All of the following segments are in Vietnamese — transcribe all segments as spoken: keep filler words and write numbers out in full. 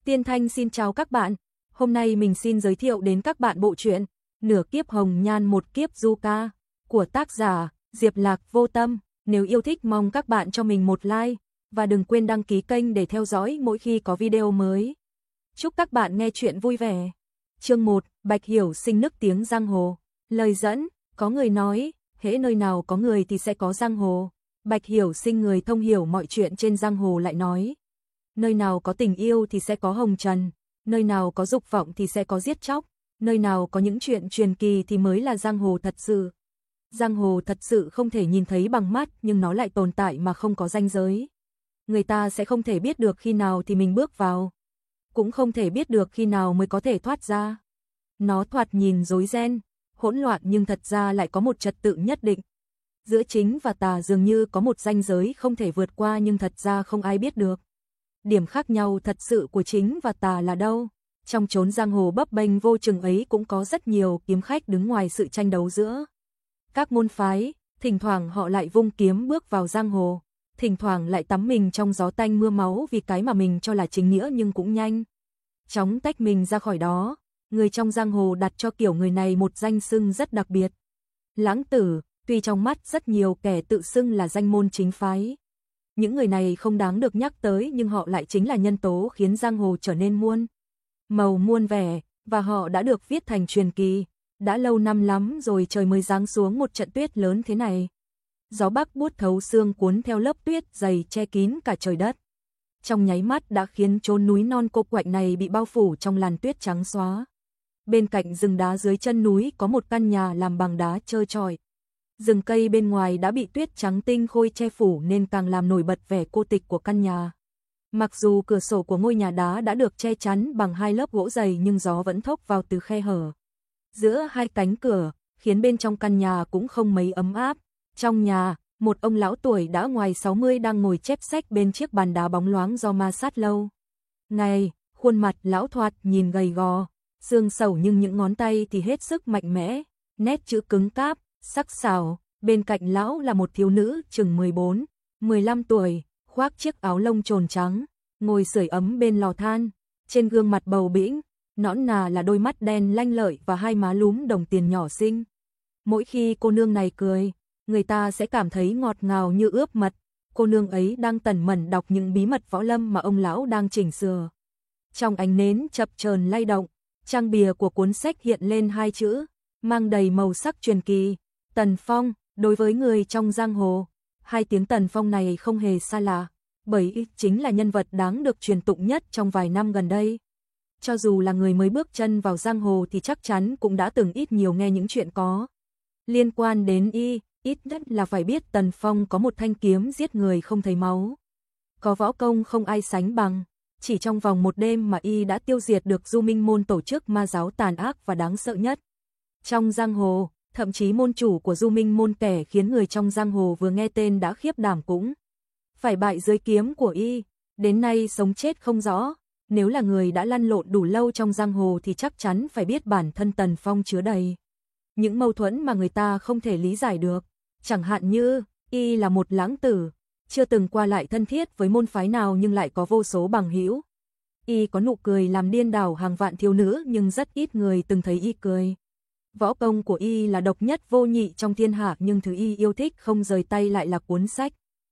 Tiên Thanh xin chào các bạn. Hôm nay mình xin giới thiệu đến các bạn bộ truyện Nửa kiếp hồng nhan một kiếp du ca của tác giả Diệp Lạc Vô Tâm. Nếu yêu thích mong các bạn cho mình một like và đừng quên đăng ký kênh để theo dõi mỗi khi có video mới. Chúc các bạn nghe truyện vui vẻ. Chương một, Bạch Hiểu Sinh nức tiếng giang hồ. Lời dẫn, có người nói, hễ nơi nào có người thì sẽ có giang hồ. Bạch Hiểu Sinh người thông hiểu mọi chuyện trên giang hồ lại nói, nơi nào có tình yêu thì sẽ có hồng trần, nơi nào có dục vọng thì sẽ có giết chóc, nơi nào có những chuyện truyền kỳ thì mới là giang hồ thật sự. Giang hồ thật sự không thể nhìn thấy bằng mắt nhưng nó lại tồn tại mà không có ranh giới. Người ta sẽ không thể biết được khi nào thì mình bước vào, cũng không thể biết được khi nào mới có thể thoát ra. Nó thoạt nhìn rối ren, hỗn loạn nhưng thật ra lại có một trật tự nhất định. Giữa chính và tà dường như có một ranh giới không thể vượt qua nhưng thật ra không ai biết được. Điểm khác nhau thật sự của chính và tà là đâu? Trong chốn giang hồ bấp bênh vô chừng ấy cũng có rất nhiều kiếm khách đứng ngoài sự tranh đấu giữa các môn phái, thỉnh thoảng họ lại vung kiếm bước vào giang hồ, thỉnh thoảng lại tắm mình trong gió tanh mưa máu vì cái mà mình cho là chính nghĩa nhưng cũng nhanh chóng tách mình ra khỏi đó. Người trong giang hồ đặt cho kiểu người này một danh xưng rất đặc biệt. Lãng tử, tuy trong mắt rất nhiều kẻ tự xưng là danh môn chính phái. Những người này không đáng được nhắc tới nhưng họ lại chính là nhân tố khiến giang hồ trở nên muôn màu muôn vẻ, và họ đã được viết thành truyền kỳ. Đã lâu năm lắm rồi trời mới giáng xuống một trận tuyết lớn thế này. Gió bắc buốt thấu xương cuốn theo lớp tuyết dày che kín cả trời đất. Trong nháy mắt đã khiến chốn núi non cô quạnh này bị bao phủ trong làn tuyết trắng xóa. Bên cạnh rừng đá dưới chân núi có một căn nhà làm bằng đá trơ trọi. Rừng cây bên ngoài đã bị tuyết trắng tinh khôi che phủ nên càng làm nổi bật vẻ cô tịch của căn nhà. Mặc dù cửa sổ của ngôi nhà đá đã được che chắn bằng hai lớp gỗ dày nhưng gió vẫn thốc vào từ khe hở giữa hai cánh cửa, khiến bên trong căn nhà cũng không mấy ấm áp. Trong nhà, một ông lão tuổi đã ngoài sáu mươi đang ngồi chép sách bên chiếc bàn đá bóng loáng do ma sát lâu ngày. Khuôn mặt lão thoạt nhìn gầy gò, xương sẩu nhưng những ngón tay thì hết sức mạnh mẽ, nét chữ cứng cáp, sắc sảo. Bên cạnh lão là một thiếu nữ chừng mười bốn, mười lăm tuổi, khoác chiếc áo lông trồn trắng, ngồi sưởi ấm bên lò than. Trên gương mặt bầu bĩnh, nõn nà là đôi mắt đen lanh lợi và hai má lúm đồng tiền nhỏ xinh. Mỗi khi cô nương này cười, người ta sẽ cảm thấy ngọt ngào như ướp mật. Cô nương ấy đang tẩn mẩn đọc những bí mật võ lâm mà ông lão đang chỉnh sửa. Trong ánh nến chập chờn lay động, trang bìa của cuốn sách hiện lên hai chữ, mang đầy màu sắc truyền kỳ, Tần Phong. Đối với người trong giang hồ, hai tiếng Tần Phong này không hề xa lạ, bởi chính là nhân vật đáng được truyền tụng nhất trong vài năm gần đây. Cho dù là người mới bước chân vào giang hồ thì chắc chắn cũng đã từng ít nhiều nghe những chuyện có liên quan đến y, ít nhất là phải biết Tần Phong có một thanh kiếm giết người không thấy máu, có võ công không ai sánh bằng. Chỉ trong vòng một đêm mà y đã tiêu diệt được Du Minh Môn, tổ chức ma giáo tàn ác và đáng sợ nhất trong giang hồ. Thậm chí môn chủ của Du Minh Môn, kẻ khiến người trong giang hồ vừa nghe tên đã khiếp đảm, cũng phải bại dưới kiếm của y. Đến nay sống chết không rõ. Nếu là người đã lăn lộn đủ lâu trong giang hồ thì chắc chắn phải biết bản thân Tần Phong chứa đầy những mâu thuẫn mà người ta không thể lý giải được. Chẳng hạn như, y là một lãng tử, chưa từng qua lại thân thiết với môn phái nào nhưng lại có vô số bằng hữu. Y có nụ cười làm điên đảo hàng vạn thiếu nữ nhưng rất ít người từng thấy y cười. Võ công của y là độc nhất vô nhị trong thiên hạ nhưng thứ y yêu thích không rời tay lại là cuốn sách.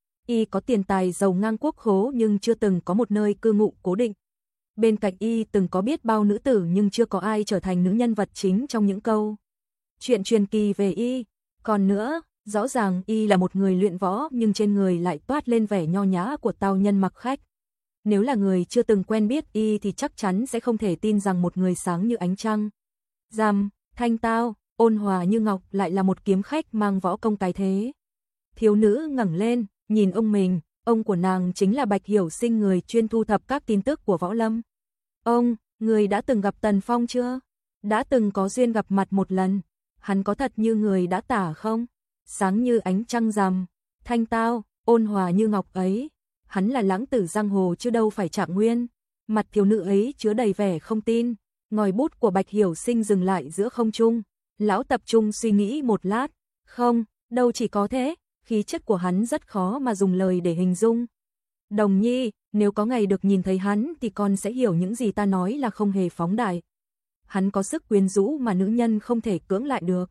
Y có tiền tài giàu ngang quốc khố nhưng chưa từng có một nơi cư ngụ cố định. Bên cạnh y từng có biết bao nữ tử nhưng chưa có ai trở thành nữ nhân vật chính trong những câu chuyện truyền kỳ về y. Còn nữa, rõ ràng y là một người luyện võ nhưng trên người lại toát lên vẻ nho nhã của tao nhân mặc khách. Nếu là người chưa từng quen biết y thì chắc chắn sẽ không thể tin rằng một người sáng như ánh trăng, rằm, thanh tao, ôn hòa như ngọc lại là một kiếm khách mang võ công cái thế. Thiếu nữ ngẩng lên, nhìn ông mình, ông của nàng chính là Bạch Hiểu Sinh, người chuyên thu thập các tin tức của võ lâm. Ông, người đã từng gặp Tần Phong chưa? Đã từng có duyên gặp mặt một lần. Hắn có thật như người đã tả không? Sáng như ánh trăng rằm, thanh tao, ôn hòa như ngọc ấy. Hắn là lãng tử giang hồ chứ đâu phải Trạng Nguyên. Mặt thiếu nữ ấy chứa đầy vẻ không tin. Ngòi bút của Bạch Hiểu Sinh dừng lại giữa không trung. Lão tập trung suy nghĩ một lát. Không, đâu chỉ có thế. Khí chất của hắn rất khó mà dùng lời để hình dung. Đồng Nhi, nếu có ngày được nhìn thấy hắn thì con sẽ hiểu những gì ta nói là không hề phóng đại. Hắn có sức quyến rũ mà nữ nhân không thể cưỡng lại được.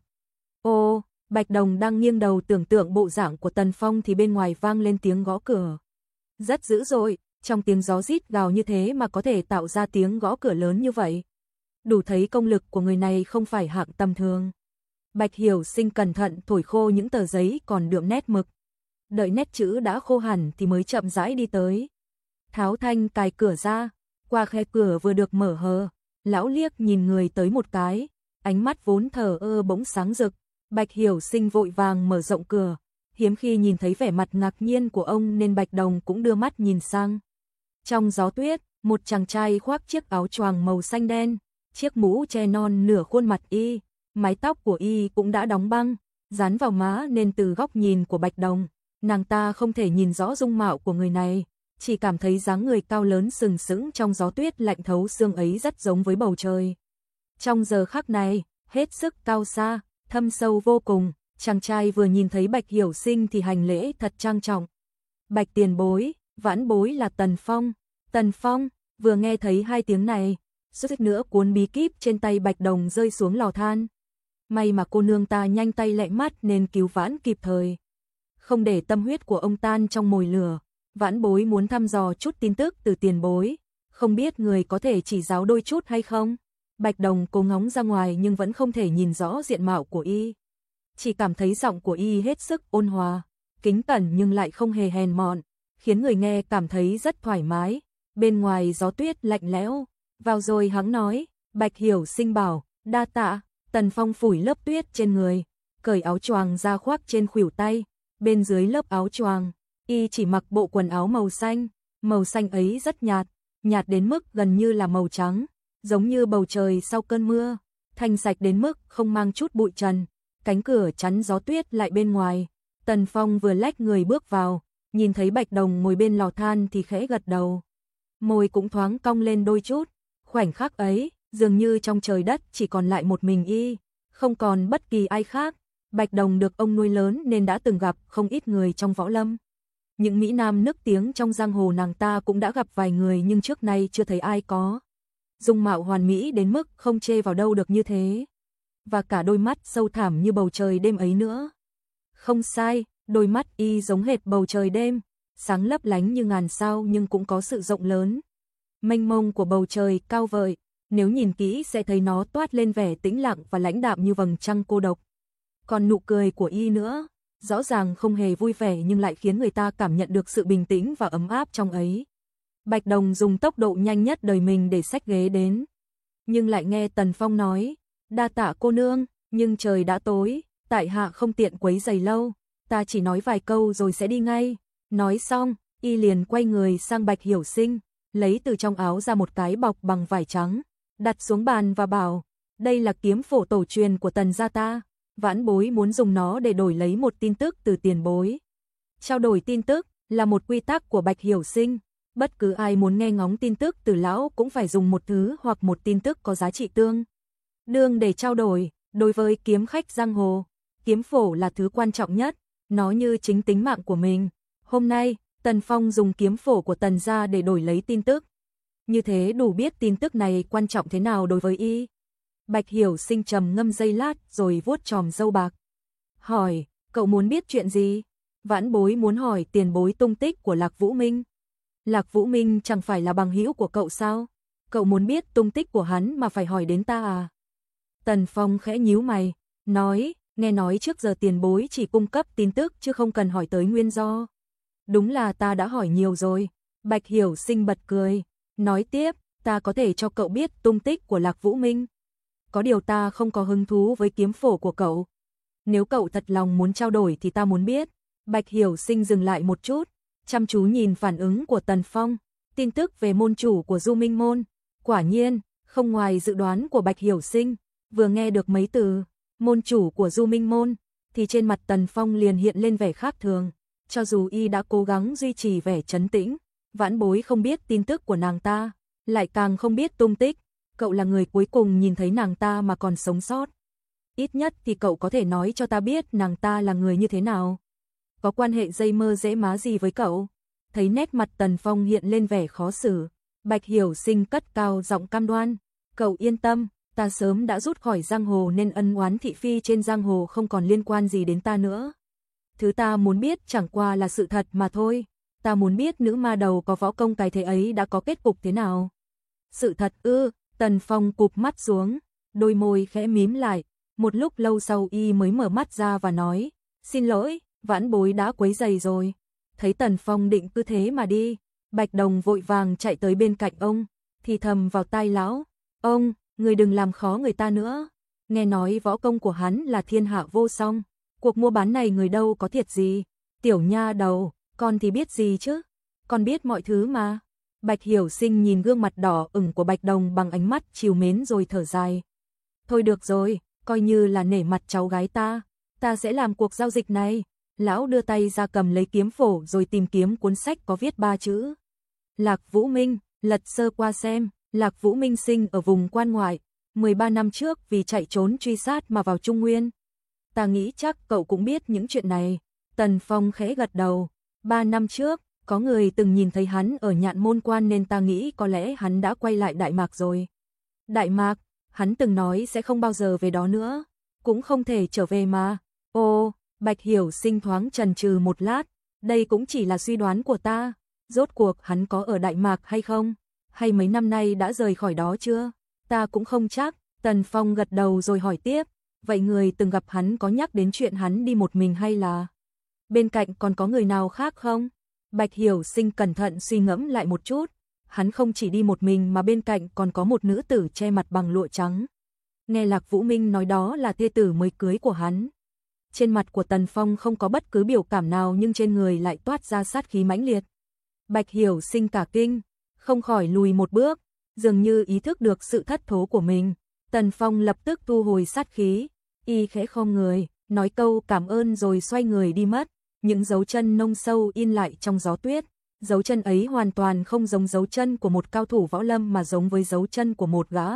Ô, Bạch Đồng đang nghiêng đầu tưởng tượng bộ dạng của Tần Phong thì bên ngoài vang lên tiếng gõ cửa. Rất dữ dội, trong tiếng gió rít gào như thế mà có thể tạo ra tiếng gõ cửa lớn như vậy. Đủ thấy công lực của người này không phải hạng tầm thường. Bạch Hiểu Sinh cẩn thận thổi khô những tờ giấy còn đượm nét mực. Đợi nét chữ đã khô hẳn thì mới chậm rãi đi tới. Tháo Thanh cài cửa ra, qua khe cửa vừa được mở hờ, lão liếc nhìn người tới một cái, ánh mắt vốn thờ ơ bỗng sáng rực. Bạch Hiểu Sinh vội vàng mở rộng cửa, hiếm khi nhìn thấy vẻ mặt ngạc nhiên của ông nên Bạch Đồng cũng đưa mắt nhìn sang. Trong gió tuyết, một chàng trai khoác chiếc áo choàng màu xanh đen, chiếc mũ che non nửa khuôn mặt y, mái tóc của y cũng đã đóng băng, dán vào má nên từ góc nhìn của Bạch Đồng, nàng ta không thể nhìn rõ dung mạo của người này, chỉ cảm thấy dáng người cao lớn sừng sững trong gió tuyết lạnh thấu xương ấy rất giống với bầu trời. Trong giờ khắc này, hết sức cao xa, thâm sâu vô cùng, chàng trai vừa nhìn thấy Bạch Hiểu Sinh thì hành lễ thật trang trọng. Bạch tiền bối, vãn bối là Tần Phong. Tần Phong, vừa nghe thấy hai tiếng này, suýt nữa cuốn bí kíp trên tay Bạch Đồng rơi xuống lò than. May mà cô nương ta nhanh tay lẹ mắt nên cứu vãn kịp thời. Không để tâm huyết của ông tan trong mồi lửa, vãn bối muốn thăm dò chút tin tức từ tiền bối, không biết người có thể chỉ giáo đôi chút hay không? Bạch Đồng cố ngóng ra ngoài nhưng vẫn không thể nhìn rõ diện mạo của y. Chỉ cảm thấy giọng của y hết sức ôn hòa, kính cẩn nhưng lại không hề hèn mọn, khiến người nghe cảm thấy rất thoải mái. Bên ngoài gió tuyết lạnh lẽo, vào rồi hắn nói, Bạch Hiểu Sinh bảo, đa tạ. Tần Phong phủi lớp tuyết trên người, cởi áo choàng ra khoác trên khuỷu tay, bên dưới lớp áo choàng, y chỉ mặc bộ quần áo màu xanh, màu xanh ấy rất nhạt, nhạt đến mức gần như là màu trắng, giống như bầu trời sau cơn mưa, thanh sạch đến mức không mang chút bụi trần, cánh cửa chắn gió tuyết lại bên ngoài. Tần Phong vừa lách người bước vào, nhìn thấy Bạch Đồng ngồi bên lò than thì khẽ gật đầu. Môi cũng thoáng cong lên đôi chút, khoảnh khắc ấy, dường như trong trời đất chỉ còn lại một mình y, không còn bất kỳ ai khác. Bạch Đồng được ông nuôi lớn nên đã từng gặp không ít người trong võ lâm. Những mỹ nam nức tiếng trong giang hồ nàng ta cũng đã gặp vài người nhưng trước nay chưa thấy ai có dung mạo hoàn mỹ đến mức không chê vào đâu được như thế. Và cả đôi mắt sâu thẳm như bầu trời đêm ấy nữa. Không sai, đôi mắt y giống hệt bầu trời đêm, sáng lấp lánh như ngàn sao nhưng cũng có sự rộng lớn, mênh mông của bầu trời cao vời. Nếu nhìn kỹ sẽ thấy nó toát lên vẻ tĩnh lặng và lãnh đạm như vầng trăng cô độc. Còn nụ cười của y nữa, rõ ràng không hề vui vẻ nhưng lại khiến người ta cảm nhận được sự bình tĩnh và ấm áp trong ấy. Bạch Đồng dùng tốc độ nhanh nhất đời mình để xách ghế đến. Nhưng lại nghe Tần Phong nói, đa tạ cô nương, nhưng trời đã tối, tại hạ không tiện quấy rầy lâu, ta chỉ nói vài câu rồi sẽ đi ngay. Nói xong, y liền quay người sang Bạch Hiểu Sinh, lấy từ trong áo ra một cái bọc bằng vải trắng, đặt xuống bàn và bảo, đây là kiếm phổ tổ truyền của Tần gia ta, vãn bối muốn dùng nó để đổi lấy một tin tức từ tiền bối. Trao đổi tin tức là một quy tắc của Bạch Hiểu Sinh, bất cứ ai muốn nghe ngóng tin tức từ lão cũng phải dùng một thứ hoặc một tin tức có giá trị tương đương để trao đổi. Đối với kiếm khách giang hồ, kiếm phổ là thứ quan trọng nhất, nó như chính tính mạng của mình. Hôm nay, Tần Phong dùng kiếm phổ của Tần gia để đổi lấy tin tức. Như thế đủ biết tin tức này quan trọng thế nào đối với y. Bạch Hiểu Sinh trầm ngâm giây lát rồi vuốt chòm râu bạc. Hỏi, cậu muốn biết chuyện gì? Vãn bối muốn hỏi tiền bối tung tích của Lạc Vũ Minh. Lạc Vũ Minh chẳng phải là bằng hữu của cậu sao? Cậu muốn biết tung tích của hắn mà phải hỏi đến ta à? Tần Phong khẽ nhíu mày, nói, nghe nói trước giờ tiền bối chỉ cung cấp tin tức chứ không cần hỏi tới nguyên do. Đúng là ta đã hỏi nhiều rồi. Bạch Hiểu Sinh bật cười, nói tiếp, ta có thể cho cậu biết tung tích của Lạc Vũ Minh. Có điều ta không có hứng thú với kiếm phổ của cậu. Nếu cậu thật lòng muốn trao đổi thì ta muốn biết. Bạch Hiểu Sinh dừng lại một chút, chăm chú nhìn phản ứng của Tần Phong. Tin tức về môn chủ của Du Minh Môn. Quả nhiên, không ngoài dự đoán của Bạch Hiểu Sinh, vừa nghe được mấy từ môn chủ của Du Minh Môn, thì trên mặt Tần Phong liền hiện lên vẻ khác thường. Cho dù y đã cố gắng duy trì vẻ trấn tĩnh, vãn bối không biết tin tức của nàng ta, lại càng không biết tung tích. Cậu là người cuối cùng nhìn thấy nàng ta mà còn sống sót. Ít nhất thì cậu có thể nói cho ta biết nàng ta là người như thế nào. Có quan hệ dây mơ dễ má gì với cậu? Thấy nét mặt Tần Phong hiện lên vẻ khó xử, Bạch Hiểu Sinh cất cao giọng cam đoan, cậu yên tâm, ta sớm đã rút khỏi giang hồ nên ân oán thị phi trên giang hồ không còn liên quan gì đến ta nữa. Thứ ta muốn biết chẳng qua là sự thật mà thôi, ta muốn biết nữ ma đầu có võ công cái thế ấy đã có kết cục thế nào. Sự thật ư? Tần Phong cụp mắt xuống, đôi môi khẽ mím lại, một lúc lâu sau y mới mở mắt ra và nói, xin lỗi, vãn bối đã quấy rầy rồi. Thấy Tần Phong định cứ thế mà đi, Bạch Đồng vội vàng chạy tới bên cạnh ông, thì thầm vào tai lão, ông, người đừng làm khó người ta nữa. Nghe nói võ công của hắn là thiên hạ vô song, cuộc mua bán này người đâu có thiệt gì. Tiểu nha đầu, con thì biết gì chứ, con biết mọi thứ mà. Bạch Hiểu Sinh nhìn gương mặt đỏ ửng của Bạch Đồng bằng ánh mắt trìu mến rồi thở dài. Thôi được rồi, coi như là nể mặt cháu gái ta, ta sẽ làm cuộc giao dịch này. Lão đưa tay ra cầm lấy kiếm phổ rồi tìm kiếm cuốn sách có viết ba chữ. Lạc Vũ Minh, lật sơ qua xem. Lạc Vũ Minh sinh ở vùng quan ngoại, mười ba năm trước vì chạy trốn truy sát mà vào Trung Nguyên. Ta nghĩ chắc cậu cũng biết những chuyện này. Tần Phong khẽ gật đầu. Ba năm trước, có người từng nhìn thấy hắn ở Nhạn Môn Quan nên ta nghĩ có lẽ hắn đã quay lại Đại Mạc rồi. Đại Mạc, hắn từng nói sẽ không bao giờ về đó nữa. Cũng không thể trở về mà. Ồ, Bạch Hiểu Sinh thoáng chần chừ một lát. Đây cũng chỉ là suy đoán của ta. Rốt cuộc hắn có ở Đại Mạc hay không? Hay mấy năm nay đã rời khỏi đó chưa? Ta cũng không chắc. Tần Phong gật đầu rồi hỏi tiếp. Vậy người từng gặp hắn có nhắc đến chuyện hắn đi một mình hay là bên cạnh còn có người nào khác không? Bạch Hiểu Sinh cẩn thận suy ngẫm lại một chút. Hắn không chỉ đi một mình mà bên cạnh còn có một nữ tử che mặt bằng lụa trắng. Nghe Lạc Vũ Minh nói đó là thê tử mới cưới của hắn. Trên mặt của Tần Phong không có bất cứ biểu cảm nào nhưng trên người lại toát ra sát khí mãnh liệt. Bạch Hiểu Sinh cả kinh, không khỏi lùi một bước, dường như ý thức được sự thất thố của mình. Tần Phong lập tức thu hồi sát khí, y khẽ khom người, nói câu cảm ơn rồi xoay người đi mất. Những dấu chân nông sâu in lại trong gió tuyết. Dấu chân ấy hoàn toàn không giống dấu chân của một cao thủ võ lâm mà giống với dấu chân của một gã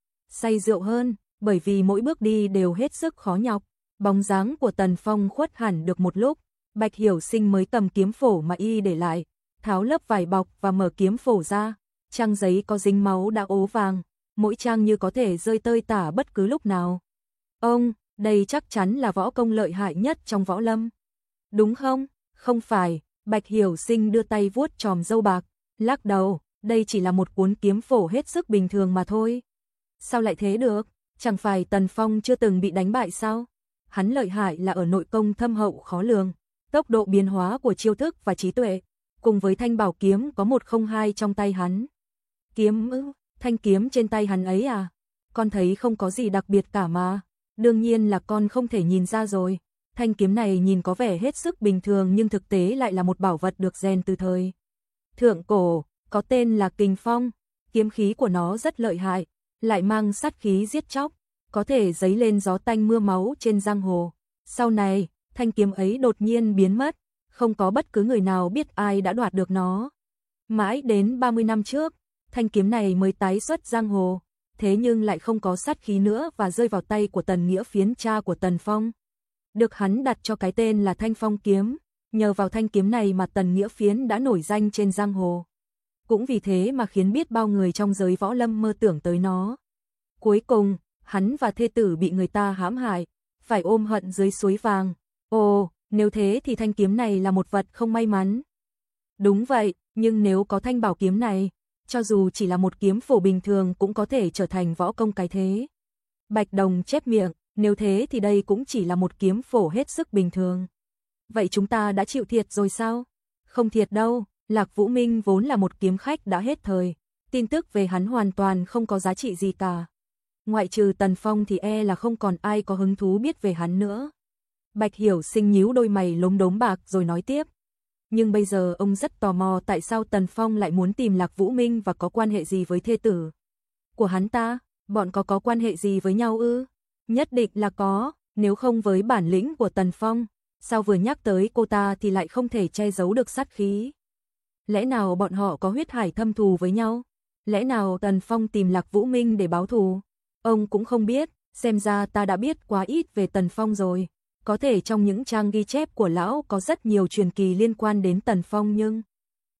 say rượu hơn, bởi vì mỗi bước đi đều hết sức khó nhọc. Bóng dáng của Tần Phong khuất hẳn được một lúc, Bạch Hiểu Sinh mới cầm kiếm phổ mà y để lại, tháo lớp vải bọc và mở kiếm phổ ra. Trang giấy có dính máu đã ố vàng, mỗi trang như có thể rơi tơi tả bất cứ lúc nào. Ông, đây chắc chắn là võ công lợi hại nhất trong võ lâm. Đúng không? Không phải. Bạch Hiểu Sinh đưa tay vuốt chòm râu bạc, lắc đầu, đây chỉ là một cuốn kiếm phổ hết sức bình thường mà thôi. Sao lại thế được? Chẳng phải Tần Phong chưa từng bị đánh bại sao? Hắn lợi hại là ở nội công thâm hậu khó lường, tốc độ biến hóa của chiêu thức và trí tuệ, cùng với thanh bảo kiếm có một không hai trong tay hắn. Kiếm ư? Thanh kiếm trên tay hắn ấy à? Con thấy không có gì đặc biệt cả mà. Đương nhiên là con không thể nhìn ra rồi. Thanh kiếm này nhìn có vẻ hết sức bình thường nhưng thực tế lại là một bảo vật được rèn từ thời thượng cổ, có tên là Kình Phong. Kiếm khí của nó rất lợi hại, lại mang sát khí giết chóc, có thể giấy lên gió tanh mưa máu trên giang hồ. Sau này, thanh kiếm ấy đột nhiên biến mất, không có bất cứ người nào biết ai đã đoạt được nó. Mãi đến ba mươi năm trước, thanh kiếm này mới tái xuất giang hồ, thế nhưng lại không có sát khí nữa và rơi vào tay của Tần Nghĩa Phiến, cha của Tần Phong. Được hắn đặt cho cái tên là Thanh Phong kiếm, nhờ vào thanh kiếm này mà Tần Nghĩa Phiến đã nổi danh trên giang hồ. Cũng vì thế mà khiến biết bao người trong giới võ lâm mơ tưởng tới nó. Cuối cùng, hắn và thê tử bị người ta hãm hại, phải ôm hận dưới suối vàng. Ồ, nếu thế thì thanh kiếm này là một vật không may mắn. Đúng vậy, nhưng nếu có thanh bảo kiếm này, cho dù chỉ là một kiếm phổ bình thường cũng có thể trở thành võ công cái thế. Bạch Đồng chép miệng, nếu thế thì đây cũng chỉ là một kiếm phổ hết sức bình thường. Vậy chúng ta đã chịu thiệt rồi sao? Không thiệt đâu, Lạc Vũ Minh vốn là một kiếm khách đã hết thời, tin tức về hắn hoàn toàn không có giá trị gì cả. Ngoại trừ Tần Phong thì e là không còn ai có hứng thú biết về hắn nữa. Bạch Hiểu Sinh nhíu đôi mày lốm đốm bạc rồi nói tiếp. Nhưng bây giờ ông rất tò mò tại sao Tần Phong lại muốn tìm Lạc Vũ Minh và có quan hệ gì với thê tử của hắn ta, bọn có có quan hệ gì với nhau ư? Nhất định là có, nếu không với bản lĩnh của Tần Phong, sao vừa nhắc tới cô ta thì lại không thể che giấu được sát khí. Lẽ nào bọn họ có huyết hải thâm thù với nhau? Lẽ nào Tần Phong tìm Lạc Vũ Minh để báo thù? Ông cũng không biết, xem ra ta đã biết quá ít về Tần Phong rồi. Có thể trong những trang ghi chép của lão có rất nhiều truyền kỳ liên quan đến Tần Phong nhưng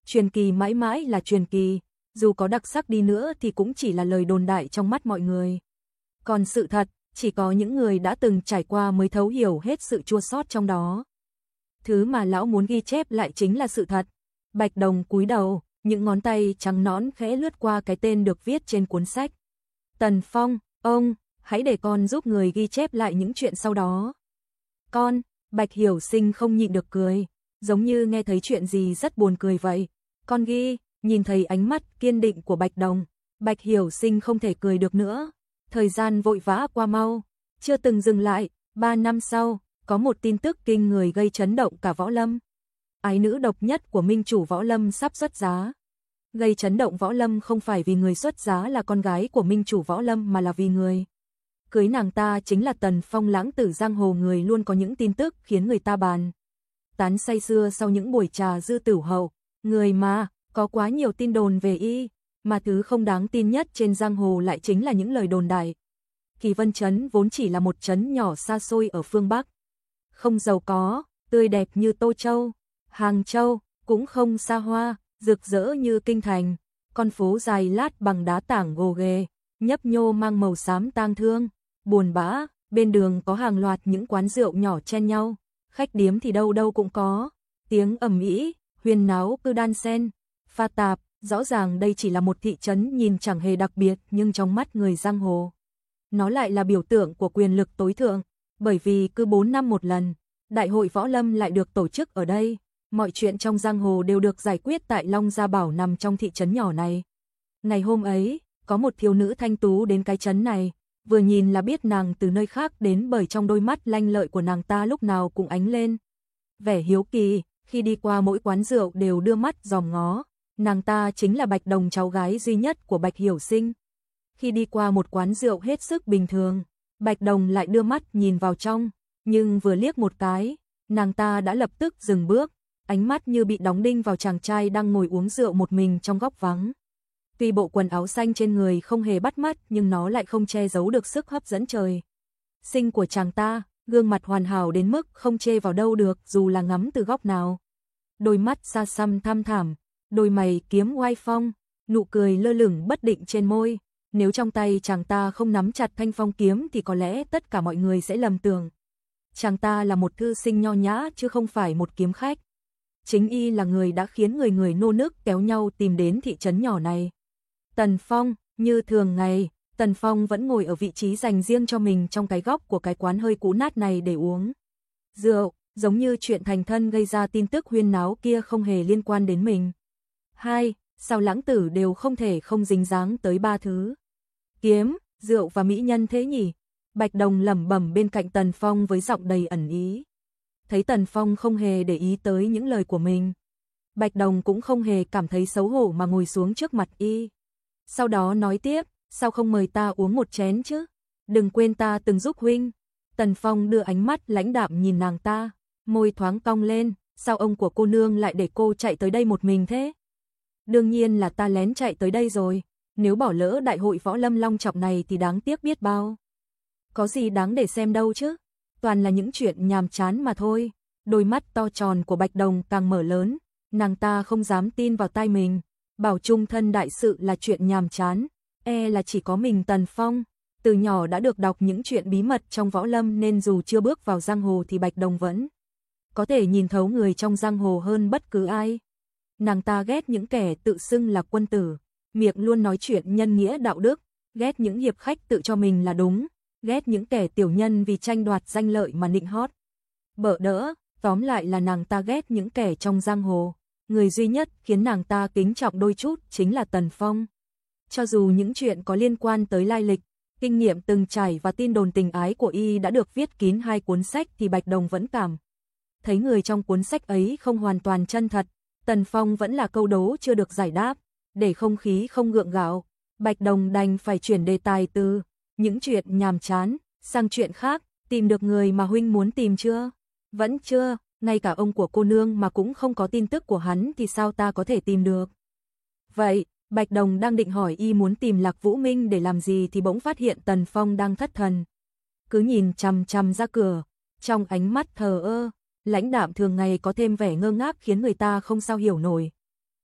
truyền kỳ mãi mãi là truyền kỳ, dù có đặc sắc đi nữa thì cũng chỉ là lời đồn đại trong mắt mọi người. Còn sự thật, chỉ có những người đã từng trải qua mới thấu hiểu hết sự chua xót trong đó. Thứ mà lão muốn ghi chép lại chính là sự thật. Bạch Đồng cúi đầu, những ngón tay trắng nõn khẽ lướt qua cái tên được viết trên cuốn sách. Tần Phong, ông, hãy để con giúp người ghi chép lại những chuyện sau đó. Con, Bạch Hiểu Sinh không nhịn được cười, giống như nghe thấy chuyện gì rất buồn cười vậy. Con ghi, nhìn thấy ánh mắt kiên định của Bạch Đồng, Bạch Hiểu Sinh không thể cười được nữa. Thời gian vội vã qua mau, chưa từng dừng lại, ba năm sau, có một tin tức kinh người gây chấn động cả võ lâm. Ái nữ độc nhất của minh chủ võ lâm sắp xuất giá. Gây chấn động võ lâm không phải vì người xuất giá là con gái của minh chủ võ lâm mà là vì người cưới nàng ta chính là Tần Phong, lãng tử giang hồ, người luôn có những tin tức khiến người ta bàn tán say sưa sau những buổi trà dư tửu hậu. Người mà có quá nhiều tin đồn về y, mà thứ không đáng tin nhất trên giang hồ lại chính là những lời đồn đại. Kỳ Vân Trấn vốn chỉ là một trấn nhỏ xa xôi ở phương Bắc, không giàu có, tươi đẹp như Tô Châu, Hàng Châu, cũng không xa hoa, rực rỡ như Kinh Thành. Con phố dài lát bằng đá tảng gồ ghề, nhấp nhô mang màu xám tang thương, buồn bã, bên đường có hàng loạt những quán rượu nhỏ chen nhau, khách điếm thì đâu đâu cũng có, tiếng ầm ĩ, huyên náo cứ đan xen, pha tạp. Rõ ràng đây chỉ là một thị trấn nhìn chẳng hề đặc biệt, nhưng trong mắt người giang hồ, nó lại là biểu tượng của quyền lực tối thượng, bởi vì cứ bốn năm một lần, đại hội võ lâm lại được tổ chức ở đây. Mọi chuyện trong giang hồ đều được giải quyết tại Long Gia Bảo nằm trong thị trấn nhỏ này. Ngày hôm ấy, có một thiếu nữ thanh tú đến cái trấn này, vừa nhìn là biết nàng từ nơi khác đến, bởi trong đôi mắt lanh lợi của nàng ta lúc nào cũng ánh lên vẻ hiếu kỳ, khi đi qua mỗi quán rượu đều đưa mắt dòm ngó. Nàng ta chính là Bạch Đồng, cháu gái duy nhất của Bạch Hiểu Sinh. Khi đi qua một quán rượu hết sức bình thường, Bạch Đồng lại đưa mắt nhìn vào trong, nhưng vừa liếc một cái, nàng ta đã lập tức dừng bước, ánh mắt như bị đóng đinh vào chàng trai đang ngồi uống rượu một mình trong góc vắng. Tuy bộ quần áo xanh trên người không hề bắt mắt, nhưng nó lại không che giấu được sức hấp dẫn trời sinh của chàng ta, gương mặt hoàn hảo đến mức không chê vào đâu được dù là ngắm từ góc nào. Đôi mắt xa xăm thăm thẳm, đôi mày kiếm oai phong, nụ cười lơ lửng bất định trên môi. Nếu trong tay chàng ta không nắm chặt thanh phong kiếm thì có lẽ tất cả mọi người sẽ lầm tưởng chàng ta là một thư sinh nho nhã chứ không phải một kiếm khách. Chính y là người đã khiến người người nô nức kéo nhau tìm đến thị trấn nhỏ này. Tần Phong, như thường ngày, Tần Phong vẫn ngồi ở vị trí dành riêng cho mình trong cái góc của cái quán hơi cũ nát này để uống rượu, giống như chuyện thành thân gây ra tin tức huyên náo kia không hề liên quan đến mình. Hai, sao lãng tử đều không thể không dính dáng tới ba thứ: kiếm, rượu và mỹ nhân thế nhỉ? Bạch Đồng lẩm bẩm bên cạnh Tần Phong với giọng đầy ẩn ý. Thấy Tần Phong không hề để ý tới những lời của mình, Bạch Đồng cũng không hề cảm thấy xấu hổ mà ngồi xuống trước mặt y. Sau đó nói tiếp, sao không mời ta uống một chén chứ? Đừng quên ta từng giúp huynh. Tần Phong đưa ánh mắt lãnh đạm nhìn nàng ta, môi thoáng cong lên, sao ông của cô nương lại để cô chạy tới đây một mình thế? Đương nhiên là ta lén chạy tới đây rồi, nếu bỏ lỡ đại hội võ lâm long trọng này thì đáng tiếc biết bao. Có gì đáng để xem đâu chứ, toàn là những chuyện nhàm chán mà thôi. Đôi mắt to tròn của Bạch Đồng càng mở lớn, nàng ta không dám tin vào tai mình, bảo chung thân đại sự là chuyện nhàm chán, e là chỉ có mình Tần Phong. Từ nhỏ đã được đọc những chuyện bí mật trong võ lâm nên dù chưa bước vào giang hồ thì Bạch Đồng vẫn có thể nhìn thấu người trong giang hồ hơn bất cứ ai. Nàng ta ghét những kẻ tự xưng là quân tử, miệng luôn nói chuyện nhân nghĩa đạo đức, ghét những hiệp khách tự cho mình là đúng, ghét những kẻ tiểu nhân vì tranh đoạt danh lợi mà nịnh hót, bợ đỡ, tóm lại là nàng ta ghét những kẻ trong giang hồ. Người duy nhất khiến nàng ta kính trọng đôi chút chính là Tần Phong. Cho dù những chuyện có liên quan tới lai lịch, kinh nghiệm từng trải và tin đồn tình ái của y đã được viết kín hai cuốn sách thì Bạch Đồng vẫn cảm thấy người trong cuốn sách ấy không hoàn toàn chân thật. Tần Phong vẫn là câu đố chưa được giải đáp, để không khí không gượng gạo, Bạch Đồng đành phải chuyển đề tài từ những chuyện nhàm chán sang chuyện khác. Tìm được người mà huynh muốn tìm chưa? Vẫn chưa, ngay cả ông của cô nương mà cũng không có tin tức của hắn thì sao ta có thể tìm được? Vậy, Bạch Đồng đang định hỏi y muốn tìm Lạc Vũ Minh để làm gì thì bỗng phát hiện Tần Phong đang thất thần, cứ nhìn chằm chằm ra cửa, trong ánh mắt thờ ơ, lãnh đạm thường ngày có thêm vẻ ngơ ngác khiến người ta không sao hiểu nổi.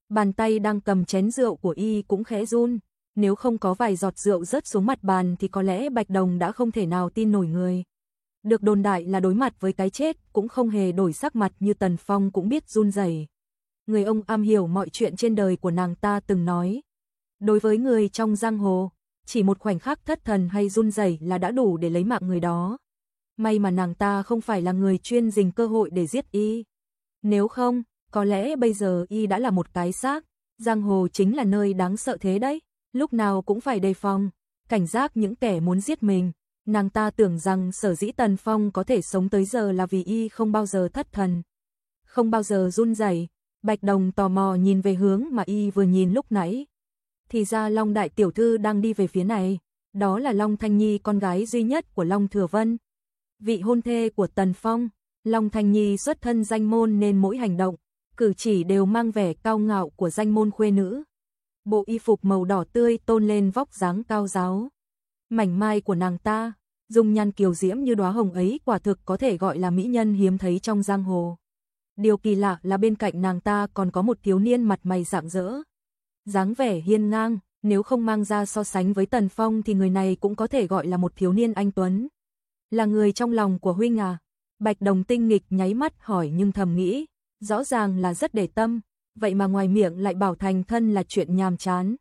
Bàn tay đang cầm chén rượu của y cũng khẽ run, nếu không có vài giọt rượu rớt xuống mặt bàn thì có lẽ Bạch Đồng đã không thể nào tin nổi người. Được đồn đại là đối mặt với cái chết cũng không hề đổi sắc mặt như Tần Phong cũng biết run rẩy. Người ông am hiểu mọi chuyện trên đời của nàng ta từng nói. Đối với người trong giang hồ, chỉ một khoảnh khắc thất thần hay run rẩy là đã đủ để lấy mạng người đó. May mà nàng ta không phải là người chuyên dình cơ hội để giết y. Nếu không, có lẽ bây giờ y đã là một cái xác. Giang hồ chính là nơi đáng sợ thế đấy, lúc nào cũng phải đề phòng, cảnh giác những kẻ muốn giết mình. Nàng ta tưởng rằng sở dĩ Tần Phong có thể sống tới giờ là vì y không bao giờ thất thần, không bao giờ run rẩy. Bạch Đồng tò mò nhìn về hướng mà y vừa nhìn lúc nãy. Thì ra Long đại tiểu thư đang đi về phía này, đó là Long Thanh Nhi, con gái duy nhất của Long Thừa Vân, vị hôn thê của Tần Phong. Long Thanh Nhi xuất thân danh môn nên mỗi hành động, cử chỉ đều mang vẻ cao ngạo của danh môn khuê nữ. Bộ y phục màu đỏ tươi tôn lên vóc dáng cao ráo mảnh mai của nàng ta, dung nhan kiều diễm như đóa hồng ấy quả thực có thể gọi là mỹ nhân hiếm thấy trong giang hồ. Điều kỳ lạ là bên cạnh nàng ta còn có một thiếu niên mặt mày rạng rỡ, dáng vẻ hiên ngang, nếu không mang ra so sánh với Tần Phong thì người này cũng có thể gọi là một thiếu niên anh tuấn. Là người trong lòng của huynh à? Bạch Đồng tinh nghịch nháy mắt hỏi nhưng thầm nghĩ, rõ ràng là rất để tâm, vậy mà ngoài miệng lại bảo thành thân là chuyện nhàm chán.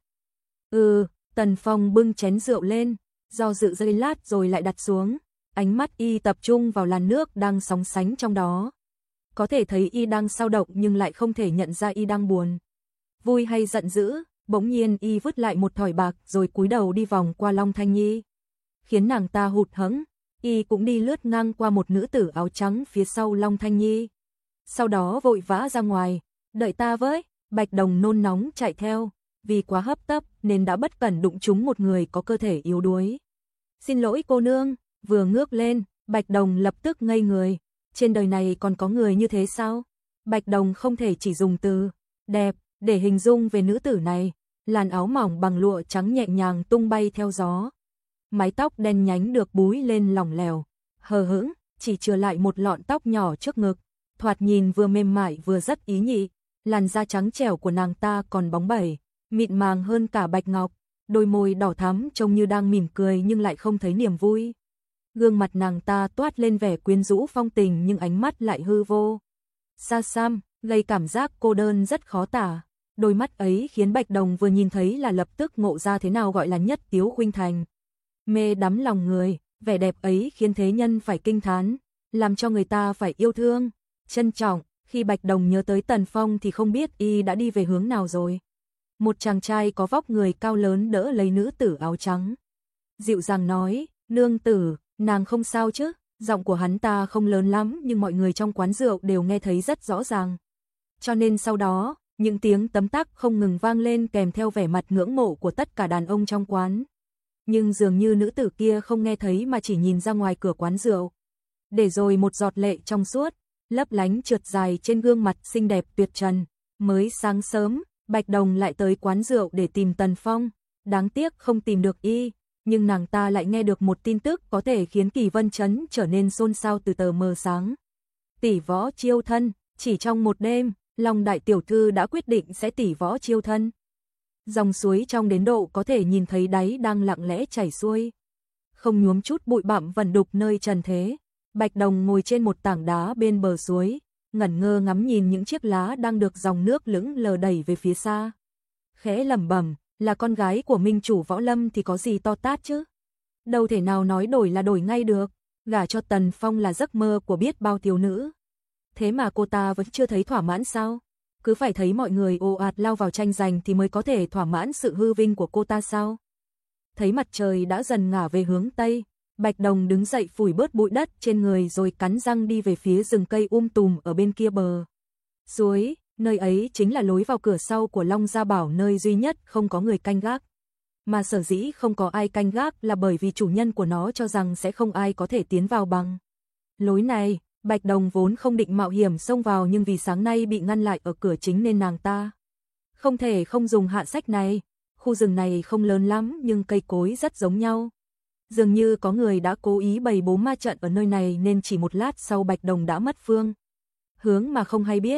Ừ, Tần Phong bưng chén rượu lên, do dự giây lát rồi lại đặt xuống, ánh mắt y tập trung vào làn nước đang sóng sánh trong đó. Có thể thấy y đang sao động nhưng lại không thể nhận ra y đang buồn, vui hay giận dữ. Bỗng nhiên y vứt lại một thỏi bạc rồi cúi đầu đi vòng qua Long Thanh Nhi, khiến nàng ta hụt hẫng. Y cũng đi lướt ngang qua một nữ tử áo trắng phía sau Long Thanh Nhi, sau đó vội vã ra ngoài. Đợi ta với. Bạch Đồng nôn nóng chạy theo, vì quá hấp tấp nên đã bất cẩn đụng trúng một người có cơ thể yếu đuối. Xin lỗi cô nương. Vừa ngước lên, Bạch Đồng lập tức ngây người. Trên đời này còn có người như thế sao? Bạch Đồng không thể chỉ dùng từ đẹp để hình dung về nữ tử này. Làn áo mỏng bằng lụa trắng nhẹ nhàng tung bay theo gió, mái tóc đen nhánh được búi lên lỏng lẻo, hờ hững, chỉ chừa lại một lọn tóc nhỏ trước ngực, thoạt nhìn vừa mềm mại vừa rất ý nhị. Làn da trắng trẻo của nàng ta còn bóng bẩy, mịn màng hơn cả bạch ngọc, đôi môi đỏ thắm trông như đang mỉm cười nhưng lại không thấy niềm vui. Gương mặt nàng ta toát lên vẻ quyến rũ phong tình nhưng ánh mắt lại hư vô, xa xăm, gây cảm giác cô đơn rất khó tả. Đôi mắt ấy khiến Bạch Đồng vừa nhìn thấy là lập tức ngộ ra thế nào gọi là nhất tiếu khuynh thành, mê đắm lòng người. Vẻ đẹp ấy khiến thế nhân phải kinh thán, làm cho người ta phải yêu thương, trân trọng. Khi Bạch Đồng nhớ tới Tần Phong thì không biết y đã đi về hướng nào rồi. Một chàng trai có vóc người cao lớn đỡ lấy nữ tử áo trắng, dịu dàng nói, nương tử, nàng không sao chứ? Giọng của hắn ta không lớn lắm nhưng mọi người trong quán rượu đều nghe thấy rất rõ ràng. Cho nên sau đó, những tiếng tấm tắc không ngừng vang lên kèm theo vẻ mặt ngưỡng mộ của tất cả đàn ông trong quán. Nhưng dường như nữ tử kia không nghe thấy mà chỉ nhìn ra ngoài cửa quán rượu. Để rồi một giọt lệ trong suốt, lấp lánh trượt dài trên gương mặt xinh đẹp tuyệt trần. Mới sáng sớm, Bạch Đồng lại tới quán rượu để tìm Tần Phong. Đáng tiếc không tìm được y, nhưng nàng ta lại nghe được một tin tức có thể khiến Kỳ Vân Trấn trở nên xôn xao từ tờ mờ sáng. Tỷ võ chiêu thân, chỉ trong một đêm, Long đại tiểu thư đã quyết định sẽ tỷ võ chiêu thân. Dòng suối trong đến độ có thể nhìn thấy đáy đang lặng lẽ chảy xuôi, không nhuốm chút bụi bặm vẩn đục nơi trần thế. Bạch Đồng ngồi trên một tảng đá bên bờ suối, ngẩn ngơ ngắm nhìn những chiếc lá đang được dòng nước lững lờ đẩy về phía xa. Khẽ lẩm bẩm, là con gái của minh chủ võ lâm thì có gì to tát chứ? Đâu thể nào nói đổi là đổi ngay được, gả cho Tần Phong là giấc mơ của biết bao thiếu nữ. Thế mà cô ta vẫn chưa thấy thỏa mãn sao? Cứ phải thấy mọi người ồ ạt lao vào tranh giành thì mới có thể thỏa mãn sự hư vinh của cô ta sao? Thấy mặt trời đã dần ngả về hướng Tây, Bạch Đồng đứng dậy phủi bớt bụi đất trên người rồi cắn răng đi về phía rừng cây um tùm ở bên kia bờ suối. Nơi ấy chính là lối vào cửa sau của Long Gia Bảo, nơi duy nhất không có người canh gác. Mà sở dĩ không có ai canh gác là bởi vì chủ nhân của nó cho rằng sẽ không ai có thể tiến vào bằng lối này. Bạch Đồng vốn không định mạo hiểm xông vào nhưng vì sáng nay bị ngăn lại ở cửa chính nên nàng ta không thể không dùng hạ sách này. Khu rừng này không lớn lắm nhưng cây cối rất giống nhau. Dường như có người đã cố ý bày bố ma trận ở nơi này nên chỉ một lát sau Bạch Đồng đã mất phương hướng mà không hay biết.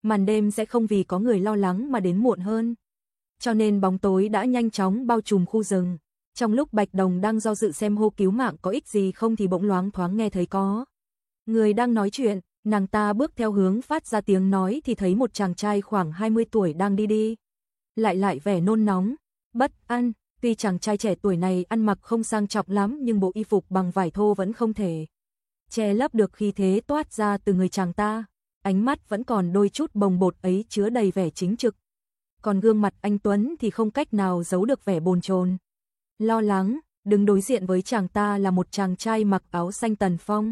màn đêm sẽ không vì có người lo lắng mà đến muộn hơn. Cho nên bóng tối đã nhanh chóng bao trùm khu rừng. Trong lúc Bạch Đồng đang do dự xem hô cứu mạng có ích gì không thì bỗng loáng thoáng nghe thấy có người đang nói chuyện, nàng ta bước theo hướng phát ra tiếng nói thì thấy một chàng trai khoảng hai mươi tuổi đang đi đi. Lại lại vẻ nôn nóng, bất an, tuy chàng trai trẻ tuổi này ăn mặc không sang trọng lắm nhưng bộ y phục bằng vải thô vẫn không thể che lấp được khí thế toát ra từ người chàng ta, ánh mắt vẫn còn đôi chút bồng bột ấy chứa đầy vẻ chính trực. Còn gương mặt anh Tuấn thì không cách nào giấu được vẻ bồn chồn, lo lắng. Đứng đối diện với chàng ta là một chàng trai mặc áo xanh Tần Phong.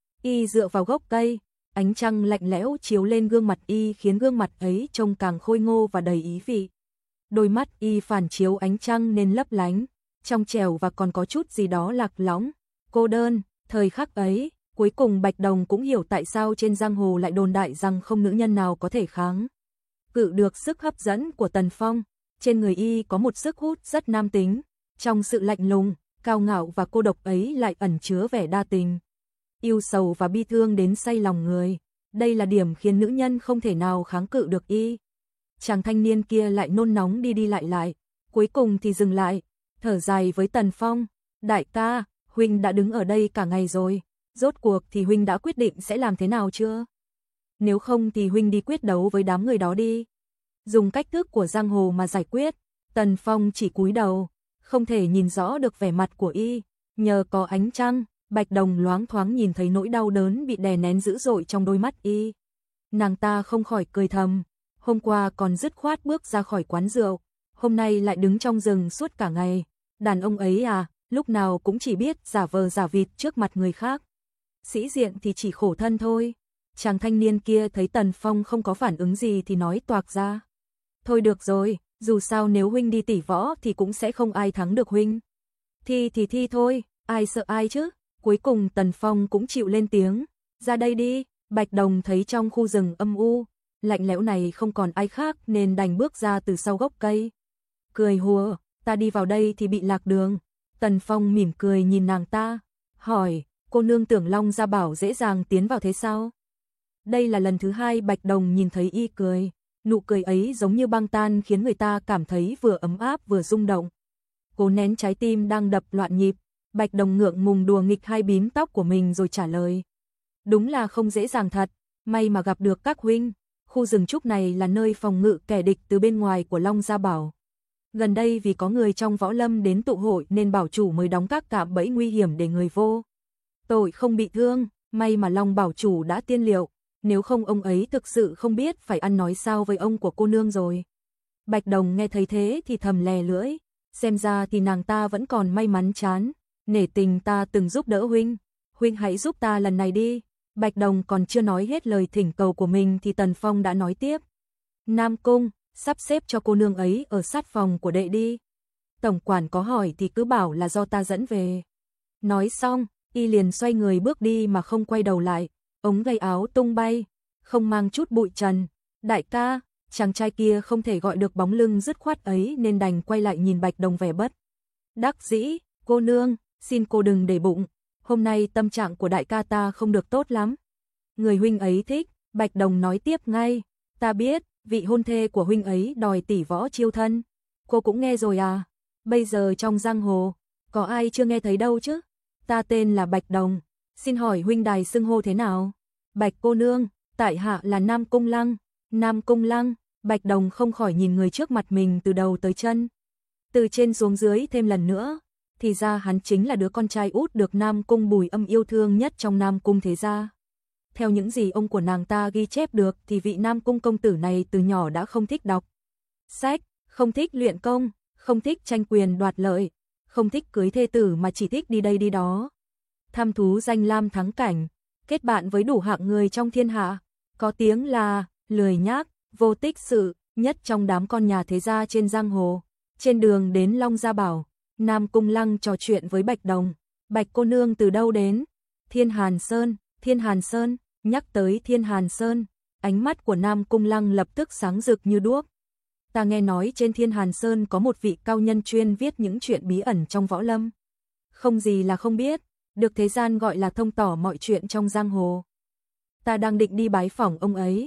Y dựa vào gốc cây, ánh trăng lạnh lẽo chiếu lên gương mặt y khiến gương mặt ấy trông càng khôi ngô và đầy ý vị. Đôi mắt y phản chiếu ánh trăng nên lấp lánh, trong trẻo và còn có chút gì đó lạc lõng, cô đơn. Thời khắc ấy, cuối cùng Bạch Đồng cũng hiểu tại sao trên giang hồ lại đồn đại rằng không nữ nhân nào có thể kháng cự được sức hấp dẫn của Tần Phong. Trên người y có một sức hút rất nam tính, trong sự lạnh lùng, cao ngạo và cô độc ấy lại ẩn chứa vẻ đa tình, yêu sầu và bi thương đến say lòng người. Đây là điểm khiến nữ nhân không thể nào kháng cự được y. Chàng thanh niên kia lại nôn nóng đi đi lại lại, cuối cùng thì dừng lại, thở dài với Tần Phong. Đại ca, huynh đã đứng ở đây cả ngày rồi, rốt cuộc thì huynh đã quyết định sẽ làm thế nào chưa? Nếu không thì huynh đi quyết đấu với đám người đó đi. Dùng cách thức của giang hồ mà giải quyết. Tần Phong chỉ cúi đầu, không thể nhìn rõ được vẻ mặt của y. Nhờ có ánh trăng, Bạch Đồng loáng thoáng nhìn thấy nỗi đau đớn bị đè nén dữ dội trong đôi mắt y. Nàng ta không khỏi cười thầm, hôm qua còn dứt khoát bước ra khỏi quán rượu, hôm nay lại đứng trong rừng suốt cả ngày. Đàn ông ấy à, lúc nào cũng chỉ biết giả vờ giả vịt trước mặt người khác. Sĩ diện thì chỉ khổ thân thôi. Chàng thanh niên kia thấy Tần Phong không có phản ứng gì thì nói toạc ra. Thôi được rồi, dù sao nếu huynh đi tỉ võ thì cũng sẽ không ai thắng được huynh. Thi thì thi thôi, ai sợ ai chứ. Cuối cùng Tần Phong cũng chịu lên tiếng. Ra đây đi. Bạch Đồng thấy trong khu rừng âm u, lạnh lẽo này không còn ai khác nên đành bước ra từ sau gốc cây. Cười hùa, ta đi vào đây thì bị lạc đường. Tần Phong mỉm cười nhìn nàng ta, hỏi, cô nương tưởng Long Gia Bảo dễ dàng tiến vào thế sao? Đây là lần thứ hai Bạch Đồng nhìn thấy y cười, nụ cười ấy giống như băng tan khiến người ta cảm thấy vừa ấm áp vừa rung động. Cố nén trái tim đang đập loạn nhịp, Bạch Đồng ngượng ngùng đùa nghịch hai bím tóc của mình rồi trả lời. Đúng là không dễ dàng thật, may mà gặp được các huynh. Khu rừng trúc này là nơi phòng ngự kẻ địch từ bên ngoài của Long Gia Bảo. Gần đây vì có người trong võ lâm đến tụ hội nên bảo chủ mới đóng các cạm bẫy nguy hiểm để người vô tội không bị thương, may mà Long bảo chủ đã tiên liệu, nếu không ông ấy thực sự không biết phải ăn nói sao với ông của cô nương rồi. Bạch Đồng nghe thấy thế thì thầm lè lưỡi, xem ra thì nàng ta vẫn còn may mắn chán, nể tình ta từng giúp đỡ huynh, huynh hãy giúp ta lần này đi. Bạch Đồng còn chưa nói hết lời thỉnh cầu của mình thì Tần Phong đã nói tiếp. Nam Cung, sắp xếp cho cô nương ấy ở sát phòng của đệ đi. Tổng quản có hỏi thì cứ bảo là do ta dẫn về. Nói xong, y liền xoay người bước đi mà không quay đầu lại, ống gây áo tung bay, không mang chút bụi trần. Đại ca, chàng trai kia không thể gọi được bóng lưng dứt khoát ấy nên đành quay lại nhìn Bạch Đồng vẻ bất đắc dĩ. Cô nương, xin cô đừng để bụng, hôm nay tâm trạng của đại ca ta không được tốt lắm. Người huynh ấy thích. Bạch Đồng nói tiếp ngay, ta biết, vị hôn thê của huynh ấy đòi tỷ võ chiêu thân. Cô cũng nghe rồi à? Bây giờ trong giang hồ, có ai chưa nghe thấy đâu chứ? Ta tên là Bạch Đồng, xin hỏi huynh đài xưng hô thế nào? Bạch cô nương, tại hạ là Nam Cung Lăng. Nam Cung Lăng, Bạch Đồng không khỏi nhìn người trước mặt mình từ đầu tới chân, từ trên xuống dưới thêm lần nữa. Thì ra hắn chính là đứa con trai út được Nam Cung Bùi Âm yêu thương nhất trong Nam Cung thế gia. Theo những gì ông của nàng ta ghi chép được thì vị Nam Cung công tử này từ nhỏ đã không thích đọc sách, không thích luyện công, không thích tranh quyền đoạt lợi, không thích cưới thê tử mà chỉ thích đi đây đi đó. Tham thú danh lam thắng cảnh, kết bạn với đủ hạng người trong thiên hạ, có tiếng là lười nhác, vô tích sự, nhất trong đám con nhà thế gia trên giang hồ. Trên đường đến Long Gia Bảo, Nam Cung Lăng trò chuyện với Bạch Đồng. Bạch cô nương từ đâu đến? Thiên Hàn Sơn. Thiên Hàn Sơn, nhắc tới Thiên Hàn Sơn, ánh mắt của Nam Cung Lăng lập tức sáng rực như đuốc. Ta nghe nói trên Thiên Hàn Sơn có một vị cao nhân chuyên viết những chuyện bí ẩn trong võ lâm. Không gì là không biết, được thế gian gọi là thông tỏ mọi chuyện trong giang hồ. Ta đang định đi bái phỏng ông ấy,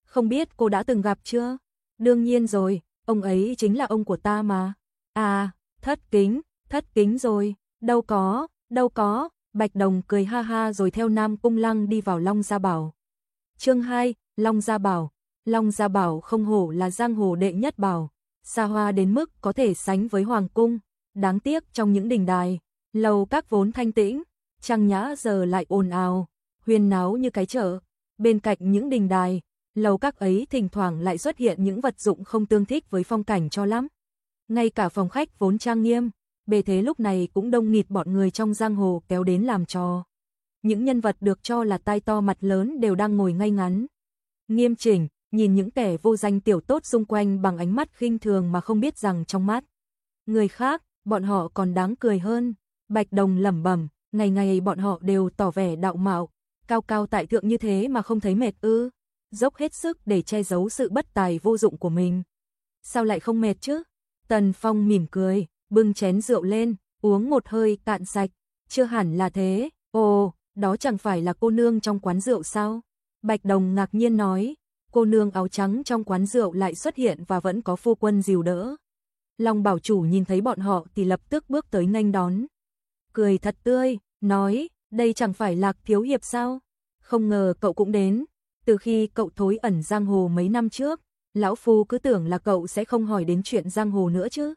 Không biết cô đã từng gặp chưa? Đương nhiên rồi, ông ấy chính là ông của ta mà. À, thất kính, thất kính rồi, đâu có, đâu có, Bạch Đồng cười ha ha rồi theo Nam Cung Lăng đi vào Long Gia Bảo. Chương hai, Long Gia Bảo. Long Gia Bảo không hổ là giang hồ đệ nhất bảo, xa hoa đến mức có thể sánh với hoàng cung. Đáng tiếc trong những đình đài, lầu các vốn thanh tĩnh, trang nhã giờ lại ồn ào, huyên náo như cái chợ. Bên cạnh những đình đài, lầu các ấy thỉnh thoảng lại xuất hiện những vật dụng không tương thích với phong cảnh cho lắm. Ngay cả phòng khách vốn trang nghiêm, bề thế lúc này cũng đông nghịt bọn người trong giang hồ kéo đến làm trò. Những nhân vật được cho là tai to mặt lớn đều đang ngồi ngay ngắn, nghiêm chỉnh, nhìn những kẻ vô danh tiểu tốt xung quanh bằng ánh mắt khinh thường mà không biết rằng trong mắt người khác, bọn họ còn đáng cười hơn. Bạch Đồng lẩm bẩm, ngày ngày bọn họ đều tỏ vẻ đạo mạo, cao cao tại thượng như thế mà không thấy mệt ư? Dốc hết sức để che giấu sự bất tài vô dụng của mình. Sao lại không mệt chứ? Tần Phong mỉm cười, bưng chén rượu lên, uống một hơi cạn sạch. Chưa hẳn là thế. Ồ, đó chẳng phải là cô nương trong quán rượu sao? Bạch Đồng ngạc nhiên nói, cô nương áo trắng trong quán rượu lại xuất hiện và vẫn có phu quân dìu đỡ. Long Bảo chủ nhìn thấy bọn họ thì lập tức bước tới nghênh đón. Cười thật tươi, nói, đây chẳng phải Lạc thiếu hiệp sao? Không ngờ cậu cũng đến. Từ khi cậu thối ẩn giang hồ mấy năm trước, lão phu cứ tưởng là cậu sẽ không hỏi đến chuyện giang hồ nữa chứ.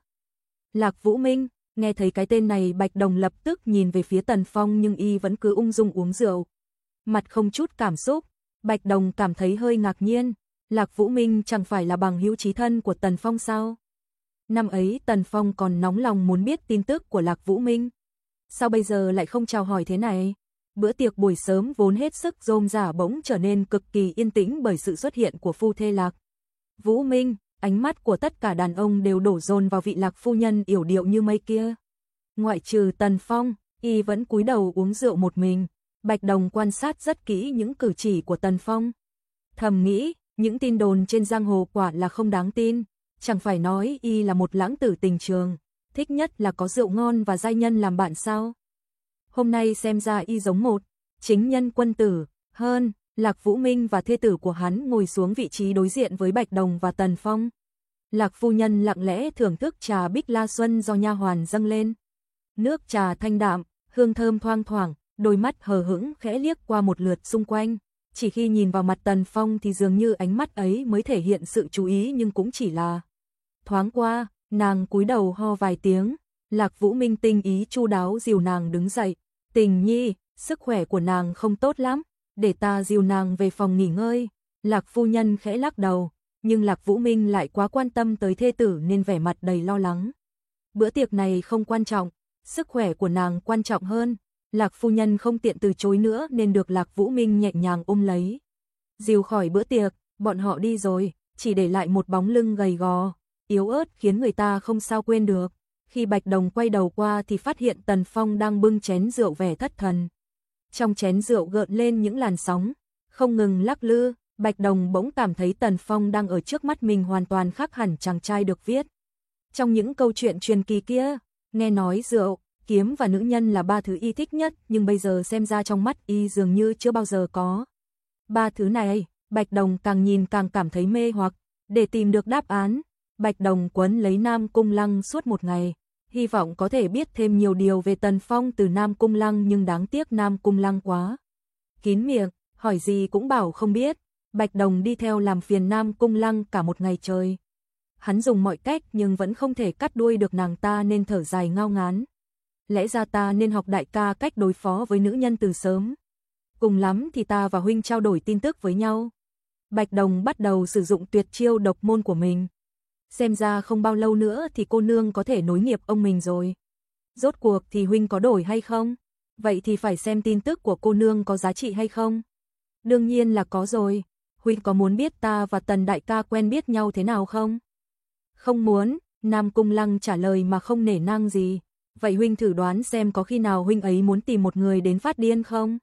Lạc Vũ Minh, nghe thấy cái tên này Bạch Đồng lập tức nhìn về phía Tần Phong nhưng y vẫn cứ ung dung uống rượu. Mặt không chút cảm xúc, Bạch Đồng cảm thấy hơi ngạc nhiên, Lạc Vũ Minh chẳng phải là bằng hữu chí thân của Tần Phong sao? Năm ấy Tần Phong còn nóng lòng muốn biết tin tức của Lạc Vũ Minh. Sao bây giờ lại không chào hỏi thế này? Bữa tiệc buổi sớm vốn hết sức rôm rả bỗng trở nên cực kỳ yên tĩnh bởi sự xuất hiện của phu thê Lạc Vũ Minh. Ánh mắt của tất cả đàn ông đều đổ dồn vào vị Lạc phu nhân yểu điệu như mây kia. Ngoại trừ Tần Phong, y vẫn cúi đầu uống rượu một mình. Bạch Đồng quan sát rất kỹ những cử chỉ của Tần Phong. Thầm nghĩ, những tin đồn trên giang hồ quả là không đáng tin. Chẳng phải nói y là một lãng tử tình trường, thích nhất là có rượu ngon và giai nhân làm bạn sao? Hôm nay xem ra y giống một chính nhân quân tử hơn. Lạc Vũ Minh và thê tử của hắn ngồi xuống vị trí đối diện với Bạch Đồng và Tần Phong. Lạc phu nhân lặng lẽ thưởng thức trà Bích La Xuân do nha hoàn dâng lên. Nước trà thanh đạm, hương thơm thoang thoảng, đôi mắt hờ hững khẽ liếc qua một lượt xung quanh. Chỉ khi nhìn vào mặt Tần Phong thì dường như ánh mắt ấy mới thể hiện sự chú ý nhưng cũng chỉ là thoáng qua. Nàng cúi đầu ho vài tiếng. Lạc Vũ Minh tinh ý chu đáo dìu nàng đứng dậy. Tình nhi, sức khỏe của nàng không tốt lắm, để ta dìu nàng về phòng nghỉ ngơi. Lạc phu nhân khẽ lắc đầu, nhưng Lạc Vũ Minh lại quá quan tâm tới thê tử nên vẻ mặt đầy lo lắng. Bữa tiệc này không quan trọng, sức khỏe của nàng quan trọng hơn. Lạc phu nhân không tiện từ chối nữa nên được Lạc Vũ Minh nhẹ nhàng ôm lấy. Dìu khỏi bữa tiệc, bọn họ đi rồi, chỉ để lại một bóng lưng gầy gò, yếu ớt khiến người ta không sao quên được. Khi Bạch Đồng quay đầu qua thì phát hiện Tần Phong đang bưng chén rượu vẻ thất thần. Trong chén rượu gợn lên những làn sóng, không ngừng lắc lư. Bạch Đồng bỗng cảm thấy Tần Phong đang ở trước mắt mình hoàn toàn khác hẳn chàng trai được viết trong những câu chuyện truyền kỳ kia. Nghe nói rượu, kiếm và nữ nhân là ba thứ y thích nhất, nhưng bây giờ xem ra trong mắt y dường như chưa bao giờ có ba thứ này. Bạch Đồng càng nhìn càng cảm thấy mê hoặc. Để tìm được đáp án, Bạch Đồng quấn lấy Nam Cung Lăng suốt một ngày, hy vọng có thể biết thêm nhiều điều về Tần Phong từ Nam Cung Lăng, nhưng đáng tiếc Nam Cung Lăng quá kín miệng, hỏi gì cũng bảo không biết. Bạch Đồng đi theo làm phiền Nam Cung Lăng cả một ngày trời. Hắn dùng mọi cách nhưng vẫn không thể cắt đuôi được nàng ta nên thở dài ngao ngán. Lẽ ra ta nên học đại ca cách đối phó với nữ nhân từ sớm. Cùng lắm thì ta và huynh trao đổi tin tức với nhau. Bạch Đồng bắt đầu sử dụng tuyệt chiêu độc môn của mình. Xem ra không bao lâu nữa thì cô nương có thể nối nghiệp ông mình rồi. Rốt cuộc thì huynh có đổi hay không? Vậy thì phải xem tin tức của cô nương có giá trị hay không? Đương nhiên là có rồi. Huynh có muốn biết ta và Tần đại ca quen biết nhau thế nào không? Không muốn, Nam Cung Lăng trả lời mà không nể nang gì. Vậy huynh thử đoán xem có khi nào huynh ấy muốn tìm một người đến phát điên không?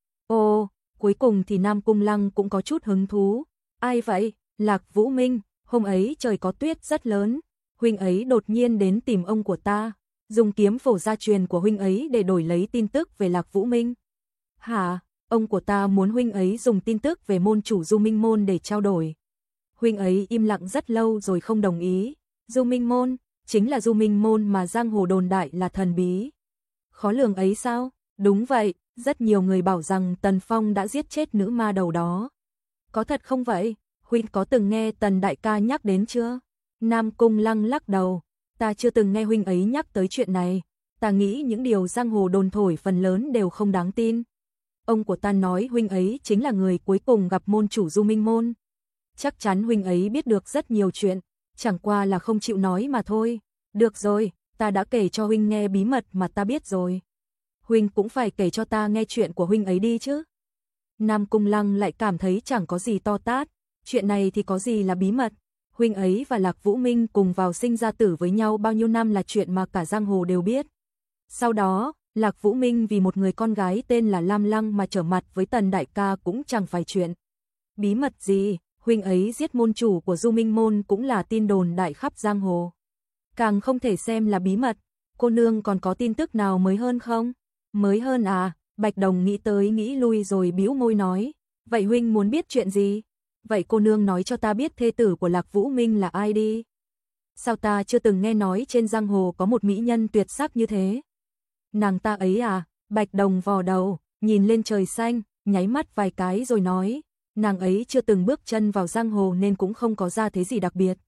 Ồ, cuối cùng thì Nam Cung Lăng cũng có chút hứng thú. Ai vậy? Lạc Vũ Minh. Hôm ấy trời có tuyết rất lớn, huynh ấy đột nhiên đến tìm ông của ta, dùng kiếm phổ gia truyền của huynh ấy để đổi lấy tin tức về Lạc Vũ Minh. Hả? Ông của ta muốn huynh ấy dùng tin tức về môn chủ Du Minh Môn để trao đổi. Huynh ấy im lặng rất lâu rồi không đồng ý. Du Minh Môn, chính là Du Minh Môn mà giang hồ đồn đại là thần bí. Khó lường ấy sao? Đúng vậy, rất nhiều người bảo rằng Tần Phong đã giết chết nữ ma đầu đó. Có thật không vậy? Huynh có từng nghe Tần đại ca nhắc đến chưa? Nam Cung Lăng lắc đầu, ta chưa từng nghe huynh ấy nhắc tới chuyện này. Ta nghĩ những điều giang hồ đồn thổi phần lớn đều không đáng tin. Ông của ta nói huynh ấy chính là người cuối cùng gặp môn chủ Du Minh Môn. Chắc chắn huynh ấy biết được rất nhiều chuyện, chẳng qua là không chịu nói mà thôi. Được rồi, ta đã kể cho huynh nghe bí mật mà ta biết rồi. Huynh cũng phải kể cho ta nghe chuyện của huynh ấy đi chứ. Nam Cung Lăng lại cảm thấy chẳng có gì to tát, chuyện này thì có gì là bí mật. Huynh ấy và Lạc Vũ Minh cùng vào sinh ra tử với nhau bao nhiêu năm là chuyện mà cả giang hồ đều biết. Sau đó, Lạc Vũ Minh vì một người con gái tên là Lam Lăng mà trở mặt với Tần đại ca cũng chẳng phải chuyện. Bí mật gì, huynh ấy giết môn chủ của Du Minh Môn cũng là tin đồn đại khắp giang hồ. Càng không thể xem là bí mật, cô nương còn có tin tức nào mới hơn không? Mới hơn à, Bạch Đồng nghĩ tới nghĩ lui rồi bĩu môi nói, vậy huynh muốn biết chuyện gì? Vậy cô nương nói cho ta biết thê tử của Lạc Vũ Minh là ai đi? Sao ta chưa từng nghe nói trên giang hồ có một mỹ nhân tuyệt sắc như thế? Nàng ta ấy à? Bạch Đồng vò đầu, nhìn lên trời xanh, nháy mắt vài cái rồi nói, nàng ấy chưa từng bước chân vào giang hồ nên cũng không có ra thế gì đặc biệt.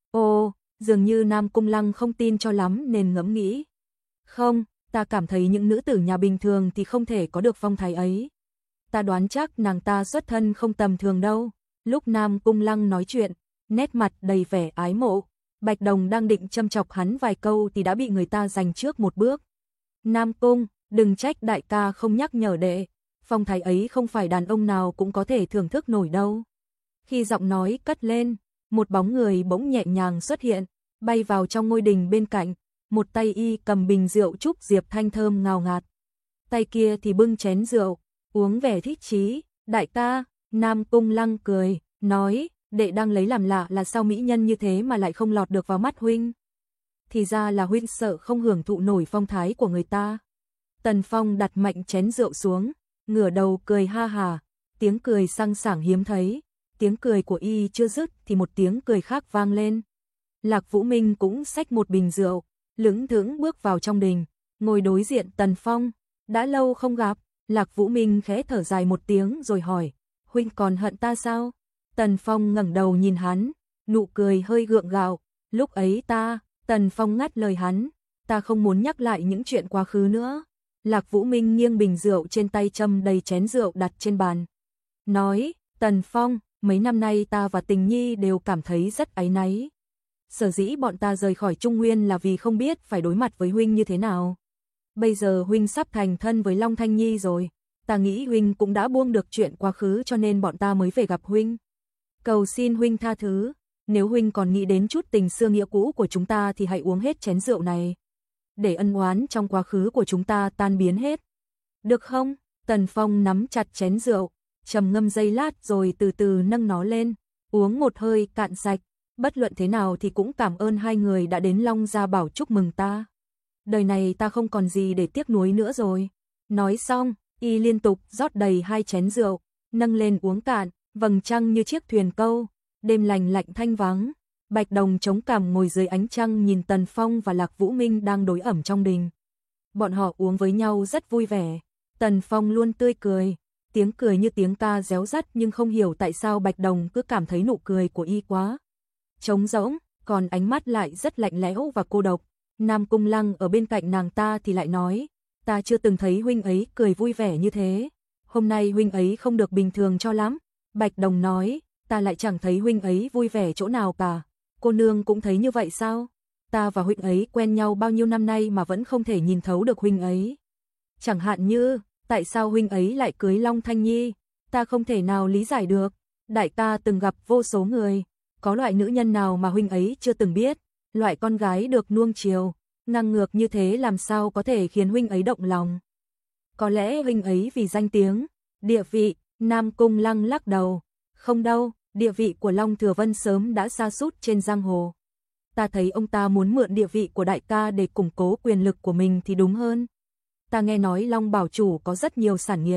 Ồ, dường như Nam Cung Lăng không tin cho lắm nên ngẫm nghĩ. Không, ta cảm thấy những nữ tử nhà bình thường thì không thể có được phong thái ấy. Ta đoán chắc nàng ta xuất thân không tầm thường đâu. Lúc Nam Cung Lăng nói chuyện, nét mặt đầy vẻ ái mộ, Bạch Đồng đang định châm chọc hắn vài câu thì đã bị người ta giành trước một bước. Nam Cung, đừng trách đại ca không nhắc nhở đệ, phong thái ấy không phải đàn ông nào cũng có thể thưởng thức nổi đâu. Khi giọng nói cất lên, một bóng người bỗng nhẹ nhàng xuất hiện, bay vào trong ngôi đình bên cạnh, một tay y cầm bình rượu trúc diệp thanh thơm ngào ngạt. Tay kia thì bưng chén rượu, uống vẻ thích chí, đại ca. Nam Cung Lăng cười, nói, đệ đang lấy làm lạ là sao mỹ nhân như thế mà lại không lọt được vào mắt huynh. Thì ra là huynh sợ không hưởng thụ nổi phong thái của người ta. Tần Phong đặt mạnh chén rượu xuống, ngửa đầu cười ha hà, tiếng cười sang sảng hiếm thấy, tiếng cười của y chưa dứt thì một tiếng cười khác vang lên. Lạc Vũ Minh cũng xách một bình rượu, lững thững bước vào trong đình, ngồi đối diện Tần Phong, đã lâu không gặp, Lạc Vũ Minh khẽ thở dài một tiếng rồi hỏi, huynh còn hận ta sao? Tần Phong ngẩng đầu nhìn hắn, nụ cười hơi gượng gạo, lúc ấy ta, Tần Phong ngắt lời hắn, ta không muốn nhắc lại những chuyện quá khứ nữa. Lạc Vũ Minh nghiêng bình rượu trên tay châm đầy chén rượu đặt trên bàn. Nói, Tần Phong, mấy năm nay ta và Tình Nhi đều cảm thấy rất áy náy. Sở dĩ bọn ta rời khỏi Trung Nguyên là vì không biết phải đối mặt với huynh như thế nào. Bây giờ huynh sắp thành thân với Long Thanh Nhi rồi. Ta nghĩ huynh cũng đã buông được chuyện quá khứ cho nên bọn ta mới về gặp huynh. Cầu xin huynh tha thứ, nếu huynh còn nghĩ đến chút tình xưa nghĩa cũ của chúng ta thì hãy uống hết chén rượu này. Để ân oán trong quá khứ của chúng ta tan biến hết. Được không? Tần Phong nắm chặt chén rượu, trầm ngâm giây lát rồi từ từ nâng nó lên, uống một hơi cạn sạch. Bất luận thế nào thì cũng cảm ơn hai người đã đến Long Gia Bảo chúc mừng ta. Đời này ta không còn gì để tiếc nuối nữa rồi. Nói xong, y liên tục rót đầy hai chén rượu, nâng lên uống cạn, vầng trăng như chiếc thuyền câu, đêm lành lạnh thanh vắng. Bạch Đồng chống cằm ngồi dưới ánh trăng nhìn Tần Phong và Lạc Vũ Minh đang đối ẩm trong đình. Bọn họ uống với nhau rất vui vẻ, Tần Phong luôn tươi cười, tiếng cười như tiếng ca réo rắt nhưng không hiểu tại sao Bạch Đồng cứ cảm thấy nụ cười của y quá trống rỗng, còn ánh mắt lại rất lạnh lẽo và cô độc. Nam Cung Lăng ở bên cạnh nàng ta thì lại nói, ta chưa từng thấy huynh ấy cười vui vẻ như thế, hôm nay huynh ấy không được bình thường cho lắm. Bạch Đồng nói, ta lại chẳng thấy huynh ấy vui vẻ chỗ nào cả, cô nương cũng thấy như vậy sao? Ta và huynh ấy quen nhau bao nhiêu năm nay mà vẫn không thể nhìn thấu được huynh ấy. Chẳng hạn như, tại sao huynh ấy lại cưới Long Thanh Nhi, ta không thể nào lý giải được. Đại ca từng gặp vô số người, có loại nữ nhân nào mà huynh ấy chưa từng biết, loại con gái được nuông chiều, ngang ngược như thế làm sao có thể khiến huynh ấy động lòng. Có lẽ huynh ấy vì danh tiếng, địa vị. Nam Cung Lăng lắc đầu, không đâu, địa vị của Long Thừa Vân sớm đã sa sút trên giang hồ. Ta thấy ông ta muốn mượn địa vị của đại ca để củng cố quyền lực của mình thì đúng hơn. Ta nghe nói Long Bảo Chủ có rất nhiều sản nghiệp,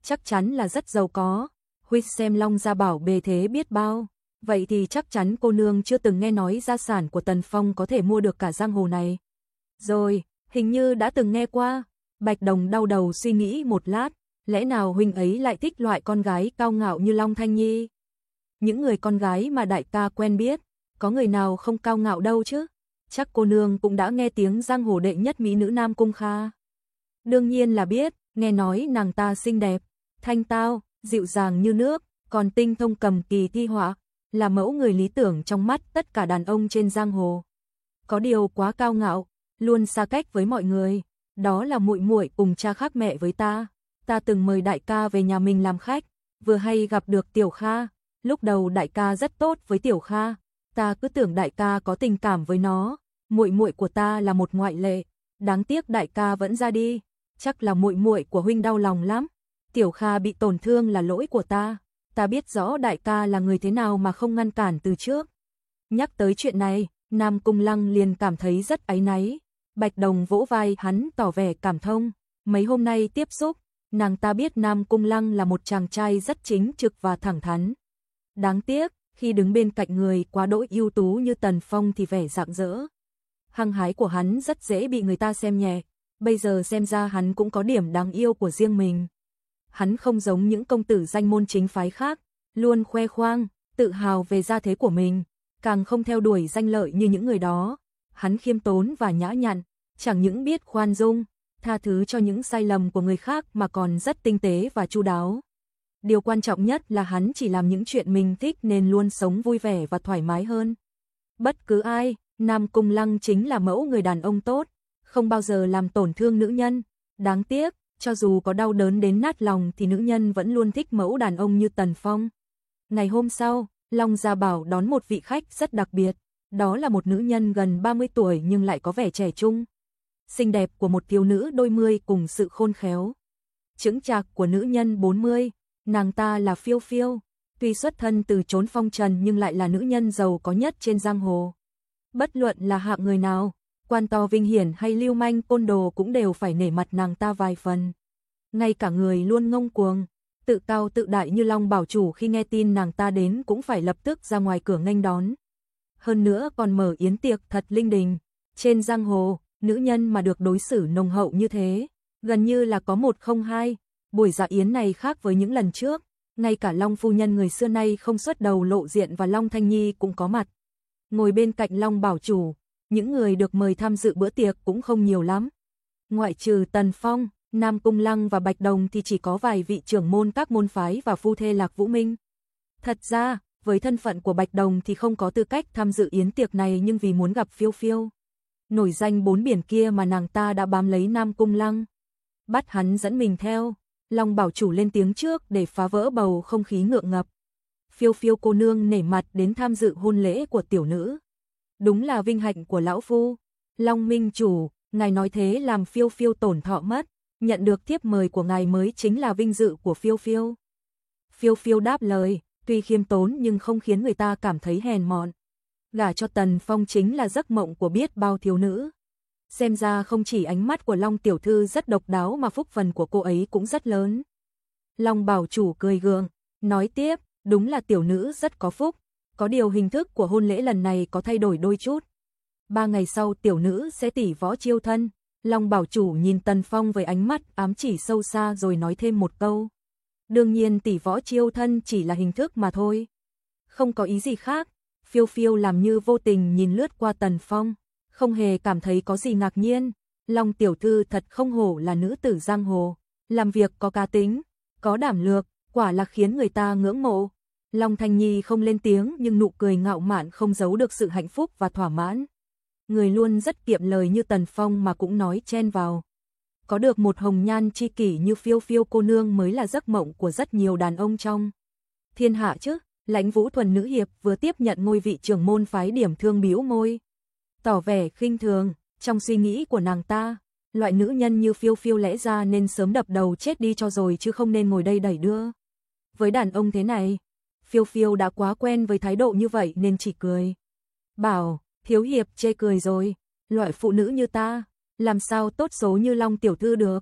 chắc chắn là rất giàu có. Huýt xem Long Gia Bảo bề thế biết bao. Vậy thì chắc chắn cô nương chưa từng nghe nói gia sản của Tần Phong có thể mua được cả giang hồ này. Rồi, hình như đã từng nghe qua. Bạch Đồng đau đầu suy nghĩ một lát, lẽ nào huynh ấy lại thích loại con gái cao ngạo như Long Thanh Nhi? Những người con gái mà đại ca quen biết, có người nào không cao ngạo đâu chứ? Chắc cô nương cũng đã nghe tiếng giang hồ đệ nhất mỹ nữ Nam Cung Kha. Đương nhiên là biết, nghe nói nàng ta xinh đẹp, thanh tao, dịu dàng như nước, còn tinh thông cầm kỳ thi họa, là mẫu người lý tưởng trong mắt tất cả đàn ông trên giang hồ. Có điều quá cao ngạo, luôn xa cách với mọi người, đó là muội muội cùng cha khác mẹ với ta. Ta từng mời đại ca về nhà mình làm khách, vừa hay gặp được Tiểu Kha, lúc đầu đại ca rất tốt với Tiểu Kha, ta cứ tưởng đại ca có tình cảm với nó, muội muội của ta là một ngoại lệ, đáng tiếc đại ca vẫn ra đi, chắc là muội muội của huynh đau lòng lắm. Tiểu Kha bị tổn thương là lỗi của ta, ta biết rõ đại ca là người thế nào mà không ngăn cản từ trước. Nhắc tới chuyện này, Nam Cung Lăng liền cảm thấy rất áy náy. Bạch Đồng vỗ vai hắn tỏ vẻ cảm thông, mấy hôm nay tiếp xúc, nàng ta biết Nam Cung Lăng là một chàng trai rất chính trực và thẳng thắn. Đáng tiếc, khi đứng bên cạnh người quá đỗi ưu tú như Tần Phong thì vẻ rạng rỡ. Hăng hái của hắn rất dễ bị người ta xem nhẹ, bây giờ xem ra hắn cũng có điểm đáng yêu của riêng mình. Hắn không giống những công tử danh môn chính phái khác, luôn khoe khoang, tự hào về gia thế của mình, càng không theo đuổi danh lợi như những người đó. Hắn khiêm tốn và nhã nhặn, chẳng những biết khoan dung, tha thứ cho những sai lầm của người khác mà còn rất tinh tế và chu đáo. Điều quan trọng nhất là hắn chỉ làm những chuyện mình thích nên luôn sống vui vẻ và thoải mái hơn. Bất cứ ai, Nam Cung Lăng chính là mẫu người đàn ông tốt, không bao giờ làm tổn thương nữ nhân. Đáng tiếc, cho dù có đau đớn đến nát lòng thì nữ nhân vẫn luôn thích mẫu đàn ông như Tần Phong. Ngày hôm sau, Long Gia Bảo đón một vị khách rất đặc biệt, đó là một nữ nhân gần ba mươi tuổi nhưng lại có vẻ trẻ trung. Xinh đẹp của một thiếu nữ đôi mươi cùng sự khôn khéo chững chạc của nữ nhân bốn mươi, nàng ta là Phiêu Phiêu, tuy xuất thân từ chốn phong trần nhưng lại là nữ nhân giàu có nhất trên giang hồ. Bất luận là hạng người nào, quan to vinh hiển hay lưu manh côn đồ cũng đều phải nể mặt nàng ta vài phần. Ngay cả người luôn ngông cuồng, tự cao tự đại như Long Bảo chủ khi nghe tin nàng ta đến cũng phải lập tức ra ngoài cửa nghênh đón. Hơn nữa còn mở yến tiệc thật linh đình. Trên giang hồ, nữ nhân mà được đối xử nồng hậu như thế, gần như là có một không hai. Buổi dạ yến này khác với những lần trước, ngay cả Long phu nhân người xưa nay không xuất đầu lộ diện và Long Thanh Nhi cũng có mặt. Ngồi bên cạnh Long Bảo chủ, những người được mời tham dự bữa tiệc cũng không nhiều lắm. Ngoại trừ Tần Phong, Nam Cung Lăng và Bạch Đồng thì chỉ có vài vị trưởng môn các môn phái và phu thê Lạc Vũ Minh. Thật ra, với thân phận của Bạch Đồng thì không có tư cách tham dự yến tiệc này, nhưng vì muốn gặp Phiêu Phiêu, nổi danh bốn biển kia mà nàng ta đã bám lấy Nam Cung Lăng, bắt hắn dẫn mình theo. Long Bảo chủ lên tiếng trước để phá vỡ bầu không khí ngượng ngập. Phiêu Phiêu cô nương nể mặt đến tham dự hôn lễ của tiểu nữ, đúng là vinh hạnh của lão phu. Long Minh chủ, ngài nói thế làm Phiêu Phiêu tổn thọ mất, nhận được thiếp mời của ngài mới chính là vinh dự của Phiêu Phiêu. Phiêu Phiêu đáp lời, tuy khiêm tốn nhưng không khiến người ta cảm thấy hèn mọn. Gả cho Tần Phong chính là giấc mộng của biết bao thiếu nữ. Xem ra không chỉ ánh mắt của Long tiểu thư rất độc đáo mà phúc phần của cô ấy cũng rất lớn. Long Bảo chủ cười gượng, nói tiếp, đúng là tiểu nữ rất có phúc, có điều hình thức của hôn lễ lần này có thay đổi đôi chút. Ba ngày sau tiểu nữ sẽ tỷ võ chiêu thân. Long Bảo chủ nhìn Tần Phong với ánh mắt ám chỉ sâu xa rồi nói thêm một câu. Đương nhiên tỷ võ chiêu thân chỉ là hình thức mà thôi, không có ý gì khác. Phiêu Phiêu làm như vô tình nhìn lướt qua Tần Phong, không hề cảm thấy có gì ngạc nhiên. Long tiểu thư thật không hổ là nữ tử giang hồ, làm việc có cá tính, có đảm lược, quả là khiến người ta ngưỡng mộ. Long Thanh Nhi không lên tiếng nhưng nụ cười ngạo mạn không giấu được sự hạnh phúc và thỏa mãn. Người luôn rất kiệm lời như Tần Phong mà cũng nói chen vào. Có được một hồng nhan chi kỷ như Phiêu Phiêu cô nương mới là giấc mộng của rất nhiều đàn ông trong thiên hạ chứ. Lãnh Vũ Thuần nữ hiệp vừa tiếp nhận ngôi vị trưởng môn phái Điểm Thương bĩu môi, tỏ vẻ khinh thường. Trong suy nghĩ của nàng ta, loại nữ nhân như Phiêu Phiêu lẽ ra nên sớm đập đầu chết đi cho rồi chứ không nên ngồi đây đẩy đưa. Với đàn ông thế này, Phiêu Phiêu đã quá quen với thái độ như vậy nên chỉ cười. Bảo, thiếu hiệp chê cười rồi, loại phụ nữ như ta, làm sao tốt số như Long tiểu thư được.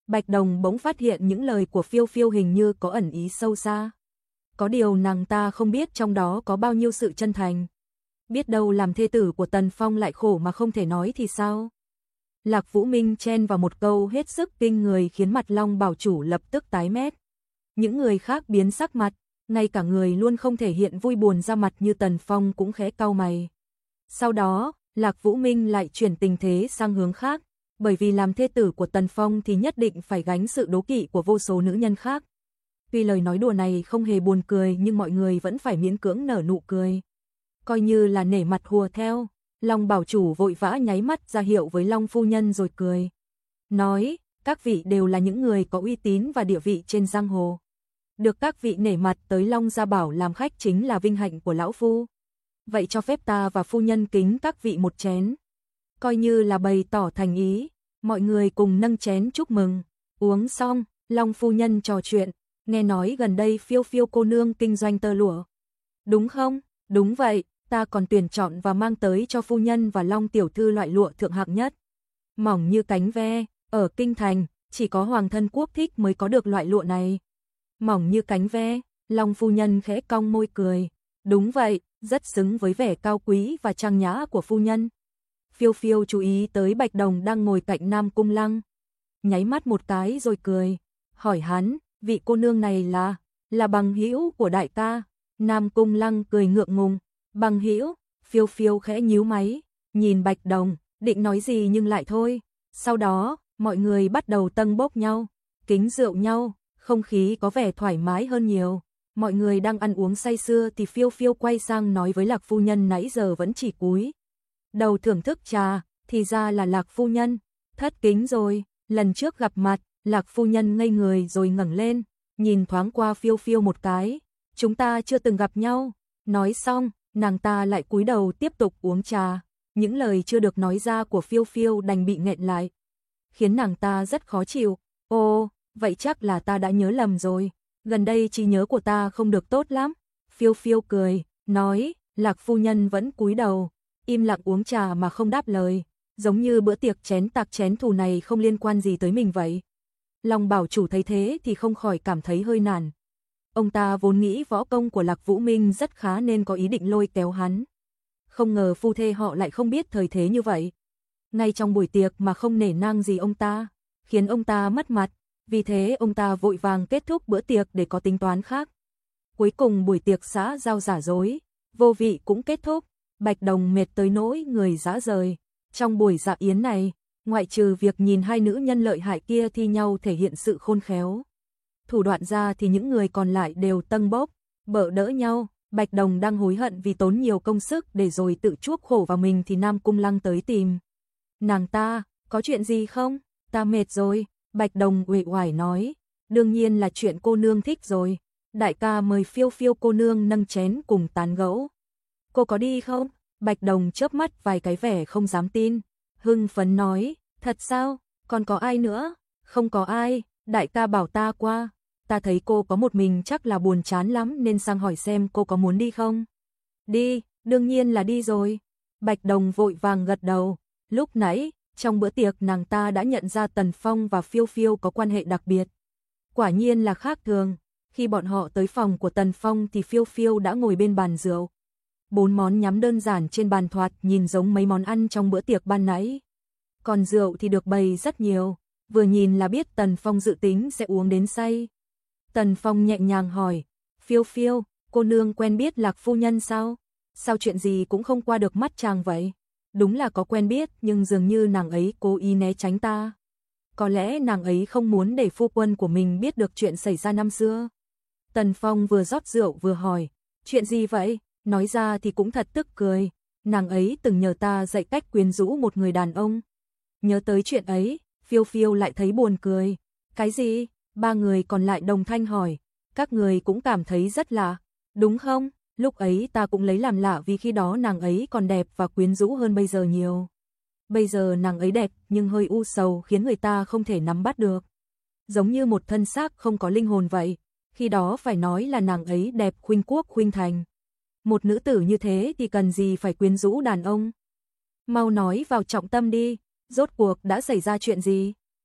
Bạch Đồng bỗng phát hiện những lời của Phiêu Phiêu hình như có ẩn ý sâu xa. Có điều nàng ta không biết trong đó có bao nhiêu sự chân thành. Biết đâu làm thê tử của Tần Phong lại khổ mà không thể nói thì sao? Lạc Vũ Minh chen vào một câu hết sức kinh người khiến mặt Long Bảo Chủ lập tức tái mét. Những người khác biến sắc mặt, ngay cả người luôn không thể hiện vui buồn ra mặt như Tần Phong cũng khẽ cau mày. Sau đó, Lạc Vũ Minh lại chuyển tình thế sang hướng khác, bởi vì làm thê tử của Tần Phong thì nhất định phải gánh sự đố kỵ của vô số nữ nhân khác. Tuy lời nói đùa này không hề buồn cười nhưng mọi người vẫn phải miễn cưỡng nở nụ cười. Coi như là nể mặt hùa theo, Long Bảo Chủ vội vã nháy mắt ra hiệu với Long Phu Nhân rồi cười. Nói, các vị đều là những người có uy tín và địa vị trên giang hồ. Được các vị nể mặt tới Long Gia Bảo làm khách chính là vinh hạnh của lão phu. Vậy cho phép ta và phu nhân kính các vị một chén. Coi như là bày tỏ thành ý, mọi người cùng nâng chén chúc mừng. Uống xong, Long Phu Nhân trò chuyện, nghe nói gần đây Phiêu Phiêu cô nương kinh doanh tơ lụa. Đúng không? Đúng vậy, ta còn tuyển chọn và mang tới cho phu nhân và Long tiểu thư loại lụa thượng hạng nhất. Mỏng như cánh ve, ở kinh thành, chỉ có hoàng thân quốc thích mới có được loại lụa này. Mỏng như cánh ve, Long Phu Nhân khẽ cong môi cười. Đúng vậy, rất xứng với vẻ cao quý và trang nhã của phu nhân. Phiêu Phiêu chú ý tới Bạch Đồng đang ngồi cạnh Nam Cung Lăng. Nháy mắt một cái rồi cười. Hỏi hắn, vị cô nương này là, là bằng hữu của đại ca. Nam Cung Lăng cười ngượng ngùng. Bằng hữu, Phiêu Phiêu khẽ nhíu máy, nhìn Bạch Đồng, định nói gì nhưng lại thôi. Sau đó, mọi người bắt đầu tâng bốc nhau, kính rượu nhau, không khí có vẻ thoải mái hơn nhiều. Mọi người đang ăn uống say sưa thì Phiêu Phiêu quay sang nói với Lạc Phu Nhân nãy giờ vẫn chỉ cúi đầu thưởng thức trà, thì ra là Lạc Phu Nhân. Thất kính rồi, lần trước gặp mặt, Lạc Phu Nhân ngây người rồi ngẩng lên, nhìn thoáng qua Phiêu Phiêu một cái. Chúng ta chưa từng gặp nhau. Nói xong, nàng ta lại cúi đầu tiếp tục uống trà. Những lời chưa được nói ra của Phiêu Phiêu đành bị nghẹn lại, khiến nàng ta rất khó chịu. Ồ, vậy chắc là ta đã nhớ lầm rồi. Gần đây trí nhớ của ta không được tốt lắm. Phiêu Phiêu cười, nói, Lạc Phu Nhân vẫn cúi đầu, im lặng uống trà mà không đáp lời, giống như bữa tiệc chén tạc chén thù này không liên quan gì tới mình vậy. Long Bảo Chủ thấy thế thì không khỏi cảm thấy hơi nản. Ông ta vốn nghĩ võ công của Lạc Vũ Minh rất khá nên có ý định lôi kéo hắn. Không ngờ phu thê họ lại không biết thời thế như vậy. Ngay trong buổi tiệc mà không nể nang gì ông ta, khiến ông ta mất mặt. Vì thế ông ta vội vàng kết thúc bữa tiệc để có tính toán khác. Cuối cùng buổi tiệc xã giao giả dối, vô vị cũng kết thúc. Bạch Đồng mệt tới nỗi người rã rời. Trong buổi dạ yến này, ngoại trừ việc nhìn hai nữ nhân lợi hại kia thi nhau thể hiện sự khôn khéo, thủ đoạn ra thì những người còn lại đều tâng bốc, bợ đỡ nhau. Bạch Đồng đang hối hận vì tốn nhiều công sức để rồi tự chuốc khổ vào mình thì Nam Cung Lăng tới tìm nàng ta. Có chuyện gì không? Ta mệt rồi. Bạch Đồng uể oải nói. Đương nhiên là chuyện cô nương thích rồi. Đại ca mời Phiêu Phiêu cô nương nâng chén cùng tán gẫu. Cô có đi không? Bạch Đồng chớp mắt vài cái vẻ không dám tin. Hưng phấn nói. Thật sao? Còn có ai nữa? Không có ai. Đại ca bảo ta qua. Ta thấy cô có một mình chắc là buồn chán lắm nên sang hỏi xem cô có muốn đi không? Đi, đương nhiên là đi rồi. Bạch Đồng vội vàng gật đầu. Lúc nãy, trong bữa tiệc nàng ta đã nhận ra Tần Phong và Phiêu Phiêu có quan hệ đặc biệt. Quả nhiên là khác thường. Khi bọn họ tới phòng của Tần Phong thì Phiêu Phiêu đã ngồi bên bàn rượu. Bốn món nhắm đơn giản trên bàn thoạt nhìn giống mấy món ăn trong bữa tiệc ban nãy. Còn rượu thì được bày rất nhiều, vừa nhìn là biết Tần Phong dự tính sẽ uống đến say. Tần Phong nhẹ nhàng hỏi, Phiêu Phiêu, cô nương quen biết Lạc Phu Nhân sao? Sao chuyện gì cũng không qua được mắt chàng vậy? Đúng là có quen biết nhưng dường như nàng ấy cố ý né tránh ta. Có lẽ nàng ấy không muốn để phu quân của mình biết được chuyện xảy ra năm xưa. Tần Phong vừa rót rượu vừa hỏi, chuyện gì vậy? Nói ra thì cũng thật tức cười. Nàng ấy từng nhờ ta dạy cách quyến rũ một người đàn ông. Nhớ tới chuyện ấy, Phiêu Phiêu lại thấy buồn cười. Cái gì? Ba người còn lại đồng thanh hỏi. Các người cũng cảm thấy rất lạ, đúng không? Lúc ấy ta cũng lấy làm lạ vì khi đó nàng ấy còn đẹp và quyến rũ hơn bây giờ nhiều. Bây giờ nàng ấy đẹp nhưng hơi u sầu khiến người ta không thể nắm bắt được. Giống như một thân xác không có linh hồn vậy. Khi đó phải nói là nàng ấy đẹp khuynh quốc khuynh thành. Một nữ tử như thế thì cần gì phải quyến rũ đàn ông? Mau nói vào trọng tâm đi, rốt cuộc đã xảy ra chuyện gì?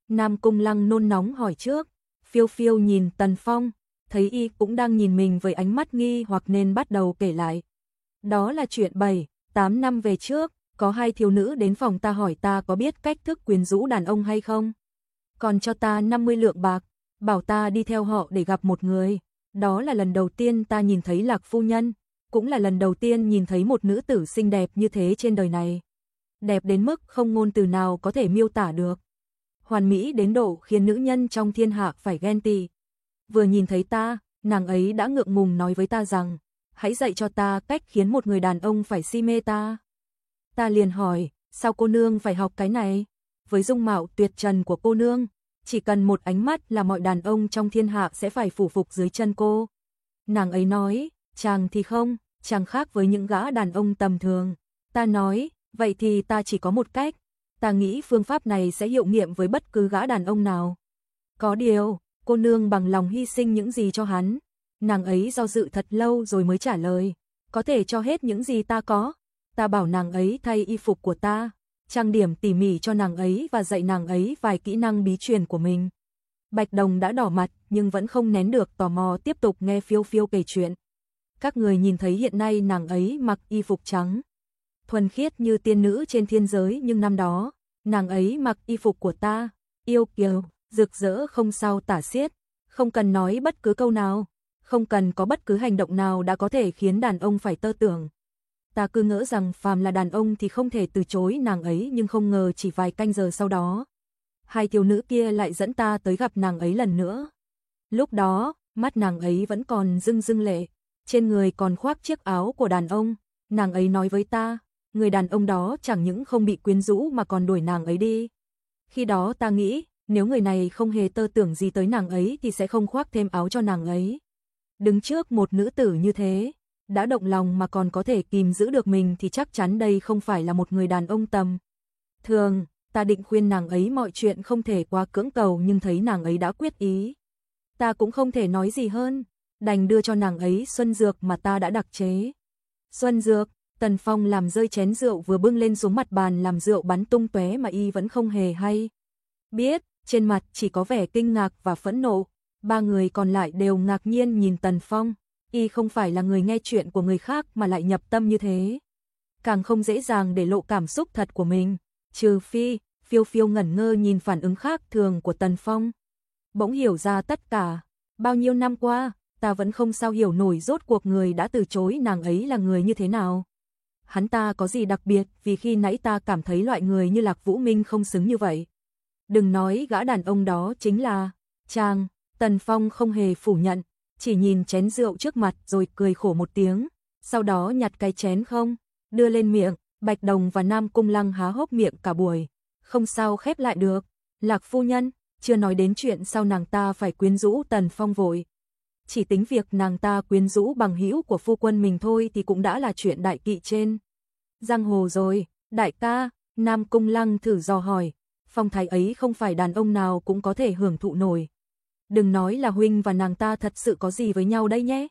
Nam Cung Lăng nôn nóng hỏi trước. Phiêu Phiêu nhìn Tần Phong, thấy y cũng đang nhìn mình với ánh mắt nghi hoặc nên bắt đầu kể lại. Đó là chuyện bảy, tám năm về trước, có hai thiếu nữ đến phòng ta hỏi ta có biết cách thức quyến rũ đàn ông hay không. Còn cho ta năm mươi lượng bạc, bảo ta đi theo họ để gặp một người. Đó là lần đầu tiên ta nhìn thấy Lạc phu nhân, cũng là lần đầu tiên nhìn thấy một nữ tử xinh đẹp như thế trên đời này. Đẹp đến mức không ngôn từ nào có thể miêu tả được. Hoàn mỹ đến độ khiến nữ nhân trong thiên hạ phải ghen tị. Vừa nhìn thấy ta, nàng ấy đã ngượng ngùng nói với ta rằng, hãy dạy cho ta cách khiến một người đàn ông phải si mê ta. Ta liền hỏi, sao cô nương phải học cái này? Với dung mạo tuyệt trần của cô nương, chỉ cần một ánh mắt là mọi đàn ông trong thiên hạ sẽ phải phủ phục dưới chân cô. Nàng ấy nói, chàng thì không, chàng khác với những gã đàn ông tầm thường. Ta nói, vậy thì ta chỉ có một cách. Ta nghĩ phương pháp này sẽ hiệu nghiệm với bất cứ gã đàn ông nào. Có điều, cô nương bằng lòng hy sinh những gì cho hắn? Nàng ấy do dự thật lâu rồi mới trả lời, có thể cho hết những gì ta có. Ta bảo nàng ấy thay y phục của ta, trang điểm tỉ mỉ cho nàng ấy và dạy nàng ấy vài kỹ năng bí truyền của mình. Bạch Đồng đã đỏ mặt nhưng vẫn không nén được tò mò tiếp tục nghe Phiêu Phiêu kể chuyện. Các người nhìn thấy hiện nay nàng ấy mặc y phục trắng, thuần khiết như tiên nữ trên thiên giới, nhưng năm đó, nàng ấy mặc y phục của ta, yêu kiều, rực rỡ không sao tả xiết, không cần nói bất cứ câu nào, không cần có bất cứ hành động nào đã có thể khiến đàn ông phải tơ tưởng. Ta cứ ngỡ rằng phàm là đàn ông thì không thể từ chối nàng ấy, nhưng không ngờ chỉ vài canh giờ sau đó, hai thiếu nữ kia lại dẫn ta tới gặp nàng ấy lần nữa. Lúc đó, mắt nàng ấy vẫn còn rưng rưng lệ, trên người còn khoác chiếc áo của đàn ông. Nàng ấy nói với ta, người đàn ông đó chẳng những không bị quyến rũ mà còn đuổi nàng ấy đi. Khi đó ta nghĩ, nếu người này không hề tơ tưởng gì tới nàng ấy thì sẽ không khoác thêm áo cho nàng ấy. Đứng trước một nữ tử như thế, đã động lòng mà còn có thể kìm giữ được mình thì chắc chắn đây không phải là một người đàn ông tầm thường. Ta định khuyên nàng ấy mọi chuyện không thể quá cưỡng cầu, nhưng thấy nàng ấy đã quyết ý. Ta cũng không thể nói gì hơn, đành đưa cho nàng ấy xuân dược mà ta đã đặc chế. Xuân dược, Tần Phong làm rơi chén rượu vừa bưng lên xuống mặt bàn làm rượu bắn tung tóe mà y vẫn không hề hay biết, trên mặt chỉ có vẻ kinh ngạc và phẫn nộ. Ba người còn lại đều ngạc nhiên nhìn Tần Phong, y không phải là người nghe chuyện của người khác mà lại nhập tâm như thế. Càng không dễ dàng để lộ cảm xúc thật của mình, trừ phi, Phiêu Phiêu ngẩn ngơ nhìn phản ứng khác thường của Tần Phong. Bỗng hiểu ra tất cả, bao nhiêu năm qua, ta vẫn không sao hiểu nổi rốt cuộc người đã từ chối nàng ấy là người như thế nào. Hắn ta có gì đặc biệt, vì khi nãy ta cảm thấy loại người như Lạc Vũ Minh không xứng như vậy. Đừng nói gã đàn ông đó chính là chàng. Tần Phong không hề phủ nhận, chỉ nhìn chén rượu trước mặt rồi cười khổ một tiếng, sau đó nhặt cái chén không, đưa lên miệng. Bạch Đồng và Nam Cung Lăng há hốc miệng cả buổi, không sao khép lại được. Lạc phu nhân, chưa nói đến chuyện sau nàng ta phải quyến rũ Tần Phong vội. Chỉ tính việc nàng ta quyến rũ bằng hữu của phu quân mình thôi thì cũng đã là chuyện đại kỵ trên giang hồ rồi. Đại ca, Nam Cung Lăng thử dò hỏi, phong thái ấy không phải đàn ông nào cũng có thể hưởng thụ nổi. Đừng nói là huynh và nàng ta thật sự có gì với nhau đây nhé.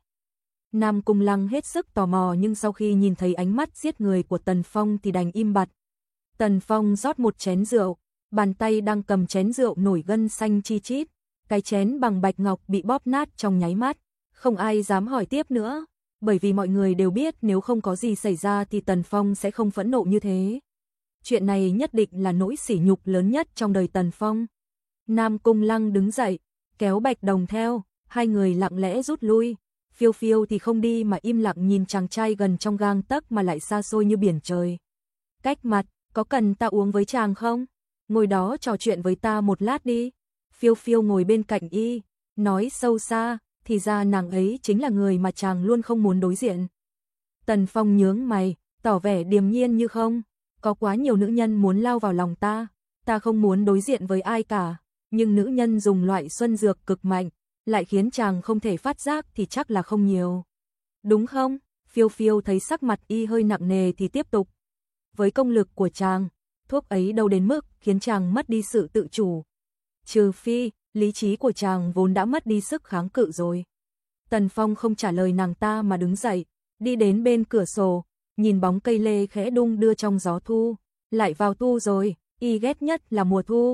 Nam Cung Lăng hết sức tò mò, nhưng sau khi nhìn thấy ánh mắt giết người của Tần Phong thì đành im bặt. Tần Phong rót một chén rượu, bàn tay đang cầm chén rượu nổi gân xanh chi chít, cái chén bằng bạch ngọc bị bóp nát trong nháy mắt. Không ai dám hỏi tiếp nữa, bởi vì mọi người đều biết nếu không có gì xảy ra thì Tần Phong sẽ không phẫn nộ như thế. Chuyện này nhất định là nỗi sỉ nhục lớn nhất trong đời Tần Phong. Nam Cung Lăng đứng dậy, kéo Bạch Đồng theo, hai người lặng lẽ rút lui. Phiêu Phiêu thì không đi mà im lặng nhìn chàng trai gần trong gang tấc mà lại xa xôi như biển trời. Cách mặt, có cần ta uống với chàng không? Ngồi đó trò chuyện với ta một lát đi. Phiêu Phiêu ngồi bên cạnh y, nói sâu xa, thì ra nàng ấy chính là người mà chàng luôn không muốn đối diện. Tần Phong nhướng mày, tỏ vẻ điềm nhiên như không. Có quá nhiều nữ nhân muốn lao vào lòng ta, ta không muốn đối diện với ai cả. Nhưng nữ nhân dùng loại xuân dược cực mạnh, lại khiến chàng không thể phát giác thì chắc là không nhiều. Đúng không? Phiêu Phiêu thấy sắc mặt y hơi nặng nề thì tiếp tục. Với công lực của chàng, thuốc ấy đâu đến mức khiến chàng mất đi sự tự chủ. Trừ phi, lý trí của chàng vốn đã mất đi sức kháng cự rồi. Tần Phong không trả lời nàng ta mà đứng dậy, đi đến bên cửa sổ, nhìn bóng cây lê khẽ đung đưa trong gió thu. Lại vào thu rồi, y ghét nhất là mùa thu.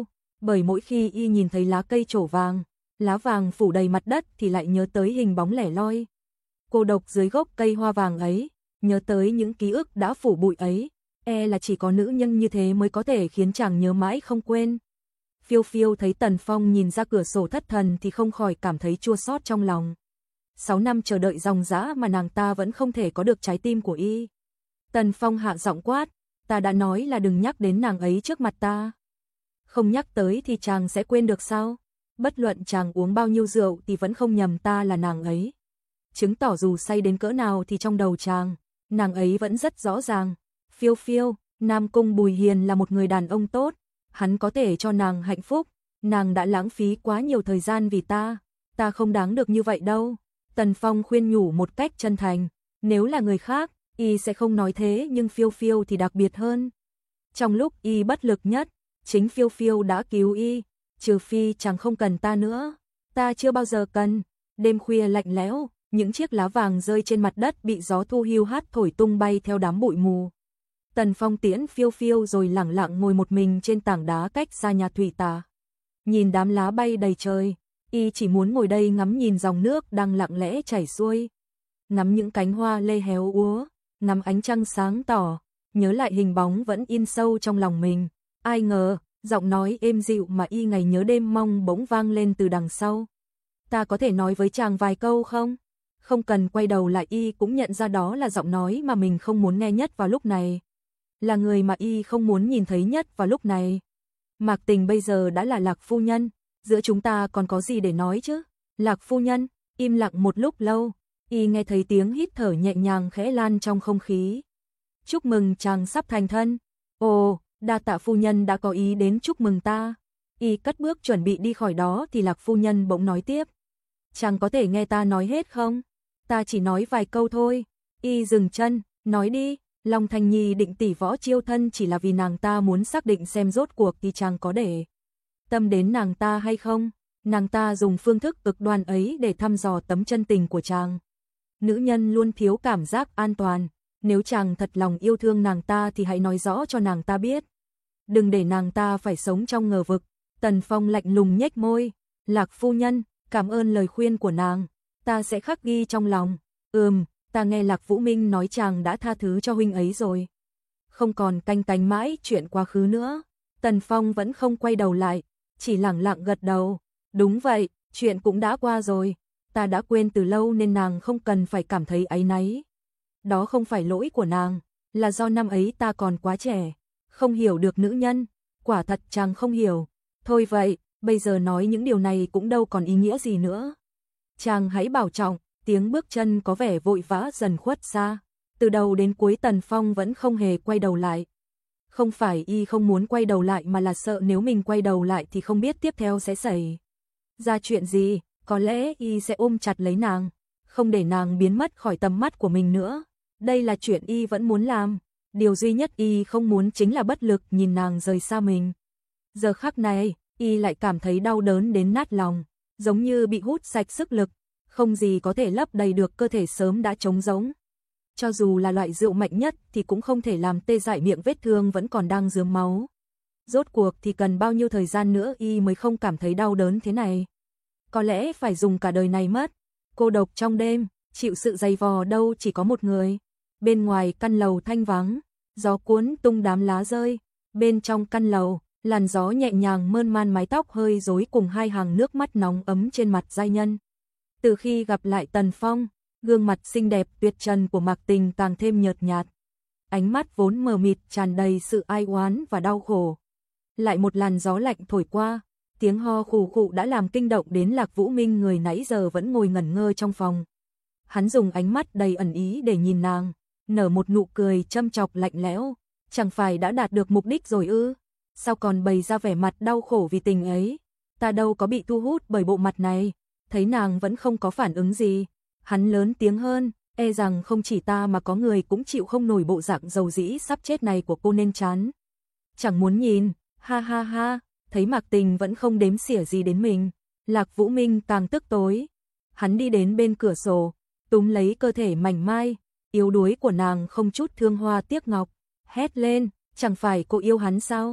bởi mỗi khi y nhìn thấy lá cây trổ vàng, lá vàng phủ đầy mặt đất thì lại nhớ tới hình bóng lẻ loi cô độc dưới gốc cây hoa vàng ấy, nhớ tới những ký ức đã phủ bụi ấy, e là chỉ có nữ nhân như thế mới có thể khiến chàng nhớ mãi không quên. Phiêu Phiêu thấy Tần Phong nhìn ra cửa sổ thất thần thì không khỏi cảm thấy chua xót trong lòng. Sáu năm chờ đợi dòng dã mà nàng ta vẫn không thể có được trái tim của y. Tần Phong hạ giọng quát, ta đã nói là đừng nhắc đến nàng ấy trước mặt ta. Không nhắc tới thì chàng sẽ quên được sao? Bất luận chàng uống bao nhiêu rượu thì vẫn không nhầm ta là nàng ấy. Chứng tỏ dù say đến cỡ nào thì trong đầu chàng, nàng ấy vẫn rất rõ ràng. Phiêu Phiêu, Nam Cung Bùi Hiền là một người đàn ông tốt, hắn có thể cho nàng hạnh phúc, nàng đã lãng phí quá nhiều thời gian vì ta, ta không đáng được như vậy đâu. Tần Phong khuyên nhủ một cách chân thành, nếu là người khác, y sẽ không nói thế nhưng Phiêu Phiêu thì đặc biệt hơn. Trong lúc y bất lực nhất, chính Phiêu Phiêu đã cứu y, trừ phi chàng không cần ta nữa, ta chưa bao giờ cần. Đêm khuya lạnh lẽo, những chiếc lá vàng rơi trên mặt đất bị gió thu hiu hắt thổi tung bay theo đám bụi mù. Tần Phong tiễn Phiêu Phiêu rồi lẳng lặng ngồi một mình trên tảng đá cách xa nhà thủy tà. Nhìn đám lá bay đầy trời, y chỉ muốn ngồi đây ngắm nhìn dòng nước đang lặng lẽ chảy xuôi, ngắm những cánh hoa lê héo úa, ngắm ánh trăng sáng tỏ, nhớ lại hình bóng vẫn in sâu trong lòng mình. Ai ngờ, giọng nói êm dịu mà y ngày nhớ đêm mong bỗng vang lên từ đằng sau. Ta có thể nói với chàng vài câu không? Không cần quay đầu lại y cũng nhận ra đó là giọng nói mà mình không muốn nghe nhất vào lúc này. Là người mà y không muốn nhìn thấy nhất vào lúc này. Mạc Tình bây giờ đã là Lạc phu nhân, giữa chúng ta còn có gì để nói chứ? Lạc phu nhân, im lặng một lúc lâu, y nghe thấy tiếng hít thở nhẹ nhàng khẽ lan trong không khí. Chúc mừng chàng sắp thành thân. Ồ, đa tạ phu nhân đã có ý đến chúc mừng ta. Y cất bước chuẩn bị đi khỏi đó thì Lạc phu nhân bỗng nói tiếp. Chàng có thể nghe ta nói hết không? Ta chỉ nói vài câu thôi. Y dừng chân, nói đi. Long Thanh Nhi định tỷ võ chiêu thân chỉ là vì nàng ta muốn xác định xem rốt cuộc thì chàng có để tâm đến nàng ta hay không. Nàng ta dùng phương thức cực đoan ấy để thăm dò tấm chân tình của chàng. Nữ nhân luôn thiếu cảm giác an toàn. Nếu chàng thật lòng yêu thương nàng ta thì hãy nói rõ cho nàng ta biết. Đừng để nàng ta phải sống trong ngờ vực. Tần Phong lạnh lùng nhếch môi. Lạc phu nhân, cảm ơn lời khuyên của nàng. Ta sẽ khắc ghi trong lòng. Ừm, ta nghe Lạc Vũ Minh nói chàng đã tha thứ cho huynh ấy rồi. Không còn canh cánh mãi chuyện quá khứ nữa. Tần Phong vẫn không quay đầu lại, chỉ lẳng lặng gật đầu. Đúng vậy, chuyện cũng đã qua rồi. Ta đã quên từ lâu nên nàng không cần phải cảm thấy áy náy. Đó không phải lỗi của nàng, là do năm ấy ta còn quá trẻ, không hiểu được nữ nhân. Quả thật chàng không hiểu. Thôi vậy, bây giờ nói những điều này cũng đâu còn ý nghĩa gì nữa. Chàng hãy bảo trọng. Tiếng bước chân có vẻ vội vã dần khuất xa. Từ đầu đến cuối Tần Phong vẫn không hề quay đầu lại. Không phải y không muốn quay đầu lại mà là sợ nếu mình quay đầu lại thì không biết tiếp theo sẽ xảy ra chuyện gì. Có lẽ y sẽ ôm chặt lấy nàng, không để nàng biến mất khỏi tầm mắt của mình nữa. Đây là chuyện y vẫn muốn làm. Điều duy nhất y không muốn chính là bất lực nhìn nàng rời xa mình. Giờ khắc này, y lại cảm thấy đau đớn đến nát lòng, giống như bị hút sạch sức lực. Không gì có thể lấp đầy được, cơ thể sớm đã trống rỗng. Cho dù là loại rượu mạnh nhất thì cũng không thể làm tê dại miệng, vết thương vẫn còn đang rớm máu. Rốt cuộc thì cần bao nhiêu thời gian nữa y mới không cảm thấy đau đớn thế này. Có lẽ phải dùng cả đời này mất. Cô độc trong đêm, chịu sự dày vò đâu chỉ có một người. Bên ngoài căn lầu thanh vắng, gió cuốn tung đám lá rơi. Bên trong căn lầu, làn gió nhẹ nhàng mơn man mái tóc hơi rối cùng hai hàng nước mắt nóng ấm trên mặt giai nhân. Từ khi gặp lại Tần Phong, gương mặt xinh đẹp tuyệt trần của Mạc Tình càng thêm nhợt nhạt. Ánh mắt vốn mờ mịt tràn đầy sự ai oán và đau khổ. Lại một làn gió lạnh thổi qua, tiếng ho khù khụ đã làm kinh động đến Lạc Vũ Minh, người nãy giờ vẫn ngồi ngẩn ngơ trong phòng. Hắn dùng ánh mắt đầy ẩn ý để nhìn nàng, nở một nụ cười châm chọc lạnh lẽo. Chẳng phải đã đạt được mục đích rồi ư? Sao còn bày ra vẻ mặt đau khổ vì tình ấy? Ta đâu có bị thu hút bởi bộ mặt này. Thấy nàng vẫn không có phản ứng gì, hắn lớn tiếng hơn, e rằng không chỉ ta mà có người cũng chịu không nổi bộ dạng dầu dĩ sắp chết này của cô nên chán. Chẳng muốn nhìn, ha ha ha, thấy Mạc Tình vẫn không đếm xỉa gì đến mình, Lạc Vũ Minh càng tức tối. Hắn đi đến bên cửa sổ, túm lấy cơ thể mảnh mai, yếu đuối của nàng không chút thương hoa tiếc ngọc, hét lên, chẳng phải cô yêu hắn sao?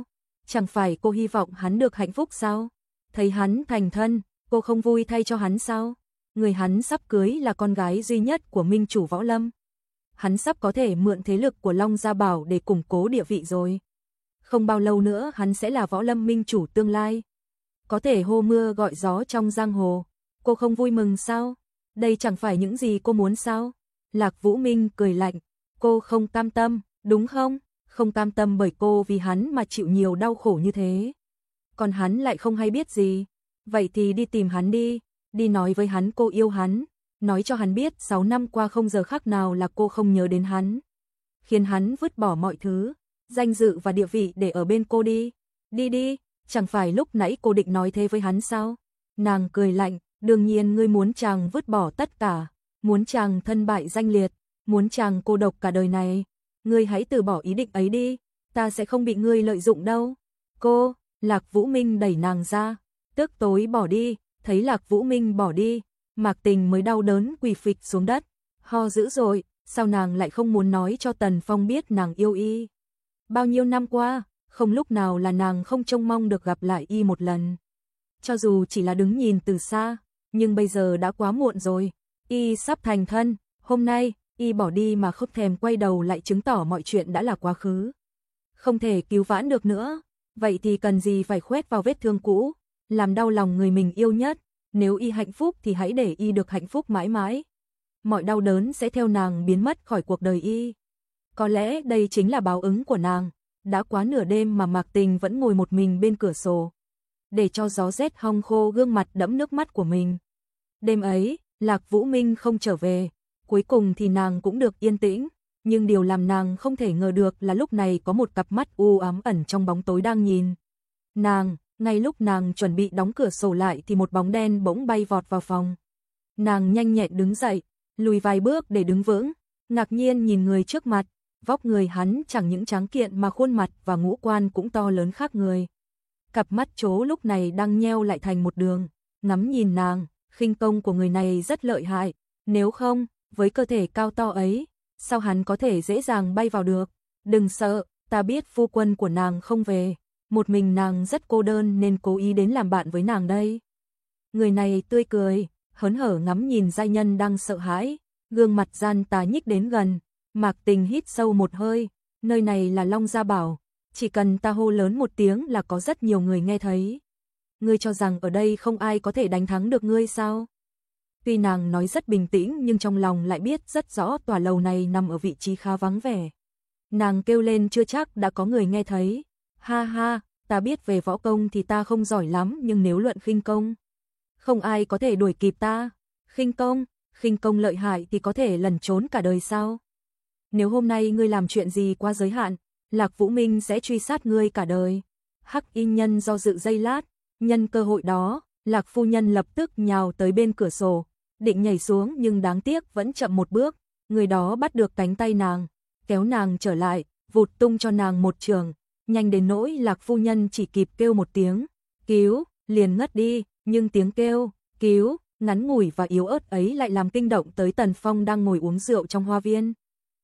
Chẳng phải cô hy vọng hắn được hạnh phúc sao? Thấy hắn thành thân, cô không vui thay cho hắn sao? Người hắn sắp cưới là con gái duy nhất của minh chủ Võ Lâm. Hắn sắp có thể mượn thế lực của Long Gia Bảo để củng cố địa vị rồi. Không bao lâu nữa hắn sẽ là Võ Lâm minh chủ tương lai. Có thể hô mưa gọi gió trong giang hồ. Cô không vui mừng sao? Đây chẳng phải những gì cô muốn sao? Lạc Vũ Minh cười lạnh. Cô không cam tâm, đúng không? Không cam tâm bởi cô vì hắn mà chịu nhiều đau khổ như thế. Còn hắn lại không hay biết gì. Vậy thì đi tìm hắn đi. Đi nói với hắn cô yêu hắn. Nói cho hắn biết sáu năm qua không giờ khắc nào là cô không nhớ đến hắn. Khiến hắn vứt bỏ mọi thứ, danh dự và địa vị để ở bên cô đi. Đi đi, chẳng phải lúc nãy cô định nói thế với hắn sao? Nàng cười lạnh, đương nhiên ngươi muốn chàng vứt bỏ tất cả. Muốn chàng thân bại danh liệt. Muốn chàng cô độc cả đời này. Ngươi hãy từ bỏ ý định ấy đi. Ta sẽ không bị ngươi lợi dụng đâu. Cô, Lạc Vũ Minh đẩy nàng ra. Tức tối bỏ đi. Thấy Lạc Vũ Minh bỏ đi, Mạc Tình mới đau đớn quỳ phịch xuống đất. Ho dữ rồi, sao nàng lại không muốn nói cho Tần Phong biết nàng yêu y? Bao nhiêu năm qua, không lúc nào là nàng không trông mong được gặp lại y một lần. Cho dù chỉ là đứng nhìn từ xa, nhưng bây giờ đã quá muộn rồi. Y sắp thành thân, hôm nay, y bỏ đi mà không thèm quay đầu lại chứng tỏ mọi chuyện đã là quá khứ. Không thể cứu vãn được nữa, vậy thì cần gì phải khoét vào vết thương cũ, làm đau lòng người mình yêu nhất. Nếu y hạnh phúc thì hãy để y được hạnh phúc mãi mãi. Mọi đau đớn sẽ theo nàng biến mất khỏi cuộc đời y. Có lẽ đây chính là báo ứng của nàng. Đã quá nửa đêm mà Mạc Tình vẫn ngồi một mình bên cửa sổ, để cho gió rét hong khô gương mặt đẫm nước mắt của mình. Đêm ấy, Lạc Vũ Minh không trở về. Cuối cùng thì nàng cũng được yên tĩnh. Nhưng điều làm nàng không thể ngờ được là lúc này có một cặp mắt u ám ẩn trong bóng tối đang nhìn nàng. Ngay lúc nàng chuẩn bị đóng cửa sổ lại thì một bóng đen bỗng bay vọt vào phòng. Nàng nhanh nhẹn đứng dậy, lùi vài bước để đứng vững, ngạc nhiên nhìn người trước mặt. Vóc người hắn chẳng những tráng kiện mà khuôn mặt và ngũ quan cũng to lớn khác người. Cặp mắt chố lúc này đang nheo lại thành một đường, ngắm nhìn nàng. Khinh công của người này rất lợi hại, nếu không, với cơ thể cao to ấy, sao hắn có thể dễ dàng bay vào được? Đừng sợ, ta biết phu quân của nàng không về. Một mình nàng rất cô đơn nên cố ý đến làm bạn với nàng đây. Người này tươi cười, hớn hở ngắm nhìn giai nhân đang sợ hãi, gương mặt gian tà nhích đến gần. Mạc Tình hít sâu một hơi, nơi này là Long Gia Bảo, chỉ cần ta hô lớn một tiếng là có rất nhiều người nghe thấy. Ngươi cho rằng ở đây không ai có thể đánh thắng được ngươi sao? Tuy nàng nói rất bình tĩnh nhưng trong lòng lại biết rất rõ tòa lầu này nằm ở vị trí khá vắng vẻ. Nàng kêu lên chưa chắc đã có người nghe thấy. Ha ha, ta biết về võ công thì ta không giỏi lắm, nhưng nếu luận khinh công, không ai có thể đuổi kịp ta. Khinh công, khinh công lợi hại thì có thể lẩn trốn cả đời sao? Nếu hôm nay ngươi làm chuyện gì qua giới hạn, Lạc Vũ Minh sẽ truy sát ngươi cả đời. Hắc Y Nhân do dự giây lát, nhân cơ hội đó, Lạc phu nhân lập tức nhào tới bên cửa sổ, định nhảy xuống nhưng đáng tiếc vẫn chậm một bước. Người đó bắt được cánh tay nàng, kéo nàng trở lại, vụt tung cho nàng một trường. Nhanh đến nỗi Lạc phu nhân chỉ kịp kêu một tiếng cứu, liền ngất đi. Nhưng tiếng kêu cứu ngắn ngủi và yếu ớt ấy lại làm kinh động tới Tần Phong đang ngồi uống rượu trong hoa viên.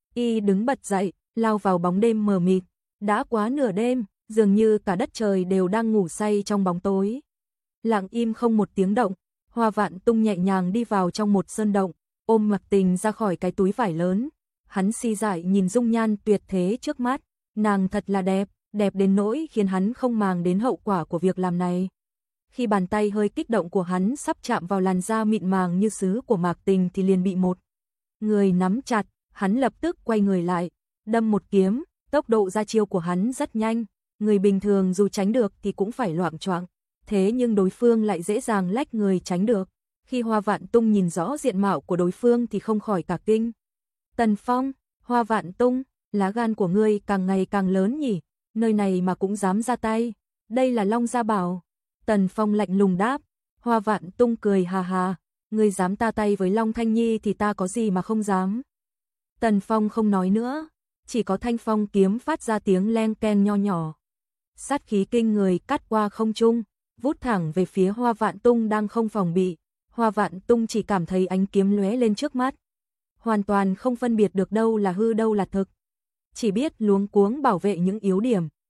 Y đứng bật dậy, lao vào bóng đêm mờ mịt. Đã quá nửa đêm, dường như cả đất trời đều đang ngủ say trong bóng tối. Lặng im không một tiếng động. Hoa Vạn Tung nhẹ nhàng đi vào trong một sơn động, ôm Mạc Tình ra khỏi cái túi vải lớn. Hắn si dại nhìn dung nhan tuyệt thế trước mắt, nàng thật là đẹp, đẹp đến nỗi khiến hắn không màng đến hậu quả của việc làm này. Khi bàn tay hơi kích động của hắn sắp chạm vào làn da mịn màng như sứ của Mạc Tình thì liền bị một người nắm chặt. Hắn lập tức quay người lại, đâm một kiếm. Tốc độ ra chiêu của hắn rất nhanh, người bình thường dù tránh được thì cũng phải loạng choạng. Thế nhưng đối phương lại dễ dàng lách người tránh được. Khi Hoa Vạn Tung nhìn rõ diện mạo của đối phương thì không khỏi cả kinh. Tần Phong, Hoa Vạn Tung, lá gan của ngươi càng ngày càng lớn nhỉ, nơi này mà cũng dám ra tay. Đây là Long Gia Bảo. Tần Phong lạnh lùng đáp. Hoa Vạn Tung cười hà hà, ngươi dám ta tay với Long Thanh Nhi thì ta có gì mà không dám. Tần Phong không nói nữa, chỉ có thanh phong kiếm phát ra tiếng leng keng nho nhỏ. Sát khí kinh người cắt qua không trung, vút thẳng về phía Hoa Vạn Tung đang không phòng bị. Hoa Vạn Tung chỉ cảm thấy ánh kiếm lóe lên trước mắt, hoàn toàn không phân biệt được đâu là hư đâu là thực, chỉ biết luống cuống bảo vệ những yếu điểm.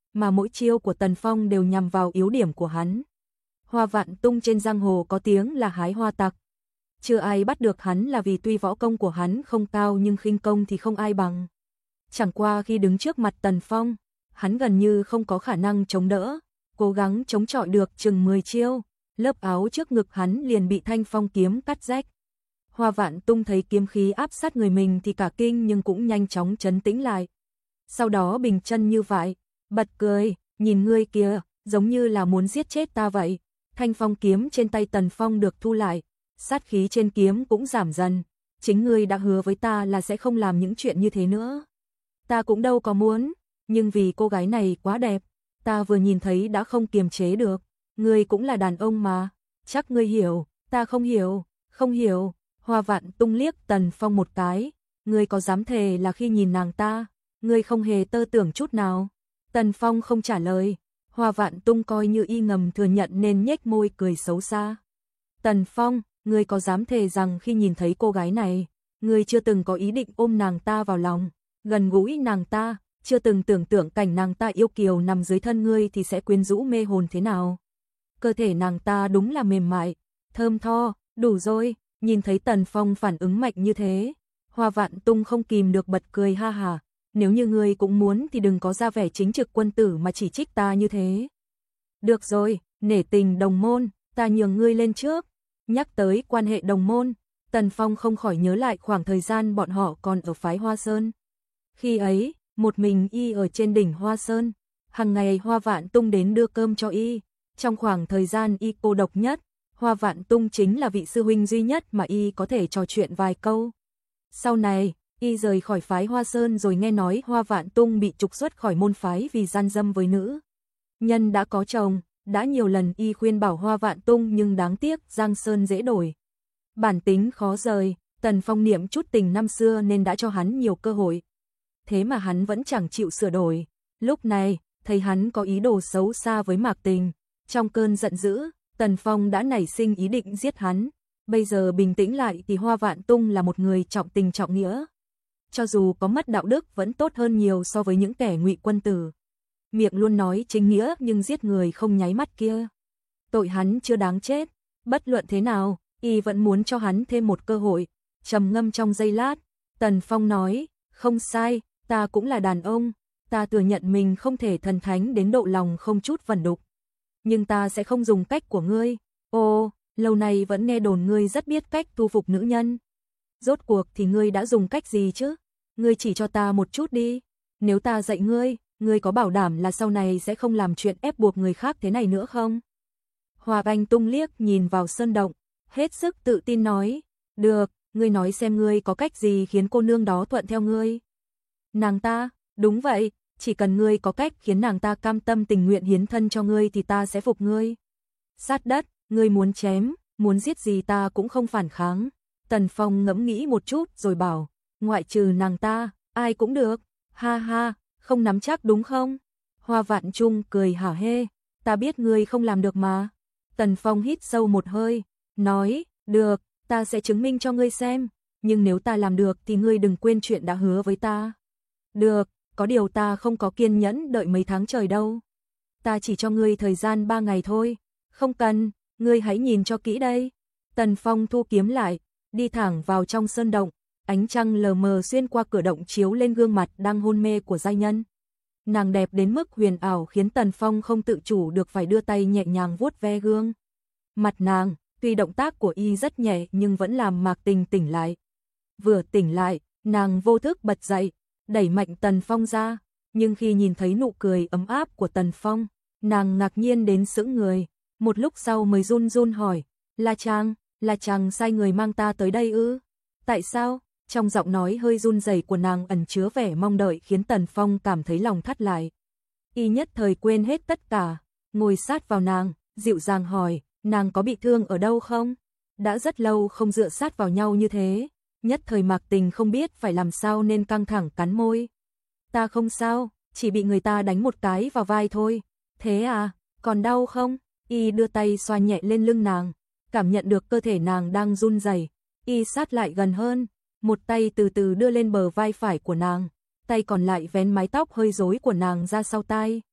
mà mỗi chiêu của Tần Phong đều nhằm vào yếu điểm của hắn. Hoa Vạn Tung trên giang hồ có tiếng là hái hoa tặc. Chưa ai bắt được hắn là vì tuy võ công của hắn không cao nhưng khinh công thì không ai bằng. Chẳng qua khi đứng trước mặt Tần Phong, hắn gần như không có khả năng chống đỡ, cố gắng chống chọi được chừng mười chiêu, lớp áo trước ngực hắn liền bị thanh phong kiếm cắt rách. Hoa Vạn Tung thấy kiếm khí áp sát người mình thì cả kinh nhưng cũng nhanh chóng trấn tĩnh lại. Sau đó bình chân như vậy, bật cười, nhìn ngươi kia, giống như là muốn giết chết ta vậy. Thanh phong kiếm trên tay Tần Phong được thu lại, sát khí trên kiếm cũng giảm dần. Chính ngươi đã hứa với ta là sẽ không làm những chuyện như thế nữa. Ta cũng đâu có muốn, nhưng vì cô gái này quá đẹp, ta vừa nhìn thấy đã không kiềm chế được. Ngươi cũng là đàn ông mà, chắc ngươi hiểu, ta không hiểu, không hiểu. Hoa Vạn Tung liếc Tần Phong một cái, ngươi có dám thề là khi nhìn nàng ta, ngươi không hề tơ tưởng chút nào. Tần Phong không trả lời, Hoa Vạn Tung coi như y ngầm thừa nhận nên nhếch môi cười xấu xa. Tần Phong, ngươi có dám thề rằng khi nhìn thấy cô gái này, ngươi chưa từng có ý định ôm nàng ta vào lòng, gần gũi nàng ta, chưa từng tưởng tượng cảnh nàng ta yêu kiều nằm dưới thân ngươi thì sẽ quyến rũ mê hồn thế nào. Cơ thể nàng ta đúng là mềm mại, thơm tho, đủ rồi. Nhìn thấy Tần Phong phản ứng mạnh như thế, Hoa Vạn Tung không kìm được bật cười ha hà. Nếu như ngươi cũng muốn thì đừng có ra vẻ chính trực quân tử mà chỉ trích ta như thế. Được rồi, nể tình đồng môn, ta nhường ngươi lên trước. Nhắc tới quan hệ đồng môn, Tần Phong không khỏi nhớ lại khoảng thời gian bọn họ còn ở phái Hoa Sơn. Khi ấy, một mình y ở trên đỉnh Hoa Sơn, hàng ngày Hoa Vạn Tung đến đưa cơm cho y. Trong khoảng thời gian y cô độc nhất, Hoa Vạn Tung chính là vị sư huynh duy nhất mà y có thể trò chuyện vài câu. Sau này, y rời khỏi phái Hoa Sơn rồi nghe nói Hoa Vạn Tung bị trục xuất khỏi môn phái vì gian dâm với nữ nhân đã có chồng, đã nhiều lần y khuyên bảo Hoa Vạn Tung nhưng đáng tiếc Giang Sơn dễ đổi. Bản tính khó rời, Tần Phong niệm chút tình năm xưa nên đã cho hắn nhiều cơ hội. Thế mà hắn vẫn chẳng chịu sửa đổi. Lúc này, thấy hắn có ý đồ xấu xa với Mạc Tình, trong cơn giận dữ, Tần Phong đã nảy sinh ý định giết hắn. Bây giờ bình tĩnh lại thì Hoa Vạn Tung là một người trọng tình trọng nghĩa. Cho dù có mất đạo đức vẫn tốt hơn nhiều so với những kẻ ngụy quân tử. Miệng luôn nói chính nghĩa nhưng giết người không nháy mắt kia. Tội hắn chưa đáng chết. Bất luận thế nào, y vẫn muốn cho hắn thêm một cơ hội. Trầm ngâm trong giây lát, Tần Phong nói, không sai, ta cũng là đàn ông. Ta thừa nhận mình không thể thần thánh đến độ lòng không chút vẩn đục. Nhưng ta sẽ không dùng cách của ngươi. Ồ, lâu nay vẫn nghe đồn ngươi rất biết cách thu phục nữ nhân. Rốt cuộc thì ngươi đã dùng cách gì chứ? Ngươi chỉ cho ta một chút đi. Nếu ta dạy ngươi, ngươi có bảo đảm là sau này sẽ không làm chuyện ép buộc người khác thế này nữa không? Hoa Vanh Tung liếc nhìn vào sơn động, hết sức tự tin nói, được, ngươi nói xem ngươi có cách gì khiến cô nương đó thuận theo ngươi. Nàng ta, đúng vậy, chỉ cần ngươi có cách khiến nàng ta cam tâm tình nguyện hiến thân cho ngươi thì ta sẽ phục ngươi. Sát đất, ngươi muốn chém, muốn giết gì ta cũng không phản kháng. Tần Phong ngẫm nghĩ một chút rồi bảo, ngoại trừ nàng ta, ai cũng được. Ha ha, không nắm chắc đúng không? Hoa Vạn Trung cười hả hê, ta biết ngươi không làm được mà. Tần Phong hít sâu một hơi, nói, được, ta sẽ chứng minh cho ngươi xem, nhưng nếu ta làm được thì ngươi đừng quên chuyện đã hứa với ta. Được, có điều ta không có kiên nhẫn đợi mấy tháng trời đâu. Ta chỉ cho ngươi thời gian ba ngày thôi. Không cần, ngươi hãy nhìn cho kỹ đây. Tần Phong thu kiếm lại, đi thẳng vào trong sơn động, ánh trăng lờ mờ xuyên qua cửa động chiếu lên gương mặt đang hôn mê của giai nhân. Nàng đẹp đến mức huyền ảo khiến Tần Phong không tự chủ được phải đưa tay nhẹ nhàng vuốt ve gương mặt nàng, tuy động tác của y rất nhẹ nhưng vẫn làm Mạc Tình tỉnh lại. Vừa tỉnh lại, nàng vô thức bật dậy, đẩy mạnh Tần Phong ra, nhưng khi nhìn thấy nụ cười ấm áp của Tần Phong, nàng ngạc nhiên đến sững người, một lúc sau mới run run hỏi, là chàng, là chàng sai người mang ta tới đây ư? Tại sao? Trong giọng nói hơi run rẩy của nàng ẩn chứa vẻ mong đợi khiến Tần Phong cảm thấy lòng thắt lại. Y nhất thời quên hết tất cả, ngồi sát vào nàng, dịu dàng hỏi, nàng có bị thương ở đâu không? Đã rất lâu không dựa sát vào nhau như thế, nhất thời Mạc Tình không biết phải làm sao nên căng thẳng cắn môi. Ta không sao, chỉ bị người ta đánh một cái vào vai thôi. Thế à, còn đau không? Y đưa tay xoa nhẹ lên lưng nàng, cảm nhận được cơ thể nàng đang run rẩy, y sát lại gần hơn, một tay từ từ đưa lên bờ vai phải của nàng, tay còn lại vén mái tóc hơi rối của nàng ra sau tai.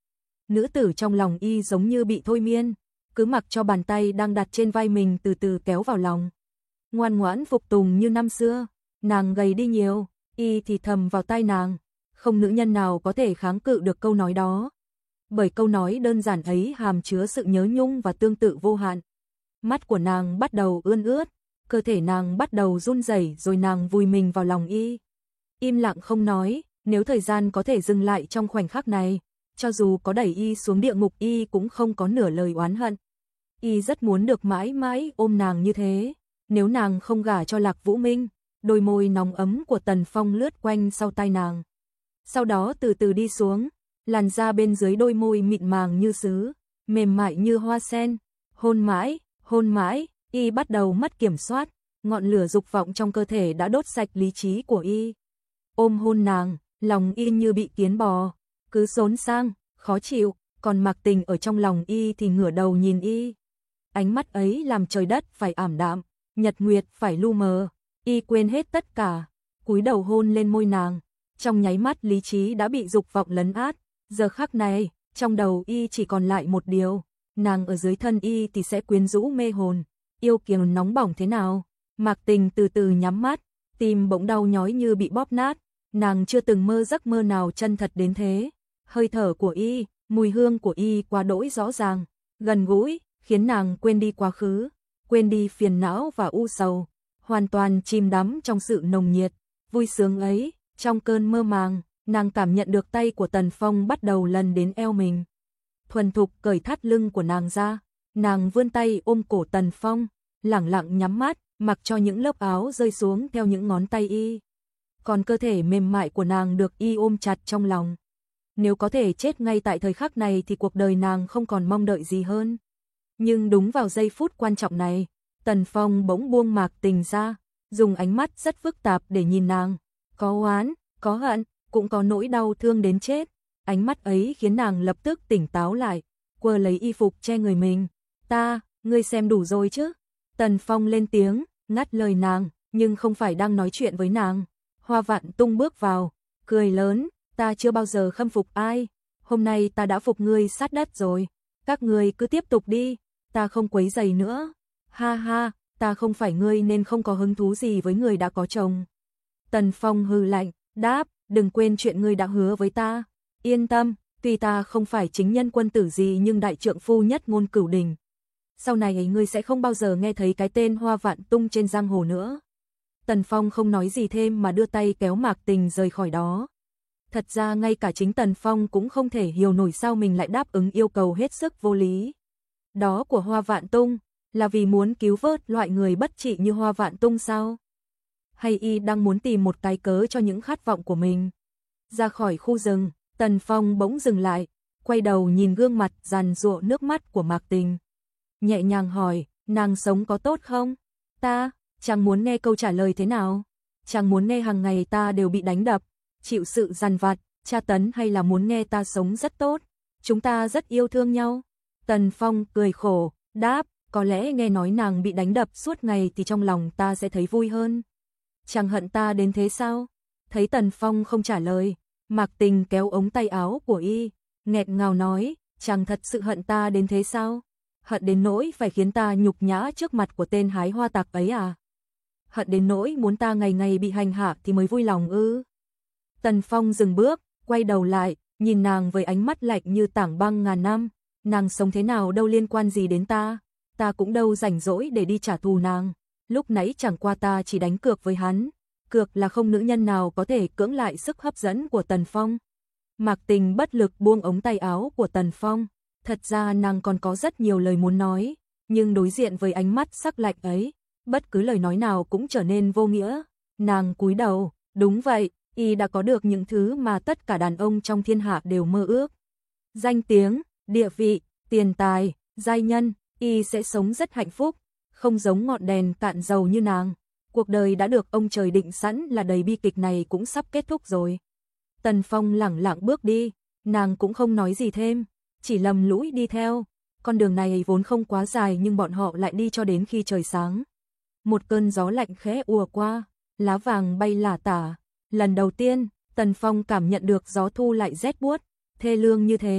nữ tử trong lòng y giống như bị thôi miên, cứ mặc cho bàn tay đang đặt trên vai mình từ từ kéo vào lòng. Ngoan ngoãn phục tùng như năm xưa, nàng gầy đi nhiều, y thì thầm vào tai nàng, không nữ nhân nào có thể kháng cự được câu nói đó. Bởi câu nói đơn giản ấy hàm chứa sự nhớ nhung và tương tự vô hạn. Mắt của nàng bắt đầu ươn ướt, cơ thể nàng bắt đầu run rẩy rồi nàng vùi mình vào lòng y. Im lặng không nói, nếu thời gian có thể dừng lại trong khoảnh khắc này, cho dù có đẩy y xuống địa ngục y cũng không có nửa lời oán hận. Y rất muốn được mãi mãi ôm nàng như thế, nếu nàng không gả cho Lạc Vũ Minh. Đôi môi nóng ấm của Tần Phong lướt quanh sau tai nàng. Sau đó từ từ đi xuống, làn da bên dưới đôi môi mịn màng như sứ, mềm mại như hoa sen, hôn mãi, hôn mãi, y bắt đầu mất kiểm soát, ngọn lửa dục vọng trong cơ thể đã đốt sạch lý trí của y. Ôm hôn nàng, lòng y như bị kiến bò, cứ xốn sang, khó chịu, còn Mạc Tình ở trong lòng y thì ngửa đầu nhìn y. Ánh mắt ấy làm trời đất phải ảm đạm, nhật nguyệt phải lu mờ, y quên hết tất cả, cúi đầu hôn lên môi nàng. Trong nháy mắt lý trí đã bị dục vọng lấn át, giờ khắc này, trong đầu y chỉ còn lại một điều, nàng ở dưới thân y thì sẽ quyến rũ mê hồn, yêu kiều nóng bỏng thế nào. Mạc Tình từ từ nhắm mắt, tim bỗng đau nhói như bị bóp nát, nàng chưa từng mơ giấc mơ nào chân thật đến thế. Hơi thở của y, mùi hương của y quá đỗi rõ ràng, gần gũi, khiến nàng quên đi quá khứ, quên đi phiền não và u sầu, hoàn toàn chìm đắm trong sự nồng nhiệt, vui sướng ấy. Trong cơn mơ màng, nàng cảm nhận được tay của Tần Phong bắt đầu lần đến eo mình. Thuần thục cởi thắt lưng của nàng ra, nàng vươn tay ôm cổ Tần Phong, lẳng lặng nhắm mắt, mặc cho những lớp áo rơi xuống theo những ngón tay y. Còn cơ thể mềm mại của nàng được y ôm chặt trong lòng. Nếu có thể chết ngay tại thời khắc này thì cuộc đời nàng không còn mong đợi gì hơn. Nhưng đúng vào giây phút quan trọng này, Tần Phong bỗng buông Mạc Tình ra, dùng ánh mắt rất phức tạp để nhìn nàng. Có oán, có hận, cũng có nỗi đau thương đến chết. Ánh mắt ấy khiến nàng lập tức tỉnh táo lại, quơ lấy y phục che người mình. Ta, ngươi xem đủ rồi chứ? Tần Phong lên tiếng, ngắt lời nàng, nhưng không phải đang nói chuyện với nàng. Hoa Vạn Tung bước vào, cười lớn, ta chưa bao giờ khâm phục ai. Hôm nay ta đã phục ngươi sát đất rồi. Các ngươi cứ tiếp tục đi, ta không quấy rầy nữa. Ha ha, ta không phải ngươi nên không có hứng thú gì với người đã có chồng. Tần Phong hừ lạnh, đáp, đừng quên chuyện ngươi đã hứa với ta. Yên tâm, tuy ta không phải chính nhân quân tử gì nhưng đại trượng phu nhất ngôn cửu đình. Sau này ấy ngươi sẽ không bao giờ nghe thấy cái tên Hoa Vạn Tung trên giang hồ nữa. Tần Phong không nói gì thêm mà đưa tay kéo Mạc Tình rời khỏi đó. Thật ra ngay cả chính Tần Phong cũng không thể hiểu nổi sao mình lại đáp ứng yêu cầu hết sức vô lý. Đó của Hoa Vạn Tung, là vì muốn cứu vớt loại người bất trị như Hoa Vạn Tung sao? Hay y đang muốn tìm một cái cớ cho những khát vọng của mình? Ra khỏi khu rừng, Tần Phong bỗng dừng lại, quay đầu nhìn gương mặt giàn giụa nước mắt của Mạc Tình. Nhẹ nhàng hỏi, nàng sống có tốt không? Ta, chẳng muốn nghe câu trả lời thế nào. Chẳng muốn nghe hàng ngày ta đều bị đánh đập, chịu sự dằn vặt, tra tấn hay là muốn nghe ta sống rất tốt? Chúng ta rất yêu thương nhau. Tần Phong cười khổ, đáp, có lẽ nghe nói nàng bị đánh đập suốt ngày thì trong lòng ta sẽ thấy vui hơn. Chẳng hận ta đến thế sao? Thấy Tần Phong không trả lời, Mạc Tình kéo ống tay áo của y, nghẹt ngào nói, chẳng thật sự hận ta đến thế sao? Hận đến nỗi phải khiến ta nhục nhã trước mặt của tên hái hoa tặc ấy à? Hận đến nỗi muốn ta ngày ngày bị hành hạ thì mới vui lòng ư? Tần Phong dừng bước, quay đầu lại, nhìn nàng với ánh mắt lạnh như tảng băng ngàn năm. Nàng sống thế nào đâu liên quan gì đến ta? Ta cũng đâu rảnh rỗi để đi trả thù nàng. Lúc nãy chẳng qua ta chỉ đánh cược với hắn. Cược là không nữ nhân nào có thể cưỡng lại sức hấp dẫn của Tần Phong. Mạc Tình bất lực buông ống tay áo của Tần Phong. Thật ra nàng còn có rất nhiều lời muốn nói, nhưng đối diện với ánh mắt sắc lạnh ấy, bất cứ lời nói nào cũng trở nên vô nghĩa. Nàng cúi đầu, đúng vậy, y đã có được những thứ mà tất cả đàn ông trong thiên hạ đều mơ ước. Danh tiếng, địa vị, tiền tài, giai nhân, y sẽ sống rất hạnh phúc, không giống ngọn đèn cạn dầu như nàng. Cuộc đời đã được ông trời định sẵn là đầy bi kịch này cũng sắp kết thúc rồi. Tần Phong lẳng lặng bước đi, nàng cũng không nói gì thêm, chỉ lầm lũi đi theo. Con đường này vốn không quá dài nhưng bọn họ lại đi cho đến khi trời sáng. Một cơn gió lạnh khẽ ùa qua, lá vàng bay lả tả. Lần đầu tiên, Tần Phong cảm nhận được gió thu lại rét buốt, thê lương như thế.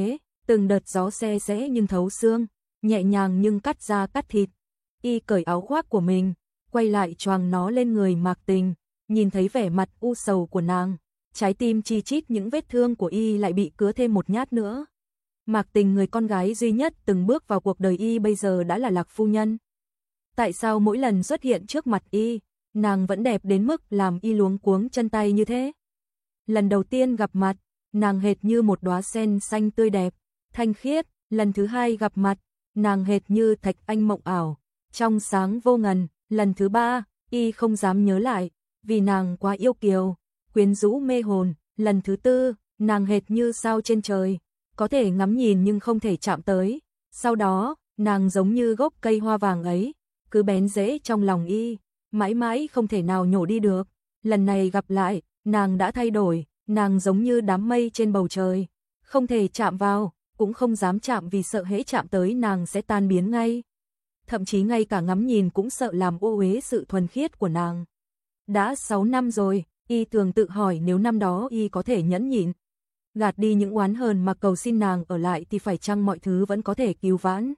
Từng đợt gió se rẽ nhưng thấu xương, nhẹ nhàng nhưng cắt da cắt thịt. Y cởi áo khoác của mình, quay lại choàng nó lên người Mạc Tình, nhìn thấy vẻ mặt u sầu của nàng, trái tim chi chít những vết thương của Y lại bị cứa thêm một nhát nữa. Mạc Tình, người con gái duy nhất từng bước vào cuộc đời Y, bây giờ đã là Lạc phu nhân. Tại sao mỗi lần xuất hiện trước mặt Y, nàng vẫn đẹp đến mức làm Y luống cuống chân tay như thế? Lần đầu tiên gặp mặt, nàng hệt như một đóa sen xanh tươi đẹp, thanh khiết. Lần thứ hai gặp mặt, nàng hệt như thạch anh mộng ảo, trong sáng vô ngần. Lần thứ ba, Y không dám nhớ lại, vì nàng quá yêu kiều, quyến rũ mê hồn. Lần thứ tư, nàng hệt như sao trên trời, có thể ngắm nhìn nhưng không thể chạm tới. Sau đó, nàng giống như gốc cây hoa vàng ấy, cứ bén rễ trong lòng Y, mãi mãi không thể nào nhổ đi được. Lần này gặp lại, nàng đã thay đổi, nàng giống như đám mây trên bầu trời, không thể chạm vào, cũng không dám chạm vì sợ hễ chạm tới nàng sẽ tan biến ngay. Thậm chí ngay cả ngắm nhìn cũng sợ làm ô uế sự thuần khiết của nàng. Đã sáu năm rồi, Y thường tự hỏi nếu năm đó Y có thể nhẫn nhịn, gạt đi những oán hờn mà cầu xin nàng ở lại thì phải chăng mọi thứ vẫn có thể cứu vãn.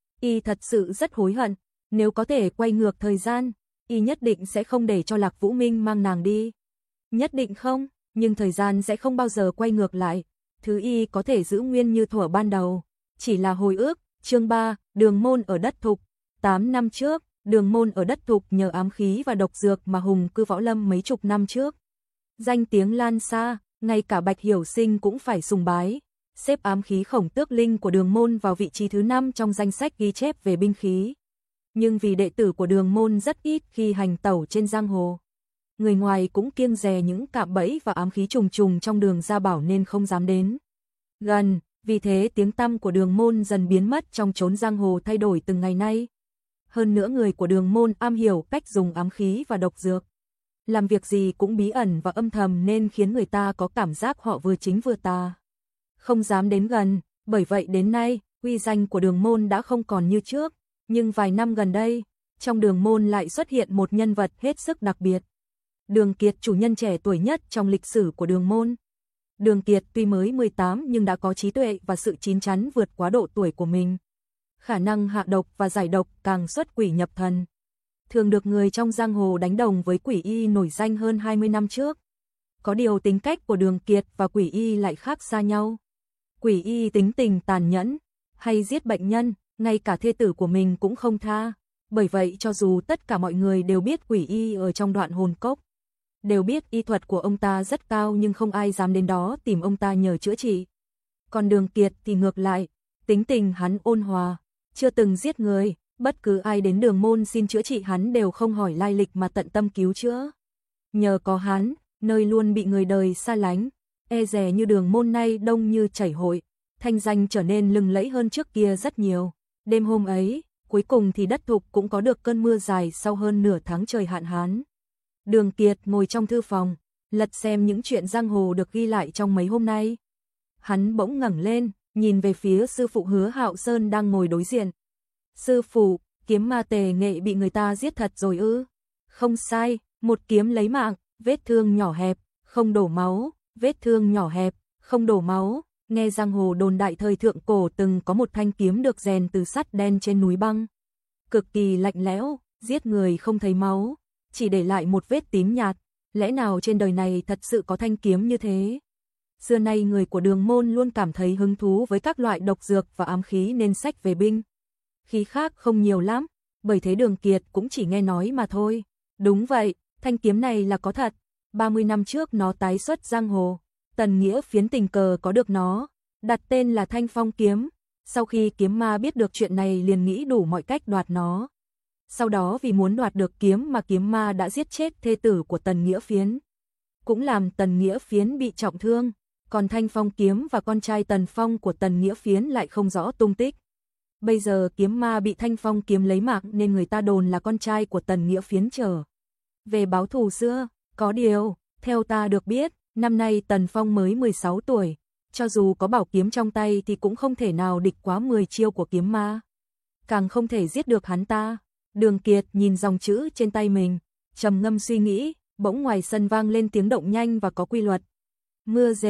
Y thật sự rất hối hận, nếu có thể quay ngược thời gian, Y nhất định sẽ không để cho Lạc Vũ Minh mang nàng đi. Nhất định không, nhưng thời gian sẽ không bao giờ quay ngược lại. Thứ Y có thể giữ nguyên như thuở ban đầu, chỉ là hồi ức. Chương ba, Đường Môn ở đất Thục. tám năm trước, Đường Môn ở đất Thục nhờ ám khí và độc dược mà hùng cư võ lâm mấy chục năm trước. Danh tiếng lan xa, ngay cả Bạch Hiểu Sinh cũng phải sùng bái, xếp ám khí Khổng Tước Linh của Đường Môn vào vị trí thứ năm trong danh sách ghi chép về binh khí. Nhưng vì đệ tử của Đường Môn rất ít khi hành tẩu trên giang hồ, người ngoài cũng kiêng dè những cạm bẫy và ám khí trùng trùng trong Đường Gia Bảo nên không dám đến gần, vì thế tiếng tăm của Đường Môn dần biến mất trong chốn giang hồ thay đổi từng ngày nay. Hơn nữa người của Đường Môn am hiểu cách dùng ám khí và độc dược, làm việc gì cũng bí ẩn và âm thầm nên khiến người ta có cảm giác họ vừa chính vừa tà, không dám đến gần. Bởi vậy đến nay, uy danh của Đường Môn đã không còn như trước, nhưng vài năm gần đây, trong Đường Môn lại xuất hiện một nhân vật hết sức đặc biệt. Đường Kiệt, chủ nhân trẻ tuổi nhất trong lịch sử của Đường Môn. Đường Kiệt tuy mới mười tám nhưng đã có trí tuệ và sự chín chắn vượt quá độ tuổi của mình. Khả năng hạ độc và giải độc càng xuất quỷ nhập thần, thường được người trong giang hồ đánh đồng với Quỷ Y nổi danh hơn hai mươi năm trước. Có điều tính cách của Đường Kiệt và Quỷ Y lại khác xa nhau. Quỷ Y tính tình tàn nhẫn, hay giết bệnh nhân, ngay cả thê tử của mình cũng không tha. Bởi vậy cho dù tất cả mọi người đều biết Quỷ Y ở trong Đoạn Hồn Cốc, đều biết y thuật của ông ta rất cao nhưng không ai dám đến đó tìm ông ta nhờ chữa trị. Còn Đường Kiệt thì ngược lại, tính tình hắn ôn hòa, chưa từng giết người, bất cứ ai đến Đường Môn xin chữa trị hắn đều không hỏi lai lịch mà tận tâm cứu chữa. Nhờ có hắn, nơi luôn bị người đời xa lánh, e dè như Đường Môn nay đông như chảy hội, thanh danh trở nên lừng lẫy hơn trước kia rất nhiều. Đêm hôm ấy, cuối cùng thì đất Thục cũng có được cơn mưa dài sau hơn nửa tháng trời hạn hán. Đường Kiệt ngồi trong thư phòng, lật xem những chuyện giang hồ được ghi lại trong mấy hôm nay. Hắn bỗng ngẩng lên, nhìn về phía sư phụ Hứa Hạo Sơn đang ngồi đối diện. Sư phụ, kiếm ma Tề Nghệ bị người ta giết thật rồi ư? Không sai, một kiếm lấy mạng, vết thương nhỏ hẹp, không đổ máu, vết thương nhỏ hẹp, không đổ máu. Nghe giang hồ đồn đại thời thượng cổ từng có một thanh kiếm được rèn từ sắt đen trên núi băng, cực kỳ lạnh lẽo, giết người không thấy máu, chỉ để lại một vết tím nhạt. Lẽ nào trên đời này thật sự có thanh kiếm như thế? Xưa nay người của Đường Môn luôn cảm thấy hứng thú với các loại độc dược và ám khí nên sách về binh khí khác không nhiều lắm, bởi thế Đường Kiệt cũng chỉ nghe nói mà thôi. Đúng vậy, thanh kiếm này là có thật. ba mươi năm trước nó tái xuất giang hồ, Tần Nghĩa Phiến tình cờ có được nó, đặt tên là Thanh Phong kiếm. Sau khi kiếm ma biết được chuyện này liền nghĩ đủ mọi cách đoạt nó. Sau đó vì muốn đoạt được kiếm mà kiếm ma đã giết chết thê tử của Tần Nghĩa Phiến, cũng làm Tần Nghĩa Phiến bị trọng thương, còn Thanh Phong kiếm và con trai Tần Phong của Tần Nghĩa Phiến lại không rõ tung tích. Bây giờ kiếm ma bị Thanh Phong kiếm lấy mạng nên người ta đồn là con trai của Tần Nghĩa Phiến trở về báo thù xưa. Có điều, theo ta được biết, năm nay Tần Phong mới mười sáu tuổi, cho dù có bảo kiếm trong tay thì cũng không thể nào địch quá mười chiêu của kiếm ma, càng không thể giết được hắn ta. Đường Kiệt nhìn dòng chữ trên tay mình, trầm ngâm suy nghĩ, bỗng ngoài sân vang lên tiếng động nhanh và có quy luật. Mưa rền,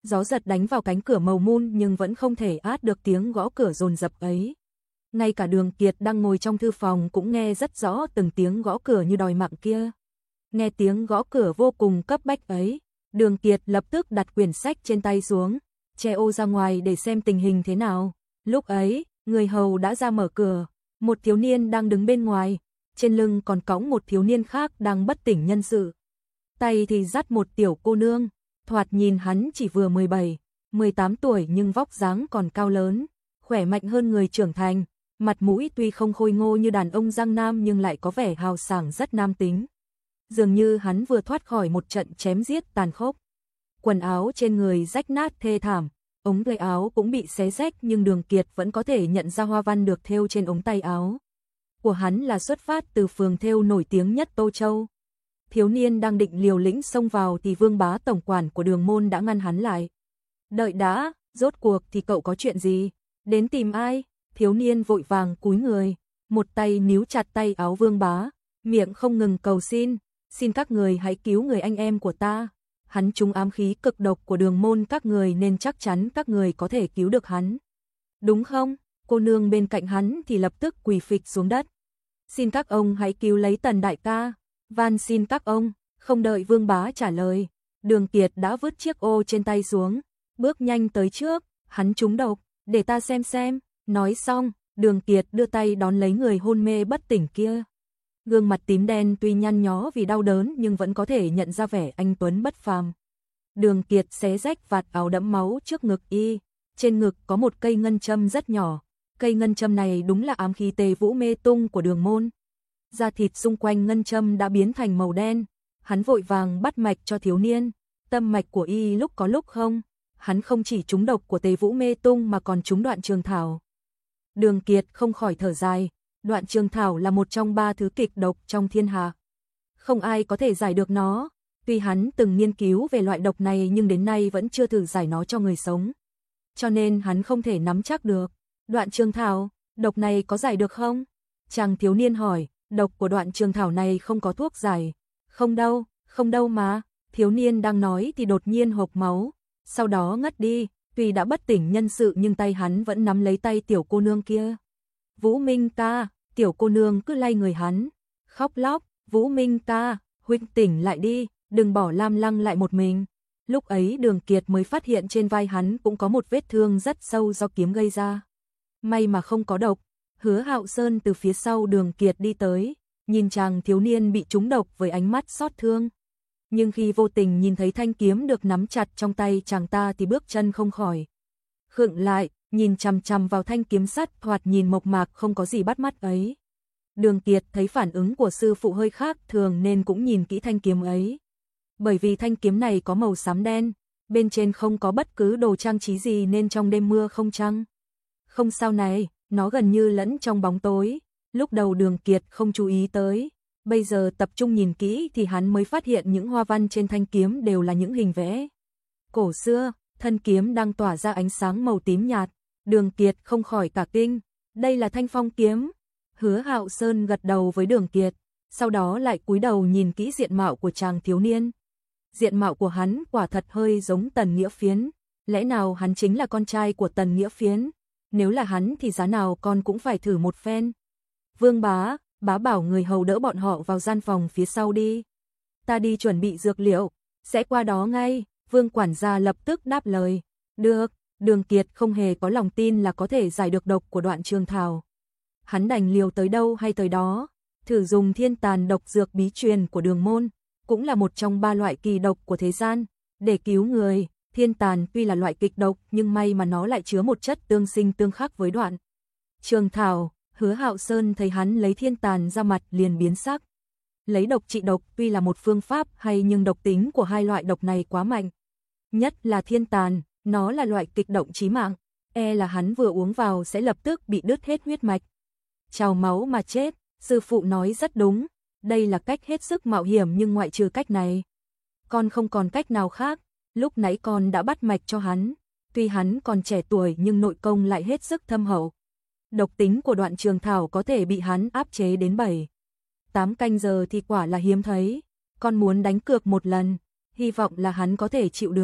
Gió giật đánh vào cánh cửa màu mun nhưng vẫn không thể át được tiếng gõ cửa dồn dập ấy. Ngay cả Đường Kiệt đang ngồi trong thư phòng cũng nghe rất rõ từng tiếng gõ cửa như đòi mạng kia. Nghe tiếng gõ cửa vô cùng cấp bách ấy, Đường Kiệt lập tức đặt quyển sách trên tay xuống, che ô ra ngoài để xem tình hình thế nào. Lúc ấy, người hầu đã ra mở cửa, một thiếu niên đang đứng bên ngoài, trên lưng còn cõng một thiếu niên khác đang bất tỉnh nhân sự. Tay thì dắt một tiểu cô nương, thoạt nhìn hắn chỉ vừa mười bảy, mười tám tuổi nhưng vóc dáng còn cao lớn, khỏe mạnh hơn người trưởng thành, mặt mũi tuy không khôi ngô như đàn ông Giang Nam nhưng lại có vẻ hào sảng rất nam tính. Dường như hắn vừa thoát khỏi một trận chém giết tàn khốc. Quần áo trên người rách nát thê thảm, ống tay áo cũng bị xé rách nhưng Đường Kiệt vẫn có thể nhận ra hoa văn được thêu trên ống tay áo của hắn là xuất phát từ phường thêu nổi tiếng nhất Tô Châu. Thiếu niên đang định liều lĩnh xông vào thì Vương Bá tổng quản của Đường môn đã ngăn hắn lại. Đợi đã, rốt cuộc thì cậu có chuyện gì? Đến tìm ai? Thiếu niên vội vàng cúi người, một tay níu chặt tay áo Vương Bá, miệng không ngừng cầu xin, xin các người hãy cứu người anh em của ta. Hắn trúng ám khí cực độc của Đường môn các người nên chắc chắn các người có thể cứu được hắn. Đúng không? Cô nương bên cạnh hắn thì lập tức quỳ phịch xuống đất. Xin các ông hãy cứu lấy Tần đại ca, van xin các ông. Không đợi Vương Bá trả lời, Đường Kiệt đã vứt chiếc ô trên tay xuống, bước nhanh tới trước, hắn trúng độc, để ta xem xem. Nói xong, Đường Kiệt đưa tay đón lấy người hôn mê bất tỉnh kia. Gương mặt tím đen tuy nhăn nhó vì đau đớn nhưng vẫn có thể nhận ra vẻ anh tuấn bất phàm. Đường Kiệt xé rách vạt áo đẫm máu trước ngực y, trên ngực có một cây ngân châm rất nhỏ. Cây ngân châm này đúng là ám khí Tề Vũ mê tung của Đường môn. Da thịt xung quanh ngân châm đã biến thành màu đen, hắn vội vàng bắt mạch cho thiếu niên. Tâm mạch của y lúc có lúc không, hắn không chỉ trúng độc của Tề Vũ mê tung mà còn trúng đoạn trường thảo. Đường Kiệt không khỏi thở dài, đoạn trường thảo là một trong ba thứ kịch độc trong thiên hạ. Không ai có thể giải được nó, tuy hắn từng nghiên cứu về loại độc này nhưng đến nay vẫn chưa thử giải nó cho người sống. Cho nên hắn không thể nắm chắc được. Đoạn trường thảo, độc này có giải được không? Chàng thiếu niên hỏi, độc của đoạn trường thảo này không có thuốc giải. Không đâu, không đâu mà. Thiếu niên đang nói thì đột nhiên hộc máu, sau đó ngất đi. Tuy đã bất tỉnh nhân sự nhưng tay hắn vẫn nắm lấy tay tiểu cô nương kia. Vũ Minh ca, tiểu cô nương cứ lay người hắn, khóc lóc, Vũ Minh ca, huynh tỉnh lại đi, đừng bỏ Lam Lăng lại một mình. Lúc ấy Đường Kiệt mới phát hiện trên vai hắn cũng có một vết thương rất sâu do kiếm gây ra. May mà không có độc. Hứa Hạo Sơn từ phía sau Đường Kiệt đi tới, nhìn chàng thiếu niên bị trúng độc với ánh mắt xót thương. Nhưng khi vô tình nhìn thấy thanh kiếm được nắm chặt trong tay chàng ta thì bước chân không khỏi khựng lại, nhìn chằm chằm vào thanh kiếm sắt thoạt nhìn mộc mạc không có gì bắt mắt ấy. Đường Kiệt thấy phản ứng của sư phụ hơi khác thường nên cũng nhìn kỹ thanh kiếm ấy. Bởi vì thanh kiếm này có màu xám đen, bên trên không có bất cứ đồ trang trí gì nên trong đêm mưa không trăng. Không sao này, nó gần như lẫn trong bóng tối. Lúc đầu Đường Kiệt không chú ý tới, bây giờ tập trung nhìn kỹ thì hắn mới phát hiện những hoa văn trên thanh kiếm đều là những hình vẽ cổ xưa, thân kiếm đang tỏa ra ánh sáng màu tím nhạt. Đường Kiệt không khỏi cả kinh, đây là Thanh Phong kiếm. Hứa Hạo Sơn gật đầu với Đường Kiệt, sau đó lại cúi đầu nhìn kỹ diện mạo của chàng thiếu niên. Diện mạo của hắn quả thật hơi giống Tần Nghĩa Phiến, lẽ nào hắn chính là con trai của Tần Nghĩa Phiến? Nếu là hắn thì giá nào con cũng phải thử một phen. Vương Bá, bá bảo người hầu đỡ bọn họ vào gian phòng phía sau đi. Ta đi chuẩn bị dược liệu, sẽ qua đó ngay. Vương quản gia lập tức đáp lời. Được, Đường Kiệt không hề có lòng tin là có thể giải được độc của đoạn trường thảo. Hắn đành liều tới đâu hay tới đó, thử dùng thiên tàn độc dược bí truyền của Đường môn, cũng là một trong ba loại kỳ độc của thế gian, để cứu người. Thiên tàn tuy là loại kịch độc nhưng may mà nó lại chứa một chất tương sinh tương khắc với đoạn trường thảo. Hứa Hạo Sơn thấy hắn lấy thiên tàn ra mặt liền biến sắc. Lấy độc trị độc tuy là một phương pháp hay nhưng độc tính của hai loại độc này quá mạnh. Nhất là thiên tàn, nó là loại kịch độc chí mạng, e là hắn vừa uống vào sẽ lập tức bị đứt hết huyết mạch, trào máu mà chết. Sư phụ nói rất đúng, đây là cách hết sức mạo hiểm nhưng ngoại trừ cách này, con không còn cách nào khác. Lúc nãy con đã bắt mạch cho hắn, tuy hắn còn trẻ tuổi nhưng nội công lại hết sức thâm hậu. Độc tính của đoạn trường thảo có thể bị hắn áp chế đến bảy, tám canh giờ thì quả là hiếm thấy. Con muốn đánh cược một lần, hy vọng là hắn có thể chịu được.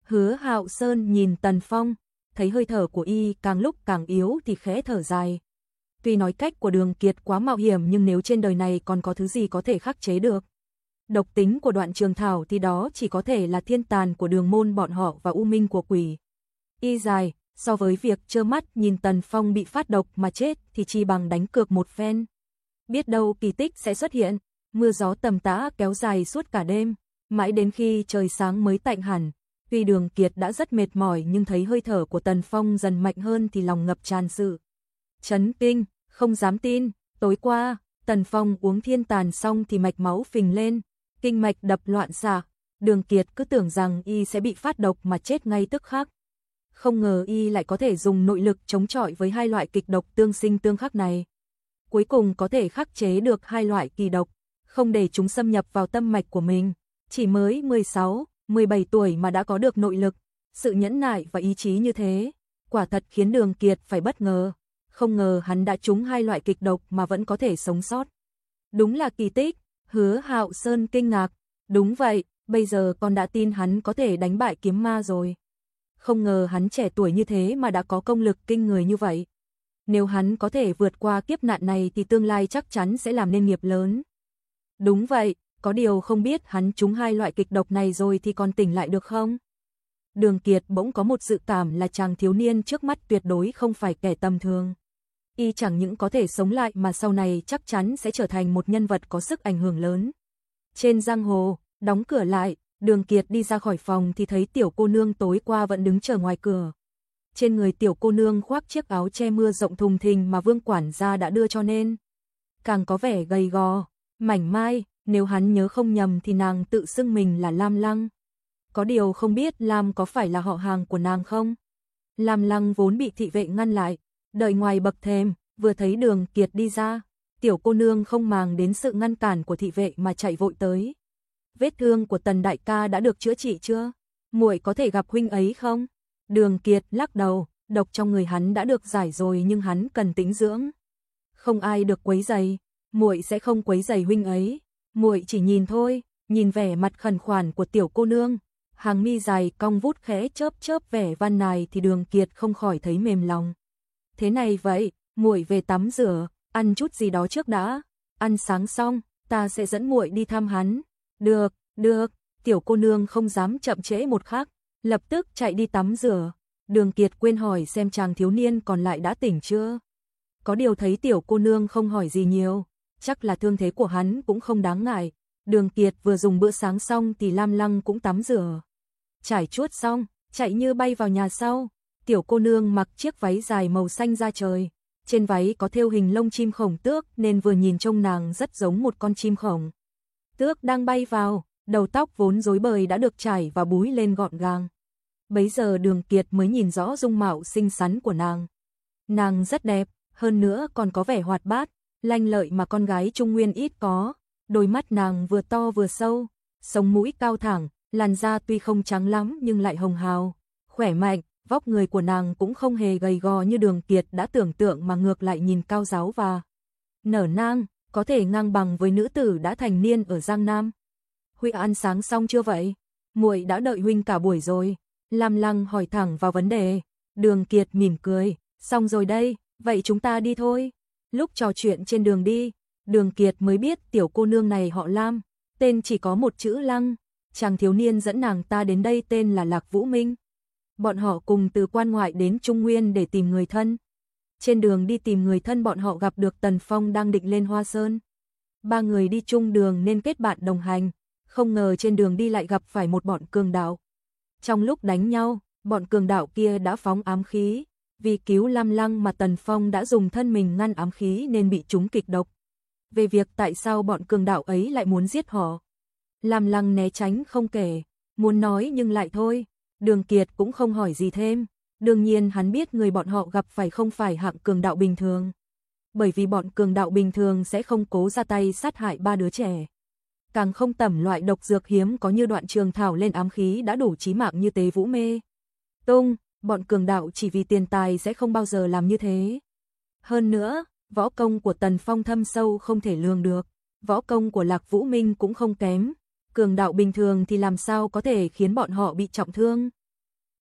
Hứa Hạo Sơn nhìn Tần Phong, thấy hơi thở của y càng lúc càng yếu thì khẽ thở dài. Tuy nói cách của Đường Kiệt quá mạo hiểm nhưng nếu trên đời này còn có thứ gì có thể khắc chế được độc tính của Đoạn Trường Thảo thì đó chỉ có thể là thiên tàn của Đường môn bọn họ và u minh của quỷ. Y dài, so với việc trơ mắt nhìn Tần Phong bị phát độc mà chết thì chi bằng đánh cược một phen. Biết đâu kỳ tích sẽ xuất hiện. Mưa gió tầm tã kéo dài suốt cả đêm, mãi đến khi trời sáng mới tạnh hẳn. Tuy Đường Kiệt đã rất mệt mỏi nhưng thấy hơi thở của Tần Phong dần mạnh hơn thì lòng ngập tràn sự chấn kinh, không dám tin. Tối qua, Tần Phong uống thiên tàn xong thì mạch máu phình lên, kinh mạch đập loạn xạ. Đường Kiệt cứ tưởng rằng y sẽ bị phát độc mà chết ngay tức khắc. Không ngờ y lại có thể dùng nội lực chống chọi với hai loại kịch độc tương sinh tương khắc này. Cuối cùng có thể khắc chế được hai loại kỳ độc, không để chúng xâm nhập vào tâm mạch của mình. Chỉ mới mười sáu, mười bảy tuổi mà đã có được nội lực, sự nhẫn nại và ý chí như thế, quả thật khiến Đường Kiệt phải bất ngờ. Không ngờ hắn đã trúng hai loại kịch độc mà vẫn có thể sống sót. Đúng là kỳ tích. Hứa Hạo Sơn kinh ngạc. Đúng vậy, bây giờ con đã tin hắn có thể đánh bại kiếm ma rồi. Không ngờ hắn trẻ tuổi như thế mà đã có công lực kinh người như vậy. Nếu hắn có thể vượt qua kiếp nạn này thì tương lai chắc chắn sẽ làm nên nghiệp lớn. Đúng vậy, có điều không biết hắn trúng hai loại kịch độc này rồi thì còn tỉnh lại được không? Đường Kiệt bỗng có một dự cảm là chàng thiếu niên trước mắt tuyệt đối không phải kẻ tầm thường. Y chẳng những có thể sống lại mà sau này chắc chắn sẽ trở thành một nhân vật có sức ảnh hưởng lớn. Trên giang hồ, đóng cửa lại, Đường Kiệt đi ra khỏi phòng thì thấy tiểu cô nương tối qua vẫn đứng chờ ngoài cửa. Trên người tiểu cô nương khoác chiếc áo che mưa rộng thùng thình mà Vương quản gia đã đưa cho nên. Càng có vẻ gầy gò, mảnh mai, nếu hắn nhớ không nhầm thì nàng tự xưng mình là Lam Lăng. Có điều không biết Lam có phải là họ hàng của nàng không? Lam Lăng vốn bị thị vệ ngăn lại, đợi ngoài bậc thềm, vừa thấy Đường Kiệt đi ra, tiểu cô nương không màng đến sự ngăn cản của thị vệ mà chạy vội tới. Vết thương của Tần đại ca đã được chữa trị chưa? Muội có thể gặp huynh ấy không? Đường Kiệt lắc đầu, độc trong người hắn đã được giải rồi nhưng hắn cần tĩnh dưỡng. Không ai được quấy rầy, muội sẽ không quấy rầy huynh ấy. Muội chỉ nhìn thôi. Nhìn vẻ mặt khẩn khoản của tiểu cô nương, hàng mi dài cong vút khẽ chớp chớp vẻ van nài thì Đường Kiệt không khỏi thấy mềm lòng. Thế này vậy, muội về tắm rửa, ăn chút gì đó trước đã. Ăn sáng xong, ta sẽ dẫn muội đi thăm hắn. Được, được. Tiểu cô nương không dám chậm trễ một khắc, lập tức chạy đi tắm rửa. Đường Kiệt quên hỏi xem chàng thiếu niên còn lại đã tỉnh chưa. Có điều thấy tiểu cô nương không hỏi gì nhiều, chắc là thương thế của hắn cũng không đáng ngại. Đường Kiệt vừa dùng bữa sáng xong thì Lam Lăng cũng tắm rửa. Trải chuốt xong, chạy như bay vào nhà sau. Tiểu cô nương mặc chiếc váy dài màu xanh da trời. Trên váy có thêu hình lông chim khổng tước nên vừa nhìn trông nàng rất giống một con chim khổng tước đang bay vào. Đầu tóc vốn rối bời đã được trải và búi lên gọn gàng. Bấy giờ Đường Kiệt mới nhìn rõ dung mạo xinh xắn của nàng. Nàng rất đẹp, hơn nữa còn có vẻ hoạt bát, lanh lợi mà con gái Trung Nguyên ít có. Đôi mắt nàng vừa to vừa sâu, sống mũi cao thẳng, làn da tuy không trắng lắm nhưng lại hồng hào, khỏe mạnh, vóc người của nàng cũng không hề gầy gò như Đường Kiệt đã tưởng tượng mà ngược lại nhìn cao ráo và nở nang, có thể ngang bằng với nữ tử đã thành niên ở Giang Nam. Huynh ăn sáng xong chưa vậy? Muội đã đợi huynh cả buổi rồi. Lam Lăng hỏi thẳng vào vấn đề. Đường Kiệt mỉm cười, xong rồi đây, vậy chúng ta đi thôi. Lúc trò chuyện trên đường đi, Đường Kiệt mới biết tiểu cô nương này họ Lam, tên chỉ có một chữ Lăng. Chàng thiếu niên dẫn nàng ta đến đây tên là Lạc Vũ Minh. Bọn họ cùng từ quan ngoại đến Trung Nguyên để tìm người thân. Trên đường đi tìm người thân bọn họ gặp được Tần Phong đang định lên Hoa Sơn. Ba người đi chung đường nên kết bạn đồng hành. Không ngờ trên đường đi lại gặp phải một bọn cường đạo. Trong lúc đánh nhau, bọn cường đạo kia đã phóng ám khí. Vì cứu Lam Lăng mà Tần Phong đã dùng thân mình ngăn ám khí nên bị trúng kịch độc. Về việc tại sao bọn cường đạo ấy lại muốn giết họ, Lam Lăng né tránh không kể, muốn nói nhưng lại thôi. Đường Kiệt cũng không hỏi gì thêm. Đương nhiên hắn biết người bọn họ gặp phải không phải hạng cường đạo bình thường. Bởi vì bọn cường đạo bình thường sẽ không cố ra tay sát hại ba đứa trẻ. Càng không tẩm loại độc dược hiếm có như Đoạn Trường Thảo lên ám khí đã đủ chí mạng như Tế Vũ Mê Tung. Bọn cường đạo chỉ vì tiền tài sẽ không bao giờ làm như thế. Hơn nữa, võ công của Tần Phong thâm sâu không thể lường được. Võ công của Lạc Vũ Minh cũng không kém. Cường đạo bình thường thì làm sao có thể khiến bọn họ bị trọng thương.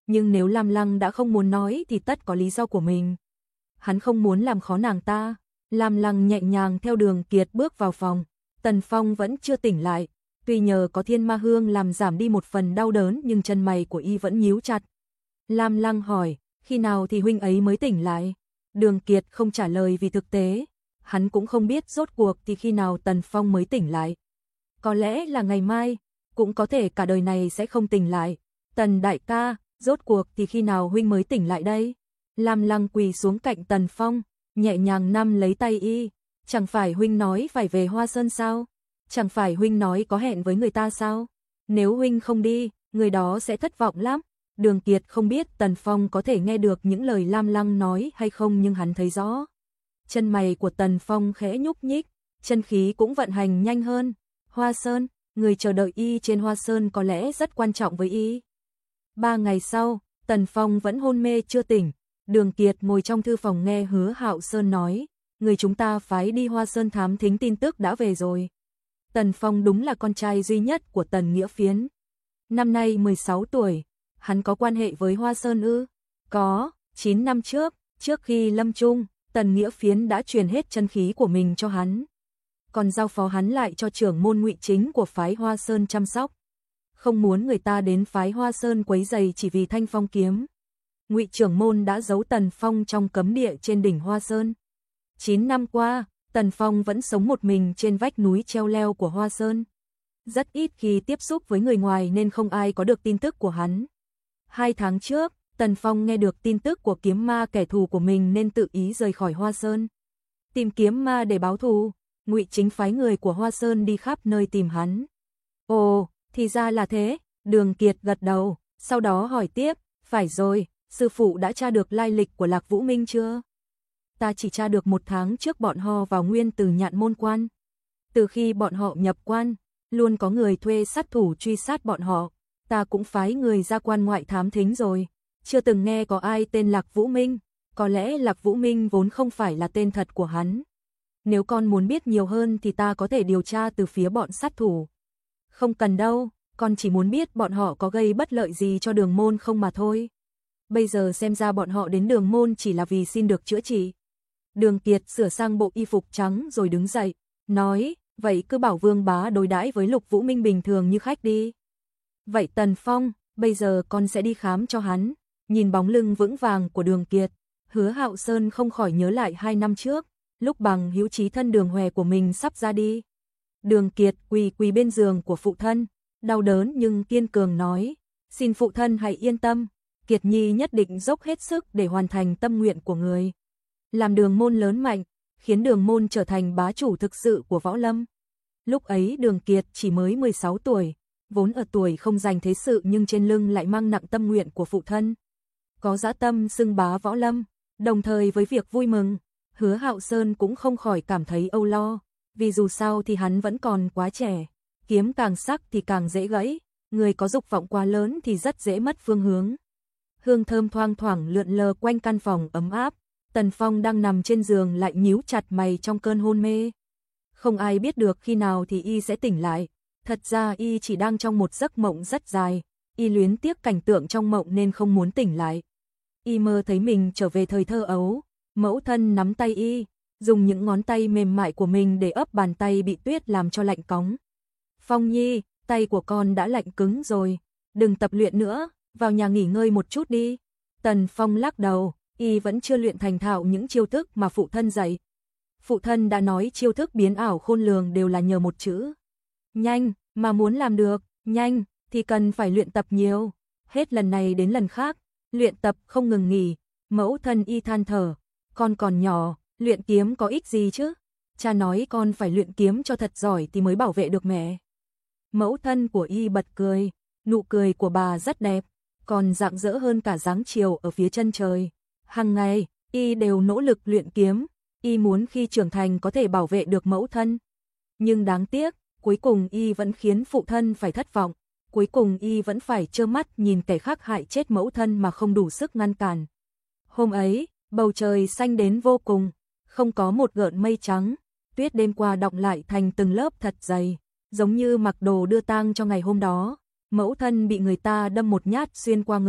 nhưng nếu Lam Lăng đã không muốn nói thì tất có lý do của mình. Hắn không muốn làm khó nàng ta. Lam Lăng nhẹ nhàng theo Đường Kiệt bước vào phòng. Tần Phong vẫn chưa tỉnh lại. Tuy nhờ có thiên ma hương làm giảm đi một phần đau đớn nhưng chân mày của y vẫn nhíu chặt. Lam Lăng hỏi, khi nào thì huynh ấy mới tỉnh lại? Đường Kiệt không trả lời vì thực tế. Hắn cũng không biết rốt cuộc thì khi nào Tần Phong mới tỉnh lại. Có lẽ là ngày mai, cũng có thể cả đời này sẽ không tỉnh lại. Tần đại ca, rốt cuộc thì khi nào huynh mới tỉnh lại đây? Lam Lăng quỳ xuống cạnh Tần Phong, nhẹ nhàng nắm lấy tay y. Chẳng phải huynh nói phải về Hoa Sơn sao? Chẳng phải huynh nói có hẹn với người ta sao? Nếu huynh không đi, người đó sẽ thất vọng lắm. Đường Kiệt không biết Tần Phong có thể nghe được những lời Lam Lăng nói hay không nhưng hắn thấy rõ. Chân mày của Tần Phong khẽ nhúc nhích, chân khí cũng vận hành nhanh hơn. Hoa Sơn, người chờ đợi y trên Hoa Sơn có lẽ rất quan trọng với y. Ba ngày sau, Tần Phong vẫn hôn mê chưa tỉnh. Đường Kiệt ngồi trong thư phòng nghe Hứa Hạo Sơn nói, người chúng ta phái đi Hoa Sơn thám thính tin tức đã về rồi. Tần Phong đúng là con trai duy nhất của Tần Nghĩa Phiến. Năm nay mười sáu tuổi, hắn có quan hệ với Hoa Sơn ư? Có, chín năm trước, trước khi lâm chung, Tần Nghĩa Phiến đã truyền hết chân khí của mình cho hắn. Còn giao phó hắn lại cho trưởng môn Ngụy Chính của phái Hoa Sơn chăm sóc. Không muốn người ta đến phái Hoa Sơn quấy rầy chỉ vì thanh phong kiếm. Ngụy trưởng môn đã giấu Tần Phong trong cấm địa trên đỉnh Hoa Sơn. Chín năm qua, Tần Phong vẫn sống một mình trên vách núi treo leo của Hoa Sơn. Rất ít khi tiếp xúc với người ngoài nên không ai có được tin tức của hắn. Hai tháng trước, Tần Phong nghe được tin tức của kiếm ma kẻ thù của mình nên tự ý rời khỏi Hoa Sơn. Tìm kiếm ma để báo thù, Ngụy Chính phái người của Hoa Sơn đi khắp nơi tìm hắn. Ồ, thì ra là thế, Đường Kiệt gật đầu, sau đó hỏi tiếp, phải rồi, sư phụ đã tra được lai lịch của Lạc Vũ Minh chưa? Ta chỉ tra được một tháng trước bọn họ vào nguyên từ Nhạn Môn Quan. Từ khi bọn họ nhập quan, luôn có người thuê sát thủ truy sát bọn họ. Ta cũng phái người ra quan ngoại thám thính rồi. Chưa từng nghe có ai tên Lạc Vũ Minh. Có lẽ Lạc Vũ Minh vốn không phải là tên thật của hắn. Nếu con muốn biết nhiều hơn thì ta có thể điều tra từ phía bọn sát thủ. Không cần đâu, con chỉ muốn biết bọn họ có gây bất lợi gì cho Đường Môn không mà thôi. Bây giờ xem ra bọn họ đến Đường Môn chỉ là vì xin được chữa trị. Đường Kiệt sửa sang bộ y phục trắng rồi đứng dậy, nói, vậy cứ bảo Vương Bá đối đãi với Lục Vũ Minh bình thường như khách đi. Vậy Tần Phong, bây giờ con sẽ đi khám cho hắn. Nhìn bóng lưng vững vàng của Đường Kiệt, Hứa Hạo Sơn không khỏi nhớ lại hai năm trước, lúc bằng hữu chí thân Đường Hòe của mình sắp ra đi. Đường Kiệt quỳ quỳ bên giường của phụ thân, đau đớn nhưng kiên cường nói, xin phụ thân hãy yên tâm, Kiệt Nhi nhất định dốc hết sức để hoàn thành tâm nguyện của người. Làm Đường Môn lớn mạnh, khiến Đường Môn trở thành bá chủ thực sự của võ lâm. Lúc ấy Đường Kiệt chỉ mới mười sáu tuổi, vốn ở tuổi không giành thế sự nhưng trên lưng lại mang nặng tâm nguyện của phụ thân. Có dã tâm xưng bá võ lâm, đồng thời với việc vui mừng, Hứa Hạo Sơn cũng không khỏi cảm thấy âu lo, vì dù sao thì hắn vẫn còn quá trẻ, kiếm càng sắc thì càng dễ gãy, người có dục vọng quá lớn thì rất dễ mất phương hướng. Hương thơm thoang thoảng lượn lờ quanh căn phòng ấm áp, Tần Phong đang nằm trên giường lại nhíu chặt mày trong cơn hôn mê. Không ai biết được khi nào thì y sẽ tỉnh lại, thật ra y chỉ đang trong một giấc mộng rất dài, y luyến tiếc cảnh tượng trong mộng nên không muốn tỉnh lại. Y mơ thấy mình trở về thời thơ ấu, mẫu thân nắm tay y, dùng những ngón tay mềm mại của mình để ấp bàn tay bị tuyết làm cho lạnh cóng. Phong Nhi, tay của con đã lạnh cứng rồi, đừng tập luyện nữa, vào nhà nghỉ ngơi một chút đi. Tần Phong lắc đầu, y vẫn chưa luyện thành thạo những chiêu thức mà phụ thân dạy. Phụ thân đã nói chiêu thức biến ảo khôn lường đều là nhờ một chữ. Nhanh, mà muốn làm được, nhanh, thì cần phải luyện tập nhiều. Hết lần này đến lần khác, luyện tập không ngừng nghỉ. Mẫu thân y than thở, con còn nhỏ, luyện kiếm có ích gì chứ? Cha nói con phải luyện kiếm cho thật giỏi thì mới bảo vệ được mẹ. Mẫu thân của y bật cười, nụ cười của bà rất đẹp, còn rạng rỡ hơn cả dáng chiều ở phía chân trời. Hằng ngày, y đều nỗ lực luyện kiếm, y muốn khi trưởng thành có thể bảo vệ được mẫu thân. Nhưng đáng tiếc, cuối cùng y vẫn khiến phụ thân phải thất vọng, cuối cùng y vẫn phải trơ mắt nhìn kẻ khác hại chết mẫu thân mà không đủ sức ngăn cản. Hôm ấy, bầu trời xanh đến vô cùng, không có một gợn mây trắng, tuyết đêm qua đọng lại thành từng lớp thật dày, giống như mặc đồ đưa tang cho ngày hôm đó. Mẫu thân bị người ta đâm một nhát xuyên qua ngực,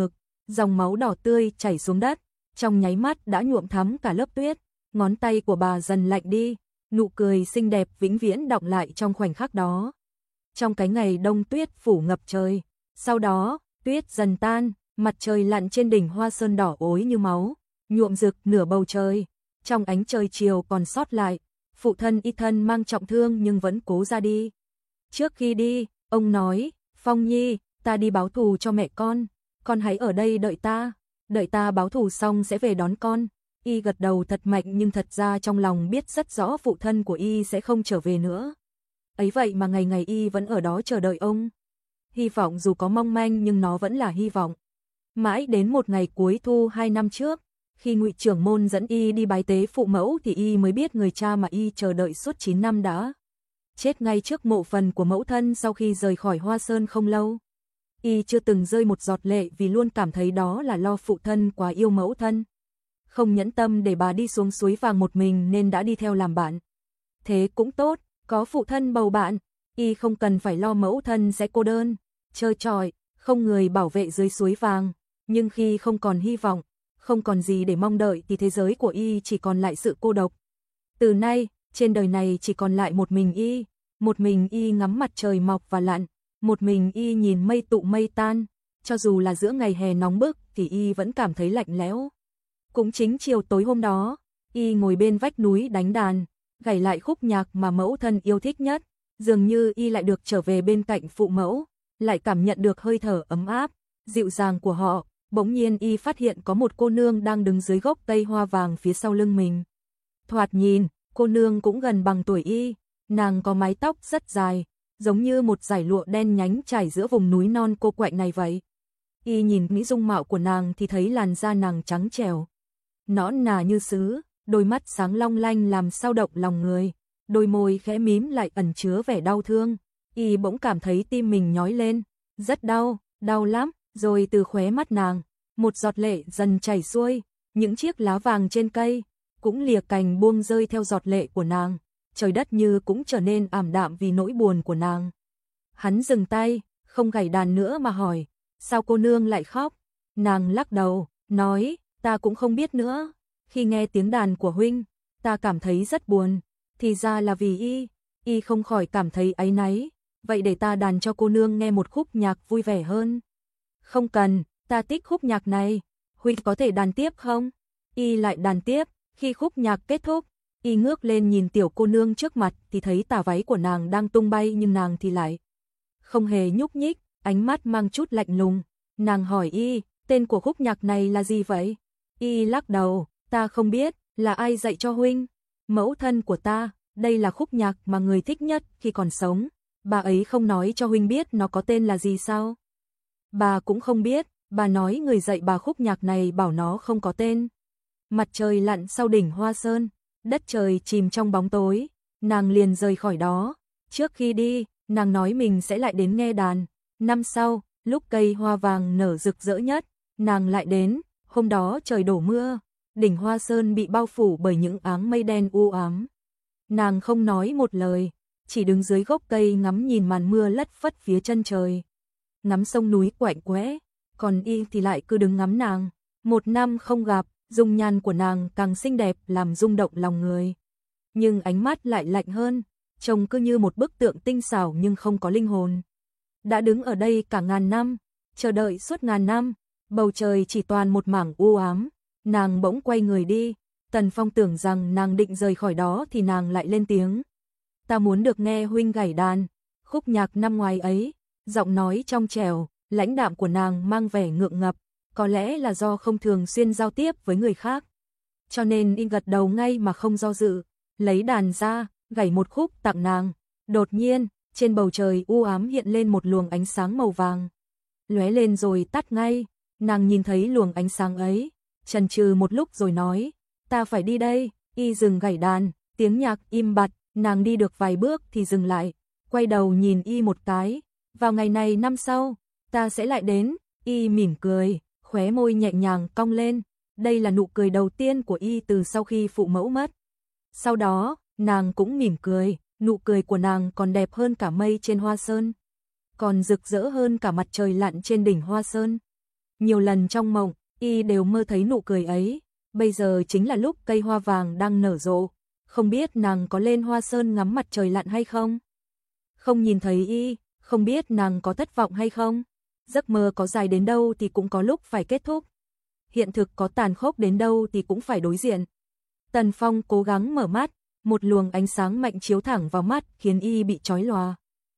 dòng máu đỏ tươi chảy xuống đất, trong nháy mắt đã nhuộm thắm cả lớp tuyết, ngón tay của bà dần lạnh đi, nụ cười xinh đẹp vĩnh viễn đọng lại trong khoảnh khắc đó. Trong cái ngày đông tuyết phủ ngập trời, sau đó, tuyết dần tan, mặt trời lặn trên đỉnh Hoa Sơn đỏ ối như máu, nhuộm rực nửa bầu trời, trong ánh trời chiều còn sót lại, phụ thân y thân mang trọng thương nhưng vẫn cố ra đi. Trước khi đi, ông nói, Phong Nhi, ta đi báo thù cho mẹ con, con hãy ở đây đợi ta, đợi ta báo thù xong sẽ về đón con. Y gật đầu thật mạnh nhưng thật ra trong lòng biết rất rõ phụ thân của Y sẽ không trở về nữa. Ấy vậy mà ngày ngày Y vẫn ở đó chờ đợi ông. Hy vọng dù có mong manh nhưng nó vẫn là hy vọng. Mãi đến một ngày cuối thu hai năm trước, khi Ngụy trưởng môn dẫn Y đi bái tế phụ mẫu thì Y mới biết người cha mà Y chờ đợi suốt chín năm đã chết ngay trước mộ phần của mẫu thân sau khi rời khỏi Hoa Sơn không lâu. Y chưa từng rơi một giọt lệ vì luôn cảm thấy đó là lo phụ thân quá yêu mẫu thân. Không nhẫn tâm để bà đi xuống suối vàng một mình nên đã đi theo làm bạn. Thế cũng tốt, có phụ thân bầu bạn, Y không cần phải lo mẫu thân sẽ cô đơn, trơ trọi, không người bảo vệ dưới suối vàng. Nhưng khi không còn hy vọng, không còn gì để mong đợi thì thế giới của Y chỉ còn lại sự cô độc. Từ nay, trên đời này chỉ còn lại một mình Y, một mình Y ngắm mặt trời mọc và lặn, một mình Y nhìn mây tụ mây tan, cho dù là giữa ngày hè nóng bức thì Y vẫn cảm thấy lạnh lẽo. Cũng chính chiều tối hôm đó, Y ngồi bên vách núi đánh đàn, gảy lại khúc nhạc mà mẫu thân yêu thích nhất, dường như Y lại được trở về bên cạnh phụ mẫu, lại cảm nhận được hơi thở ấm áp, dịu dàng của họ. Bỗng nhiên Y phát hiện có một cô nương đang đứng dưới gốc cây hoa vàng phía sau lưng mình. Thoạt nhìn, cô nương cũng gần bằng tuổi Y, nàng có mái tóc rất dài, giống như một dải lụa đen nhánh trải giữa vùng núi non cô quạnh này vậy. Y nhìn mỹ dung mạo của nàng thì thấy làn da nàng trắng trẻo, nõn nà như sứ, đôi mắt sáng long lanh làm sao động lòng người, đôi môi khẽ mím lại ẩn chứa vẻ đau thương. Y bỗng cảm thấy tim mình nhói lên, rất đau, đau lắm. Rồi từ khóe mắt nàng, một giọt lệ dần chảy xuôi, những chiếc lá vàng trên cây cũng lìa cành buông rơi theo giọt lệ của nàng, trời đất như cũng trở nên ảm đạm vì nỗi buồn của nàng. Hắn dừng tay, không gảy đàn nữa mà hỏi, sao cô nương lại khóc? Nàng lắc đầu, nói, ta cũng không biết nữa, khi nghe tiếng đàn của huynh, ta cảm thấy rất buồn, thì ra là vì Y, Y không khỏi cảm thấy áy náy, vậy để ta đàn cho cô nương nghe một khúc nhạc vui vẻ hơn. Không cần, ta thích khúc nhạc này, huynh có thể đàn tiếp không? Y lại đàn tiếp, khi khúc nhạc kết thúc, Y ngước lên nhìn tiểu cô nương trước mặt thì thấy tà váy của nàng đang tung bay nhưng nàng thì lại không hề nhúc nhích, ánh mắt mang chút lạnh lùng. Nàng hỏi Y, tên của khúc nhạc này là gì vậy? Y lắc đầu, ta không biết, là ai dạy cho huynh? Mẫu thân của ta, đây là khúc nhạc mà người thích nhất khi còn sống, bà ấy không nói cho huynh biết nó có tên là gì sao? Bà cũng không biết, bà nói người dạy bà khúc nhạc này bảo nó không có tên. Mặt trời lặn sau đỉnh Hoa Sơn, đất trời chìm trong bóng tối, nàng liền rời khỏi đó. Trước khi đi, nàng nói mình sẽ lại đến nghe đàn. Năm sau, lúc cây hoa vàng nở rực rỡ nhất, nàng lại đến. Hôm đó trời đổ mưa, đỉnh Hoa Sơn bị bao phủ bởi những áng mây đen u ám. Nàng không nói một lời, chỉ đứng dưới gốc cây ngắm nhìn màn mưa lất phất phía chân trời. Ngắm sông núi quạnh quẽ, còn Y thì lại cứ đứng ngắm nàng. Một năm không gặp, dung nhan của nàng càng xinh đẹp làm rung động lòng người. Nhưng ánh mắt lại lạnh hơn, trông cứ như một bức tượng tinh xảo nhưng không có linh hồn. Đã đứng ở đây cả ngàn năm, chờ đợi suốt ngàn năm, bầu trời chỉ toàn một mảng u ám. Nàng bỗng quay người đi, Tần Phong tưởng rằng nàng định rời khỏi đó thì nàng lại lên tiếng. Ta muốn được nghe huynh gảy đàn, khúc nhạc năm ngoài ấy. Giọng nói trong trẻo, lãnh đạm của nàng mang vẻ ngượng ngập, có lẽ là do không thường xuyên giao tiếp với người khác. Cho nên Y gật đầu ngay mà không do dự, lấy đàn ra, gảy một khúc tặng nàng. Đột nhiên, trên bầu trời u ám hiện lên một luồng ánh sáng màu vàng. Lóe lên rồi tắt ngay, nàng nhìn thấy luồng ánh sáng ấy, chần chừ một lúc rồi nói, ta phải đi đây. Y dừng gảy đàn, tiếng nhạc im bặt, nàng đi được vài bước thì dừng lại, quay đầu nhìn Y một cái. Vào ngày này năm sau, ta sẽ lại đến. Y mỉm cười, khóe môi nhẹ nhàng cong lên. Đây là nụ cười đầu tiên của Y từ sau khi phụ mẫu mất. Sau đó, nàng cũng mỉm cười, nụ cười của nàng còn đẹp hơn cả mây trên Hoa Sơn, còn rực rỡ hơn cả mặt trời lặn trên đỉnh Hoa Sơn. Nhiều lần trong mộng, y đều mơ thấy nụ cười ấy, bây giờ chính là lúc cây hoa vàng đang nở rộ, không biết nàng có lên Hoa Sơn ngắm mặt trời lặn hay không? Không nhìn thấy y, không biết nàng có thất vọng hay không? Giấc mơ có dài đến đâu thì cũng có lúc phải kết thúc. Hiện thực có tàn khốc đến đâu thì cũng phải đối diện. Tần Phong cố gắng mở mắt, một luồng ánh sáng mạnh chiếu thẳng vào mắt khiến y bị chói lòa.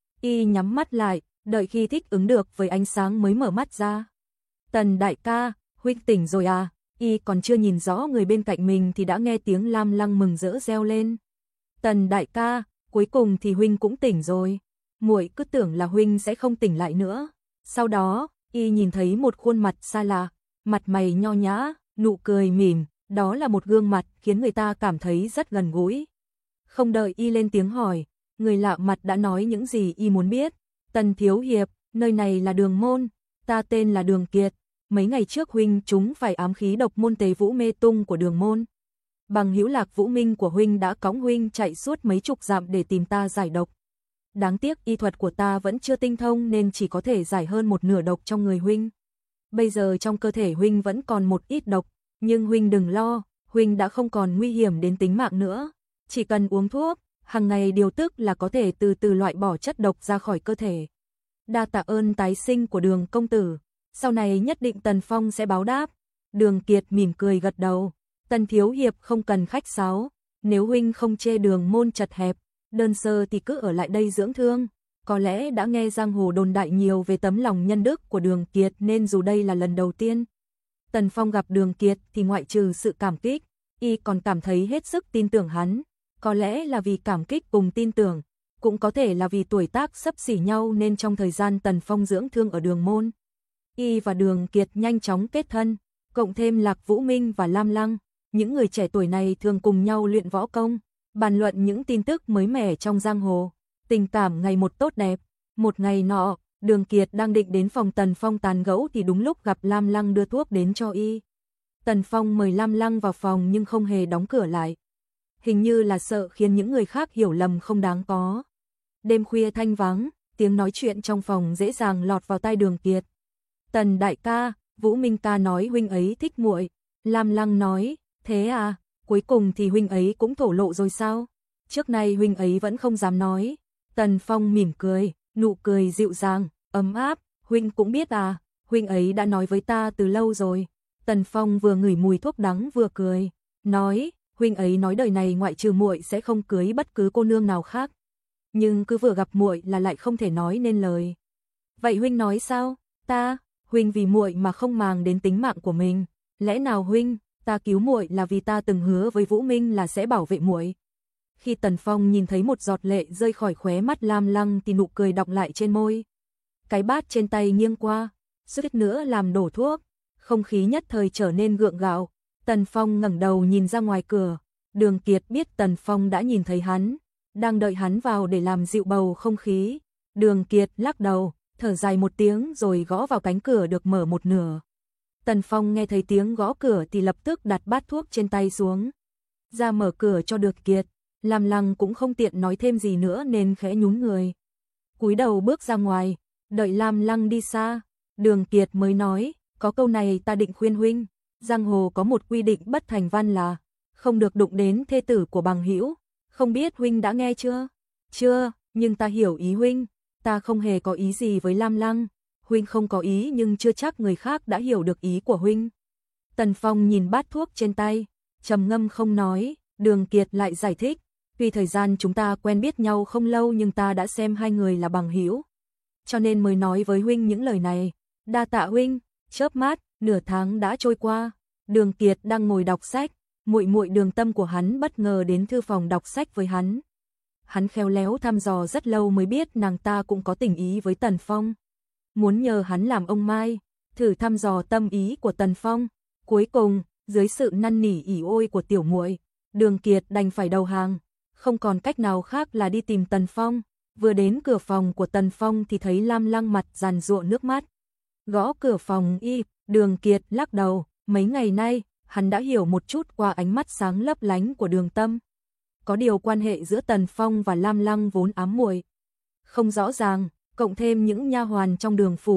Y nhắm mắt lại, đợi khi thích ứng được với ánh sáng mới mở mắt ra. Tần đại ca, huynh tỉnh rồi à? Y còn chưa nhìn rõ người bên cạnh mình thì đã nghe tiếng Lam Lăng mừng rỡ reo lên. Tần đại ca, cuối cùng thì huynh cũng tỉnh rồi. Muội cứ tưởng là huynh sẽ không tỉnh lại nữa. Sau đó, y nhìn thấy một khuôn mặt xa lạ, mặt mày nho nhã, nụ cười mỉm, đó là một gương mặt khiến người ta cảm thấy rất gần gũi. Không đợi y lên tiếng hỏi, người lạ mặt đã nói những gì y muốn biết. Tần thiếu hiệp, nơi này là Đường Môn, ta tên là Đường Kiệt. Mấy ngày trước huynh chúng phải ám khí độc môn Tề Vũ Mê Tung của Đường Môn. Bằng hữu Lạc Vũ Minh của huynh đã cõng huynh chạy suốt mấy chục dặm để tìm ta giải độc. Đáng tiếc y thuật của ta vẫn chưa tinh thông nên chỉ có thể giải hơn một nửa độc trong người huynh. Bây giờ trong cơ thể huynh vẫn còn một ít độc, nhưng huynh đừng lo, huynh đã không còn nguy hiểm đến tính mạng nữa. Chỉ cần uống thuốc, hàng ngày điều tức là có thể từ từ loại bỏ chất độc ra khỏi cơ thể. Đa tạ ơn tái sinh của Đường công tử, sau này nhất định Tần Phong sẽ báo đáp. Đường Kiệt mỉm cười gật đầu. Tần thiếu hiệp không cần khách sáo, nếu huynh không chê Đường Môn chật hẹp, đơn sơ thì cứ ở lại đây dưỡng thương. Có lẽ đã nghe giang hồ đồn đại nhiều về tấm lòng nhân đức của Đường Kiệt nên dù đây là lần đầu tiên Tần Phong gặp Đường Kiệt thì ngoại trừ sự cảm kích, y còn cảm thấy hết sức tin tưởng hắn. Có lẽ là vì cảm kích cùng tin tưởng, cũng có thể là vì tuổi tác xấp xỉ nhau nên trong thời gian Tần Phong dưỡng thương ở Đường Môn, y và Đường Kiệt nhanh chóng kết thân, cộng thêm Lạc Vũ Minh và Lam Lăng. Những người trẻ tuổi này thường cùng nhau luyện võ công, bàn luận những tin tức mới mẻ trong giang hồ. Tình cảm ngày một tốt đẹp. Một ngày nọ, Đường Kiệt đang định đến phòng Tần Phong tán gẫu thì đúng lúc gặp Lam Lăng đưa thuốc đến cho y. Tần Phong mời Lam Lăng vào phòng nhưng không hề đóng cửa lại. Hình như là sợ khiến những người khác hiểu lầm không đáng có. Đêm khuya thanh vắng, tiếng nói chuyện trong phòng dễ dàng lọt vào tai Đường Kiệt. Tần đại ca, Vũ Minh ca nói huynh ấy thích muội. Lam Lăng nói, thế à, cuối cùng thì huynh ấy cũng thổ lộ rồi sao? Trước nay huynh ấy vẫn không dám nói. Tần Phong mỉm cười, nụ cười dịu dàng, ấm áp, huynh cũng biết à, huynh ấy đã nói với ta từ lâu rồi. Tần Phong vừa ngửi mùi thuốc đắng vừa cười, nói, huynh ấy nói đời này ngoại trừ muội sẽ không cưới bất cứ cô nương nào khác. Nhưng cứ vừa gặp muội là lại không thể nói nên lời. Vậy huynh nói sao? Ta, huynh vì muội mà không màng đến tính mạng của mình. Lẽ nào huynh, ta cứu muội là vì ta từng hứa với Vũ Minh là sẽ bảo vệ muội. Khi Tần Phong nhìn thấy một giọt lệ rơi khỏi khóe mắt Lam Lăng thì nụ cười đọng lại trên môi. Cái bát trên tay nghiêng qua, suýt nữa làm đổ thuốc, không khí nhất thời trở nên gượng gạo. Tần Phong ngẩng đầu nhìn ra ngoài cửa, Đường Kiệt biết Tần Phong đã nhìn thấy hắn, đang đợi hắn vào để làm dịu bầu không khí. Đường Kiệt lắc đầu, thở dài một tiếng rồi gõ vào cánh cửa được mở một nửa. Tần Phong nghe thấy tiếng gõ cửa thì lập tức đặt bát thuốc trên tay xuống, ra mở cửa cho Đường Kiệt. Lam Lăng cũng không tiện nói thêm gì nữa nên khẽ nhún người, cúi đầu bước ra ngoài. Đợi Lam Lăng đi xa, Đường Kiệt mới nói, có câu này ta định khuyên huynh, giang hồ có một quy định bất thành văn là không được đụng đến thê tử của bằng hữu, không biết huynh đã nghe chưa? Chưa, nhưng ta hiểu ý huynh, ta không hề có ý gì với Lam Lăng, huynh không có ý nhưng chưa chắc người khác đã hiểu được ý của huynh. Tần Phong nhìn bát thuốc trên tay, trầm ngâm không nói. Đường Kiệt lại giải thích, tuy thời gian chúng ta quen biết nhau không lâu nhưng ta đã xem hai người là bằng hữu, cho nên mới nói với huynh những lời này. Đa tạ huynh. Chớp mắt, nửa tháng đã trôi qua. Đường Kiệt đang ngồi đọc sách, muội muội Đường Tâm của hắn bất ngờ đến thư phòng đọc sách với hắn. Hắn khéo léo thăm dò rất lâu mới biết nàng ta cũng có tình ý với Tần Phong, muốn nhờ hắn làm ông mai, thử thăm dò tâm ý của Tần Phong. Cuối cùng, dưới sự năn nỉ ỉ ôi của tiểu muội, Đường Kiệt đành phải đầu hàng, không còn cách nào khác là đi tìm Tần Phong. Vừa đến cửa phòng của Tần Phong thì thấy Lam Lăng mặt giàn giụa nước mắt. Gõ cửa phòng y, Đường Kiệt lắc đầu, mấy ngày nay, hắn đã hiểu một chút qua ánh mắt sáng lấp lánh của Đường Tâm. Có điều quan hệ giữa Tần Phong và Lam Lăng vốn ám muội, không rõ ràng, cộng thêm những nha hoàn trong Đường phủ,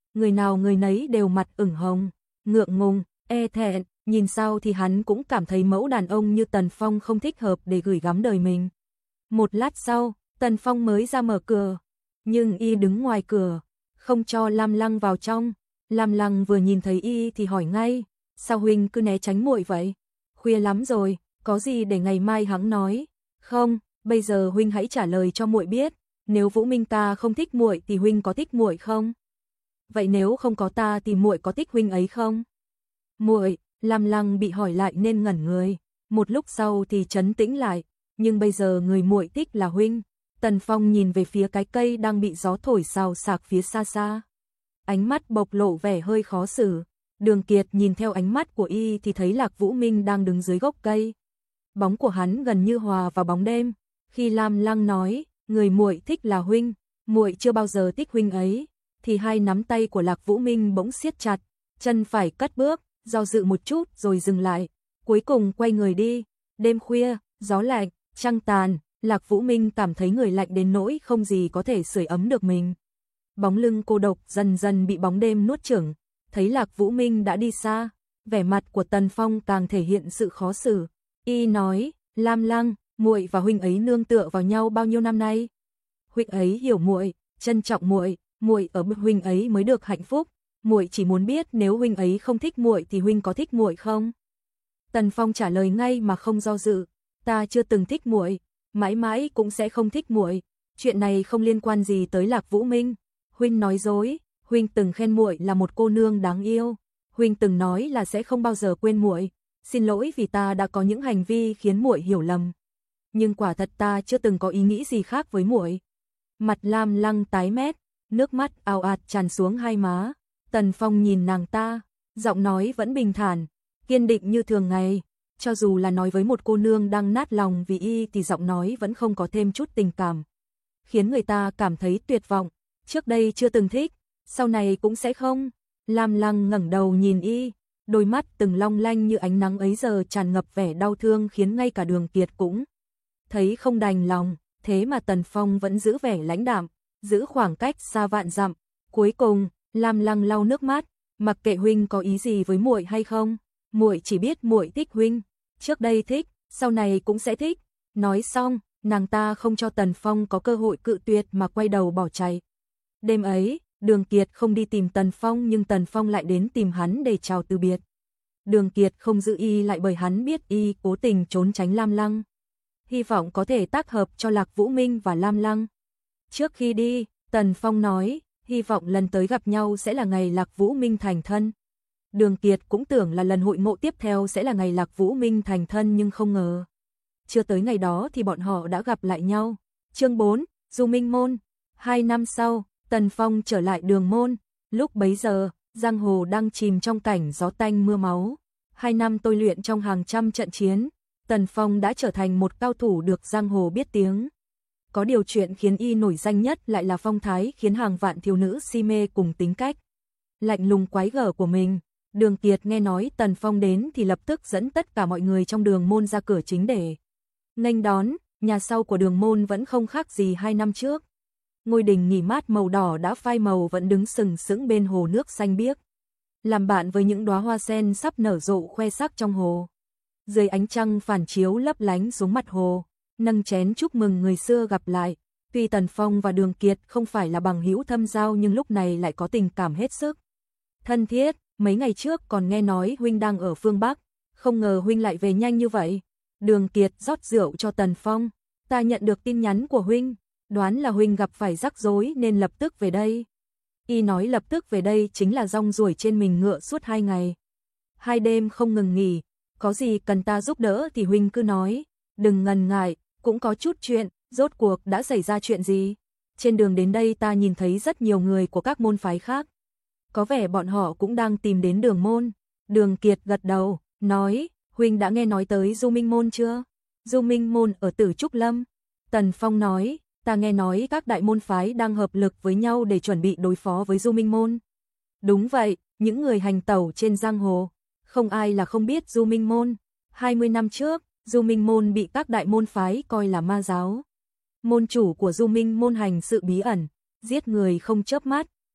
người nào người nấy đều mặt ửng hồng, ngượng ngùng, e thẹn, nhìn sau thì hắn cũng cảm thấy mẫu đàn ông như Tần Phong không thích hợp để gửi gắm đời mình. Một lát sau, Tần Phong mới ra mở cửa, nhưng y đứng ngoài cửa, không cho Lam Lăng vào trong. Lam Lăng vừa nhìn thấy y thì hỏi ngay, sao huynh cứ né tránh muội vậy? Khuya lắm rồi, có gì để ngày mai hẵng nói. Không, bây giờ huynh hãy trả lời cho muội biết, nếu Vũ Minh ta không thích muội thì huynh có thích muội không? Vậy nếu không có ta thì muội có thích huynh ấy không? Muội, Lam Lăng bị hỏi lại nên ngẩn người, một lúc sau thì trấn tĩnh lại, nhưng bây giờ người muội thích là huynh. Tần Phong nhìn về phía cái cây đang bị gió thổi xào xạc phía xa xa. Ánh mắt bộc lộ vẻ hơi khó xử. Đường Kiệt nhìn theo ánh mắt của y thì thấy Lạc Vũ Minh đang đứng dưới gốc cây. Bóng của hắn gần như hòa vào bóng đêm. Khi Lam Lăng nói, người muội thích là huynh, muội chưa bao giờ thích huynh ấy, thì hai nắm tay của Lạc Vũ Minh bỗng siết chặt, chân phải cất bước, do dự một chút rồi dừng lại, cuối cùng quay người đi. Đêm khuya, gió lạnh, trăng tàn, Lạc Vũ Minh cảm thấy người lạnh đến nỗi không gì có thể sưởi ấm được mình. Bóng lưng cô độc dần dần bị bóng đêm nuốt chửng, thấy Lạc Vũ Minh đã đi xa, vẻ mặt của Tần Phong càng thể hiện sự khó xử. Y nói, Lam Lăng, muội và huynh ấy nương tựa vào nhau bao nhiêu năm nay? Huynh ấy hiểu muội, trân trọng muội, muội ở bên huynh ấy mới được hạnh phúc. Muội chỉ muốn biết nếu huynh ấy không thích muội thì huynh có thích muội không? Tần Phong trả lời ngay mà không do dự, ta chưa từng thích muội, mãi mãi cũng sẽ không thích muội. Chuyện này không liên quan gì tới Lạc Vũ Minh. Huynh nói dối, huynh từng khen muội là một cô nương đáng yêu, huynh từng nói là sẽ không bao giờ quên muội. Xin lỗi vì ta đã có những hành vi khiến muội hiểu lầm, nhưng quả thật ta chưa từng có ý nghĩ gì khác với muội. Mặt Lam Lăng tái mét, nước mắt ào ạt tràn xuống hai má. Tần Phong nhìn nàng ta, giọng nói vẫn bình thản, kiên định như thường ngày. Cho dù là nói với một cô nương đang nát lòng vì y thì giọng nói vẫn không có thêm chút tình cảm, khiến người ta cảm thấy tuyệt vọng. Trước đây chưa từng thích, sau này cũng sẽ không. Lam Lăng ngẩng đầu nhìn y, đôi mắt từng long lanh như ánh nắng ấy giờ tràn ngập vẻ đau thương khiến ngay cả Đường Kiệt cũng thấy không đành lòng. Thế mà Tần Phong vẫn giữ vẻ lãnh đạm, giữ khoảng cách xa vạn dặm. Cuối cùng, Lam Lăng lau nước mắt, mặc kệ huynh có ý gì với muội hay không, muội chỉ biết muội thích huynh, trước đây thích, sau này cũng sẽ thích. Nói xong, nàng ta không cho Tần Phong có cơ hội cự tuyệt mà quay đầu bỏ chạy. Đêm ấy, Đường Kiệt không đi tìm Tần Phong nhưng Tần Phong lại đến tìm hắn để chào từ biệt. Đường Kiệt không giữ y lại bởi hắn biết y cố tình trốn tránh Lam Lăng, hy vọng có thể tác hợp cho Lạc Vũ Minh và Lam Lăng. Trước khi đi, Tần Phong nói, hy vọng lần tới gặp nhau sẽ là ngày Lạc Vũ Minh thành thân. Đường Kiệt cũng tưởng là lần hội ngộ tiếp theo sẽ là ngày Lạc Vũ Minh thành thân nhưng không ngờ. Chưa tới ngày đó thì bọn họ đã gặp lại nhau. Chương bốn, Du Minh Môn. Hai năm sau, Tần Phong trở lại Đường Môn. Lúc bấy giờ, giang hồ đang chìm trong cảnh gió tanh mưa máu. Hai năm tôi luyện trong hàng trăm trận chiến, Tần Phong đã trở thành một cao thủ được giang hồ biết tiếng. Có điều chuyện khiến y nổi danh nhất lại là phong thái khiến hàng vạn thiếu nữ si mê cùng tính cách lạnh lùng quái gở của mình. Đường Kiệt nghe nói Tần Phong đến thì lập tức dẫn tất cả mọi người trong Đường Môn ra cửa chính để nghênh đón. Nhà sau của Đường Môn vẫn không khác gì hai năm trước. Ngôi đình nghỉ mát màu đỏ đã phai màu vẫn đứng sừng sững bên hồ nước xanh biếc, làm bạn với những đóa hoa sen sắp nở rộ khoe sắc trong hồ. Dưới ánh trăng phản chiếu lấp lánh xuống mặt hồ, nâng chén chúc mừng người xưa gặp lại. Tuy Tần Phong và Đường Kiệt không phải là bằng hữu thâm giao nhưng lúc này lại có tình cảm hết sức thân thiết. Mấy ngày trước còn nghe nói huynh đang ở phương Bắc, không ngờ huynh lại về nhanh như vậy. Đường Kiệt rót rượu cho Tần Phong, ta nhận được tin nhắn của huynh, đoán là huynh gặp phải rắc rối nên lập tức về đây. Y nói lập tức về đây chính là rong ruổi trên mình ngựa suốt hai ngày, hai đêm không ngừng nghỉ. Có gì cần ta giúp đỡ thì huynh cứ nói, đừng ngần ngại, cũng có chút chuyện. Rốt cuộc đã xảy ra chuyện gì? Trên đường đến đây ta nhìn thấy rất nhiều người của các môn phái khác, có vẻ bọn họ cũng đang tìm đến Đường Môn. Đường Kiệt gật đầu, nói, huynh đã nghe nói tới Du Minh Môn chưa? Du Minh Môn ở Tử Trúc Lâm. Tần Phong nói, ta nghe nói các đại môn phái đang hợp lực với nhau để chuẩn bị đối phó với Du Minh Môn. Đúng vậy, những người hành tẩu trên giang hồ, không ai là không biết Du Minh Môn. hai mươi năm trước, Du Minh Môn bị các đại môn phái coi là ma giáo. Môn chủ của Du Minh Môn hành sự bí ẩn, giết người không chớp mắt,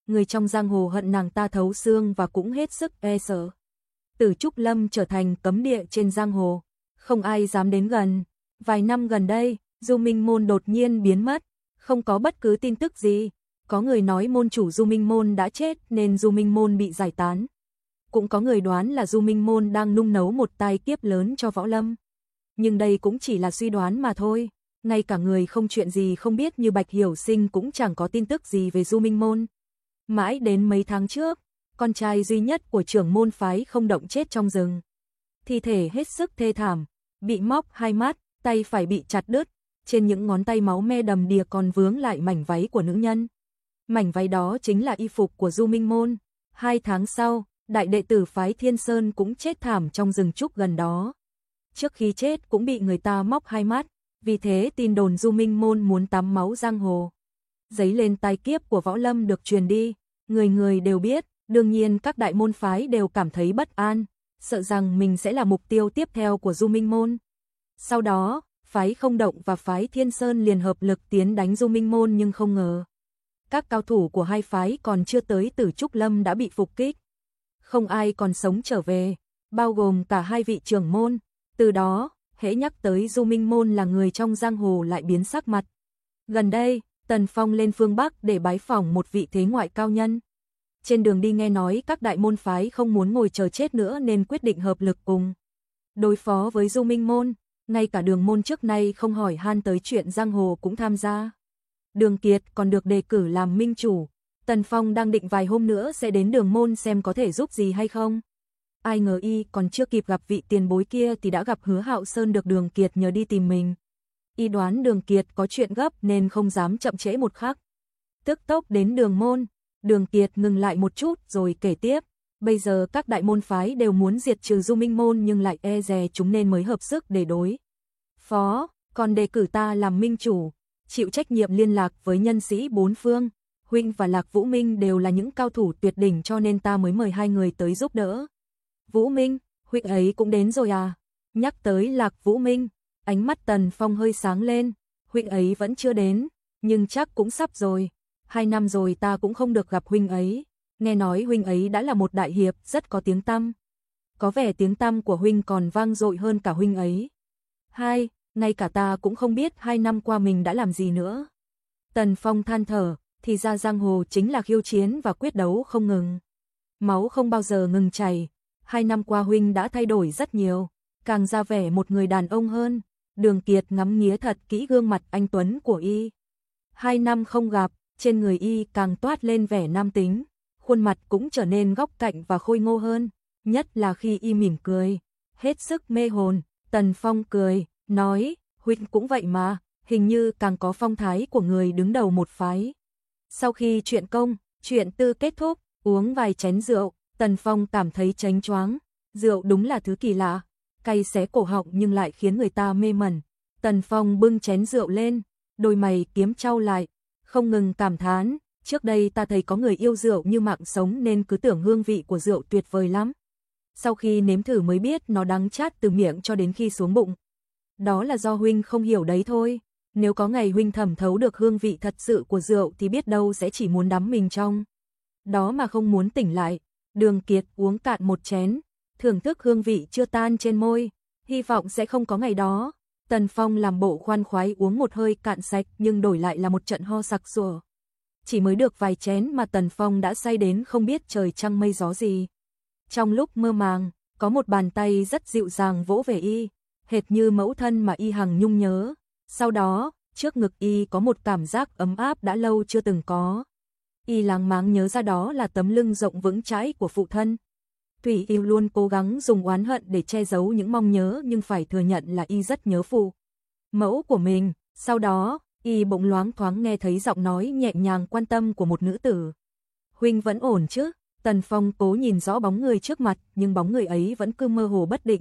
người trong giang hồ hận nàng ta thấu xương và cũng hết sức e sợ. Tử Trúc Lâm trở thành cấm địa trên giang hồ, không ai dám đến gần. Vài năm gần đây, Du Minh Môn đột nhiên biến mất, không có bất cứ tin tức gì. Có người nói môn chủ Du Minh Môn đã chết nên Du Minh Môn bị giải tán. Cũng có người đoán là Du Minh Môn đang nung nấu một tai kiếp lớn cho võ lâm. Nhưng đây cũng chỉ là suy đoán mà thôi. Ngay cả người không chuyện gì không biết như Bạch Hiểu Sinh cũng chẳng có tin tức gì về Du Minh Môn. Mãi đến mấy tháng trước, con trai duy nhất của trưởng môn phái Không Động chết trong rừng. Thi thể hết sức thê thảm, bị móc hai mắt, tay phải bị chặt đứt, trên những ngón tay máu me đầm đìa còn vướng lại mảnh váy của nữ nhân. Mảnh váy đó chính là y phục của Du Minh Môn. Hai tháng sau, đại đệ tử phái Thiên Sơn cũng chết thảm trong rừng trúc gần đó. Trước khi chết cũng bị người ta móc hai mắt, vì thế tin đồn Du Minh Môn muốn tắm máu giang hồ. Giấy lên tai kiếp của võ lâm được truyền đi, người người đều biết, đương nhiên các đại môn phái đều cảm thấy bất an, sợ rằng mình sẽ là mục tiêu tiếp theo của Du Minh Môn. Sau đó, phái Không Động và phái Thiên Sơn liền hợp lực tiến đánh Du Minh Môn nhưng không ngờ. Các cao thủ của hai phái còn chưa tới Tử Trúc Lâm đã bị phục kích. Không ai còn sống trở về, bao gồm cả hai vị trưởng môn. Từ đó, hễ nhắc tới Du Minh Môn là người trong giang hồ lại biến sắc mặt. Gần đây, Tần Phong lên phương Bắc để bái phỏng một vị thế ngoại cao nhân. Trên đường đi nghe nói các đại môn phái không muốn ngồi chờ chết nữa nên quyết định hợp lực cùng đối phó với Du Minh Môn. Ngay cả Đường Môn trước nay không hỏi han tới chuyện giang hồ cũng tham gia. Đường Kiệt còn được đề cử làm minh chủ. Tần Phong đang định vài hôm nữa sẽ đến Đường Môn xem có thể giúp gì hay không. Ai ngờ y còn chưa kịp gặp vị tiền bối kia thì đã gặp Hứa Hạo Sơn được Đường Kiệt nhờ đi tìm mình. Y đoán Đường Kiệt có chuyện gấp nên không dám chậm trễ một khắc. Tức tốc đến Đường Môn, Đường Kiệt ngừng lại một chút rồi kể tiếp. Bây giờ các đại môn phái đều muốn diệt trừ Du Minh Môn nhưng lại e dè chúng nên mới hợp sức để đối phó, còn đề cử ta làm minh chủ, chịu trách nhiệm liên lạc với nhân sĩ bốn phương. Huynh và Lạc Vũ Minh đều là những cao thủ tuyệt đỉnh cho nên ta mới mời hai người tới giúp đỡ. Vũ Minh, huynh ấy cũng đến rồi à? Nhắc tới Lạc Vũ Minh, ánh mắt Tần Phong hơi sáng lên. Huynh ấy vẫn chưa đến, nhưng chắc cũng sắp rồi. Hai năm rồi ta cũng không được gặp huynh ấy. Nghe nói huynh ấy đã là một đại hiệp rất có tiếng tăm. Có vẻ tiếng tăm của huynh còn vang dội hơn cả huynh ấy. Hai, ngay cả ta cũng không biết hai năm qua mình đã làm gì nữa. Tần Phong than thở, thì ra giang hồ chính là khiêu chiến và quyết đấu không ngừng. Máu không bao giờ ngừng chảy. Hai năm qua huynh đã thay đổi rất nhiều, càng ra vẻ một người đàn ông hơn. Đường Kiệt ngắm nghía thật kỹ gương mặt anh tuấn của y. Hai năm không gặp, trên người y càng toát lên vẻ nam tính, khuôn mặt cũng trở nên góc cạnh và khôi ngô hơn, nhất là khi y mỉm cười, hết sức mê hồn. Tần Phong cười, nói, huynh cũng vậy mà, hình như càng có phong thái của người đứng đầu một phái. Sau khi chuyện công, chuyện tư kết thúc, uống vài chén rượu, Tần Phong cảm thấy chánh choáng. Rượu đúng là thứ kỳ lạ, cay xé cổ họng nhưng lại khiến người ta mê mẩn. Tần Phong bưng chén rượu lên, đôi mày kiếm chau lại, không ngừng cảm thán, trước đây ta thấy có người yêu rượu như mạng sống nên cứ tưởng hương vị của rượu tuyệt vời lắm. Sau khi nếm thử mới biết nó đắng chát từ miệng cho đến khi xuống bụng. Đó là do huynh không hiểu đấy thôi. Nếu có ngày huynh thẩm thấu được hương vị thật sự của rượu thì biết đâu sẽ chỉ muốn đắm mình trong đó mà không muốn tỉnh lại. Đường Kiệt uống cạn một chén, thưởng thức hương vị chưa tan trên môi, hy vọng sẽ không có ngày đó. Tần Phong làm bộ khoan khoái uống một hơi cạn sạch nhưng đổi lại là một trận ho sặc sụa. Chỉ mới được vài chén mà Tần Phong đã say đến không biết trời trăng mây gió gì. Trong lúc mơ màng, có một bàn tay rất dịu dàng vỗ về y, hệt như mẫu thân mà y hằng nhung nhớ. Sau đó, trước ngực y có một cảm giác ấm áp đã lâu chưa từng có. Y láng máng nhớ ra đó là tấm lưng rộng vững chãi của phụ thân. Tuy y luôn cố gắng dùng oán hận để che giấu những mong nhớ nhưng phải thừa nhận là y rất nhớ phụ mẫu của mình. Sau đó, y bỗng loáng thoáng nghe thấy giọng nói nhẹ nhàng quan tâm của một nữ tử. Huynh vẫn ổn chứ? Tần Phong cố nhìn rõ bóng người trước mặt nhưng bóng người ấy vẫn cứ mơ hồ bất định.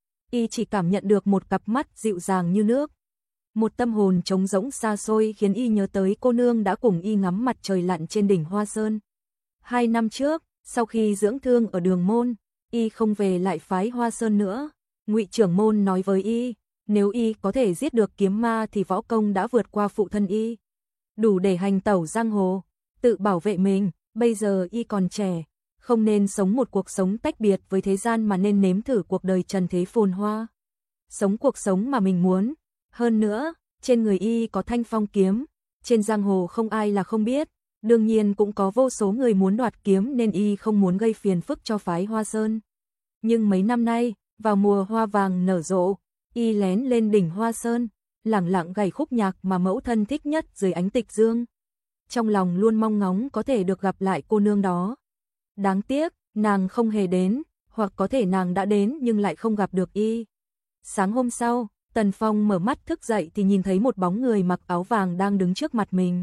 Y chỉ cảm nhận được một cặp mắt dịu dàng như nước. Một tâm hồn trống rỗng xa xôi khiến y nhớ tới cô nương đã cùng y ngắm mặt trời lặn trên đỉnh Hoa Sơn. Hai năm trước, sau khi dưỡng thương ở Đường Môn, y không về lại phái Hoa Sơn nữa. Ngụy trưởng môn nói với y, nếu y có thể giết được kiếm ma thì võ công đã vượt qua phụ thân y, đủ để hành tẩu giang hồ, tự bảo vệ mình. Bây giờ y còn trẻ, không nên sống một cuộc sống tách biệt với thế gian mà nên nếm thử cuộc đời trần thế phồn hoa. Sống cuộc sống mà mình muốn. Hơn nữa, trên người y có thanh phong kiếm, trên giang hồ không ai là không biết, đương nhiên cũng có vô số người muốn đoạt kiếm nên y không muốn gây phiền phức cho phái Hoa Sơn. Nhưng mấy năm nay, vào mùa hoa vàng nở rộ, y lén lên đỉnh Hoa Sơn, lẳng lặng gảy khúc nhạc mà mẫu thân thích nhất dưới ánh tịch dương. Trong lòng luôn mong ngóng có thể được gặp lại cô nương đó. Đáng tiếc, nàng không hề đến, hoặc có thể nàng đã đến nhưng lại không gặp được y. Sáng hôm sau, Tần Phong mở mắt thức dậy thì nhìn thấy một bóng người mặc áo vàng đang đứng trước mặt mình.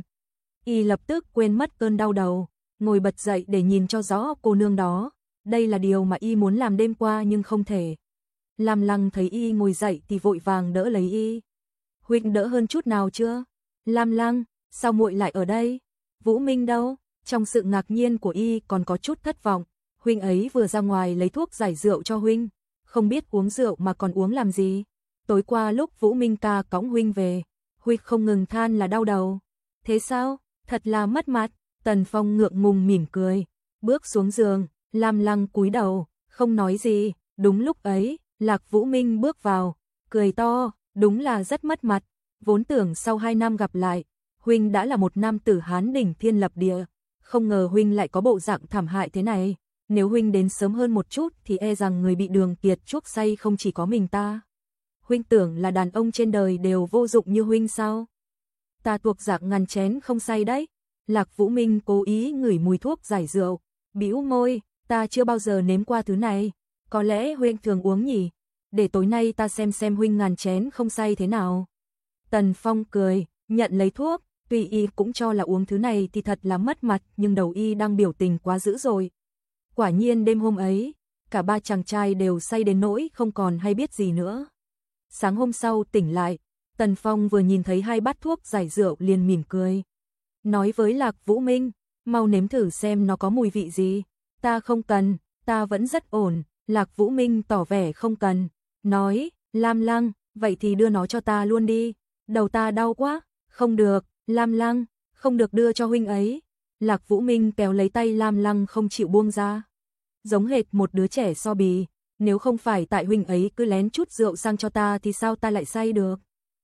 Y lập tức quên mất cơn đau đầu, ngồi bật dậy để nhìn cho rõ cô nương đó. Đây là điều mà y muốn làm đêm qua nhưng không thể. Lam Lăng thấy y ngồi dậy thì vội vàng đỡ lấy y. Huynh đỡ hơn chút nào chưa? Lam Lăng, sao muội lại ở đây? Vũ Minh đâu? Trong sự ngạc nhiên của y còn có chút thất vọng. Huynh ấy vừa ra ngoài lấy thuốc giải rượu cho huynh, không biết uống rượu mà còn uống làm gì. Tối qua lúc Vũ Minh ca cõng huynh về, huynh không ngừng than là đau đầu. Thế sao? Thật là mất mặt. Tần Phong ngượng ngùng mỉm cười, bước xuống giường. Lam Lăng cúi đầu, không nói gì. Đúng lúc ấy, Lạc Vũ Minh bước vào, cười to, đúng là rất mất mặt. Vốn tưởng sau hai năm gặp lại, huynh đã là một nam tử hán đỉnh thiên lập địa, không ngờ huynh lại có bộ dạng thảm hại thế này. Nếu huynh đến sớm hơn một chút thì e rằng người bị Đường Kiệt chuốc say không chỉ có mình ta. Huynh tưởng là đàn ông trên đời đều vô dụng như huynh sao? Ta thuộc dạng ngàn chén không say đấy. Lạc Vũ Minh cố ý ngửi mùi thuốc giải rượu, bĩu môi, ta chưa bao giờ nếm qua thứ này. Có lẽ huynh thường uống nhỉ? Để tối nay ta xem xem huynh ngàn chén không say thế nào. Tần Phong cười, nhận lấy thuốc, tuy y cũng cho là uống thứ này thì thật là mất mặt, nhưng đầu y đang biểu tình quá dữ rồi. Quả nhiên đêm hôm ấy, cả ba chàng trai đều say đến nỗi không còn hay biết gì nữa. Sáng hôm sau tỉnh lại, Tần Phong vừa nhìn thấy hai bát thuốc giải rượu liền mỉm cười. Nói với Lạc Vũ Minh, mau nếm thử xem nó có mùi vị gì. Ta không cần, ta vẫn rất ổn. Lạc Vũ Minh tỏ vẻ không cần. Nói, Lam Lăng, vậy thì đưa nó cho ta luôn đi. Đầu ta đau quá. Không được, Lam Lăng, không được đưa cho huynh ấy. Lạc Vũ Minh kéo lấy tay Lam Lăng không chịu buông ra. Giống hệt một đứa trẻ so bì. Nếu không phải tại huynh ấy cứ lén chút rượu sang cho ta thì sao ta lại say được.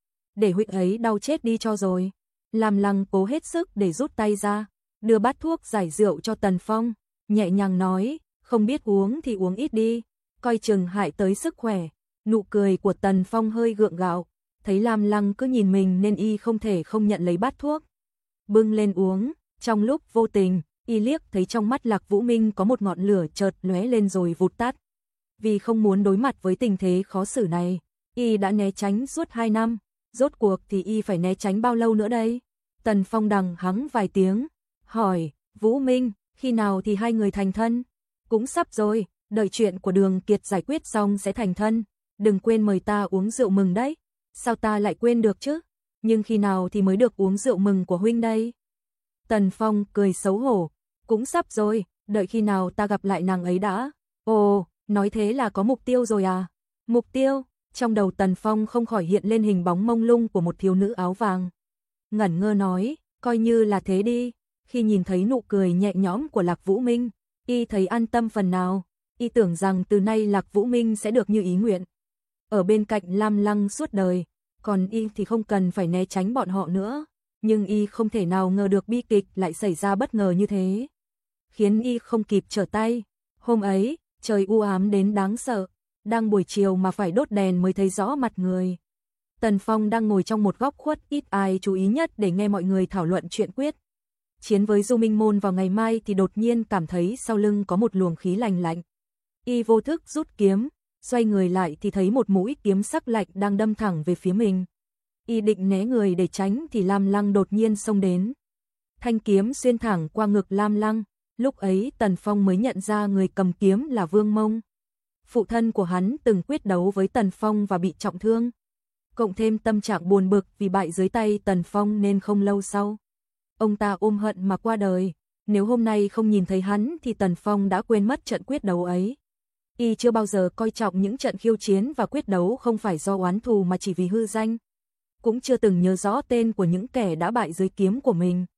Để huynh ấy đau chết đi cho rồi. Lam Lăng cố hết sức để rút tay ra, đưa bát thuốc giải rượu cho Tần Phong, nhẹ nhàng nói, không biết uống thì uống ít đi, coi chừng hại tới sức khỏe. Nụ cười của Tần Phong hơi gượng gạo, thấy Lam Lăng cứ nhìn mình nên y không thể không nhận lấy bát thuốc. Bưng lên uống, trong lúc vô tình, y liếc thấy trong mắt Lạc Vũ Minh có một ngọn lửa chợt lóe lên rồi vụt tắt. Vì không muốn đối mặt với tình thế khó xử này, y đã né tránh suốt hai năm. Rốt cuộc thì y phải né tránh bao lâu nữa đây? Tần Phong đằng hắng vài tiếng, hỏi, Vũ Minh, khi nào thì hai người thành thân? Cũng sắp rồi, đợi chuyện của Đường Kiệt giải quyết xong sẽ thành thân. Đừng quên mời ta uống rượu mừng đấy. Sao ta lại quên được chứ? Nhưng khi nào thì mới được uống rượu mừng của huynh đây? Tần Phong cười xấu hổ, cũng sắp rồi, đợi khi nào ta gặp lại nàng ấy đã. Ồ, nói thế là có mục tiêu rồi à? Mục tiêu? Trong đầu Tần Phong không khỏi hiện lên hình bóng mông lung của một thiếu nữ áo vàng. Ngẩn ngơ nói, coi như là thế đi. Khi nhìn thấy nụ cười nhẹ nhõm của Lạc Vũ Minh, y thấy an tâm phần nào. Y tưởng rằng từ nay Lạc Vũ Minh sẽ được như ý nguyện, ở bên cạnh Lam Lăng suốt đời, còn y thì không cần phải né tránh bọn họ nữa. Nhưng y không thể nào ngờ được bi kịch lại xảy ra bất ngờ như thế, khiến y không kịp trở tay. Hôm ấy, trời u ám đến đáng sợ. Đang buổi chiều mà phải đốt đèn mới thấy rõ mặt người. Tần Phong đang ngồi trong một góc khuất ít ai chú ý nhất để nghe mọi người thảo luận chuyện quyết chiến với Du Minh Môn vào ngày mai thì đột nhiên cảm thấy sau lưng có một luồng khí lạnh lạnh. Y vô thức rút kiếm, xoay người lại thì thấy một mũi kiếm sắc lạnh đang đâm thẳng về phía mình. Y định né người để tránh thì Lam Lăng đột nhiên xông đến. Thanh kiếm xuyên thẳng qua ngực Lam Lăng, lúc ấy Tần Phong mới nhận ra người cầm kiếm là Vương Mông. Phụ thân của hắn từng quyết đấu với Tần Phong và bị trọng thương. Cộng thêm tâm trạng buồn bực vì bại dưới tay Tần Phong nên không lâu sau, ông ta ôm hận mà qua đời. Nếu hôm nay không nhìn thấy hắn thì Tần Phong đã quên mất trận quyết đấu ấy. Y chưa bao giờ coi trọng những trận khiêu chiến và quyết đấu không phải do oán thù mà chỉ vì hư danh. Cũng chưa từng nhớ rõ tên của những kẻ đã bại dưới kiếm của mình.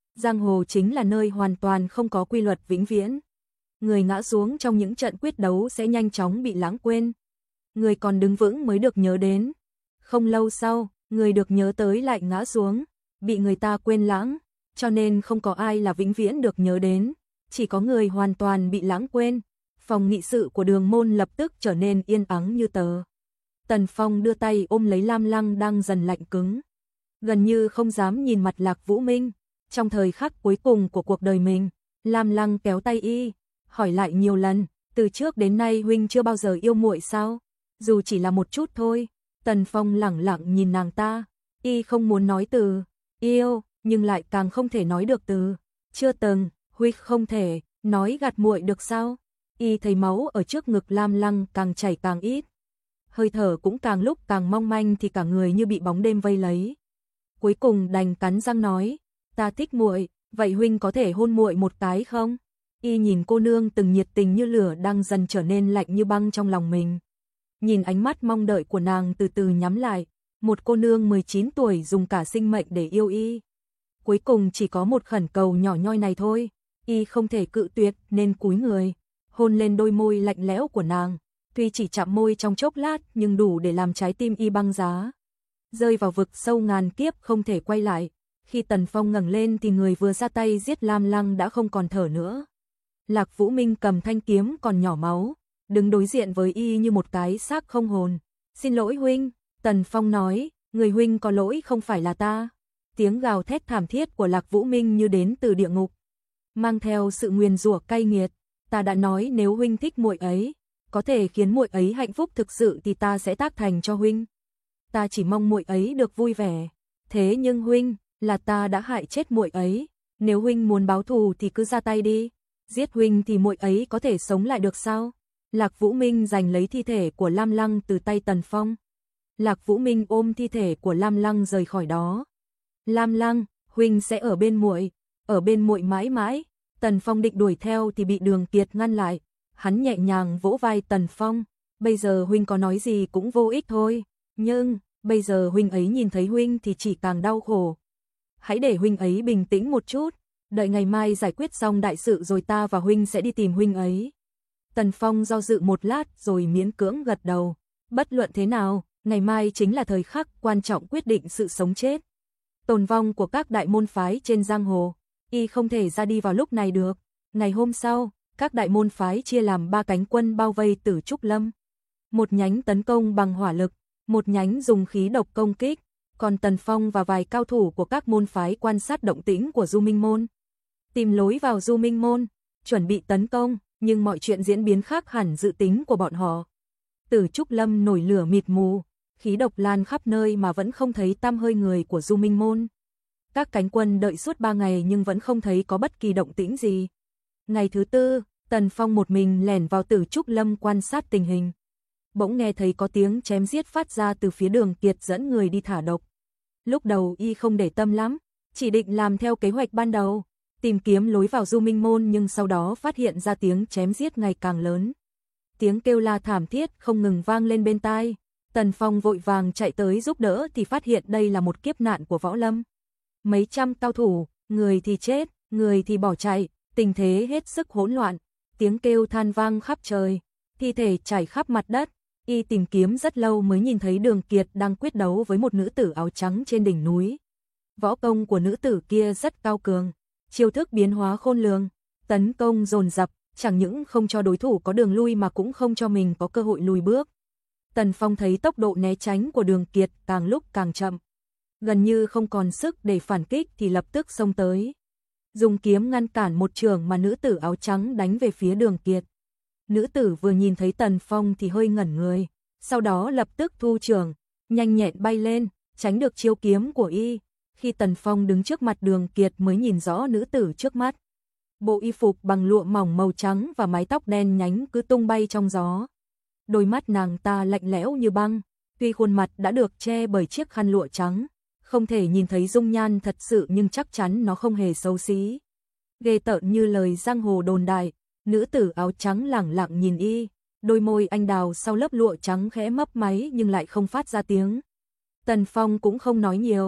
Giang hồ chính là nơi hoàn toàn không có quy luật vĩnh viễn. Người ngã xuống trong những trận quyết đấu sẽ nhanh chóng bị lãng quên. Người còn đứng vững mới được nhớ đến. Không lâu sau, người được nhớ tới lại ngã xuống, bị người ta quên lãng, cho nên không có ai là vĩnh viễn được nhớ đến, chỉ có người hoàn toàn bị lãng quên. Phòng nghị sự của Đường Môn lập tức trở nên yên ắng như tờ. Tần Phong đưa tay ôm lấy Lam Lăng đang dần lạnh cứng, gần như không dám nhìn mặt Lạc Vũ Minh. Trong thời khắc cuối cùng của cuộc đời mình, Lam Lăng kéo tay y, hỏi lại nhiều lần, từ trước đến nay huynh chưa bao giờ yêu muội sao? Dù chỉ là một chút thôi. Tần Phong lẳng lặng nhìn nàng ta, y không muốn nói từ yêu, nhưng lại càng không thể nói được từ chưa từng. Huynh không thể nói gạt muội được sao? Y thấy máu ở trước ngực Lam Lăng càng chảy càng ít, hơi thở cũng càng lúc càng mong manh, thì cả người như bị bóng đêm vây lấy. Cuối cùng đành cắn răng nói, ta thích muội, vậy huynh có thể hôn muội một cái không? Y nhìn cô nương từng nhiệt tình như lửa đang dần trở nên lạnh như băng trong lòng mình. Nhìn ánh mắt mong đợi của nàng từ từ nhắm lại, một cô nương mười chín tuổi dùng cả sinh mệnh để yêu y. Cuối cùng chỉ có một khẩn cầu nhỏ nhoi này thôi, y không thể cự tuyệt nên cúi người, hôn lên đôi môi lạnh lẽo của nàng. Tuy chỉ chạm môi trong chốc lát nhưng đủ để làm trái tim y băng giá, rơi vào vực sâu ngàn kiếp không thể quay lại. Khi Tần Phong ngẩng lên thì người vừa ra tay giết Lam Lăng đã không còn thở nữa. Lạc Vũ Minh cầm thanh kiếm còn nhỏ máu, đứng đối diện với y như một cái xác không hồn. Xin lỗi huynh, Tần Phong nói, người huynh có lỗi không phải là ta. Tiếng gào thét thảm thiết của Lạc Vũ Minh như đến từ địa ngục, mang theo sự nguyền rủa cay nghiệt. Ta đã nói nếu huynh thích muội ấy, có thể khiến muội ấy hạnh phúc thực sự thì ta sẽ tác thành cho huynh. Ta chỉ mong muội ấy được vui vẻ. Thế nhưng huynh, là ta đã hại chết muội ấy. Nếu huynh muốn báo thù thì cứ ra tay đi. Giết huynh thì muội ấy có thể sống lại được sao? Lạc Vũ Minh giành lấy thi thể của Lam Lăng từ tay Tần Phong. Lạc Vũ Minh ôm thi thể của Lam Lăng rời khỏi đó. Lam Lăng, huynh sẽ ở bên muội, ở bên muội mãi mãi. Tần Phong định đuổi theo thì bị Đường Kiệt ngăn lại. Hắn nhẹ nhàng vỗ vai Tần Phong, bây giờ huynh có nói gì cũng vô ích thôi, nhưng bây giờ huynh ấy nhìn thấy huynh thì chỉ càng đau khổ. Hãy để huynh ấy bình tĩnh một chút, đợi ngày mai giải quyết xong đại sự rồi ta và huynh sẽ đi tìm huynh ấy. Tần Phong do dự một lát rồi miễn cưỡng gật đầu, bất luận thế nào, ngày mai chính là thời khắc quan trọng quyết định sự sống chết, tồn vong của các đại môn phái trên giang hồ, y không thể ra đi vào lúc này được. Ngày hôm sau, các đại môn phái chia làm ba cánh quân bao vây Tử Trúc Lâm. Một nhánh tấn công bằng hỏa lực, một nhánh dùng khí độc công kích, còn Tần Phong và vài cao thủ của các môn phái quan sát động tĩnh của Du Minh Môn, tìm lối vào Du Minh Môn, chuẩn bị tấn công, nhưng mọi chuyện diễn biến khác hẳn dự tính của bọn họ. Tử Trúc Lâm nổi lửa mịt mù, khí độc lan khắp nơi mà vẫn không thấy tăm hơi người của Du Minh Môn. Các cánh quân đợi suốt ba ngày nhưng vẫn không thấy có bất kỳ động tĩnh gì. Ngày thứ tư, Tần Phong một mình lẻn vào Tử Trúc Lâm quan sát tình hình. Bỗng nghe thấy có tiếng chém giết phát ra từ phía Đường Kiệt dẫn người đi thả độc. Lúc đầu y không để tâm lắm, chỉ định làm theo kế hoạch ban đầu, tìm kiếm lối vào Du Minh Môn, nhưng sau đó phát hiện ra tiếng chém giết ngày càng lớn. Tiếng kêu la thảm thiết không ngừng vang lên bên tai. Tần Phong vội vàng chạy tới giúp đỡ thì phát hiện đây là một kiếp nạn của võ lâm. Mấy trăm cao thủ, người thì chết, người thì bỏ chạy, tình thế hết sức hỗn loạn. Tiếng kêu than vang khắp trời, thi thể trải khắp mặt đất. Y tìm kiếm rất lâu mới nhìn thấy Đường Kiệt đang quyết đấu với một nữ tử áo trắng trên đỉnh núi. Võ công của nữ tử kia rất cao cường, chiêu thức biến hóa khôn lường, tấn công dồn dập, chẳng những không cho đối thủ có đường lui mà cũng không cho mình có cơ hội lùi bước. Tần Phong thấy tốc độ né tránh của Đường Kiệt càng lúc càng chậm, gần như không còn sức để phản kích thì lập tức xông tới, dùng kiếm ngăn cản một chưởng mà nữ tử áo trắng đánh về phía Đường Kiệt. Nữ tử vừa nhìn thấy Tần Phong thì hơi ngẩn người, sau đó lập tức thu chưởng, nhanh nhẹn bay lên, tránh được chiêu kiếm của y. Khi Tần Phong đứng trước mặt Đường Kiệt mới nhìn rõ nữ tử trước mắt. Bộ y phục bằng lụa mỏng màu trắng và mái tóc đen nhánh cứ tung bay trong gió. Đôi mắt nàng ta lạnh lẽo như băng, tuy khuôn mặt đã được che bởi chiếc khăn lụa trắng, không thể nhìn thấy dung nhan thật sự nhưng chắc chắn nó không hề xấu xí. Ghê tởn như lời giang hồ đồn đại. Nữ tử áo trắng lẳng lặng nhìn y, đôi môi anh đào sau lớp lụa trắng khẽ mấp máy nhưng lại không phát ra tiếng. Tần Phong cũng không nói nhiều,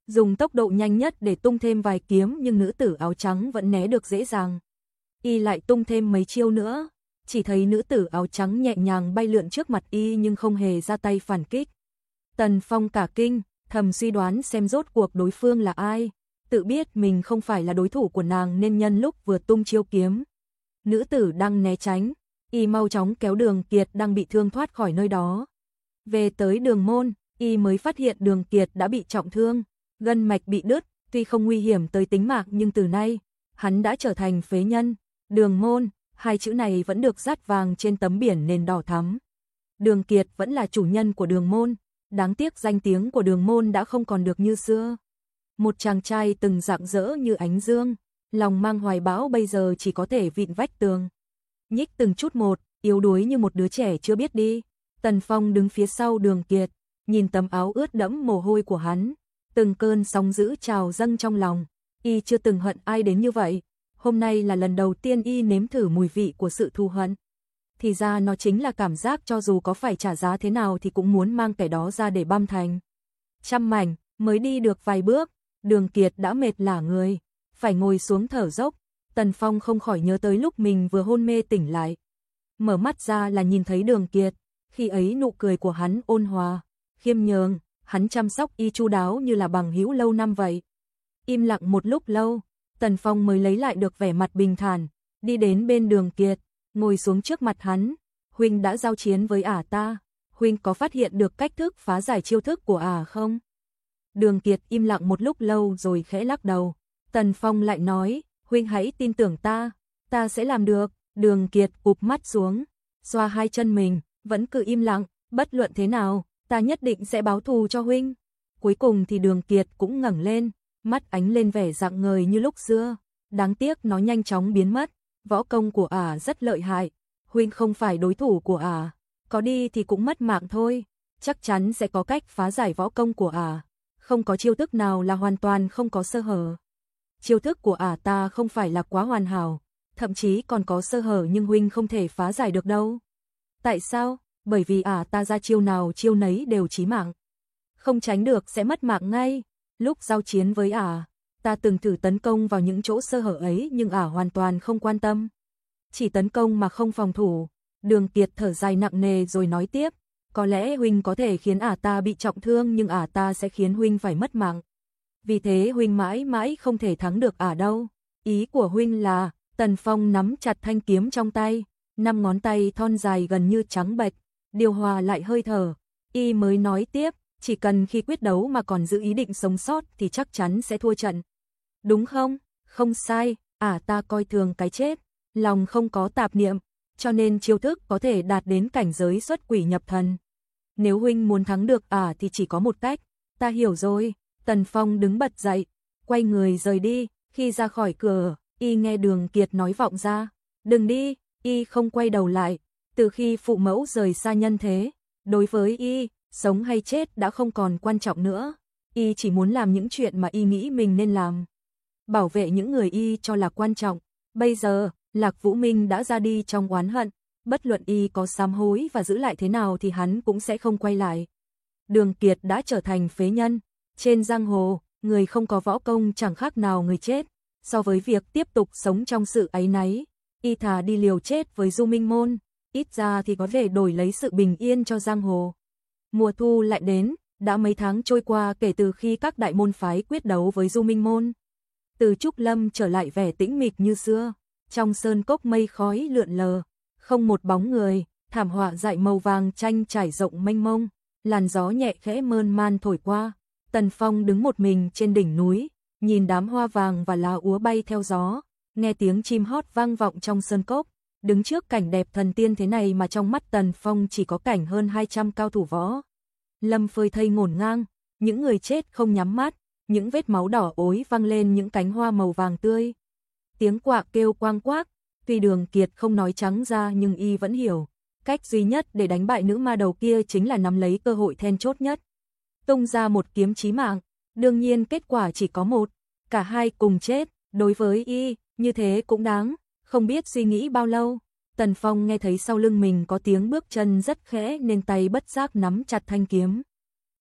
dùng tốc độ nhanh nhất để tung thêm vài kiếm nhưng nữ tử áo trắng vẫn né được dễ dàng. Y lại tung thêm mấy chiêu nữa, chỉ thấy nữ tử áo trắng nhẹ nhàng bay lượn trước mặt y nhưng không hề ra tay phản kích. Tần Phong cả kinh, thầm suy đoán xem rốt cuộc đối phương là ai, tự biết mình không phải là đối thủ của nàng nên nhân lúc vừa tung chiêu kiếm. Nữ tử đang né tránh, y mau chóng kéo Đường Kiệt đang bị thương thoát khỏi nơi đó. Về tới Đường Môn, y mới phát hiện Đường Kiệt đã bị trọng thương, gân mạch bị đứt, tuy không nguy hiểm tới tính mạng nhưng từ nay, hắn đã trở thành phế nhân. Đường Môn, hai chữ này vẫn được dát vàng trên tấm biển nền đỏ thắm. Đường Kiệt vẫn là chủ nhân của Đường Môn, đáng tiếc danh tiếng của Đường Môn đã không còn được như xưa. Một chàng trai từng rạng rỡ như ánh dương, lòng mang hoài bão bây giờ chỉ có thể vịn vách tường. Nhích từng chút một, yếu đuối như một đứa trẻ chưa biết đi. Tần Phong đứng phía sau Đường Kiệt, nhìn tấm áo ướt đẫm mồ hôi của hắn, từng cơn sóng dữ trào dâng trong lòng. Y chưa từng hận ai đến như vậy, hôm nay là lần đầu tiên y nếm thử mùi vị của sự thù hận. Thì ra nó chính là cảm giác cho dù có phải trả giá thế nào thì cũng muốn mang kẻ đó ra để băm thành trăm mảnh. Mới đi được vài bước, Đường Kiệt đã mệt lả người, phải ngồi xuống thở dốc. Tần Phong không khỏi nhớ tới lúc mình vừa hôn mê tỉnh lại. Mở mắt ra là nhìn thấy Đường Kiệt, khi ấy nụ cười của hắn ôn hòa, khiêm nhường, hắn chăm sóc y chu đáo như là bằng hữu lâu năm vậy. Im lặng một lúc lâu, Tần Phong mới lấy lại được vẻ mặt bình thản, đi đến bên Đường Kiệt, ngồi xuống trước mặt hắn. Huynh đã giao chiến với ả ta, huynh có phát hiện được cách thức phá giải chiêu thức của ả không? Đường Kiệt im lặng một lúc lâu rồi khẽ lắc đầu. Tần Phong lại nói, huynh hãy tin tưởng ta, ta sẽ làm được. Đường Kiệt ụp mắt xuống, xoa hai chân mình, vẫn cứ im lặng, bất luận thế nào, ta nhất định sẽ báo thù cho huynh. Cuối cùng thì Đường Kiệt cũng ngẩng lên, mắt ánh lên vẻ rạng ngời như lúc xưa, đáng tiếc nó nhanh chóng biến mất. Võ công của ả rất lợi hại, huynh không phải đối thủ của ả, có đi thì cũng mất mạng thôi, chắc chắn sẽ có cách phá giải võ công của ả, không có chiêu thức nào là hoàn toàn không có sơ hở. Chiêu thức của ả ta không phải là quá hoàn hảo, thậm chí còn có sơ hở nhưng huynh không thể phá giải được đâu. Tại sao? Bởi vì ả ta ra chiêu nào chiêu nấy đều chí mạng, không tránh được sẽ mất mạng ngay. Lúc giao chiến với ả, ta từng thử tấn công vào những chỗ sơ hở ấy nhưng ả hoàn toàn không quan tâm, chỉ tấn công mà không phòng thủ. Đường Kiệt thở dài nặng nề rồi nói tiếp, có lẽ huynh có thể khiến ả ta bị trọng thương nhưng ả ta sẽ khiến huynh phải mất mạng. Vì thế huynh mãi mãi không thể thắng được ả đâu. Ý của huynh là? Tần Phong nắm chặt thanh kiếm trong tay, năm ngón tay thon dài gần như trắng bệch, điều hòa lại hơi thở. Y mới nói tiếp, chỉ cần khi quyết đấu mà còn giữ ý định sống sót thì chắc chắn sẽ thua trận. Đúng không? Không sai, ả ta coi thường cái chết, lòng không có tạp niệm, cho nên chiêu thức có thể đạt đến cảnh giới xuất quỷ nhập thần. Nếu huynh muốn thắng được ả thì chỉ có một cách. Ta hiểu rồi. Tần Phong đứng bật dậy, quay người rời đi. Khi ra khỏi cửa, y nghe Đường Kiệt nói vọng ra, đừng đi. Y không quay đầu lại. Từ khi phụ mẫu rời xa nhân thế, đối với y, sống hay chết đã không còn quan trọng nữa. Y chỉ muốn làm những chuyện mà y nghĩ mình nên làm, bảo vệ những người y cho là quan trọng. Bây giờ, Lạc Vũ Minh đã ra đi trong oán hận, bất luận y có sám hối và giữ lại thế nào thì hắn cũng sẽ không quay lại. Đường Kiệt đã trở thành phế nhân. Trên giang hồ, người không có võ công chẳng khác nào người chết. So với việc tiếp tục sống trong sự áy náy, y thà đi liều chết với Du Minh Môn, ít ra thì có thể đổi lấy sự bình yên cho giang hồ. Mùa thu lại đến, đã mấy tháng trôi qua kể từ khi các đại môn phái quyết đấu với Du Minh Môn. Từ Trúc Lâm trở lại vẻ tĩnh mịch như xưa, trong sơn cốc mây khói lượn lờ, không một bóng người, thảm họa dại màu vàng chanh trải rộng mênh mông, làn gió nhẹ khẽ mơn man thổi qua. Tần Phong đứng một mình trên đỉnh núi, nhìn đám hoa vàng và lá úa bay theo gió, nghe tiếng chim hót vang vọng trong sơn cốc. Đứng trước cảnh đẹp thần tiên thế này mà trong mắt Tần Phong chỉ có cảnh hơn hai trăm cao thủ võ lâm phơi thây ngổn ngang, những người chết không nhắm mắt, những vết máu đỏ ối văng lên những cánh hoa màu vàng tươi. Tiếng quạ kêu quang quác, tuy Đường Kiệt không nói trắng ra nhưng y vẫn hiểu, cách duy nhất để đánh bại nữ ma đầu kia chính là nắm lấy cơ hội then chốt nhất, tung ra một kiếm chí mạng. Đương nhiên kết quả chỉ có một, cả hai cùng chết. Đối với y, như thế cũng đáng. Không biết suy nghĩ bao lâu, Tần Phong nghe thấy sau lưng mình có tiếng bước chân rất khẽ nên tay bất giác nắm chặt thanh kiếm.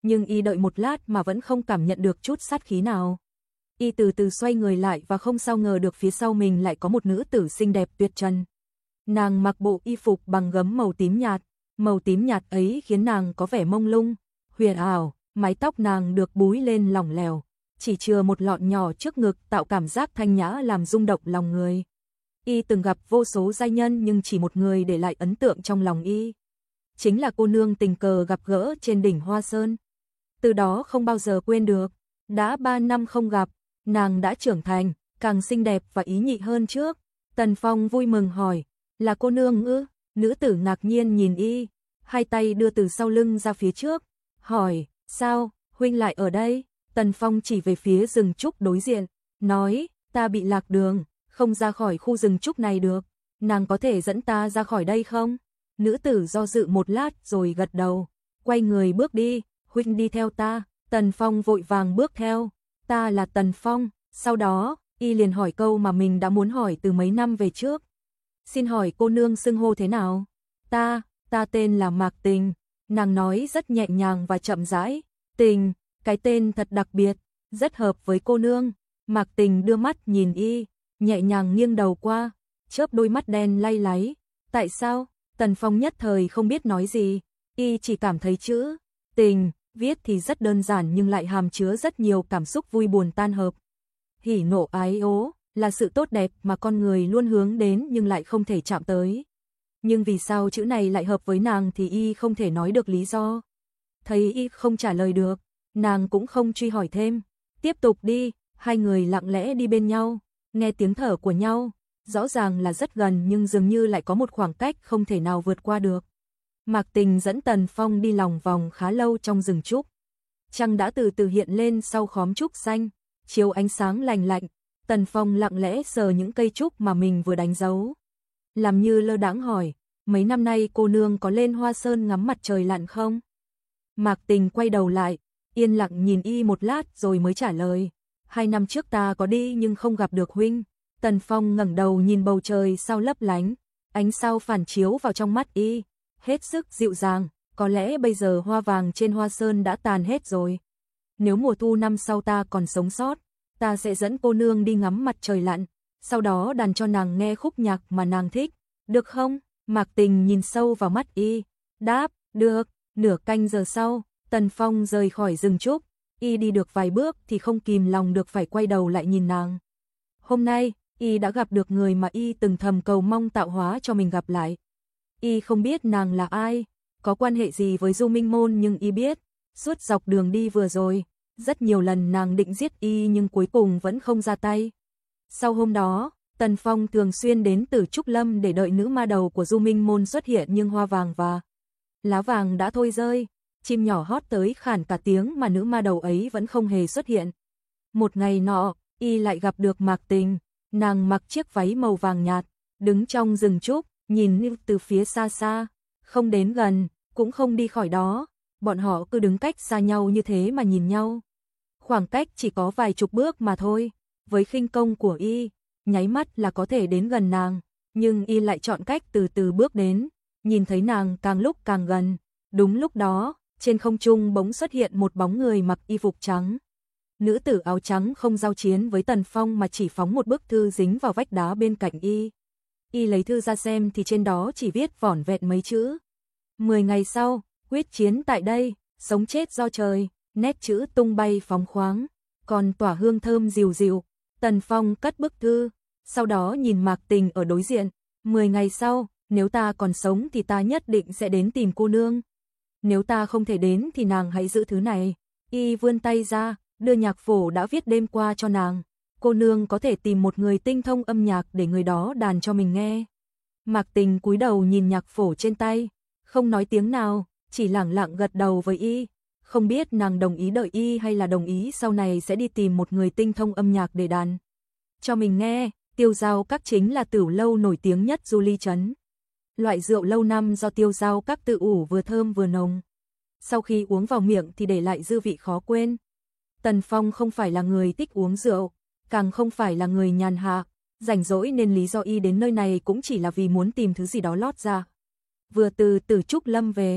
nhưng y đợi một lát mà vẫn không cảm nhận được chút sát khí nào. Y từ từ xoay người lại và không sao ngờ được phía sau mình lại có một nữ tử xinh đẹp tuyệt trần. Nàng mặc bộ y phục bằng gấm màu tím nhạt, màu tím nhạt ấy khiến nàng có vẻ mông lung, huyền ảo, mái tóc nàng được búi lên lỏng lẻo, chỉ chừa một lọn nhỏ trước ngực tạo cảm giác thanh nhã làm rung động lòng người. Y từng gặp vô số giai nhân nhưng chỉ một người để lại ấn tượng trong lòng y. Chính là cô nương tình cờ gặp gỡ trên đỉnh Hoa Sơn. Từ đó không bao giờ quên được, đã ba năm không gặp, nàng đã trưởng thành, càng xinh đẹp và ý nhị hơn trước. Tần Phong vui mừng hỏi, là cô nương ư? Nữ tử ngạc nhiên nhìn y, hai tay đưa từ sau lưng ra phía trước, hỏi, sao, huynh lại ở đây? Tần Phong chỉ về phía rừng trúc đối diện, nói, ta bị lạc đường, không ra khỏi khu rừng trúc này được, nàng có thể dẫn ta ra khỏi đây không? Nữ tử do dự một lát rồi gật đầu, quay người bước đi, huynh đi theo ta. Tần Phong vội vàng bước theo, ta là Tần Phong. Sau đó, y liền hỏi câu mà mình đã muốn hỏi từ mấy năm về trước. Xin hỏi cô nương xưng hô thế nào? Ta, ta tên là Mạc Tình. Nàng nói rất nhẹ nhàng và chậm rãi. Tình, cái tên thật đặc biệt, rất hợp với cô nương. Mạc Tình đưa mắt nhìn y, nhẹ nhàng nghiêng đầu qua, chớp đôi mắt đen lay láy. Tại sao? Tần Phong nhất thời không biết nói gì, y chỉ cảm thấy chữ tình viết thì rất đơn giản nhưng lại hàm chứa rất nhiều cảm xúc vui buồn tan hợp. Hỉ nộ ái ố là sự tốt đẹp mà con người luôn hướng đến nhưng lại không thể chạm tới. Nhưng vì sao chữ này lại hợp với nàng thì y không thể nói được lý do. Thấy y không trả lời được, nàng cũng không truy hỏi thêm. Tiếp tục đi, hai người lặng lẽ đi bên nhau, nghe tiếng thở của nhau. Rõ ràng là rất gần nhưng dường như lại có một khoảng cách không thể nào vượt qua được. Mạc Tình dẫn Tần Phong đi lòng vòng khá lâu trong rừng trúc. Trăng đã từ từ hiện lên sau khóm trúc xanh, chiếu ánh sáng lành lạnh. Tần Phong lặng lẽ sờ những cây trúc mà mình vừa đánh dấu. Làm như lơ đãng hỏi, mấy năm nay cô nương có lên Hoa Sơn ngắm mặt trời lặn không? Mạc Tình quay đầu lại, yên lặng nhìn y một lát rồi mới trả lời. Hai năm trước ta có đi nhưng không gặp được huynh. Tần Phong ngẩng đầu nhìn bầu trời sao lấp lánh, ánh sao phản chiếu vào trong mắt y, hết sức dịu dàng, có lẽ bây giờ hoa vàng trên Hoa Sơn đã tàn hết rồi. Nếu mùa thu năm sau ta còn sống sót, ta sẽ dẫn cô nương đi ngắm mặt trời lặn, sau đó đàn cho nàng nghe khúc nhạc mà nàng thích, được không? Mạc Tình nhìn sâu vào mắt y, đáp, được. Nửa canh giờ sau, Tần Phong rời khỏi rừng trúc, y đi được vài bước thì không kìm lòng được phải quay đầu lại nhìn nàng. Hôm nay, y đã gặp được người mà y từng thầm cầu mong tạo hóa cho mình gặp lại. Y không biết nàng là ai, có quan hệ gì với Du Minh Môn nhưng y biết, suốt dọc đường đi vừa rồi, rất nhiều lần nàng định giết y nhưng cuối cùng vẫn không ra tay. Sau hôm đó, Tần Phong thường xuyên đến Tử Trúc Lâm để đợi nữ ma đầu của Du Minh Môn xuất hiện nhưng hoa vàng và lá vàng đã thôi rơi, chim nhỏ hót tới khản cả tiếng mà nữ ma đầu ấy vẫn không hề xuất hiện. Một ngày nọ, y lại gặp được Mạc Tình, nàng mặc chiếc váy màu vàng nhạt, đứng trong rừng trúc, nhìn từ phía xa xa, không đến gần, cũng không đi khỏi đó, bọn họ cứ đứng cách xa nhau như thế mà nhìn nhau. Khoảng cách chỉ có vài chục bước mà thôi, với khinh công của y, nháy mắt là có thể đến gần nàng, nhưng y lại chọn cách từ từ bước đến, nhìn thấy nàng càng lúc càng gần. Đúng lúc đó, trên không trung bỗng xuất hiện một bóng người mặc y phục trắng. Nữ tử áo trắng không giao chiến với Tần Phong mà chỉ phóng một bức thư dính vào vách đá bên cạnh y. Y lấy thư ra xem thì trên đó chỉ viết vỏn vẹn mấy chữ. Mười ngày sau, quyết chiến tại đây, sống chết do trời, nét chữ tung bay phóng khoáng, còn tỏa hương thơm dịu dịu. Tần Phong cất bức thư, sau đó nhìn Mạc Tình ở đối diện. Mười ngày sau, nếu ta còn sống thì ta nhất định sẽ đến tìm cô nương. Nếu ta không thể đến thì nàng hãy giữ thứ này. Y vươn tay ra, đưa nhạc phổ đã viết đêm qua cho nàng. Cô nương có thể tìm một người tinh thông âm nhạc để người đó đàn cho mình nghe. Mạc Tình cúi đầu nhìn nhạc phổ trên tay, không nói tiếng nào, chỉ lẳng lặng gật đầu với y. Không biết nàng đồng ý đợi y hay là đồng ý sau này sẽ đi tìm một người tinh thông âm nhạc để đàn cho mình nghe. Tiêu Dao Các chính là tửu lâu nổi tiếng nhất Du Ly trấn. Loại rượu lâu năm do Tiêu Dao Các tự ủ vừa thơm vừa nồng. Sau khi uống vào miệng thì để lại dư vị khó quên. Tần Phong không phải là người thích uống rượu, càng không phải là người nhàn hạ, rảnh rỗi nên lý do y đến nơi này cũng chỉ là vì muốn tìm thứ gì đó lót ra. Vừa từ Tử Trúc Lâm về,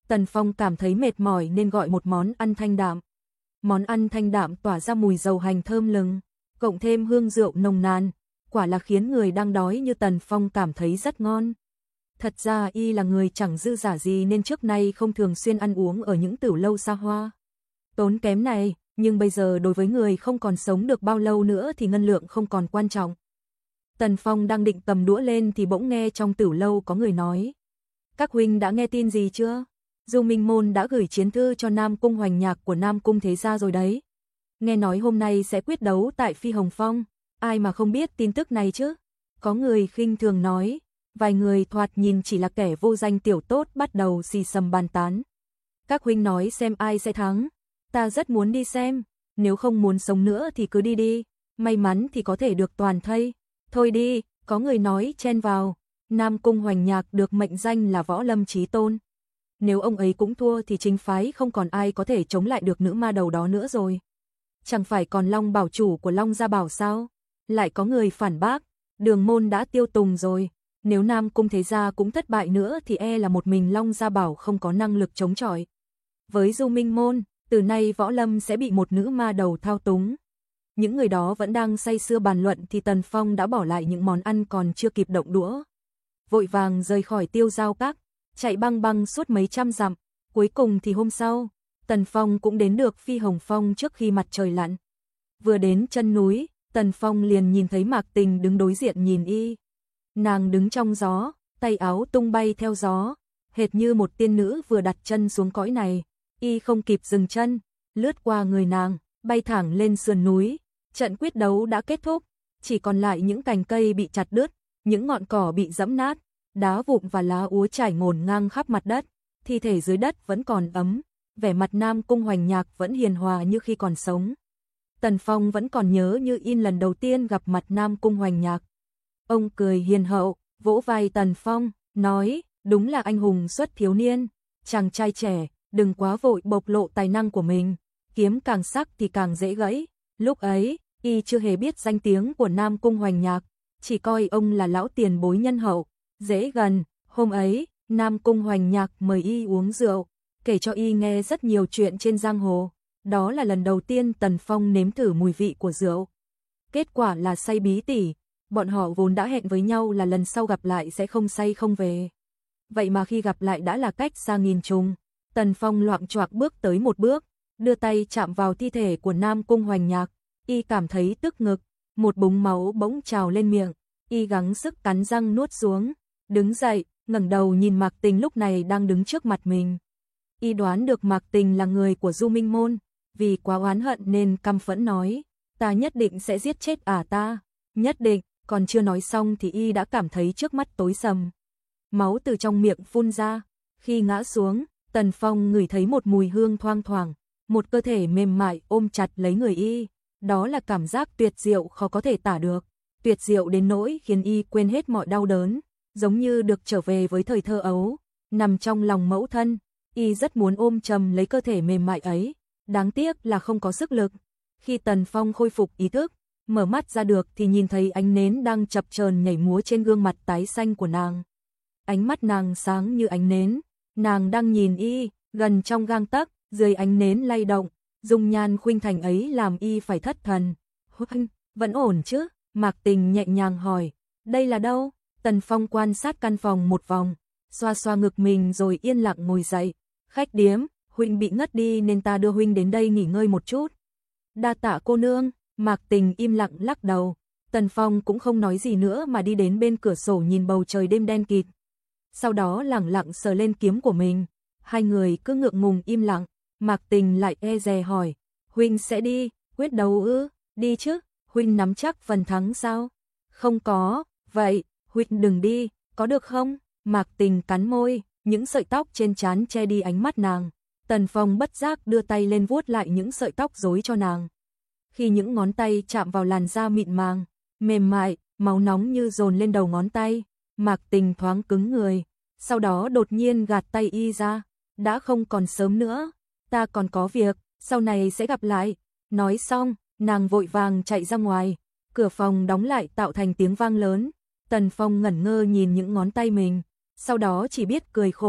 Tần Phong cảm thấy mệt mỏi nên gọi một món ăn thanh đạm. Món ăn thanh đạm tỏa ra mùi dầu hành thơm lừng, cộng thêm hương rượu nồng nàn, quả là khiến người đang đói như Tần Phong cảm thấy rất ngon. Thật ra y là người chẳng dư giả gì nên trước nay không thường xuyên ăn uống ở những tửu lâu xa hoa tốn kém này, nhưng bây giờ đối với người không còn sống được bao lâu nữa thì ngân lượng không còn quan trọng. Tần Phong đang định cầm đũa lên thì bỗng nghe trong tửu lâu có người nói: "Các huynh đã nghe tin gì chưa? Du Minh Môn đã gửi chiến thư cho Nam Cung Hoành Nhạc của Nam Cung Thế Gia rồi đấy. Nghe nói hôm nay sẽ quyết đấu tại Phi Hồng Phong, ai mà không biết tin tức này chứ?" Có người khinh thường nói, vài người thoạt nhìn chỉ là kẻ vô danh tiểu tốt bắt đầu xì xầm bàn tán. "Các huynh nói xem ai sẽ thắng, ta rất muốn đi xem, nếu không muốn sống nữa thì cứ đi đi, may mắn thì có thể được toàn thây." "Thôi đi," có người nói chen vào, "Nam Cung Hoành Nhạc được mệnh danh là võ lâm chí tôn. Nếu ông ấy cũng thua thì chính phái không còn ai có thể chống lại được nữ ma đầu đó nữa rồi. Chẳng phải còn Long bảo chủ của Long Gia Bảo sao?" Lại có người phản bác, "Đường môn đã tiêu tùng rồi, nếu Nam Cung Thế Gia cũng thất bại nữa thì e là một mình Long Gia Bảo không có năng lực chống chọi với Du Minh Môn, từ nay võ lâm sẽ bị một nữ ma đầu thao túng." Những người đó vẫn đang say sưa bàn luận thì Tần Phong đã bỏ lại những món ăn còn chưa kịp động đũa, vội vàng rời khỏi Tiêu Giao Các, chạy băng băng suốt mấy trăm dặm. Cuối cùng thì hôm sau, Tần Phong cũng đến được Phi Hồng Phong trước khi mặt trời lặn. Vừa đến chân núi, Tần Phong liền nhìn thấy Mạc Tình đứng đối diện nhìn y. Nàng đứng trong gió, tay áo tung bay theo gió, hệt như một tiên nữ vừa đặt chân xuống cõi này. Y không kịp dừng chân, lướt qua người nàng, bay thẳng lên sườn núi. Trận quyết đấu đã kết thúc, chỉ còn lại những cành cây bị chặt đứt, những ngọn cỏ bị giẫm nát, đá vụn và lá úa trải ngổn ngang khắp mặt đất. Thi thể dưới đất vẫn còn ấm, vẻ mặt Nam Cung Hoành Nhạc vẫn hiền hòa như khi còn sống. Tần Phong vẫn còn nhớ như in lần đầu tiên gặp mặt Nam Cung Hoành Nhạc. Ông cười hiền hậu, vỗ vai Tần Phong, nói: "Đúng là anh hùng xuất thiếu niên, chàng trai trẻ, đừng quá vội bộc lộ tài năng của mình, kiếm càng sắc thì càng dễ gãy." Lúc ấy, y chưa hề biết danh tiếng của Nam Cung Hoành Nhạc, chỉ coi ông là lão tiền bối nhân hậu, dễ gần. Hôm ấy, Nam Cung Hoành Nhạc mời y uống rượu, kể cho y nghe rất nhiều chuyện trên giang hồ. Đó là lần đầu tiên Tần Phong nếm thử mùi vị của rượu. Kết quả là say bí tỉ, bọn họ vốn đã hẹn với nhau là lần sau gặp lại sẽ không say không về. Vậy mà khi gặp lại đã là cách xa nghìn trùng. Tần Phong loạng choạng bước tới một bước, đưa tay chạm vào thi thể của Nam Cung Hoành Nhạc, y cảm thấy tức ngực, một búng máu bỗng trào lên miệng, y gắng sức cắn răng nuốt xuống, đứng dậy, ngẩng đầu nhìn Mạc Tình lúc này đang đứng trước mặt mình. Y đoán được Mạc Tình là người của Du Minh Môn, vì quá oán hận nên căm phẫn nói: "Ta nhất định sẽ giết chết ả ta, nhất định." Còn chưa nói xong thì y đã cảm thấy trước mắt tối sầm, máu từ trong miệng phun ra. Khi ngã xuống, Tần Phong ngửi thấy một mùi hương thoang thoảng, một cơ thể mềm mại ôm chặt lấy người y, đó là cảm giác tuyệt diệu khó có thể tả được, tuyệt diệu đến nỗi khiến y quên hết mọi đau đớn, giống như được trở về với thời thơ ấu, nằm trong lòng mẫu thân. Y rất muốn ôm chầm lấy cơ thể mềm mại ấy, đáng tiếc là không có sức lực. Khi Tần Phong khôi phục ý thức, mở mắt ra được thì nhìn thấy ánh nến đang chập chờn nhảy múa trên gương mặt tái xanh của nàng. Ánh mắt nàng sáng như ánh nến, nàng đang nhìn y, gần trong gang tấc, dưới ánh nến lay động, dung nhan khuynh thành ấy làm y phải thất thần. "Huynh, vẫn ổn chứ?" Mạc Tình nhẹ nhàng hỏi. "Đây là đâu?" Tần Phong quan sát căn phòng một vòng, xoa xoa ngực mình rồi yên lặng ngồi dậy. "Khách điếm, huynh bị ngất đi nên ta đưa huynh đến đây nghỉ ngơi một chút." "Đa tạ cô nương." Mạc Tình im lặng lắc đầu. Tần Phong cũng không nói gì nữa mà đi đến bên cửa sổ nhìn bầu trời đêm đen kịt. Sau đó lẳng lặng sờ lên kiếm của mình. Hai người cứ ngượng ngùng im lặng. Mạc Tình lại e dè hỏi: "Huynh sẽ đi, quyết đấu ư?" "Đi chứ." "Huynh nắm chắc phần thắng sao?" "Không có." "Vậy, huynh đừng đi, có được không?" Mạc Tình cắn môi, những sợi tóc trên trán che đi ánh mắt nàng. Tần Phong bất giác đưa tay lên vuốt lại những sợi tóc rối cho nàng. Khi những ngón tay chạm vào làn da mịn màng, mềm mại, máu nóng như dồn lên đầu ngón tay, Mạc Tình thoáng cứng người, sau đó đột nhiên gạt tay y ra. "Đã không còn sớm nữa, ta còn có việc, sau này sẽ gặp lại." Nói xong, nàng vội vàng chạy ra ngoài, cửa phòng đóng lại tạo thành tiếng vang lớn. Tần Phong ngẩn ngơ nhìn những ngón tay mình, sau đó chỉ biết cười khổ,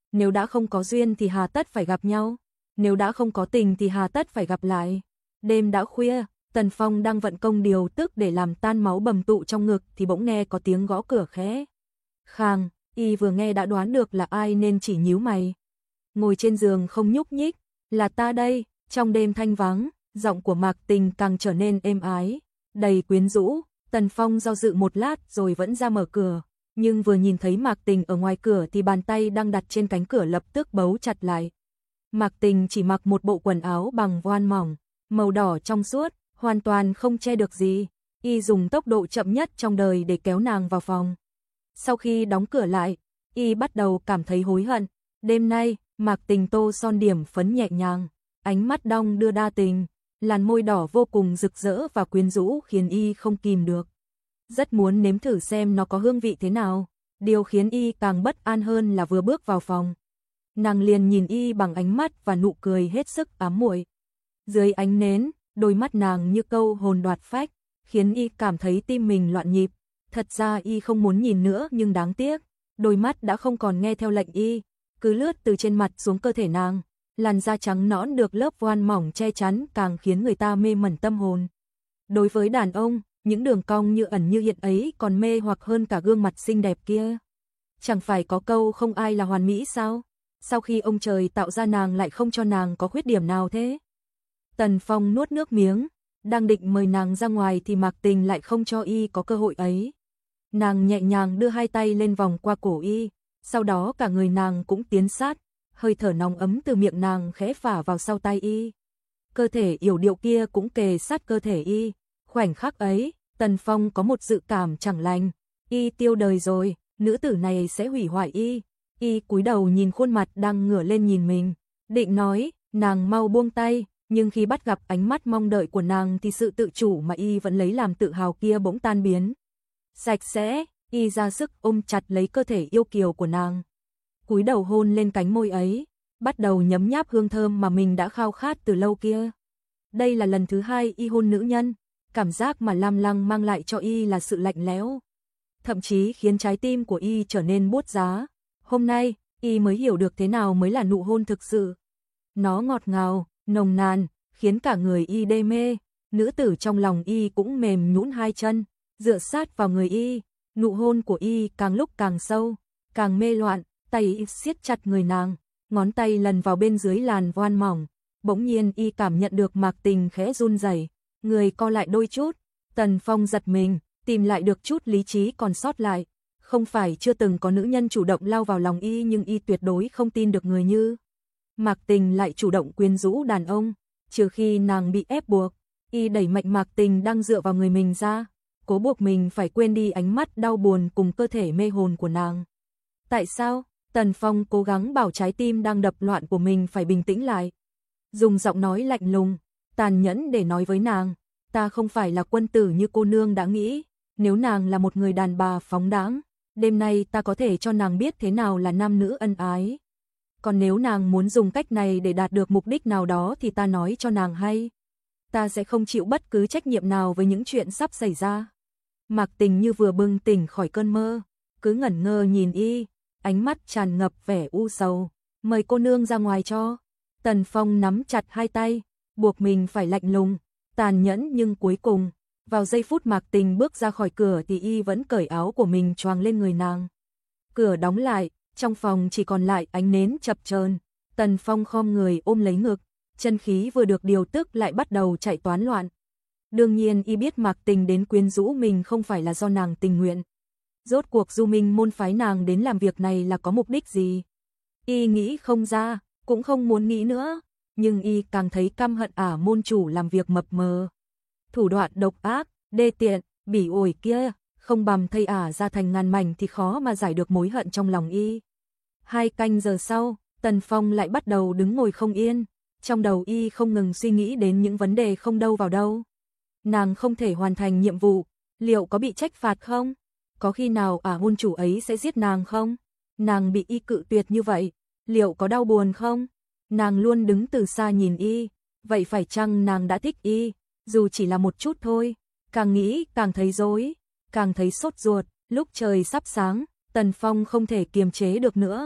nếu đã không có duyên thì hà tất phải gặp nhau, nếu đã không có tình thì hà tất phải gặp lại. Đêm đã khuya, Tần Phong đang vận công điều tức để làm tan máu bầm tụ trong ngực thì bỗng nghe có tiếng gõ cửa khẽ khàng, y vừa nghe đã đoán được là ai nên chỉ nhíu mày. Ngồi trên giường không nhúc nhích, là ta đây. Trong đêm thanh vắng, giọng của Mạc Tình càng trở nên êm ái, đầy quyến rũ. Tần Phong do dự một lát rồi vẫn ra mở cửa, nhưng vừa nhìn thấy Mạc Tình ở ngoài cửa thì bàn tay đang đặt trên cánh cửa lập tức bấu chặt lại. Mạc Tình chỉ mặc một bộ quần áo bằng voan mỏng, màu đỏ trong suốt, hoàn toàn không che được gì. Y dùng tốc độ chậm nhất trong đời để kéo nàng vào phòng. Sau khi đóng cửa lại, y bắt đầu cảm thấy hối hận. Đêm nay, Mạc Tình tô son điểm phấn nhẹ nhàng, ánh mắt đong đưa đa tình, làn môi đỏ vô cùng rực rỡ và quyến rũ khiến y không kìm được. Rất muốn nếm thử xem nó có hương vị thế nào. Điều khiến y càng bất an hơn là vừa bước vào phòng, nàng liền nhìn y bằng ánh mắt và nụ cười hết sức ám muội. Dưới ánh nến, đôi mắt nàng như câu hồn đoạt phách, khiến y cảm thấy tim mình loạn nhịp. Thật ra y không muốn nhìn nữa nhưng đáng tiếc, đôi mắt đã không còn nghe theo lệnh y, cứ lướt từ trên mặt xuống cơ thể nàng. Làn da trắng nõn được lớp voan mỏng che chắn càng khiến người ta mê mẩn tâm hồn. Đối với đàn ông, những đường cong như ẩn như hiện ấy còn mê hoặc hơn cả gương mặt xinh đẹp kia. Chẳng phải có câu không ai là hoàn mỹ sao? Sau khi ông trời tạo ra nàng lại không cho nàng có khuyết điểm nào thế? Tần Phong nuốt nước miếng, đang định mời nàng ra ngoài thì Mạc Tình lại không cho y có cơ hội ấy. Nàng nhẹ nhàng đưa hai tay lên vòng qua cổ y, sau đó cả người nàng cũng tiến sát, hơi thở nóng ấm từ miệng nàng khẽ phả vào sau tai y. Cơ thể yểu điệu kia cũng kề sát cơ thể y. Khoảnh khắc ấy, Tần Phong có một dự cảm chẳng lành, y tiêu đời rồi, nữ tử này sẽ hủy hoại y. Y cúi đầu nhìn khuôn mặt đang ngửa lên nhìn mình, định nói, nàng mau buông tay, nhưng khi bắt gặp ánh mắt mong đợi của nàng thì sự tự chủ mà y vẫn lấy làm tự hào kia bỗng tan biến. Sạch sẽ, y ra sức ôm chặt lấy cơ thể yêu kiều của nàng, cúi đầu hôn lên cánh môi ấy, bắt đầu nhấm nháp hương thơm mà mình đã khao khát từ lâu kia. Đây là lần thứ hai y hôn nữ nhân, cảm giác mà Lam Lăng mang lại cho y là sự lạnh lẽo, thậm chí khiến trái tim của y trở nên buốt giá. Hôm nay, y mới hiểu được thế nào mới là nụ hôn thực sự. Nó ngọt ngào, nồng nàn, khiến cả người y đê mê. Nữ tử trong lòng y cũng mềm nhũn hai chân, dựa sát vào người y. Nụ hôn của y càng lúc càng sâu, càng mê loạn, tay y siết chặt người nàng, ngón tay lần vào bên dưới làn voan mỏng. Bỗng nhiên y cảm nhận được Mạc Tình khẽ run rẩy, người co lại đôi chút. Tần Phong giật mình, tìm lại được chút lý trí còn sót lại. Không phải chưa từng có nữ nhân chủ động lao vào lòng y, nhưng y tuyệt đối không tin được người như Mạc Tình lại chủ động quyến rũ đàn ông, trừ khi nàng bị ép buộc. Y đẩy mạnh Mạc Tình đang dựa vào người mình ra, cố buộc mình phải quên đi ánh mắt đau buồn cùng cơ thể mê hồn của nàng. Tại sao? Tần Phong cố gắng bảo trái tim đang đập loạn của mình phải bình tĩnh lại, dùng giọng nói lạnh lùng, tàn nhẫn để nói với nàng, ta không phải là quân tử như cô nương đã nghĩ. Nếu nàng là một người đàn bà phóng đãng, đêm nay ta có thể cho nàng biết thế nào là nam nữ ân ái. Còn nếu nàng muốn dùng cách này để đạt được mục đích nào đó thì ta nói cho nàng hay, ta sẽ không chịu bất cứ trách nhiệm nào với những chuyện sắp xảy ra. Mạc Tình như vừa bừng tỉnh khỏi cơn mơ, cứ ngẩn ngơ nhìn y, ánh mắt tràn ngập vẻ u sầu. Mời cô nương ra ngoài cho. Tần Phong nắm chặt hai tay, buộc mình phải lạnh lùng, tàn nhẫn, nhưng cuối cùng, vào giây phút Mạc Tình bước ra khỏi cửa thì y vẫn cởi áo của mình choàng lên người nàng. Cửa đóng lại, trong phòng chỉ còn lại ánh nến chập chờn. Tần Phong khom người ôm lấy ngực, chân khí vừa được điều tức lại bắt đầu chạy toán loạn. Đương nhiên y biết Mạc Tình đến quyến rũ mình không phải là do nàng tình nguyện. Rốt cuộc Du Minh môn phái nàng đến làm việc này là có mục đích gì? Y nghĩ không ra, cũng không muốn nghĩ nữa, nhưng y càng thấy căm hận ả môn chủ làm việc mập mờ, thủ đoạn độc ác, đê tiện, bỉ ổi kia, không bằm thây ả ra thành ngàn mảnh thì khó mà giải được mối hận trong lòng y. Hai canh giờ sau, Tần Phong lại bắt đầu đứng ngồi không yên, trong đầu y không ngừng suy nghĩ đến những vấn đề không đâu vào đâu. Nàng không thể hoàn thành nhiệm vụ, liệu có bị trách phạt không? Có khi nào ả môn chủ ấy sẽ giết nàng không? Nàng bị y cự tuyệt như vậy, liệu có đau buồn không? Nàng luôn đứng từ xa nhìn y, vậy phải chăng nàng đã thích y, dù chỉ là một chút thôi? Càng nghĩ càng thấy rối, càng thấy sốt ruột. Lúc trời sắp sáng, Tần Phong không thể kiềm chế được nữa,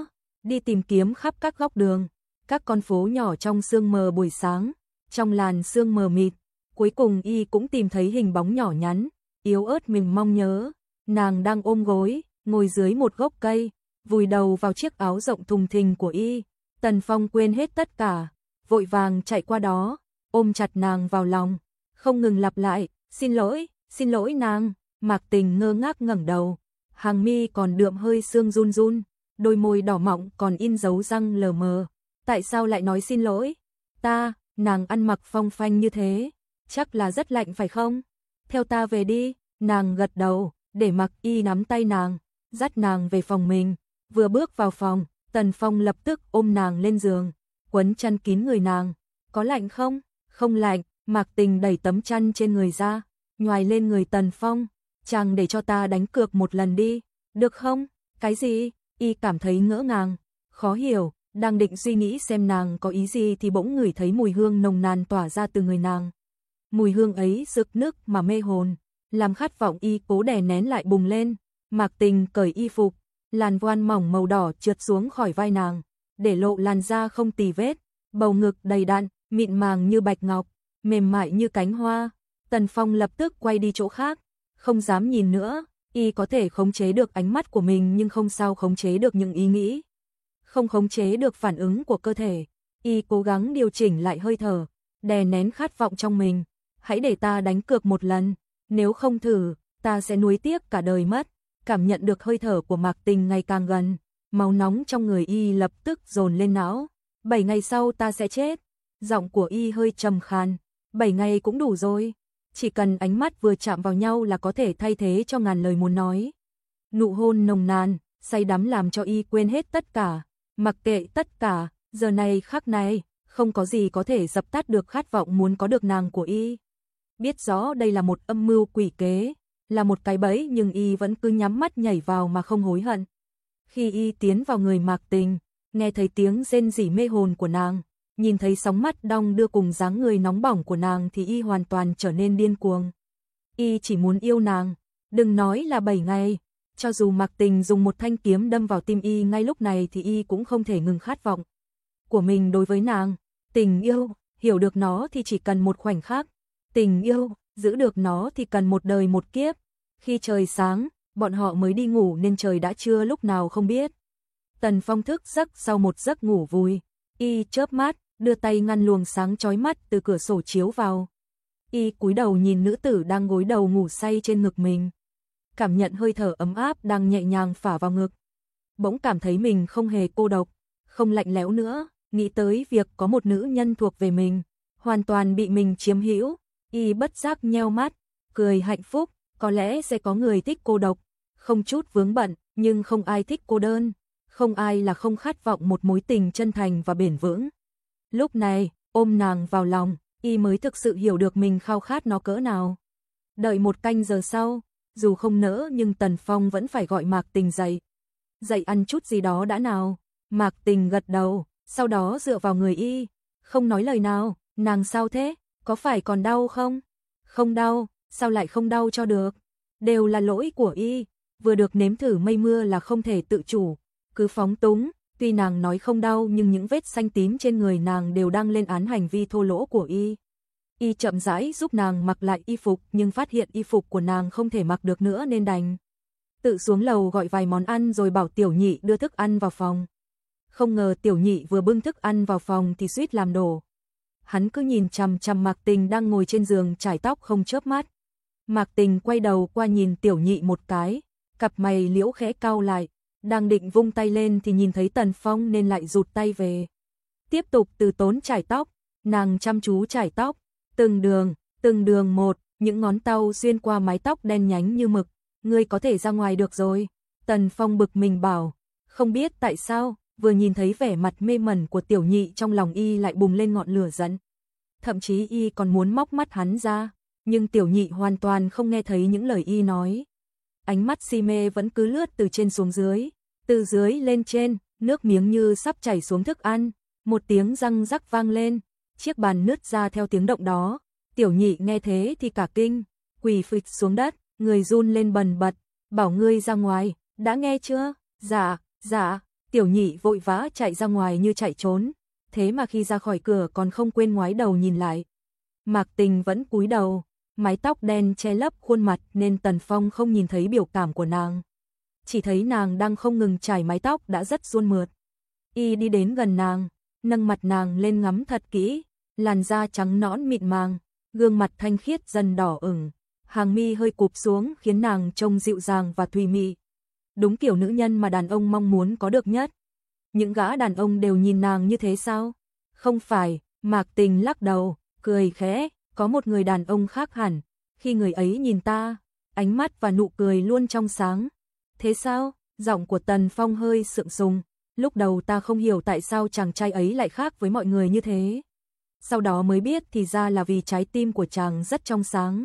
đi tìm kiếm khắp các góc đường, các con phố nhỏ trong sương mờ buổi sáng, trong làn sương mờ mịt, cuối cùng y cũng tìm thấy hình bóng nhỏ nhắn, yếu ớt mình mong nhớ, nàng đang ôm gối, ngồi dưới một gốc cây, vùi đầu vào chiếc áo rộng thùng thình của y. Tần Phong quên hết tất cả, vội vàng chạy qua đó, ôm chặt nàng vào lòng, không ngừng lặp lại, xin lỗi, xin lỗi nàng. Mạc Tình ngơ ngác ngẩng đầu, hàng mi còn đượm hơi sương run run, đôi môi đỏ mọng còn in dấu răng lờ mờ. Tại sao lại nói xin lỗi? Ta, nàng ăn mặc phong phanh như thế, chắc là rất lạnh phải không? Theo ta về đi, nàng gật đầu, để Mạc Y nắm tay nàng, dắt nàng về phòng mình. Vừa bước vào phòng, Tần Phong lập tức ôm nàng lên giường, quấn chăn kín người nàng. Có lạnh không? Không lạnh. Mạc Tình đẩy tấm chăn trên người ra, nhoài lên người Tần Phong. Chàng để cho ta đánh cược một lần đi, được không? Cái gì? Y cảm thấy ngỡ ngàng, khó hiểu, đang định suy nghĩ xem nàng có ý gì thì bỗng ngửi thấy mùi hương nồng nàn tỏa ra từ người nàng. Mùi hương ấy rực nức mà mê hồn, làm khát vọng y cố đè nén lại bùng lên. Mạc Tình cởi y phục, làn voan mỏng màu đỏ trượt xuống khỏi vai nàng, để lộ làn da không tì vết, bầu ngực đầy đặn, mịn màng như bạch ngọc, mềm mại như cánh hoa. Tần Phong lập tức quay đi chỗ khác, không dám nhìn nữa. Y có thể khống chế được ánh mắt của mình nhưng không sao khống chế được những ý nghĩ, không khống chế được phản ứng của cơ thể. Y cố gắng điều chỉnh lại hơi thở, đè nén khát vọng trong mình. Hãy để ta đánh cược một lần, nếu không thử, ta sẽ nuối tiếc cả đời mất. Cảm nhận được hơi thở của Mạc Tình ngày càng gần, máu nóng trong người y lập tức dồn lên não. Bảy ngày sau ta sẽ chết. Giọng của y hơi trầm khàn. Bảy ngày cũng đủ rồi. Chỉ cần ánh mắt vừa chạm vào nhau là có thể thay thế cho ngàn lời muốn nói. Nụ hôn nồng nàn, say đắm làm cho y quên hết tất cả, mặc kệ tất cả, giờ này khắc này, không có gì có thể dập tắt được khát vọng muốn có được nàng của y. Biết rõ đây là một âm mưu quỷ kế, là một cái bẫy nhưng y vẫn cứ nhắm mắt nhảy vào mà không hối hận. Khi y tiến vào người Mạc Tình, nghe thấy tiếng rên rỉ mê hồn của nàng, nhìn thấy sóng mắt đong đưa cùng dáng người nóng bỏng của nàng thì y hoàn toàn trở nên điên cuồng. Y chỉ muốn yêu nàng, đừng nói là bảy ngày, cho dù Mạc Tình dùng một thanh kiếm đâm vào tim y ngay lúc này thì y cũng không thể ngừng khát vọng của mình đối với nàng. Tình yêu, hiểu được nó thì chỉ cần một khoảnh khắc, tình yêu, giữ được nó thì cần một đời một kiếp. Khi trời sáng, bọn họ mới đi ngủ nên trời đã trưa lúc nào không biết. Tần Phong thức giấc sau một giấc ngủ vùi, y chớp mắt, đưa tay ngăn luồng sáng chói mắt từ cửa sổ chiếu vào. Y cúi đầu nhìn nữ tử đang gối đầu ngủ say trên ngực mình, cảm nhận hơi thở ấm áp đang nhẹ nhàng phả vào ngực. Bỗng cảm thấy mình không hề cô độc, không lạnh lẽo nữa, nghĩ tới việc có một nữ nhân thuộc về mình, hoàn toàn bị mình chiếm hữu. Y bất giác nheo mắt, cười hạnh phúc, có lẽ sẽ có người thích cô độc, không chút vướng bận, nhưng không ai thích cô đơn, không ai là không khát vọng một mối tình chân thành và bền vững. Lúc này, ôm nàng vào lòng, y mới thực sự hiểu được mình khao khát nó cỡ nào. Đợi một canh giờ sau, dù không nỡ nhưng Tần Phong vẫn phải gọi Mạc Tình dậy. Dậy ăn chút gì đó đã nào. Mạc Tình gật đầu, sau đó dựa vào người y, không nói lời nào. Nàng sao thế? Có phải còn đau không? Không đau, sao lại không đau cho được? Đều là lỗi của y, vừa được nếm thử mây mưa là không thể tự chủ, cứ phóng túng. Tuy nàng nói không đau nhưng những vết xanh tím trên người nàng đều đang lên án hành vi thô lỗ của y. Y chậm rãi giúp nàng mặc lại y phục nhưng phát hiện y phục của nàng không thể mặc được nữa nên đành tự xuống lầu gọi vài món ăn rồi bảo Tiểu Nhị đưa thức ăn vào phòng. Không ngờ Tiểu Nhị vừa bưng thức ăn vào phòng thì suýt làm đổ. Hắn cứ nhìn chằm chằm Mạc Tình đang ngồi trên giường chải tóc không chớp mắt. Mạc Tình quay đầu qua nhìn Tiểu Nhị một cái, cặp mày liễu khẽ cau lại, đang định vung tay lên thì nhìn thấy Tần Phong nên lại rụt tay về. Tiếp tục từ tốn chải tóc, nàng chăm chú chải tóc, từng đường, từng đường một, những ngón tau xuyên qua mái tóc đen nhánh như mực. Ngươi có thể ra ngoài được rồi. Tần Phong bực mình bảo, không biết tại sao, vừa nhìn thấy vẻ mặt mê mẩn của Tiểu Nhị trong lòng y lại bùng lên ngọn lửa giận. Thậm chí y còn muốn móc mắt hắn ra, nhưng Tiểu Nhị hoàn toàn không nghe thấy những lời y nói. Ánh mắt si mê vẫn cứ lướt từ trên xuống dưới, từ dưới lên trên, nước miếng như sắp chảy xuống thức ăn. Một tiếng răng rắc vang lên, chiếc bàn nứt ra theo tiếng động đó. Tiểu Nhị nghe thế thì cả kinh, quỳ phịch xuống đất, người run lên bần bật, bảo ngươi ra ngoài, đã nghe chưa? Dạ, dạ. Tiểu Nhị vội vã chạy ra ngoài như chạy trốn, thế mà khi ra khỏi cửa còn không quên ngoái đầu nhìn lại. Mạc Tình vẫn cúi đầu, mái tóc đen che lấp khuôn mặt nên Tần Phong không nhìn thấy biểu cảm của nàng. Chỉ thấy nàng đang không ngừng chải mái tóc đã rất suôn mượt. Y đi đến gần nàng, nâng mặt nàng lên ngắm thật kỹ, làn da trắng nõn mịn màng, gương mặt thanh khiết dần đỏ ửng, hàng mi hơi cụp xuống khiến nàng trông dịu dàng và thùy mị. Đúng kiểu nữ nhân mà đàn ông mong muốn có được nhất. Những gã đàn ông đều nhìn nàng như thế sao? Không phải, Mạc Tình lắc đầu, cười khẽ, có một người đàn ông khác hẳn, khi người ấy nhìn ta, ánh mắt và nụ cười luôn trong sáng. Thế sao? Giọng của Tần Phong hơi sượng sùng, lúc đầu ta không hiểu tại sao chàng trai ấy lại khác với mọi người như thế. Sau đó mới biết thì ra là vì trái tim của chàng rất trong sáng.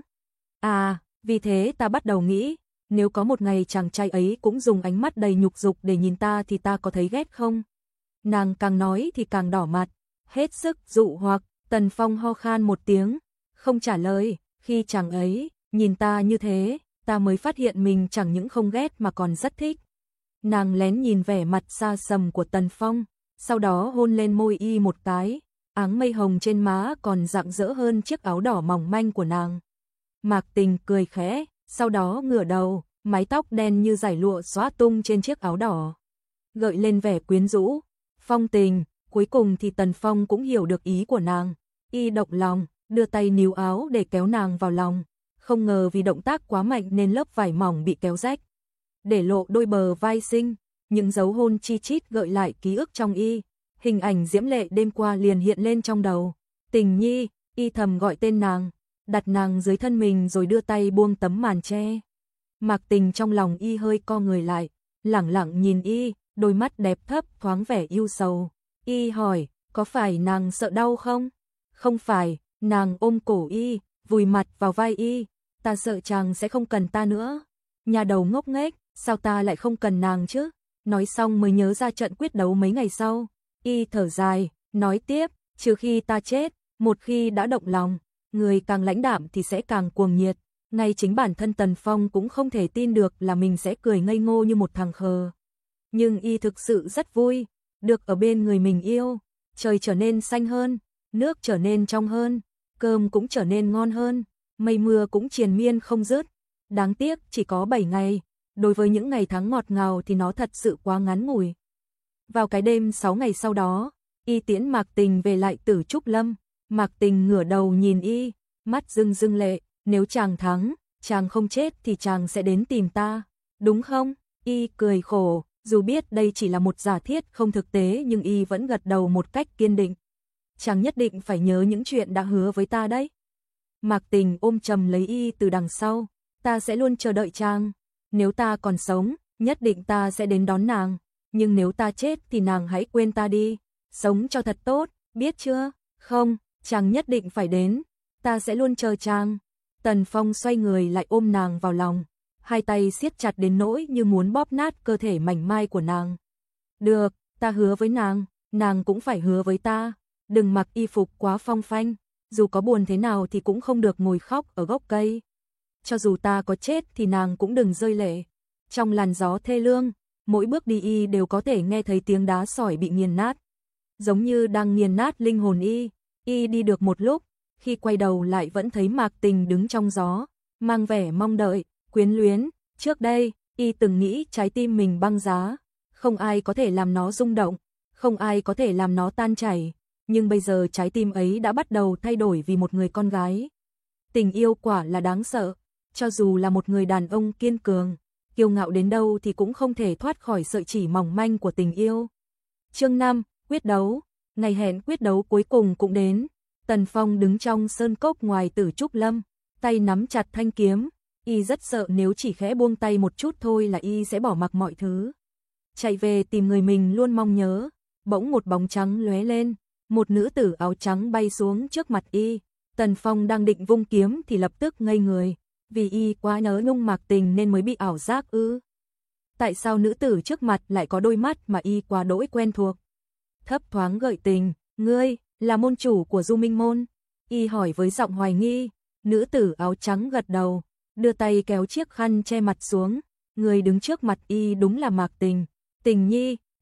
À, vì thế ta bắt đầu nghĩ, nếu có một ngày chàng trai ấy cũng dùng ánh mắt đầy nhục dục để nhìn ta thì ta có thấy ghét không? Nàng càng nói thì càng đỏ mặt, hết sức dụ hoặc. Tần Phong ho khan một tiếng, không trả lời. Khi chàng ấy nhìn ta như thế, ta mới phát hiện mình chẳng những không ghét mà còn rất thích. Nàng lén nhìn vẻ mặt xa sầm của Tần Phong, sau đó hôn lên môi y một cái, áng mây hồng trên má còn rạng rỡ hơn chiếc áo đỏ mỏng manh của nàng. Mạc Tình cười khẽ, sau đó ngửa đầu, mái tóc đen như dải lụa xõa tung trên chiếc áo đỏ, gợi lên vẻ quyến rũ, phong tình. Cuối cùng thì Tần Phong cũng hiểu được ý của nàng, y động lòng, đưa tay níu áo để kéo nàng vào lòng, không ngờ vì động tác quá mạnh nên lớp vải mỏng bị kéo rách, để lộ đôi bờ vai xinh, những dấu hôn chi chít gợi lại ký ức trong y, hình ảnh diễm lệ đêm qua liền hiện lên trong đầu. Tình Nhi, y thầm gọi tên nàng, đặt nàng dưới thân mình rồi đưa tay buông tấm màn che. Mạc Tình trong lòng y hơi co người lại, lẳng lặng nhìn y, đôi mắt đẹp thấp thoáng vẻ yêu sầu. Y hỏi, có phải nàng sợ đau không? Không phải, nàng ôm cổ y, vùi mặt vào vai y, ta sợ chàng sẽ không cần ta nữa. Nhà đầu ngốc nghếch, sao ta lại không cần nàng chứ? Nói xong mới nhớ ra trận quyết đấu mấy ngày sau. Y thở dài, nói tiếp, trừ khi ta chết, một khi đã động lòng, người càng lãnh đạm thì sẽ càng cuồng nhiệt. Ngay chính bản thân Tần Phong cũng không thể tin được là mình sẽ cười ngây ngô như một thằng khờ. Nhưng y thực sự rất vui, được ở bên người mình yêu. Trời trở nên xanh hơn, nước trở nên trong hơn, cơm cũng trở nên ngon hơn, mây mưa cũng triền miên không dứt. Đáng tiếc chỉ có bảy ngày, đối với những ngày tháng ngọt ngào thì nó thật sự quá ngắn ngủi. Vào cái đêm sáu ngày sau đó, y tiễn Mạc Tình về lại Tử Trúc Lâm. Mạc Tình ngửa đầu nhìn y, mắt rưng rưng lệ, nếu chàng thắng, chàng không chết thì chàng sẽ đến tìm ta, đúng không? Y cười khổ, dù biết đây chỉ là một giả thiết không thực tế nhưng y vẫn gật đầu một cách kiên định. Chàng nhất định phải nhớ những chuyện đã hứa với ta đấy. Mạc Tình ôm chầm lấy y từ đằng sau, ta sẽ luôn chờ đợi chàng. Nếu ta còn sống, nhất định ta sẽ đến đón nàng. Nhưng nếu ta chết thì nàng hãy quên ta đi. Sống cho thật tốt, biết chưa? Không, chàng nhất định phải đến. Ta sẽ luôn chờ chàng. Tần Phong xoay người lại ôm nàng vào lòng, hai tay siết chặt đến nỗi như muốn bóp nát cơ thể mảnh mai của nàng. Được, ta hứa với nàng, nàng cũng phải hứa với ta. Đừng mặc y phục quá phong phanh, dù có buồn thế nào thì cũng không được ngồi khóc ở gốc cây. Cho dù ta có chết thì nàng cũng đừng rơi lệ. Trong làn gió thê lương, mỗi bước đi y đều có thể nghe thấy tiếng đá sỏi bị nghiền nát, giống như đang nghiền nát linh hồn y. Y đi được một lúc, khi quay đầu lại vẫn thấy Mạc Tình đứng trong gió, mang vẻ mong đợi, quyến luyến. Trước đây, y từng nghĩ trái tim mình băng giá, không ai có thể làm nó rung động, không ai có thể làm nó tan chảy. Nhưng bây giờ trái tim ấy đã bắt đầu thay đổi vì một người con gái. Tình yêu quả là đáng sợ, cho dù là một người đàn ông kiên cường, kiêu ngạo đến đâu thì cũng không thể thoát khỏi sợi chỉ mỏng manh của tình yêu. Chương năm, quyết đấu. Ngày hẹn quyết đấu cuối cùng cũng đến. Tần Phong đứng trong sơn cốc ngoài Tử Trúc Lâm, tay nắm chặt thanh kiếm, y rất sợ nếu chỉ khẽ buông tay một chút thôi là y sẽ bỏ mặc mọi thứ, chạy về tìm người mình luôn mong nhớ. Bỗng một bóng trắng lóe lên, một nữ tử áo trắng bay xuống trước mặt y. Tần Phong đang định vung kiếm thì lập tức ngây người, vì y quá nhớ nhung Mạc Tình nên mới bị ảo giác ư? Tại sao nữ tử trước mặt lại có đôi mắt mà y quá đỗi quen thuộc? Thấp thoáng gợi tình, ngươi là môn chủ của Du Minh Môn? Y hỏi với giọng hoài nghi. Nữ tử áo trắng gật đầu, đưa tay kéo chiếc khăn che mặt xuống. Người đứng trước mặt y đúng là Mạc Tình. Tình Nhi,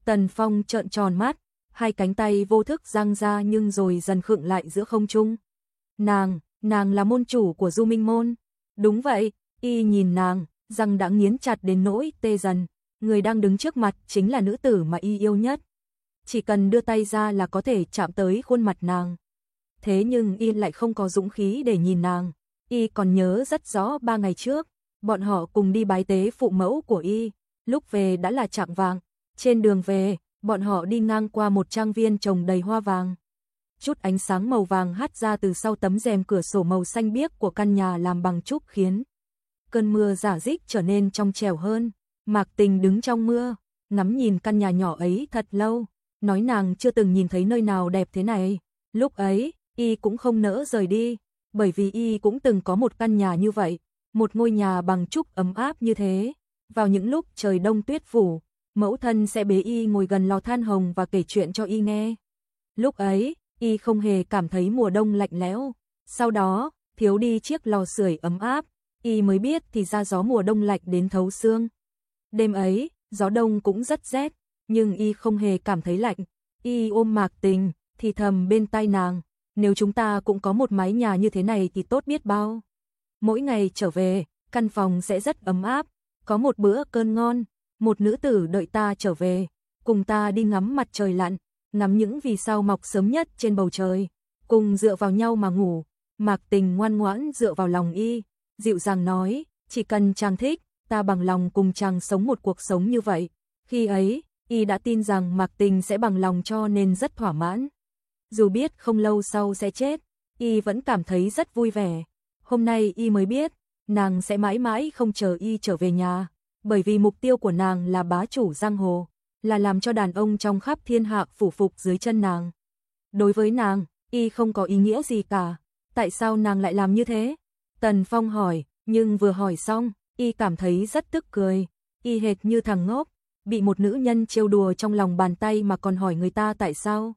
Tần Phong trợn tròn mắt, hai cánh tay vô thức giang ra nhưng rồi dần khựng lại giữa không trung. Nàng, nàng là môn chủ của Du Minh Môn. Đúng vậy, y nhìn nàng, răng đã nghiến chặt đến nỗi tê dần. Người đang đứng trước mặt chính là nữ tử mà y yêu nhất. Chỉ cần đưa tay ra là có thể chạm tới khuôn mặt nàng. Thế nhưng y lại không có dũng khí để nhìn nàng. Y còn nhớ rất rõ ba ngày trước, bọn họ cùng đi bái tế phụ mẫu của y. Lúc về đã là chạng vạng. Trên đường về, bọn họ đi ngang qua một trang viên trồng đầy hoa vàng. Chút ánh sáng màu vàng hắt ra từ sau tấm rèm cửa sổ màu xanh biếc của căn nhà làm bằng trúc khiến cơn mưa rả rích trở nên trong trẻo hơn. Mạc Tình đứng trong mưa, ngắm nhìn căn nhà nhỏ ấy thật lâu, nói nàng chưa từng nhìn thấy nơi nào đẹp thế này. Lúc ấy, y cũng không nỡ rời đi, bởi vì y cũng từng có một căn nhà như vậy, một ngôi nhà bằng trúc ấm áp như thế. Vào những lúc trời đông tuyết phủ, mẫu thân sẽ bế y ngồi gần lò than hồng và kể chuyện cho y nghe. Lúc ấy, y không hề cảm thấy mùa đông lạnh lẽo. Sau đó, thiếu đi chiếc lò sưởi ấm áp, y mới biết thì ra gió mùa đông lạnh đến thấu xương. Đêm ấy, gió đông cũng rất rét, nhưng y không hề cảm thấy lạnh. Y ôm Mạc Tình, thì thầm bên tai nàng, nếu chúng ta cũng có một mái nhà như thế này thì tốt biết bao. Mỗi ngày trở về, căn phòng sẽ rất ấm áp, có một bữa cơm ngon, một nữ tử đợi ta trở về, cùng ta đi ngắm mặt trời lặn, ngắm những vì sao mọc sớm nhất trên bầu trời, cùng dựa vào nhau mà ngủ. Mạc Tình ngoan ngoãn dựa vào lòng y, dịu dàng nói, chỉ cần chàng thích, ta bằng lòng cùng chàng sống một cuộc sống như vậy. Khi ấy, y đã tin rằng Mạc Tình sẽ bằng lòng cho nên rất thỏa mãn. Dù biết không lâu sau sẽ chết, y vẫn cảm thấy rất vui vẻ. Hôm nay y mới biết, nàng sẽ mãi mãi không chờ y trở về nhà, bởi vì mục tiêu của nàng là bá chủ giang hồ, là làm cho đàn ông trong khắp thiên hạ phủ phục dưới chân nàng. Đối với nàng, y không có ý nghĩa gì cả. Tại sao nàng lại làm như thế? Tần Phong hỏi, nhưng vừa hỏi xong, y cảm thấy rất tức cười. Y hệt như thằng ngốc, bị một nữ nhân trêu đùa trong lòng bàn tay mà còn hỏi người ta tại sao.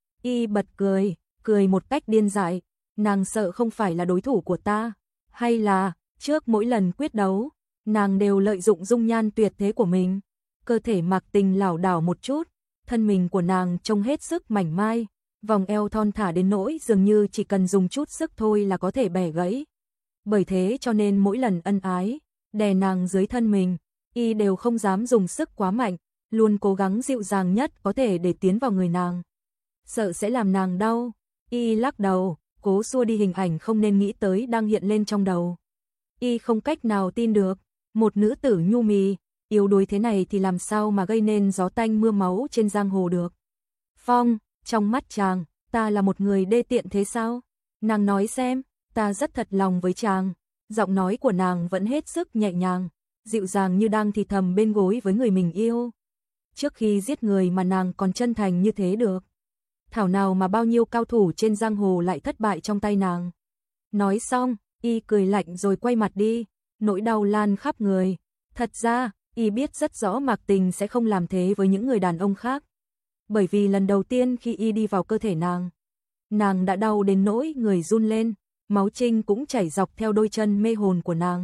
Y bật cười, cười một cách điên dại. Nàng sợ không phải là đối thủ của ta, hay là trước mỗi lần quyết đấu, nàng đều lợi dụng dung nhan tuyệt thế của mình. Cơ thể Mạc Tình lảo đảo một chút, thân mình của nàng trông hết sức mảnh mai, vòng eo thon thả đến nỗi dường như chỉ cần dùng chút sức thôi là có thể bẻ gãy. Bởi thế cho nên mỗi lần ân ái, đè nàng dưới thân mình, y đều không dám dùng sức quá mạnh, luôn cố gắng dịu dàng nhất có thể để tiến vào người nàng. Sợ sẽ làm nàng đau, y lắc đầu, cố xua đi hình ảnh không nên nghĩ tới đang hiện lên trong đầu. Y không cách nào tin được, một nữ tử nhu mì, yếu đuối thế này thì làm sao mà gây nên gió tanh mưa máu trên giang hồ được. Phong, trong mắt chàng, ta là một người đê tiện thế sao? Nàng nói xem, ta rất thật lòng với chàng. Giọng nói của nàng vẫn hết sức nhẹ nhàng, dịu dàng như đang thì thầm bên gối với người mình yêu. Trước khi giết người mà nàng còn chân thành như thế được. Thảo nào mà bao nhiêu cao thủ trên giang hồ lại thất bại trong tay nàng. Nói xong, y cười lạnh rồi quay mặt đi, nỗi đau lan khắp người. Thật ra, y biết rất rõ Mạc Tình sẽ không làm thế với những người đàn ông khác. Bởi vì lần đầu tiên khi y đi vào cơ thể nàng, nàng đã đau đến nỗi người run lên, máu trinh cũng chảy dọc theo đôi chân mê hồn của nàng.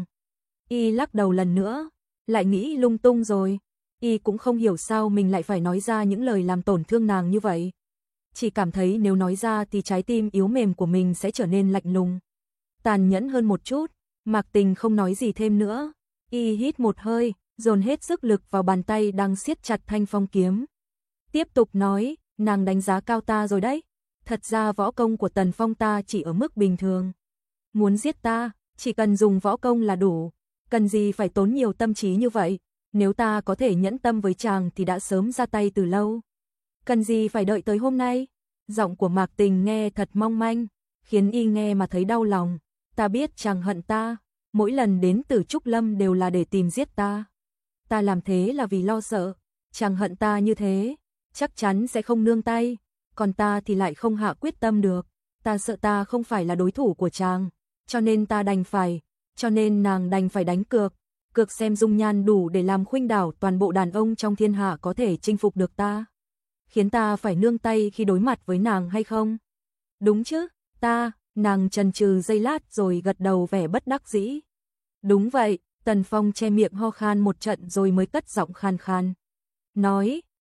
Y lắc đầu lần nữa, lại nghĩ lung tung rồi. Y cũng không hiểu sao mình lại phải nói ra những lời làm tổn thương nàng như vậy. Chỉ cảm thấy nếu nói ra thì trái tim yếu mềm của mình sẽ trở nên lạnh lùng, tàn nhẫn hơn một chút. Mạc Tình không nói gì thêm nữa. Y hít một hơi, dồn hết sức lực vào bàn tay đang siết chặt thanh phong kiếm. Tiếp tục nói, nàng đánh giá cao ta rồi đấy. Thật ra võ công của Tần Phong ta chỉ ở mức bình thường. Muốn giết ta, chỉ cần dùng võ công là đủ. Cần gì phải tốn nhiều tâm trí như vậy. Nếu ta có thể nhẫn tâm với chàng thì đã sớm ra tay từ lâu. Cần gì phải đợi tới hôm nay. Giọng của Mạc Tình nghe thật mong manh, khiến y nghe mà thấy đau lòng. Ta biết chàng hận ta, mỗi lần đến từ Trúc Lâm đều là để tìm giết ta. Ta làm thế là vì lo sợ, chàng hận ta như thế, chắc chắn sẽ không nương tay, còn ta thì lại không hạ quyết tâm được. Ta sợ ta không phải là đối thủ của chàng, cho nên ta đành phải, cho nên nàng đành phải đánh cược, cược xem dung nhan đủ để làm khuynh đảo toàn bộ đàn ông trong thiên hạ có thể chinh phục được ta. Khiến ta phải nương tay khi đối mặt với nàng hay không? Đúng chứ, ta, nàng chần chừ giây lát rồi gật đầu vẻ bất đắc dĩ. Đúng vậy, Tần Phong che miệng ho khan một trận rồi mới cất giọng khan khan. Nói,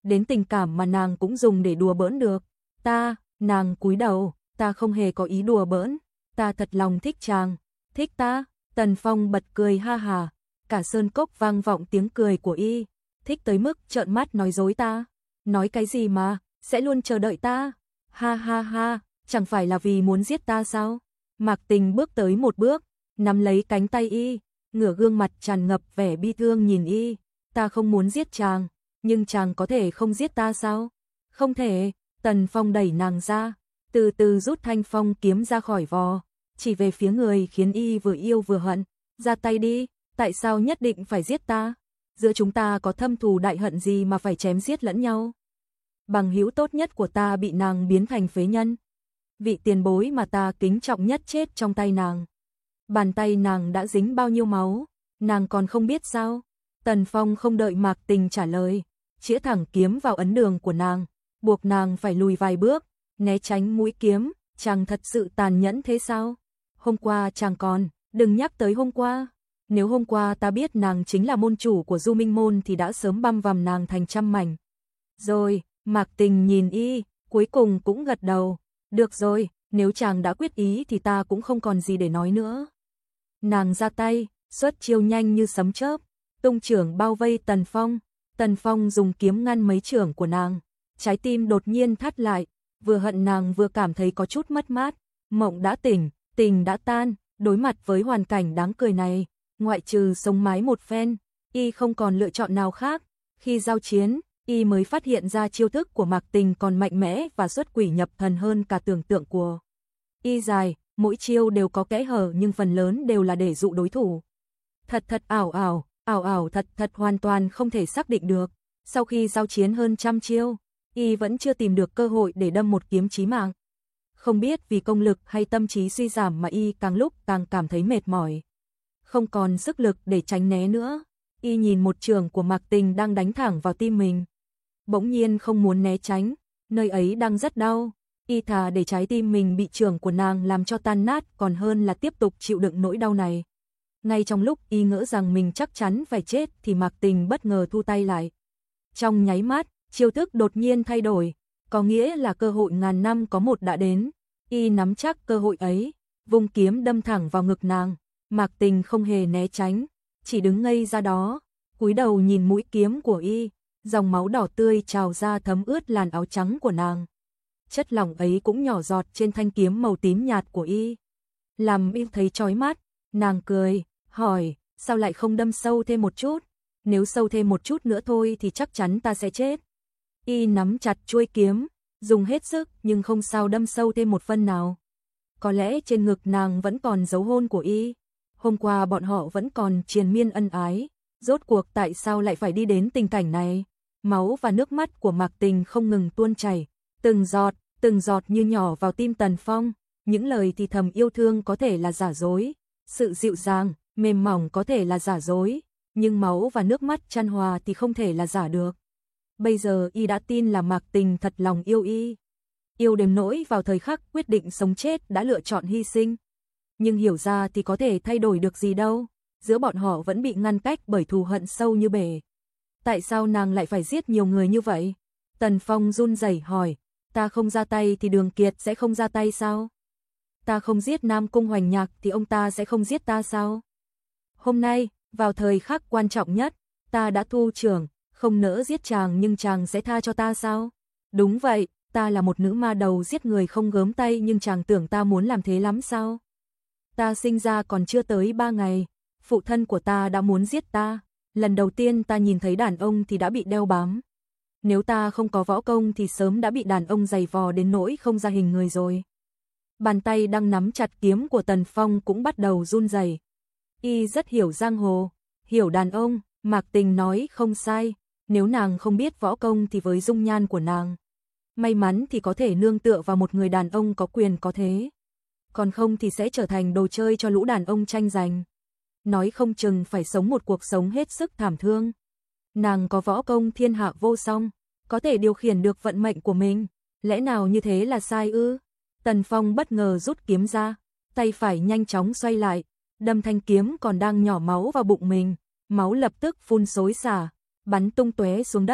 đến tình cảm mà nàng cũng dùng để đùa bỡn được. Ta, nàng cúi đầu, ta không hề có ý đùa bỡn, ta thật lòng thích chàng. Thích ta? Tần Phong bật cười ha hà, cả sơn cốc vang vọng tiếng cười của y. Thích tới mức trợn mắt nói dối ta. Nói cái gì mà, sẽ luôn chờ đợi ta. Ha ha ha, chẳng phải là vì muốn giết ta sao? Mạc Tình bước tới một bước, nắm lấy cánh tay y, ngửa gương mặt tràn ngập vẻ bi thương nhìn y. Ta không muốn giết chàng, nhưng chàng có thể không giết ta sao? Không thể. Tần Phong đẩy nàng ra, từ từ rút thanh phong kiếm ra khỏi vò, chỉ về phía người khiến y vừa yêu vừa hận. Ra tay đi, tại sao nhất định phải giết ta? Giữa chúng ta có thâm thù đại hận gì mà phải chém giết lẫn nhau? Bằng hữu tốt nhất của ta bị nàng biến thành phế nhân. Vị tiền bối mà ta kính trọng nhất chết trong tay nàng. Bàn tay nàng đã dính bao nhiêu máu, nàng còn không biết sao? Tần Phong không đợi Mạc Tình trả lời, chĩa thẳng kiếm vào ấn đường của nàng, buộc nàng phải lùi vài bước, né tránh mũi kiếm. Chàng thật sự tàn nhẫn thế sao? Hôm qua chàng còn, đừng nhắc tới hôm qua. Nếu hôm qua ta biết nàng chính là môn chủ của Du Minh Môn thì đã sớm băm vằm nàng thành trăm mảnh. Rồi, Mạc Tình nhìn y, cuối cùng cũng gật đầu. Được rồi, nếu chàng đã quyết ý thì ta cũng không còn gì để nói nữa. Nàng ra tay, xuất chiêu nhanh như sấm chớp, tung chưởng bao vây Tần Phong. Tần Phong dùng kiếm ngăn mấy chưởng của nàng, trái tim đột nhiên thắt lại, vừa hận nàng vừa cảm thấy có chút mất mát. Mộng đã tỉnh, tình đã tan, đối mặt với hoàn cảnh đáng cười này, ngoại trừ sống mái một phen, y không còn lựa chọn nào khác. Khi giao chiến, y mới phát hiện ra chiêu thức của Mạc Tình còn mạnh mẽ và xuất quỷ nhập thần hơn cả tưởng tượng của y. Dài, mỗi chiêu đều có kẽ hở nhưng phần lớn đều là để dụ đối thủ. Thật thật ảo ảo, ảo ảo thật thật hoàn toàn không thể xác định được. Sau khi giao chiến hơn trăm chiêu, y vẫn chưa tìm được cơ hội để đâm một kiếm chí mạng. Không biết vì công lực hay tâm trí suy giảm mà y càng lúc càng cảm thấy mệt mỏi, không còn sức lực để tránh né nữa. Y nhìn một chưởng của Mạc Tình đang đánh thẳng vào tim mình, bỗng nhiên không muốn né tránh, nơi ấy đang rất đau. Y thà để trái tim mình bị chưởng của nàng làm cho tan nát còn hơn là tiếp tục chịu đựng nỗi đau này. Ngay trong lúc y ngỡ rằng mình chắc chắn phải chết thì Mạc Tình bất ngờ thu tay lại. Trong nháy mắt, chiêu thức đột nhiên thay đổi, có nghĩa là cơ hội ngàn năm có một đã đến. Y nắm chắc cơ hội ấy, vung kiếm đâm thẳng vào ngực nàng. Mạc Tình không hề né tránh, chỉ đứng ngây ra đó, cúi đầu nhìn mũi kiếm của y, dòng máu đỏ tươi trào ra thấm ướt làn áo trắng của nàng. Chất lỏng ấy cũng nhỏ giọt trên thanh kiếm màu tím nhạt của y, làm y thấy chói mắt. Nàng cười, hỏi, sao lại không đâm sâu thêm một chút? Nếu sâu thêm một chút nữa thôi thì chắc chắn ta sẽ chết. Y nắm chặt chuôi kiếm, dùng hết sức nhưng không sao đâm sâu thêm một phân nào. Có lẽ trên ngực nàng vẫn còn dấu hôn của y. Hôm qua bọn họ vẫn còn triền miên ân ái, rốt cuộc tại sao lại phải đi đến tình cảnh này? Máu và nước mắt của Mạc Tình không ngừng tuôn chảy, từng giọt, từng giọt như nhỏ vào tim Tần Phong. Những lời thì thầm yêu thương có thể là giả dối, sự dịu dàng, mềm mỏng có thể là giả dối, nhưng máu và nước mắt chan hòa thì không thể là giả được. Bây giờ y đã tin là Mạc Tình thật lòng yêu y, yêu đến nỗi vào thời khắc quyết định sống chết đã lựa chọn hy sinh. Nhưng hiểu ra thì có thể thay đổi được gì đâu, giữa bọn họ vẫn bị ngăn cách bởi thù hận sâu như bể. Tại sao nàng lại phải giết nhiều người như vậy? Tần Phong run rẩy hỏi, ta không ra tay thì Đường Kiệt sẽ không ra tay sao? Ta không giết Nam Cung Hoành Nhạc thì ông ta sẽ không giết ta sao? Hôm nay, vào thời khắc quan trọng nhất, ta đã thu chưởng, không nỡ giết chàng nhưng chàng sẽ tha cho ta sao? Đúng vậy, ta là một nữ ma đầu giết người không gớm tay nhưng chàng tưởng ta muốn làm thế lắm sao? Ta sinh ra còn chưa tới ba ngày, phụ thân của ta đã muốn giết ta. Lần đầu tiên ta nhìn thấy đàn ông thì đã bị đeo bám. Nếu ta không có võ công thì sớm đã bị đàn ông giày vò đến nỗi không ra hình người rồi. Bàn tay đang nắm chặt kiếm của Tần Phong cũng bắt đầu run rẩy. Y rất hiểu giang hồ, hiểu đàn ông. Mạc Tình nói không sai, nếu nàng không biết võ công thì với dung nhan của nàng, may mắn thì có thể nương tựa vào một người đàn ông có quyền có thế. Còn không thì sẽ trở thành đồ chơi cho lũ đàn ông tranh giành. Nói không chừng phải sống một cuộc sống hết sức thảm thương. Nàng có võ công thiên hạ vô song, có thể điều khiển được vận mệnh của mình. Lẽ nào như thế là sai ư? Tần Phong bất ngờ rút kiếm ra, tay phải nhanh chóng xoay lại, đâm thanh kiếm còn đang nhỏ máu vào bụng mình. Máu lập tức phun xối xả, bắn tung tóe xuống đất.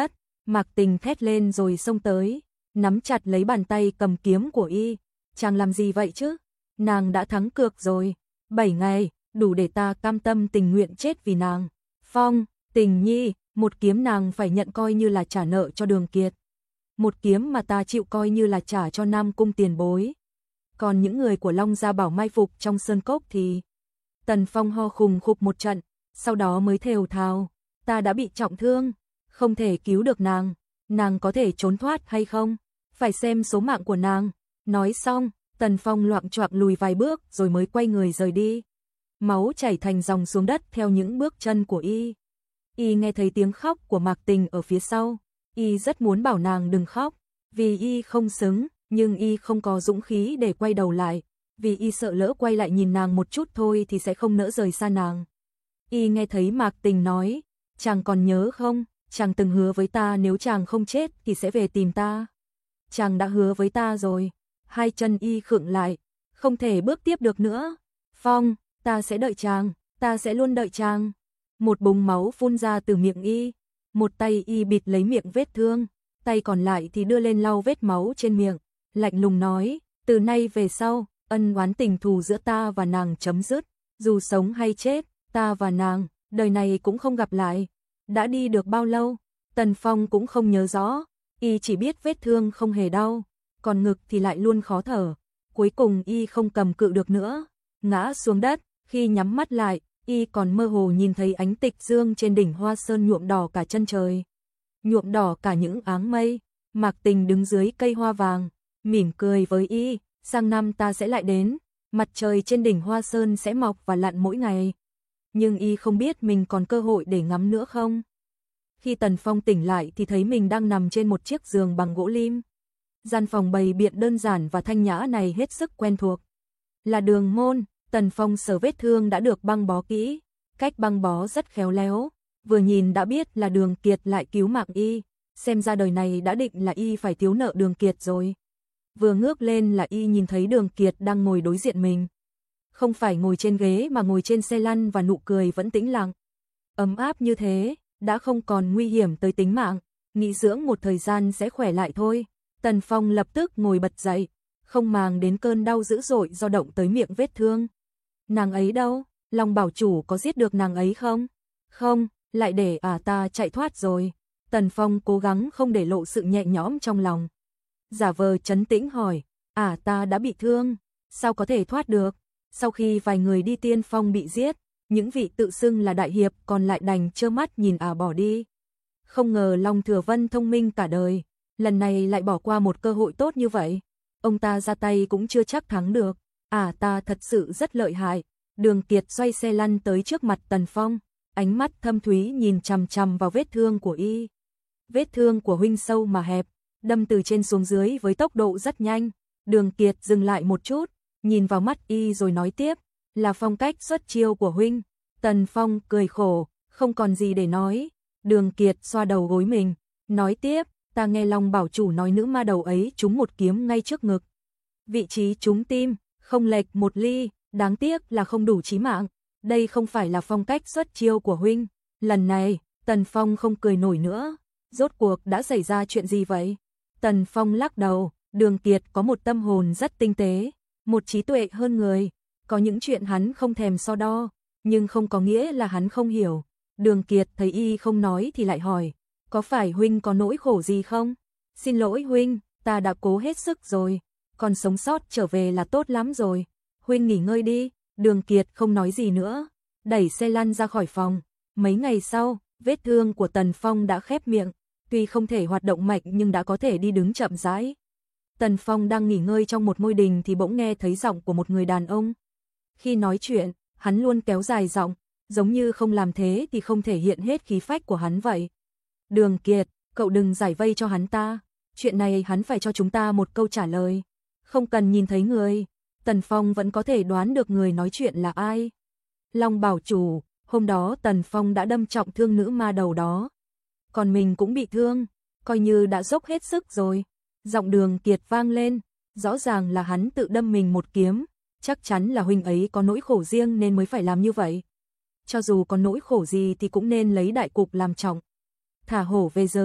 Mạc Tình thét lên rồi xông tới, nắm chặt lấy bàn tay cầm kiếm của y. Chàng làm gì vậy chứ? Nàng đã thắng cược rồi. Bảy ngày, đủ để ta cam tâm tình nguyện chết vì nàng. Phong, Tình Nhi, một kiếm nàng phải nhận coi như là trả nợ cho Đường Kiệt. Một kiếm mà ta chịu coi như là trả cho Nam Cung tiền bối. Còn những người của Long Gia Bảo mai phục trong sơn cốc thì... Tần Phong ho khùng khục một trận, sau đó mới thều thào. Ta đã bị trọng thương, không thể cứu được nàng. Nàng có thể trốn thoát hay không? Phải xem số mạng của nàng. Nói xong, Tần Phong loạng choạng lùi vài bước rồi mới quay người rời đi. Máu chảy thành dòng xuống đất theo những bước chân của y. Y nghe thấy tiếng khóc của Mạc Tình ở phía sau. Y rất muốn bảo nàng đừng khóc, vì y không xứng, nhưng y không có dũng khí để quay đầu lại, vì y sợ lỡ quay lại nhìn nàng một chút thôi thì sẽ không nỡ rời xa nàng. Y nghe thấy Mạc Tình nói, chàng còn nhớ không, chàng từng hứa với ta nếu chàng không chết thì sẽ về tìm ta. Chàng đã hứa với ta rồi. Hai chân y khựng lại, không thể bước tiếp được nữa. Phong, ta sẽ đợi chàng, ta sẽ luôn đợi chàng. Một búng máu phun ra từ miệng y, một tay y bịt lấy miệng vết thương, tay còn lại thì đưa lên lau vết máu trên miệng, lạnh lùng nói, từ nay về sau, ân oán tình thù giữa ta và nàng chấm dứt, dù sống hay chết, ta và nàng, đời này cũng không gặp lại. Đã đi được bao lâu, Tần Phong cũng không nhớ rõ, y chỉ biết vết thương không hề đau, còn ngực thì lại luôn khó thở. Cuối cùng y không cầm cự được nữa, ngã xuống đất, khi nhắm mắt lại, y còn mơ hồ nhìn thấy ánh tịch dương trên đỉnh Hoa Sơn nhuộm đỏ cả chân trời, nhuộm đỏ cả những áng mây. Mạc Tình đứng dưới cây hoa vàng, mỉm cười với y, sang năm ta sẽ lại đến, mặt trời trên đỉnh Hoa Sơn sẽ mọc và lặn mỗi ngày. Nhưng y không biết mình còn cơ hội để ngắm nữa không. Khi Tần Phong tỉnh lại thì thấy mình đang nằm trên một chiếc giường bằng gỗ lim. Gian phòng bày biện đơn giản và thanh nhã này hết sức quen thuộc. Là đường môn. Tần Phong sờ vết thương đã được băng bó kỹ, cách băng bó rất khéo léo, vừa nhìn đã biết là Đường Kiệt lại cứu mạng y, xem ra đời này đã định là y phải thiếu nợ Đường Kiệt rồi. Vừa ngước lên là y nhìn thấy Đường Kiệt đang ngồi đối diện mình. Không phải ngồi trên ghế mà ngồi trên xe lăn và nụ cười vẫn tĩnh lặng. Ấm áp như thế, đã không còn nguy hiểm tới tính mạng, nghỉ dưỡng một thời gian sẽ khỏe lại thôi. Tần Phong lập tức ngồi bật dậy, không màng đến cơn đau dữ dội do động tới miệng vết thương. Nàng ấy đâu? Long bảo chủ có giết được nàng ấy không? Không, lại để à ta chạy thoát rồi. Tần Phong cố gắng không để lộ sự nhẹ nhõm trong lòng. Giả vờ trấn tĩnh hỏi, à ta đã bị thương, sao có thể thoát được? Sau khi vài người đi tiên phong bị giết, những vị tự xưng là đại hiệp còn lại đành trơ mắt nhìn à bỏ đi. Không ngờ Long Thừa Vân thông minh cả đời, lần này lại bỏ qua một cơ hội tốt như vậy. Ông ta ra tay cũng chưa chắc thắng được. À ta thật sự rất lợi hại. Đường Kiệt xoay xe lăn tới trước mặt Tần Phong, ánh mắt thâm thúy nhìn chằm chằm vào vết thương của y. Vết thương của huynh sâu mà hẹp, đâm từ trên xuống dưới với tốc độ rất nhanh. Đường Kiệt dừng lại một chút, nhìn vào mắt y rồi nói tiếp, là phong cách xuất chiêu của huynh. Tần Phong cười khổ, không còn gì để nói. Đường Kiệt xoa đầu gối mình, nói tiếp, ta nghe Long bảo chủ nói nữ ma đầu ấy trúng một kiếm ngay trước ngực. Vị trí trúng tim, không lệch một ly, đáng tiếc là không đủ chí mạng. Đây không phải là phong cách xuất chiêu của huynh. Lần này, Tần Phong không cười nổi nữa. Rốt cuộc đã xảy ra chuyện gì vậy? Tần Phong lắc đầu, Đường Kiệt có một tâm hồn rất tinh tế, một trí tuệ hơn người. Có những chuyện hắn không thèm so đo, nhưng không có nghĩa là hắn không hiểu. Đường Kiệt thấy y không nói thì lại hỏi, có phải huynh có nỗi khổ gì không? Xin lỗi huynh, ta đã cố hết sức rồi, còn sống sót trở về là tốt lắm rồi. Huynh nghỉ ngơi đi. Đường Kiệt không nói gì nữa, đẩy xe lăn ra khỏi phòng. Mấy ngày sau, vết thương của Tần Phong đã khép miệng, tuy không thể hoạt động mạnh nhưng đã có thể đi đứng chậm rãi. Tần Phong đang nghỉ ngơi trong một ngôi đình thì bỗng nghe thấy giọng của một người đàn ông. Khi nói chuyện, hắn luôn kéo dài giọng, giống như không làm thế thì không thể hiện hết khí phách của hắn vậy. Đường Kiệt, cậu đừng giải vây cho hắn ta, chuyện này hắn phải cho chúng ta một câu trả lời. Không cần nhìn thấy người, Tần Phong vẫn có thể đoán được người nói chuyện là ai. Long bảo chủ, hôm đó Tần Phong đã đâm trọng thương nữ ma đầu đó. Còn mình cũng bị thương, coi như đã dốc hết sức rồi. Giọng Đường Kiệt vang lên, rõ ràng là hắn tự đâm mình một kiếm, chắc chắn là huynh ấy có nỗi khổ riêng nên mới phải làm như vậy. Cho dù có nỗi khổ gì thì cũng nên lấy đại cục làm trọng. Thả hổ về rừng,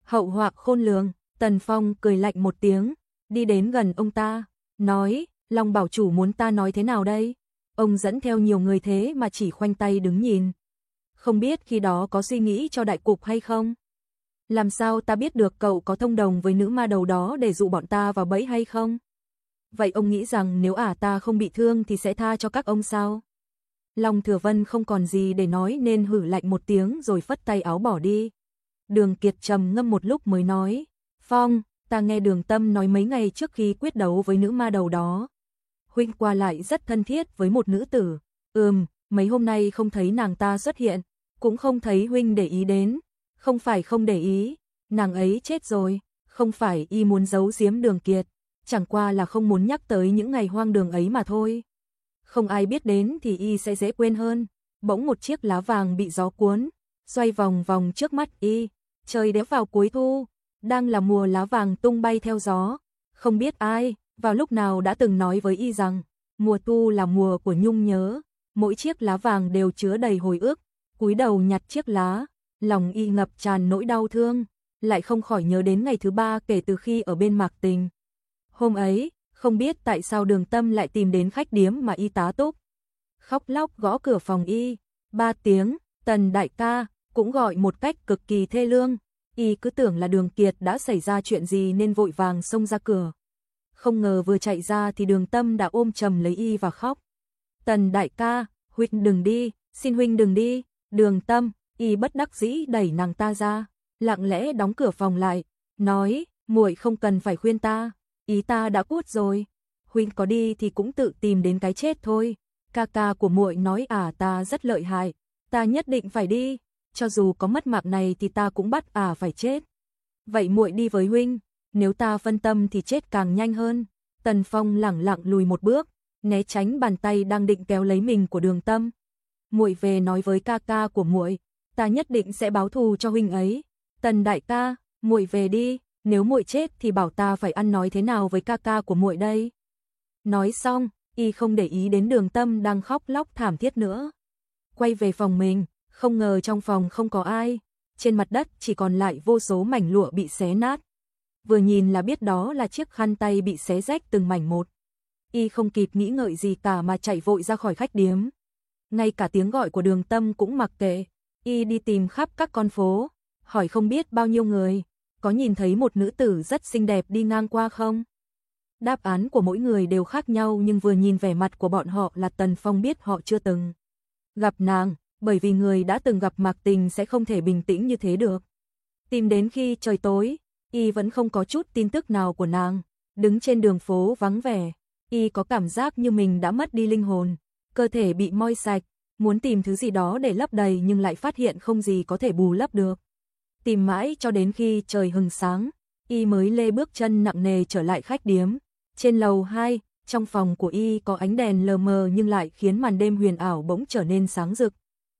Hậu họa khôn lường, Tần Phong cười lạnh một tiếng, đi đến gần ông ta, nói, Long bảo chủ muốn ta nói thế nào đây? Ông dẫn theo nhiều người thế mà chỉ khoanh tay đứng nhìn. Không biết khi đó có suy nghĩ cho đại cục hay không? Làm sao ta biết được cậu có thông đồng với nữ ma đầu đó để dụ bọn ta vào bẫy hay không? Vậy ông nghĩ rằng nếu ả ta không bị thương thì sẽ tha cho các ông sao? Long Thừa Vân không còn gì để nói nên hử lạnh một tiếng rồi phất tay áo bỏ đi. Đường Kiệt trầm ngâm một lúc mới nói, Phong, ta nghe Đường Tâm nói mấy ngày trước khi quyết đấu với nữ ma đầu đó. Huynh qua lại rất thân thiết với một nữ tử. Ừm, mấy hôm nay không thấy nàng ta xuất hiện, cũng không thấy huynh để ý đến. Không phải không để ý, nàng ấy chết rồi, không phải y muốn giấu giếm Đường Kiệt, chẳng qua là không muốn nhắc tới những ngày hoang đường ấy mà thôi. Không ai biết đến thì y sẽ dễ quên hơn. Bỗng một chiếc lá vàng bị gió cuốn, xoay vòng vòng trước mắt y. Trời đã vào cuối thu, đang là mùa lá vàng tung bay theo gió. Không biết ai, vào lúc nào đã từng nói với y rằng, mùa thu là mùa của nhung nhớ, mỗi chiếc lá vàng đều chứa đầy hồi ức. Cúi đầu nhặt chiếc lá, lòng y ngập tràn nỗi đau thương, lại không khỏi nhớ đến ngày thứ ba kể từ khi ở bên Mạc Tình. Hôm ấy, không biết tại sao Đường Tâm lại tìm đến khách điếm mà y tá túc. Khóc lóc gõ cửa phòng y, ba tiếng, Tần đại ca, cũng gọi một cách cực kỳ thê lương. Y cứ tưởng là Đường Kiệt đã xảy ra chuyện gì nên vội vàng xông ra cửa. Không ngờ vừa chạy ra thì Đường Tâm đã ôm chầm lấy y và khóc. Tần đại ca, huynh đừng đi, xin huynh đừng đi. Đường Tâm, y bất đắc dĩ đẩy nàng ta ra, lặng lẽ đóng cửa phòng lại, nói, muội không cần phải khuyên ta, ý ta đã cút rồi, huynh có đi thì cũng tự tìm đến cái chết thôi. Ca ca của muội nói à ta rất lợi hại, ta nhất định phải đi, cho dù có mất mạng này thì ta cũng bắt à phải chết. Vậy muội đi với huynh, nếu ta phân tâm thì chết càng nhanh hơn. Tần Phong lẳng lặng lùi một bước, né tránh bàn tay đang định kéo lấy mình của Đường Tâm. Muội về nói với ca ca của muội, ta nhất định sẽ báo thù cho huynh ấy. Tần đại ca, muội về đi, nếu muội chết thì bảo ta phải ăn nói thế nào với ca ca của muội đây. Nói xong, y không để ý đến Đường Tâm đang khóc lóc thảm thiết nữa. Quay về phòng mình, không ngờ trong phòng không có ai, trên mặt đất chỉ còn lại vô số mảnh lụa bị xé nát. Vừa nhìn là biết đó là chiếc khăn tay bị xé rách từng mảnh một. Y không kịp nghĩ ngợi gì cả mà chạy vội ra khỏi khách điếm. Ngay cả tiếng gọi của Đường Tâm cũng mặc kệ, y đi tìm khắp các con phố, hỏi không biết bao nhiêu người, có nhìn thấy một nữ tử rất xinh đẹp đi ngang qua không? Đáp án của mỗi người đều khác nhau nhưng vừa nhìn vẻ mặt của bọn họ là Tần Phong biết họ chưa từng gặp nàng, bởi vì người đã từng gặp Mạc Tình sẽ không thể bình tĩnh như thế được. Tìm đến khi trời tối, y vẫn không có chút tin tức nào của nàng, đứng trên đường phố vắng vẻ, y có cảm giác như mình đã mất đi linh hồn. Cơ thể bị moi sạch, muốn tìm thứ gì đó để lấp đầy nhưng lại phát hiện không gì có thể bù lấp được. Tìm mãi cho đến khi trời hừng sáng, y mới lê bước chân nặng nề trở lại khách điếm. Trên lầu hai, trong phòng của y có ánh đèn lờ mờ nhưng lại khiến màn đêm huyền ảo bỗng trở nên sáng rực.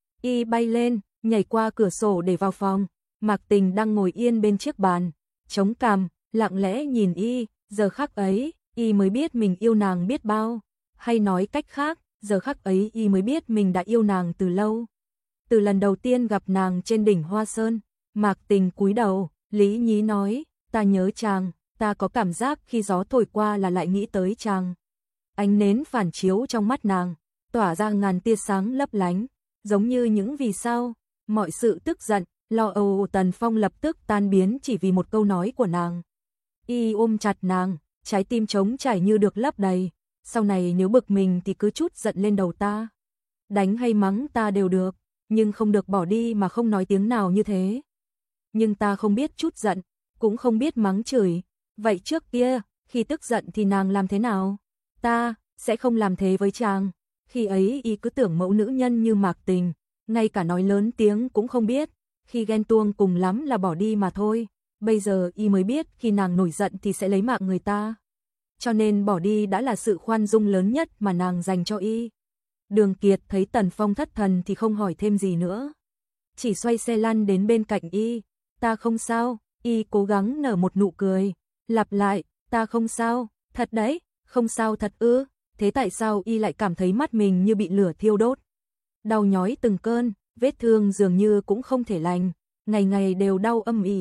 Y bay lên, nhảy qua cửa sổ để vào phòng. Mạc Tình đang ngồi yên bên chiếc bàn, chống cằm, lặng lẽ nhìn y. Giờ khắc ấy, y mới biết mình yêu nàng biết bao. Hay nói cách khác, giờ khắc ấy y mới biết mình đã yêu nàng từ lâu. Từ lần đầu tiên gặp nàng trên đỉnh Hoa Sơn, Mạc Tình cúi đầu, lý nhí nói, ta nhớ chàng, ta có cảm giác khi gió thổi qua là lại nghĩ tới chàng. Ánh nến phản chiếu trong mắt nàng, tỏa ra ngàn tia sáng lấp lánh, giống như những vì sao, mọi sự tức giận, lo âu của Tần Phong lập tức tan biến chỉ vì một câu nói của nàng. Y ôm chặt nàng, trái tim trống trải như được lấp đầy. Sau này nếu bực mình thì cứ trút giận lên đầu ta. Đánh hay mắng ta đều được, nhưng không được bỏ đi mà không nói tiếng nào như thế. Nhưng ta không biết trút giận, cũng không biết mắng chửi. Vậy trước kia, khi tức giận thì nàng làm thế nào? Ta sẽ không làm thế với chàng. Khi ấy y cứ tưởng mẫu nữ nhân như Mạc Tình, ngay cả nói lớn tiếng cũng không biết. Khi ghen tuông cùng lắm là bỏ đi mà thôi. Bây giờ y mới biết khi nàng nổi giận thì sẽ lấy mạng người ta. Cho nên bỏ đi đã là sự khoan dung lớn nhất mà nàng dành cho y. Đường Kiệt thấy Tần Phong thất thần thì không hỏi thêm gì nữa. Chỉ xoay xe lăn đến bên cạnh y. Ta không sao, y cố gắng nở một nụ cười. Lặp lại, ta không sao, thật đấy, không sao thật ư. Thế tại sao y lại cảm thấy mắt mình như bị lửa thiêu đốt? Đau nhói từng cơn, vết thương dường như cũng không thể lành, ngày ngày đều đau âm ỉ.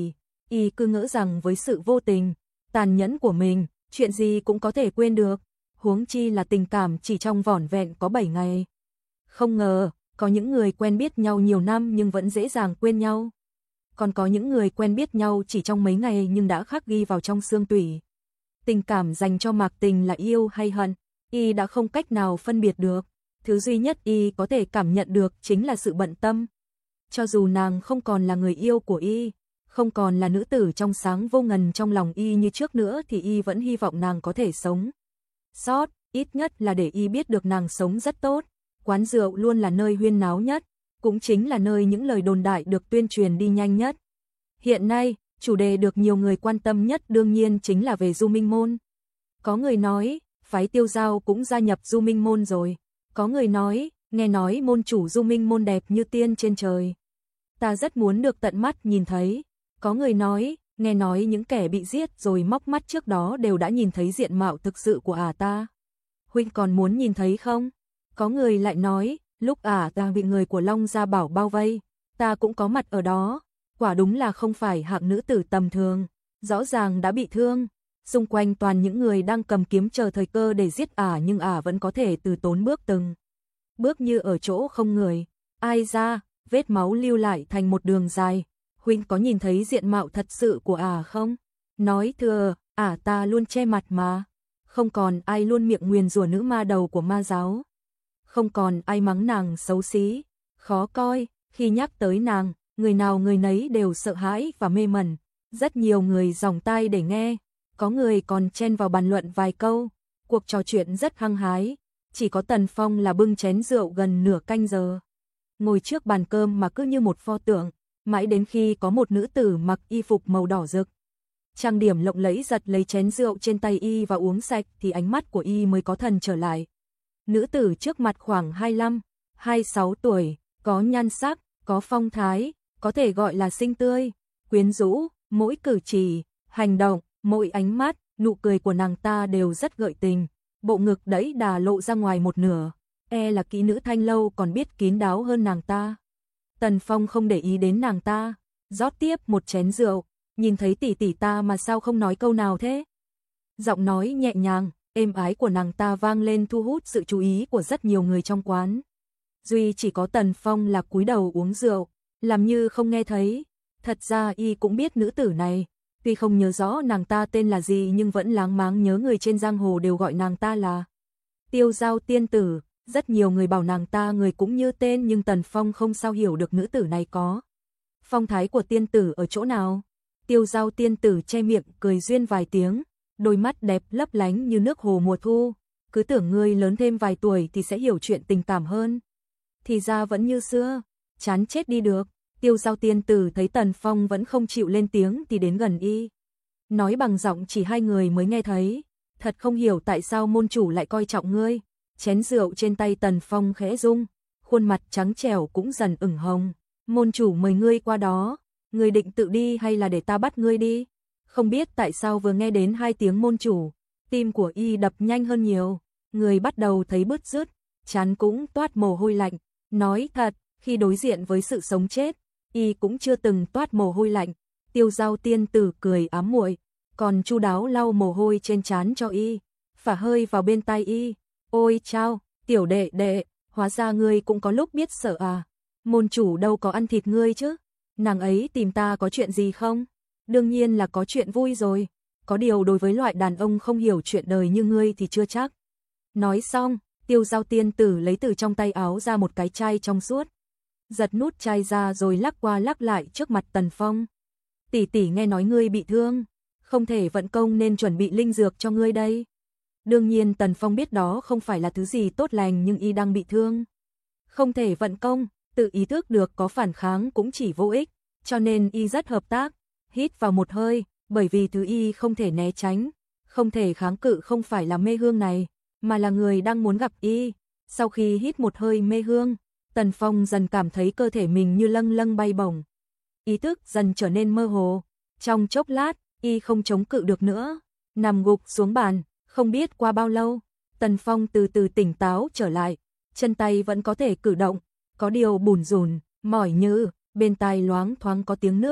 Y cứ ngỡ rằng với sự vô tình, tàn nhẫn của mình, chuyện gì cũng có thể quên được, huống chi là tình cảm chỉ trong vỏn vẹn có bảy ngày. Không ngờ, có những người quen biết nhau nhiều năm nhưng vẫn dễ dàng quên nhau. Còn có những người quen biết nhau chỉ trong mấy ngày nhưng đã khắc ghi vào trong xương tủy. Tình cảm dành cho Mạc Tình là yêu hay hận, Y đã không cách nào phân biệt được. Thứ duy nhất Y có thể cảm nhận được chính là sự bận tâm. Cho dù nàng không còn là người yêu của Y, không còn là nữ tử trong sáng vô ngần trong lòng Y như trước nữa thì Y vẫn hy vọng nàng có thể sống sót, ít nhất là để Y biết được nàng sống rất tốt. Quán rượu luôn là nơi huyên náo nhất, cũng chính là nơi những lời đồn đại được tuyên truyền đi nhanh nhất. Hiện nay, chủ đề được nhiều người quan tâm nhất đương nhiên chính là về Du Minh Môn. Có người nói, phái Tiêu Giao cũng gia nhập Du Minh Môn rồi. Có người nói, nghe nói môn chủ Du Minh Môn đẹp như tiên trên trời. Ta rất muốn được tận mắt nhìn thấy. Có người nói, nghe nói những kẻ bị giết rồi móc mắt trước đó đều đã nhìn thấy diện mạo thực sự của ả ta. Huynh còn muốn nhìn thấy không? Có người lại nói, lúc ả ta bị người của Long Gia Bảo bao vây, ta cũng có mặt ở đó. Quả đúng là không phải hạng nữ tử tầm thường, rõ ràng đã bị thương. Xung quanh toàn những người đang cầm kiếm chờ thời cơ để giết ả nhưng ả vẫn có thể từ tốn bước từng bước như ở chỗ không người. Ai ra, vết máu lưu lại thành một đường dài. Huynh có nhìn thấy diện mạo thật sự của ả không? Nói thưa, ả ta luôn che mặt mà. Không còn ai luôn miệng nguyền rủa nữ ma đầu của ma giáo. Không còn ai mắng nàng xấu xí, khó coi. Khi nhắc tới nàng, người nào người nấy đều sợ hãi và mê mẩn. Rất nhiều người giòng tai để nghe. Có người còn chen vào bàn luận vài câu. Cuộc trò chuyện rất hăng hái. Chỉ có Tần Phong là bưng chén rượu gần nửa canh giờ. Ngồi trước bàn cơm mà cứ như một pho tượng. Mãi đến khi có một nữ tử mặc y phục màu đỏ rực, trang điểm lộng lẫy giật lấy chén rượu trên tay Y và uống sạch thì ánh mắt của Y mới có thần trở lại. Nữ tử trước mặt khoảng hai mươi lăm, hai mươi sáu tuổi, có nhan sắc, có phong thái, có thể gọi là xinh tươi, quyến rũ, mỗi cử chỉ, hành động, mỗi ánh mắt, nụ cười của nàng ta đều rất gợi tình, bộ ngực đẫy đà lộ ra ngoài một nửa, e là kỹ nữ Thanh Lâu còn biết kín đáo hơn nàng ta. Tần Phong không để ý đến nàng ta, rót tiếp một chén rượu, nhìn thấy tỷ tỷ ta mà sao không nói câu nào thế? Giọng nói nhẹ nhàng, êm ái của nàng ta vang lên thu hút sự chú ý của rất nhiều người trong quán. Duy chỉ có Tần Phong là cúi đầu uống rượu, làm như không nghe thấy. Thật ra Y cũng biết nữ tử này, tuy không nhớ rõ nàng ta tên là gì nhưng vẫn láng máng nhớ người trên giang hồ đều gọi nàng ta là Tiêu Giao tiên tử. Rất nhiều người bảo nàng ta người cũng như tên nhưng Tần Phong không sao hiểu được nữ tử này có phong thái của tiên tử ở chỗ nào. Tiêu Giao tiên tử che miệng cười duyên vài tiếng, đôi mắt đẹp lấp lánh như nước hồ mùa thu. Cứ tưởng ngươi lớn thêm vài tuổi thì sẽ hiểu chuyện tình cảm hơn. Thì ra vẫn như xưa, chán chết đi được. Tiêu Giao tiên tử thấy Tần Phong vẫn không chịu lên tiếng thì đến gần Y. Nói bằng giọng chỉ hai người mới nghe thấy. Thật không hiểu tại sao môn chủ lại coi trọng ngươi. Chén rượu trên tay Tần Phong khẽ rung, khuôn mặt trắng trẻo cũng dần ửng hồng. Môn chủ mời ngươi qua đó, ngươi định tự đi hay là để ta bắt ngươi đi? Không biết tại sao vừa nghe đến hai tiếng môn chủ, tim của Y đập nhanh hơn nhiều, người bắt đầu thấy bứt rứt, trán cũng toát mồ hôi lạnh. Nói thật, khi đối diện với sự sống chết, Y cũng chưa từng toát mồ hôi lạnh. Tiêu Giao tiên tử cười ám muội, còn chu đáo lau mồ hôi trên trán cho Y, phả hơi vào bên tai Y. Ôi chao, tiểu đệ đệ, hóa ra ngươi cũng có lúc biết sợ à. Môn chủ đâu có ăn thịt ngươi chứ. Nàng ấy tìm ta có chuyện gì không? Đương nhiên là có chuyện vui rồi. Có điều đối với loại đàn ông không hiểu chuyện đời như ngươi thì chưa chắc. Nói xong, Tiêu Giao tiên tử lấy từ trong tay áo ra một cái chai trong suốt. Giật nút chai ra rồi lắc qua lắc lại trước mặt Tần Phong. Tỷ tỷ nghe nói ngươi bị thương, không thể vận công nên chuẩn bị linh dược cho ngươi đây. Đương nhiên Tần Phong biết đó không phải là thứ gì tốt lành nhưng Y đang bị thương. Không thể vận công, tự ý thức được có phản kháng cũng chỉ vô ích, cho nên Y rất hợp tác, hít vào một hơi, bởi vì thứ Y không thể né tránh, không thể kháng cự không phải là mê hương này, mà là người đang muốn gặp Y. Sau khi hít một hơi mê hương, Tần Phong dần cảm thấy cơ thể mình như lâng lâng bay bổng. Ý thức dần trở nên mơ hồ, trong chốc lát, Y không chống cự được nữa, nằm gục xuống bàn. Không biết qua bao lâu, Tần Phong từ từ tỉnh táo trở lại, chân tay vẫn có thể cử động, có điều bủn rủn, mỏi như, bên tai loáng thoáng có tiếng nước,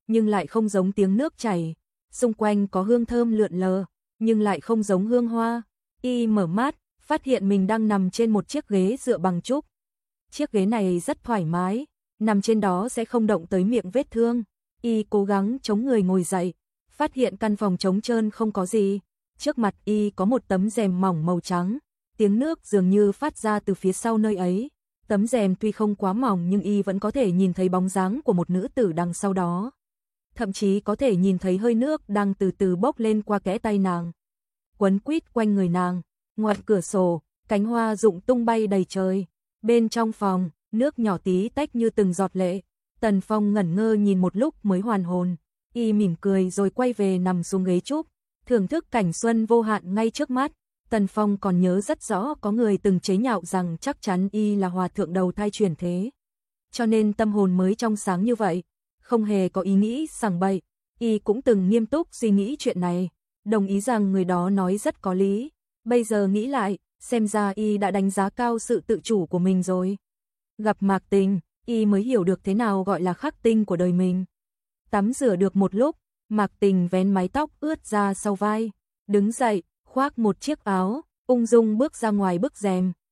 nhưng lại không giống tiếng nước chảy. Xung quanh có hương thơm lượn lờ, nhưng lại không giống hương hoa. Y mở mắt, phát hiện mình đang nằm trên một chiếc ghế dựa bằng trúc. Chiếc ghế này rất thoải mái, nằm trên đó sẽ không động tới miệng vết thương. Y cố gắng chống người ngồi dậy, phát hiện căn phòng trống trơn không có gì. Trước mặt Y có một tấm rèm mỏng màu trắng, tiếng nước dường như phát ra từ phía sau nơi ấy. Tấm rèm tuy không quá mỏng nhưng Y vẫn có thể nhìn thấy bóng dáng của một nữ tử đằng sau đó. Thậm chí có thể nhìn thấy hơi nước đang từ từ bốc lên qua kẽ tay nàng, quấn quýt quanh người nàng. Ngoài cửa sổ, cánh hoa rụng tung bay đầy trời. Bên trong phòng, nước nhỏ tí tách như từng giọt lệ. Tần Phong ngẩn ngơ nhìn một lúc mới hoàn hồn. Y mỉm cười rồi quay về nằm xuống ghế trúc, thưởng thức cảnh xuân vô hạn ngay trước mắt. Tần Phong còn nhớ rất rõ có người từng chế nhạo rằng chắc chắn Y là hòa thượng đầu thai chuyển thế, cho nên tâm hồn mới trong sáng như vậy, không hề có ý nghĩ sằng bậy. Y cũng từng nghiêm túc suy nghĩ chuyện này, đồng ý rằng người đó nói rất có lý. Bây giờ nghĩ lại, xem ra Y đã đánh giá cao sự tự chủ của mình rồi. Gặp Mạc Tình, Y mới hiểu được thế nào gọi là khắc tinh của đời mình. Tắm rửa được một lúc, Mạc Tình vén mái tóc ướt ra sau vai, đứng dậy, khoác một chiếc áo, ung dung bước ra ngoài bức rèm.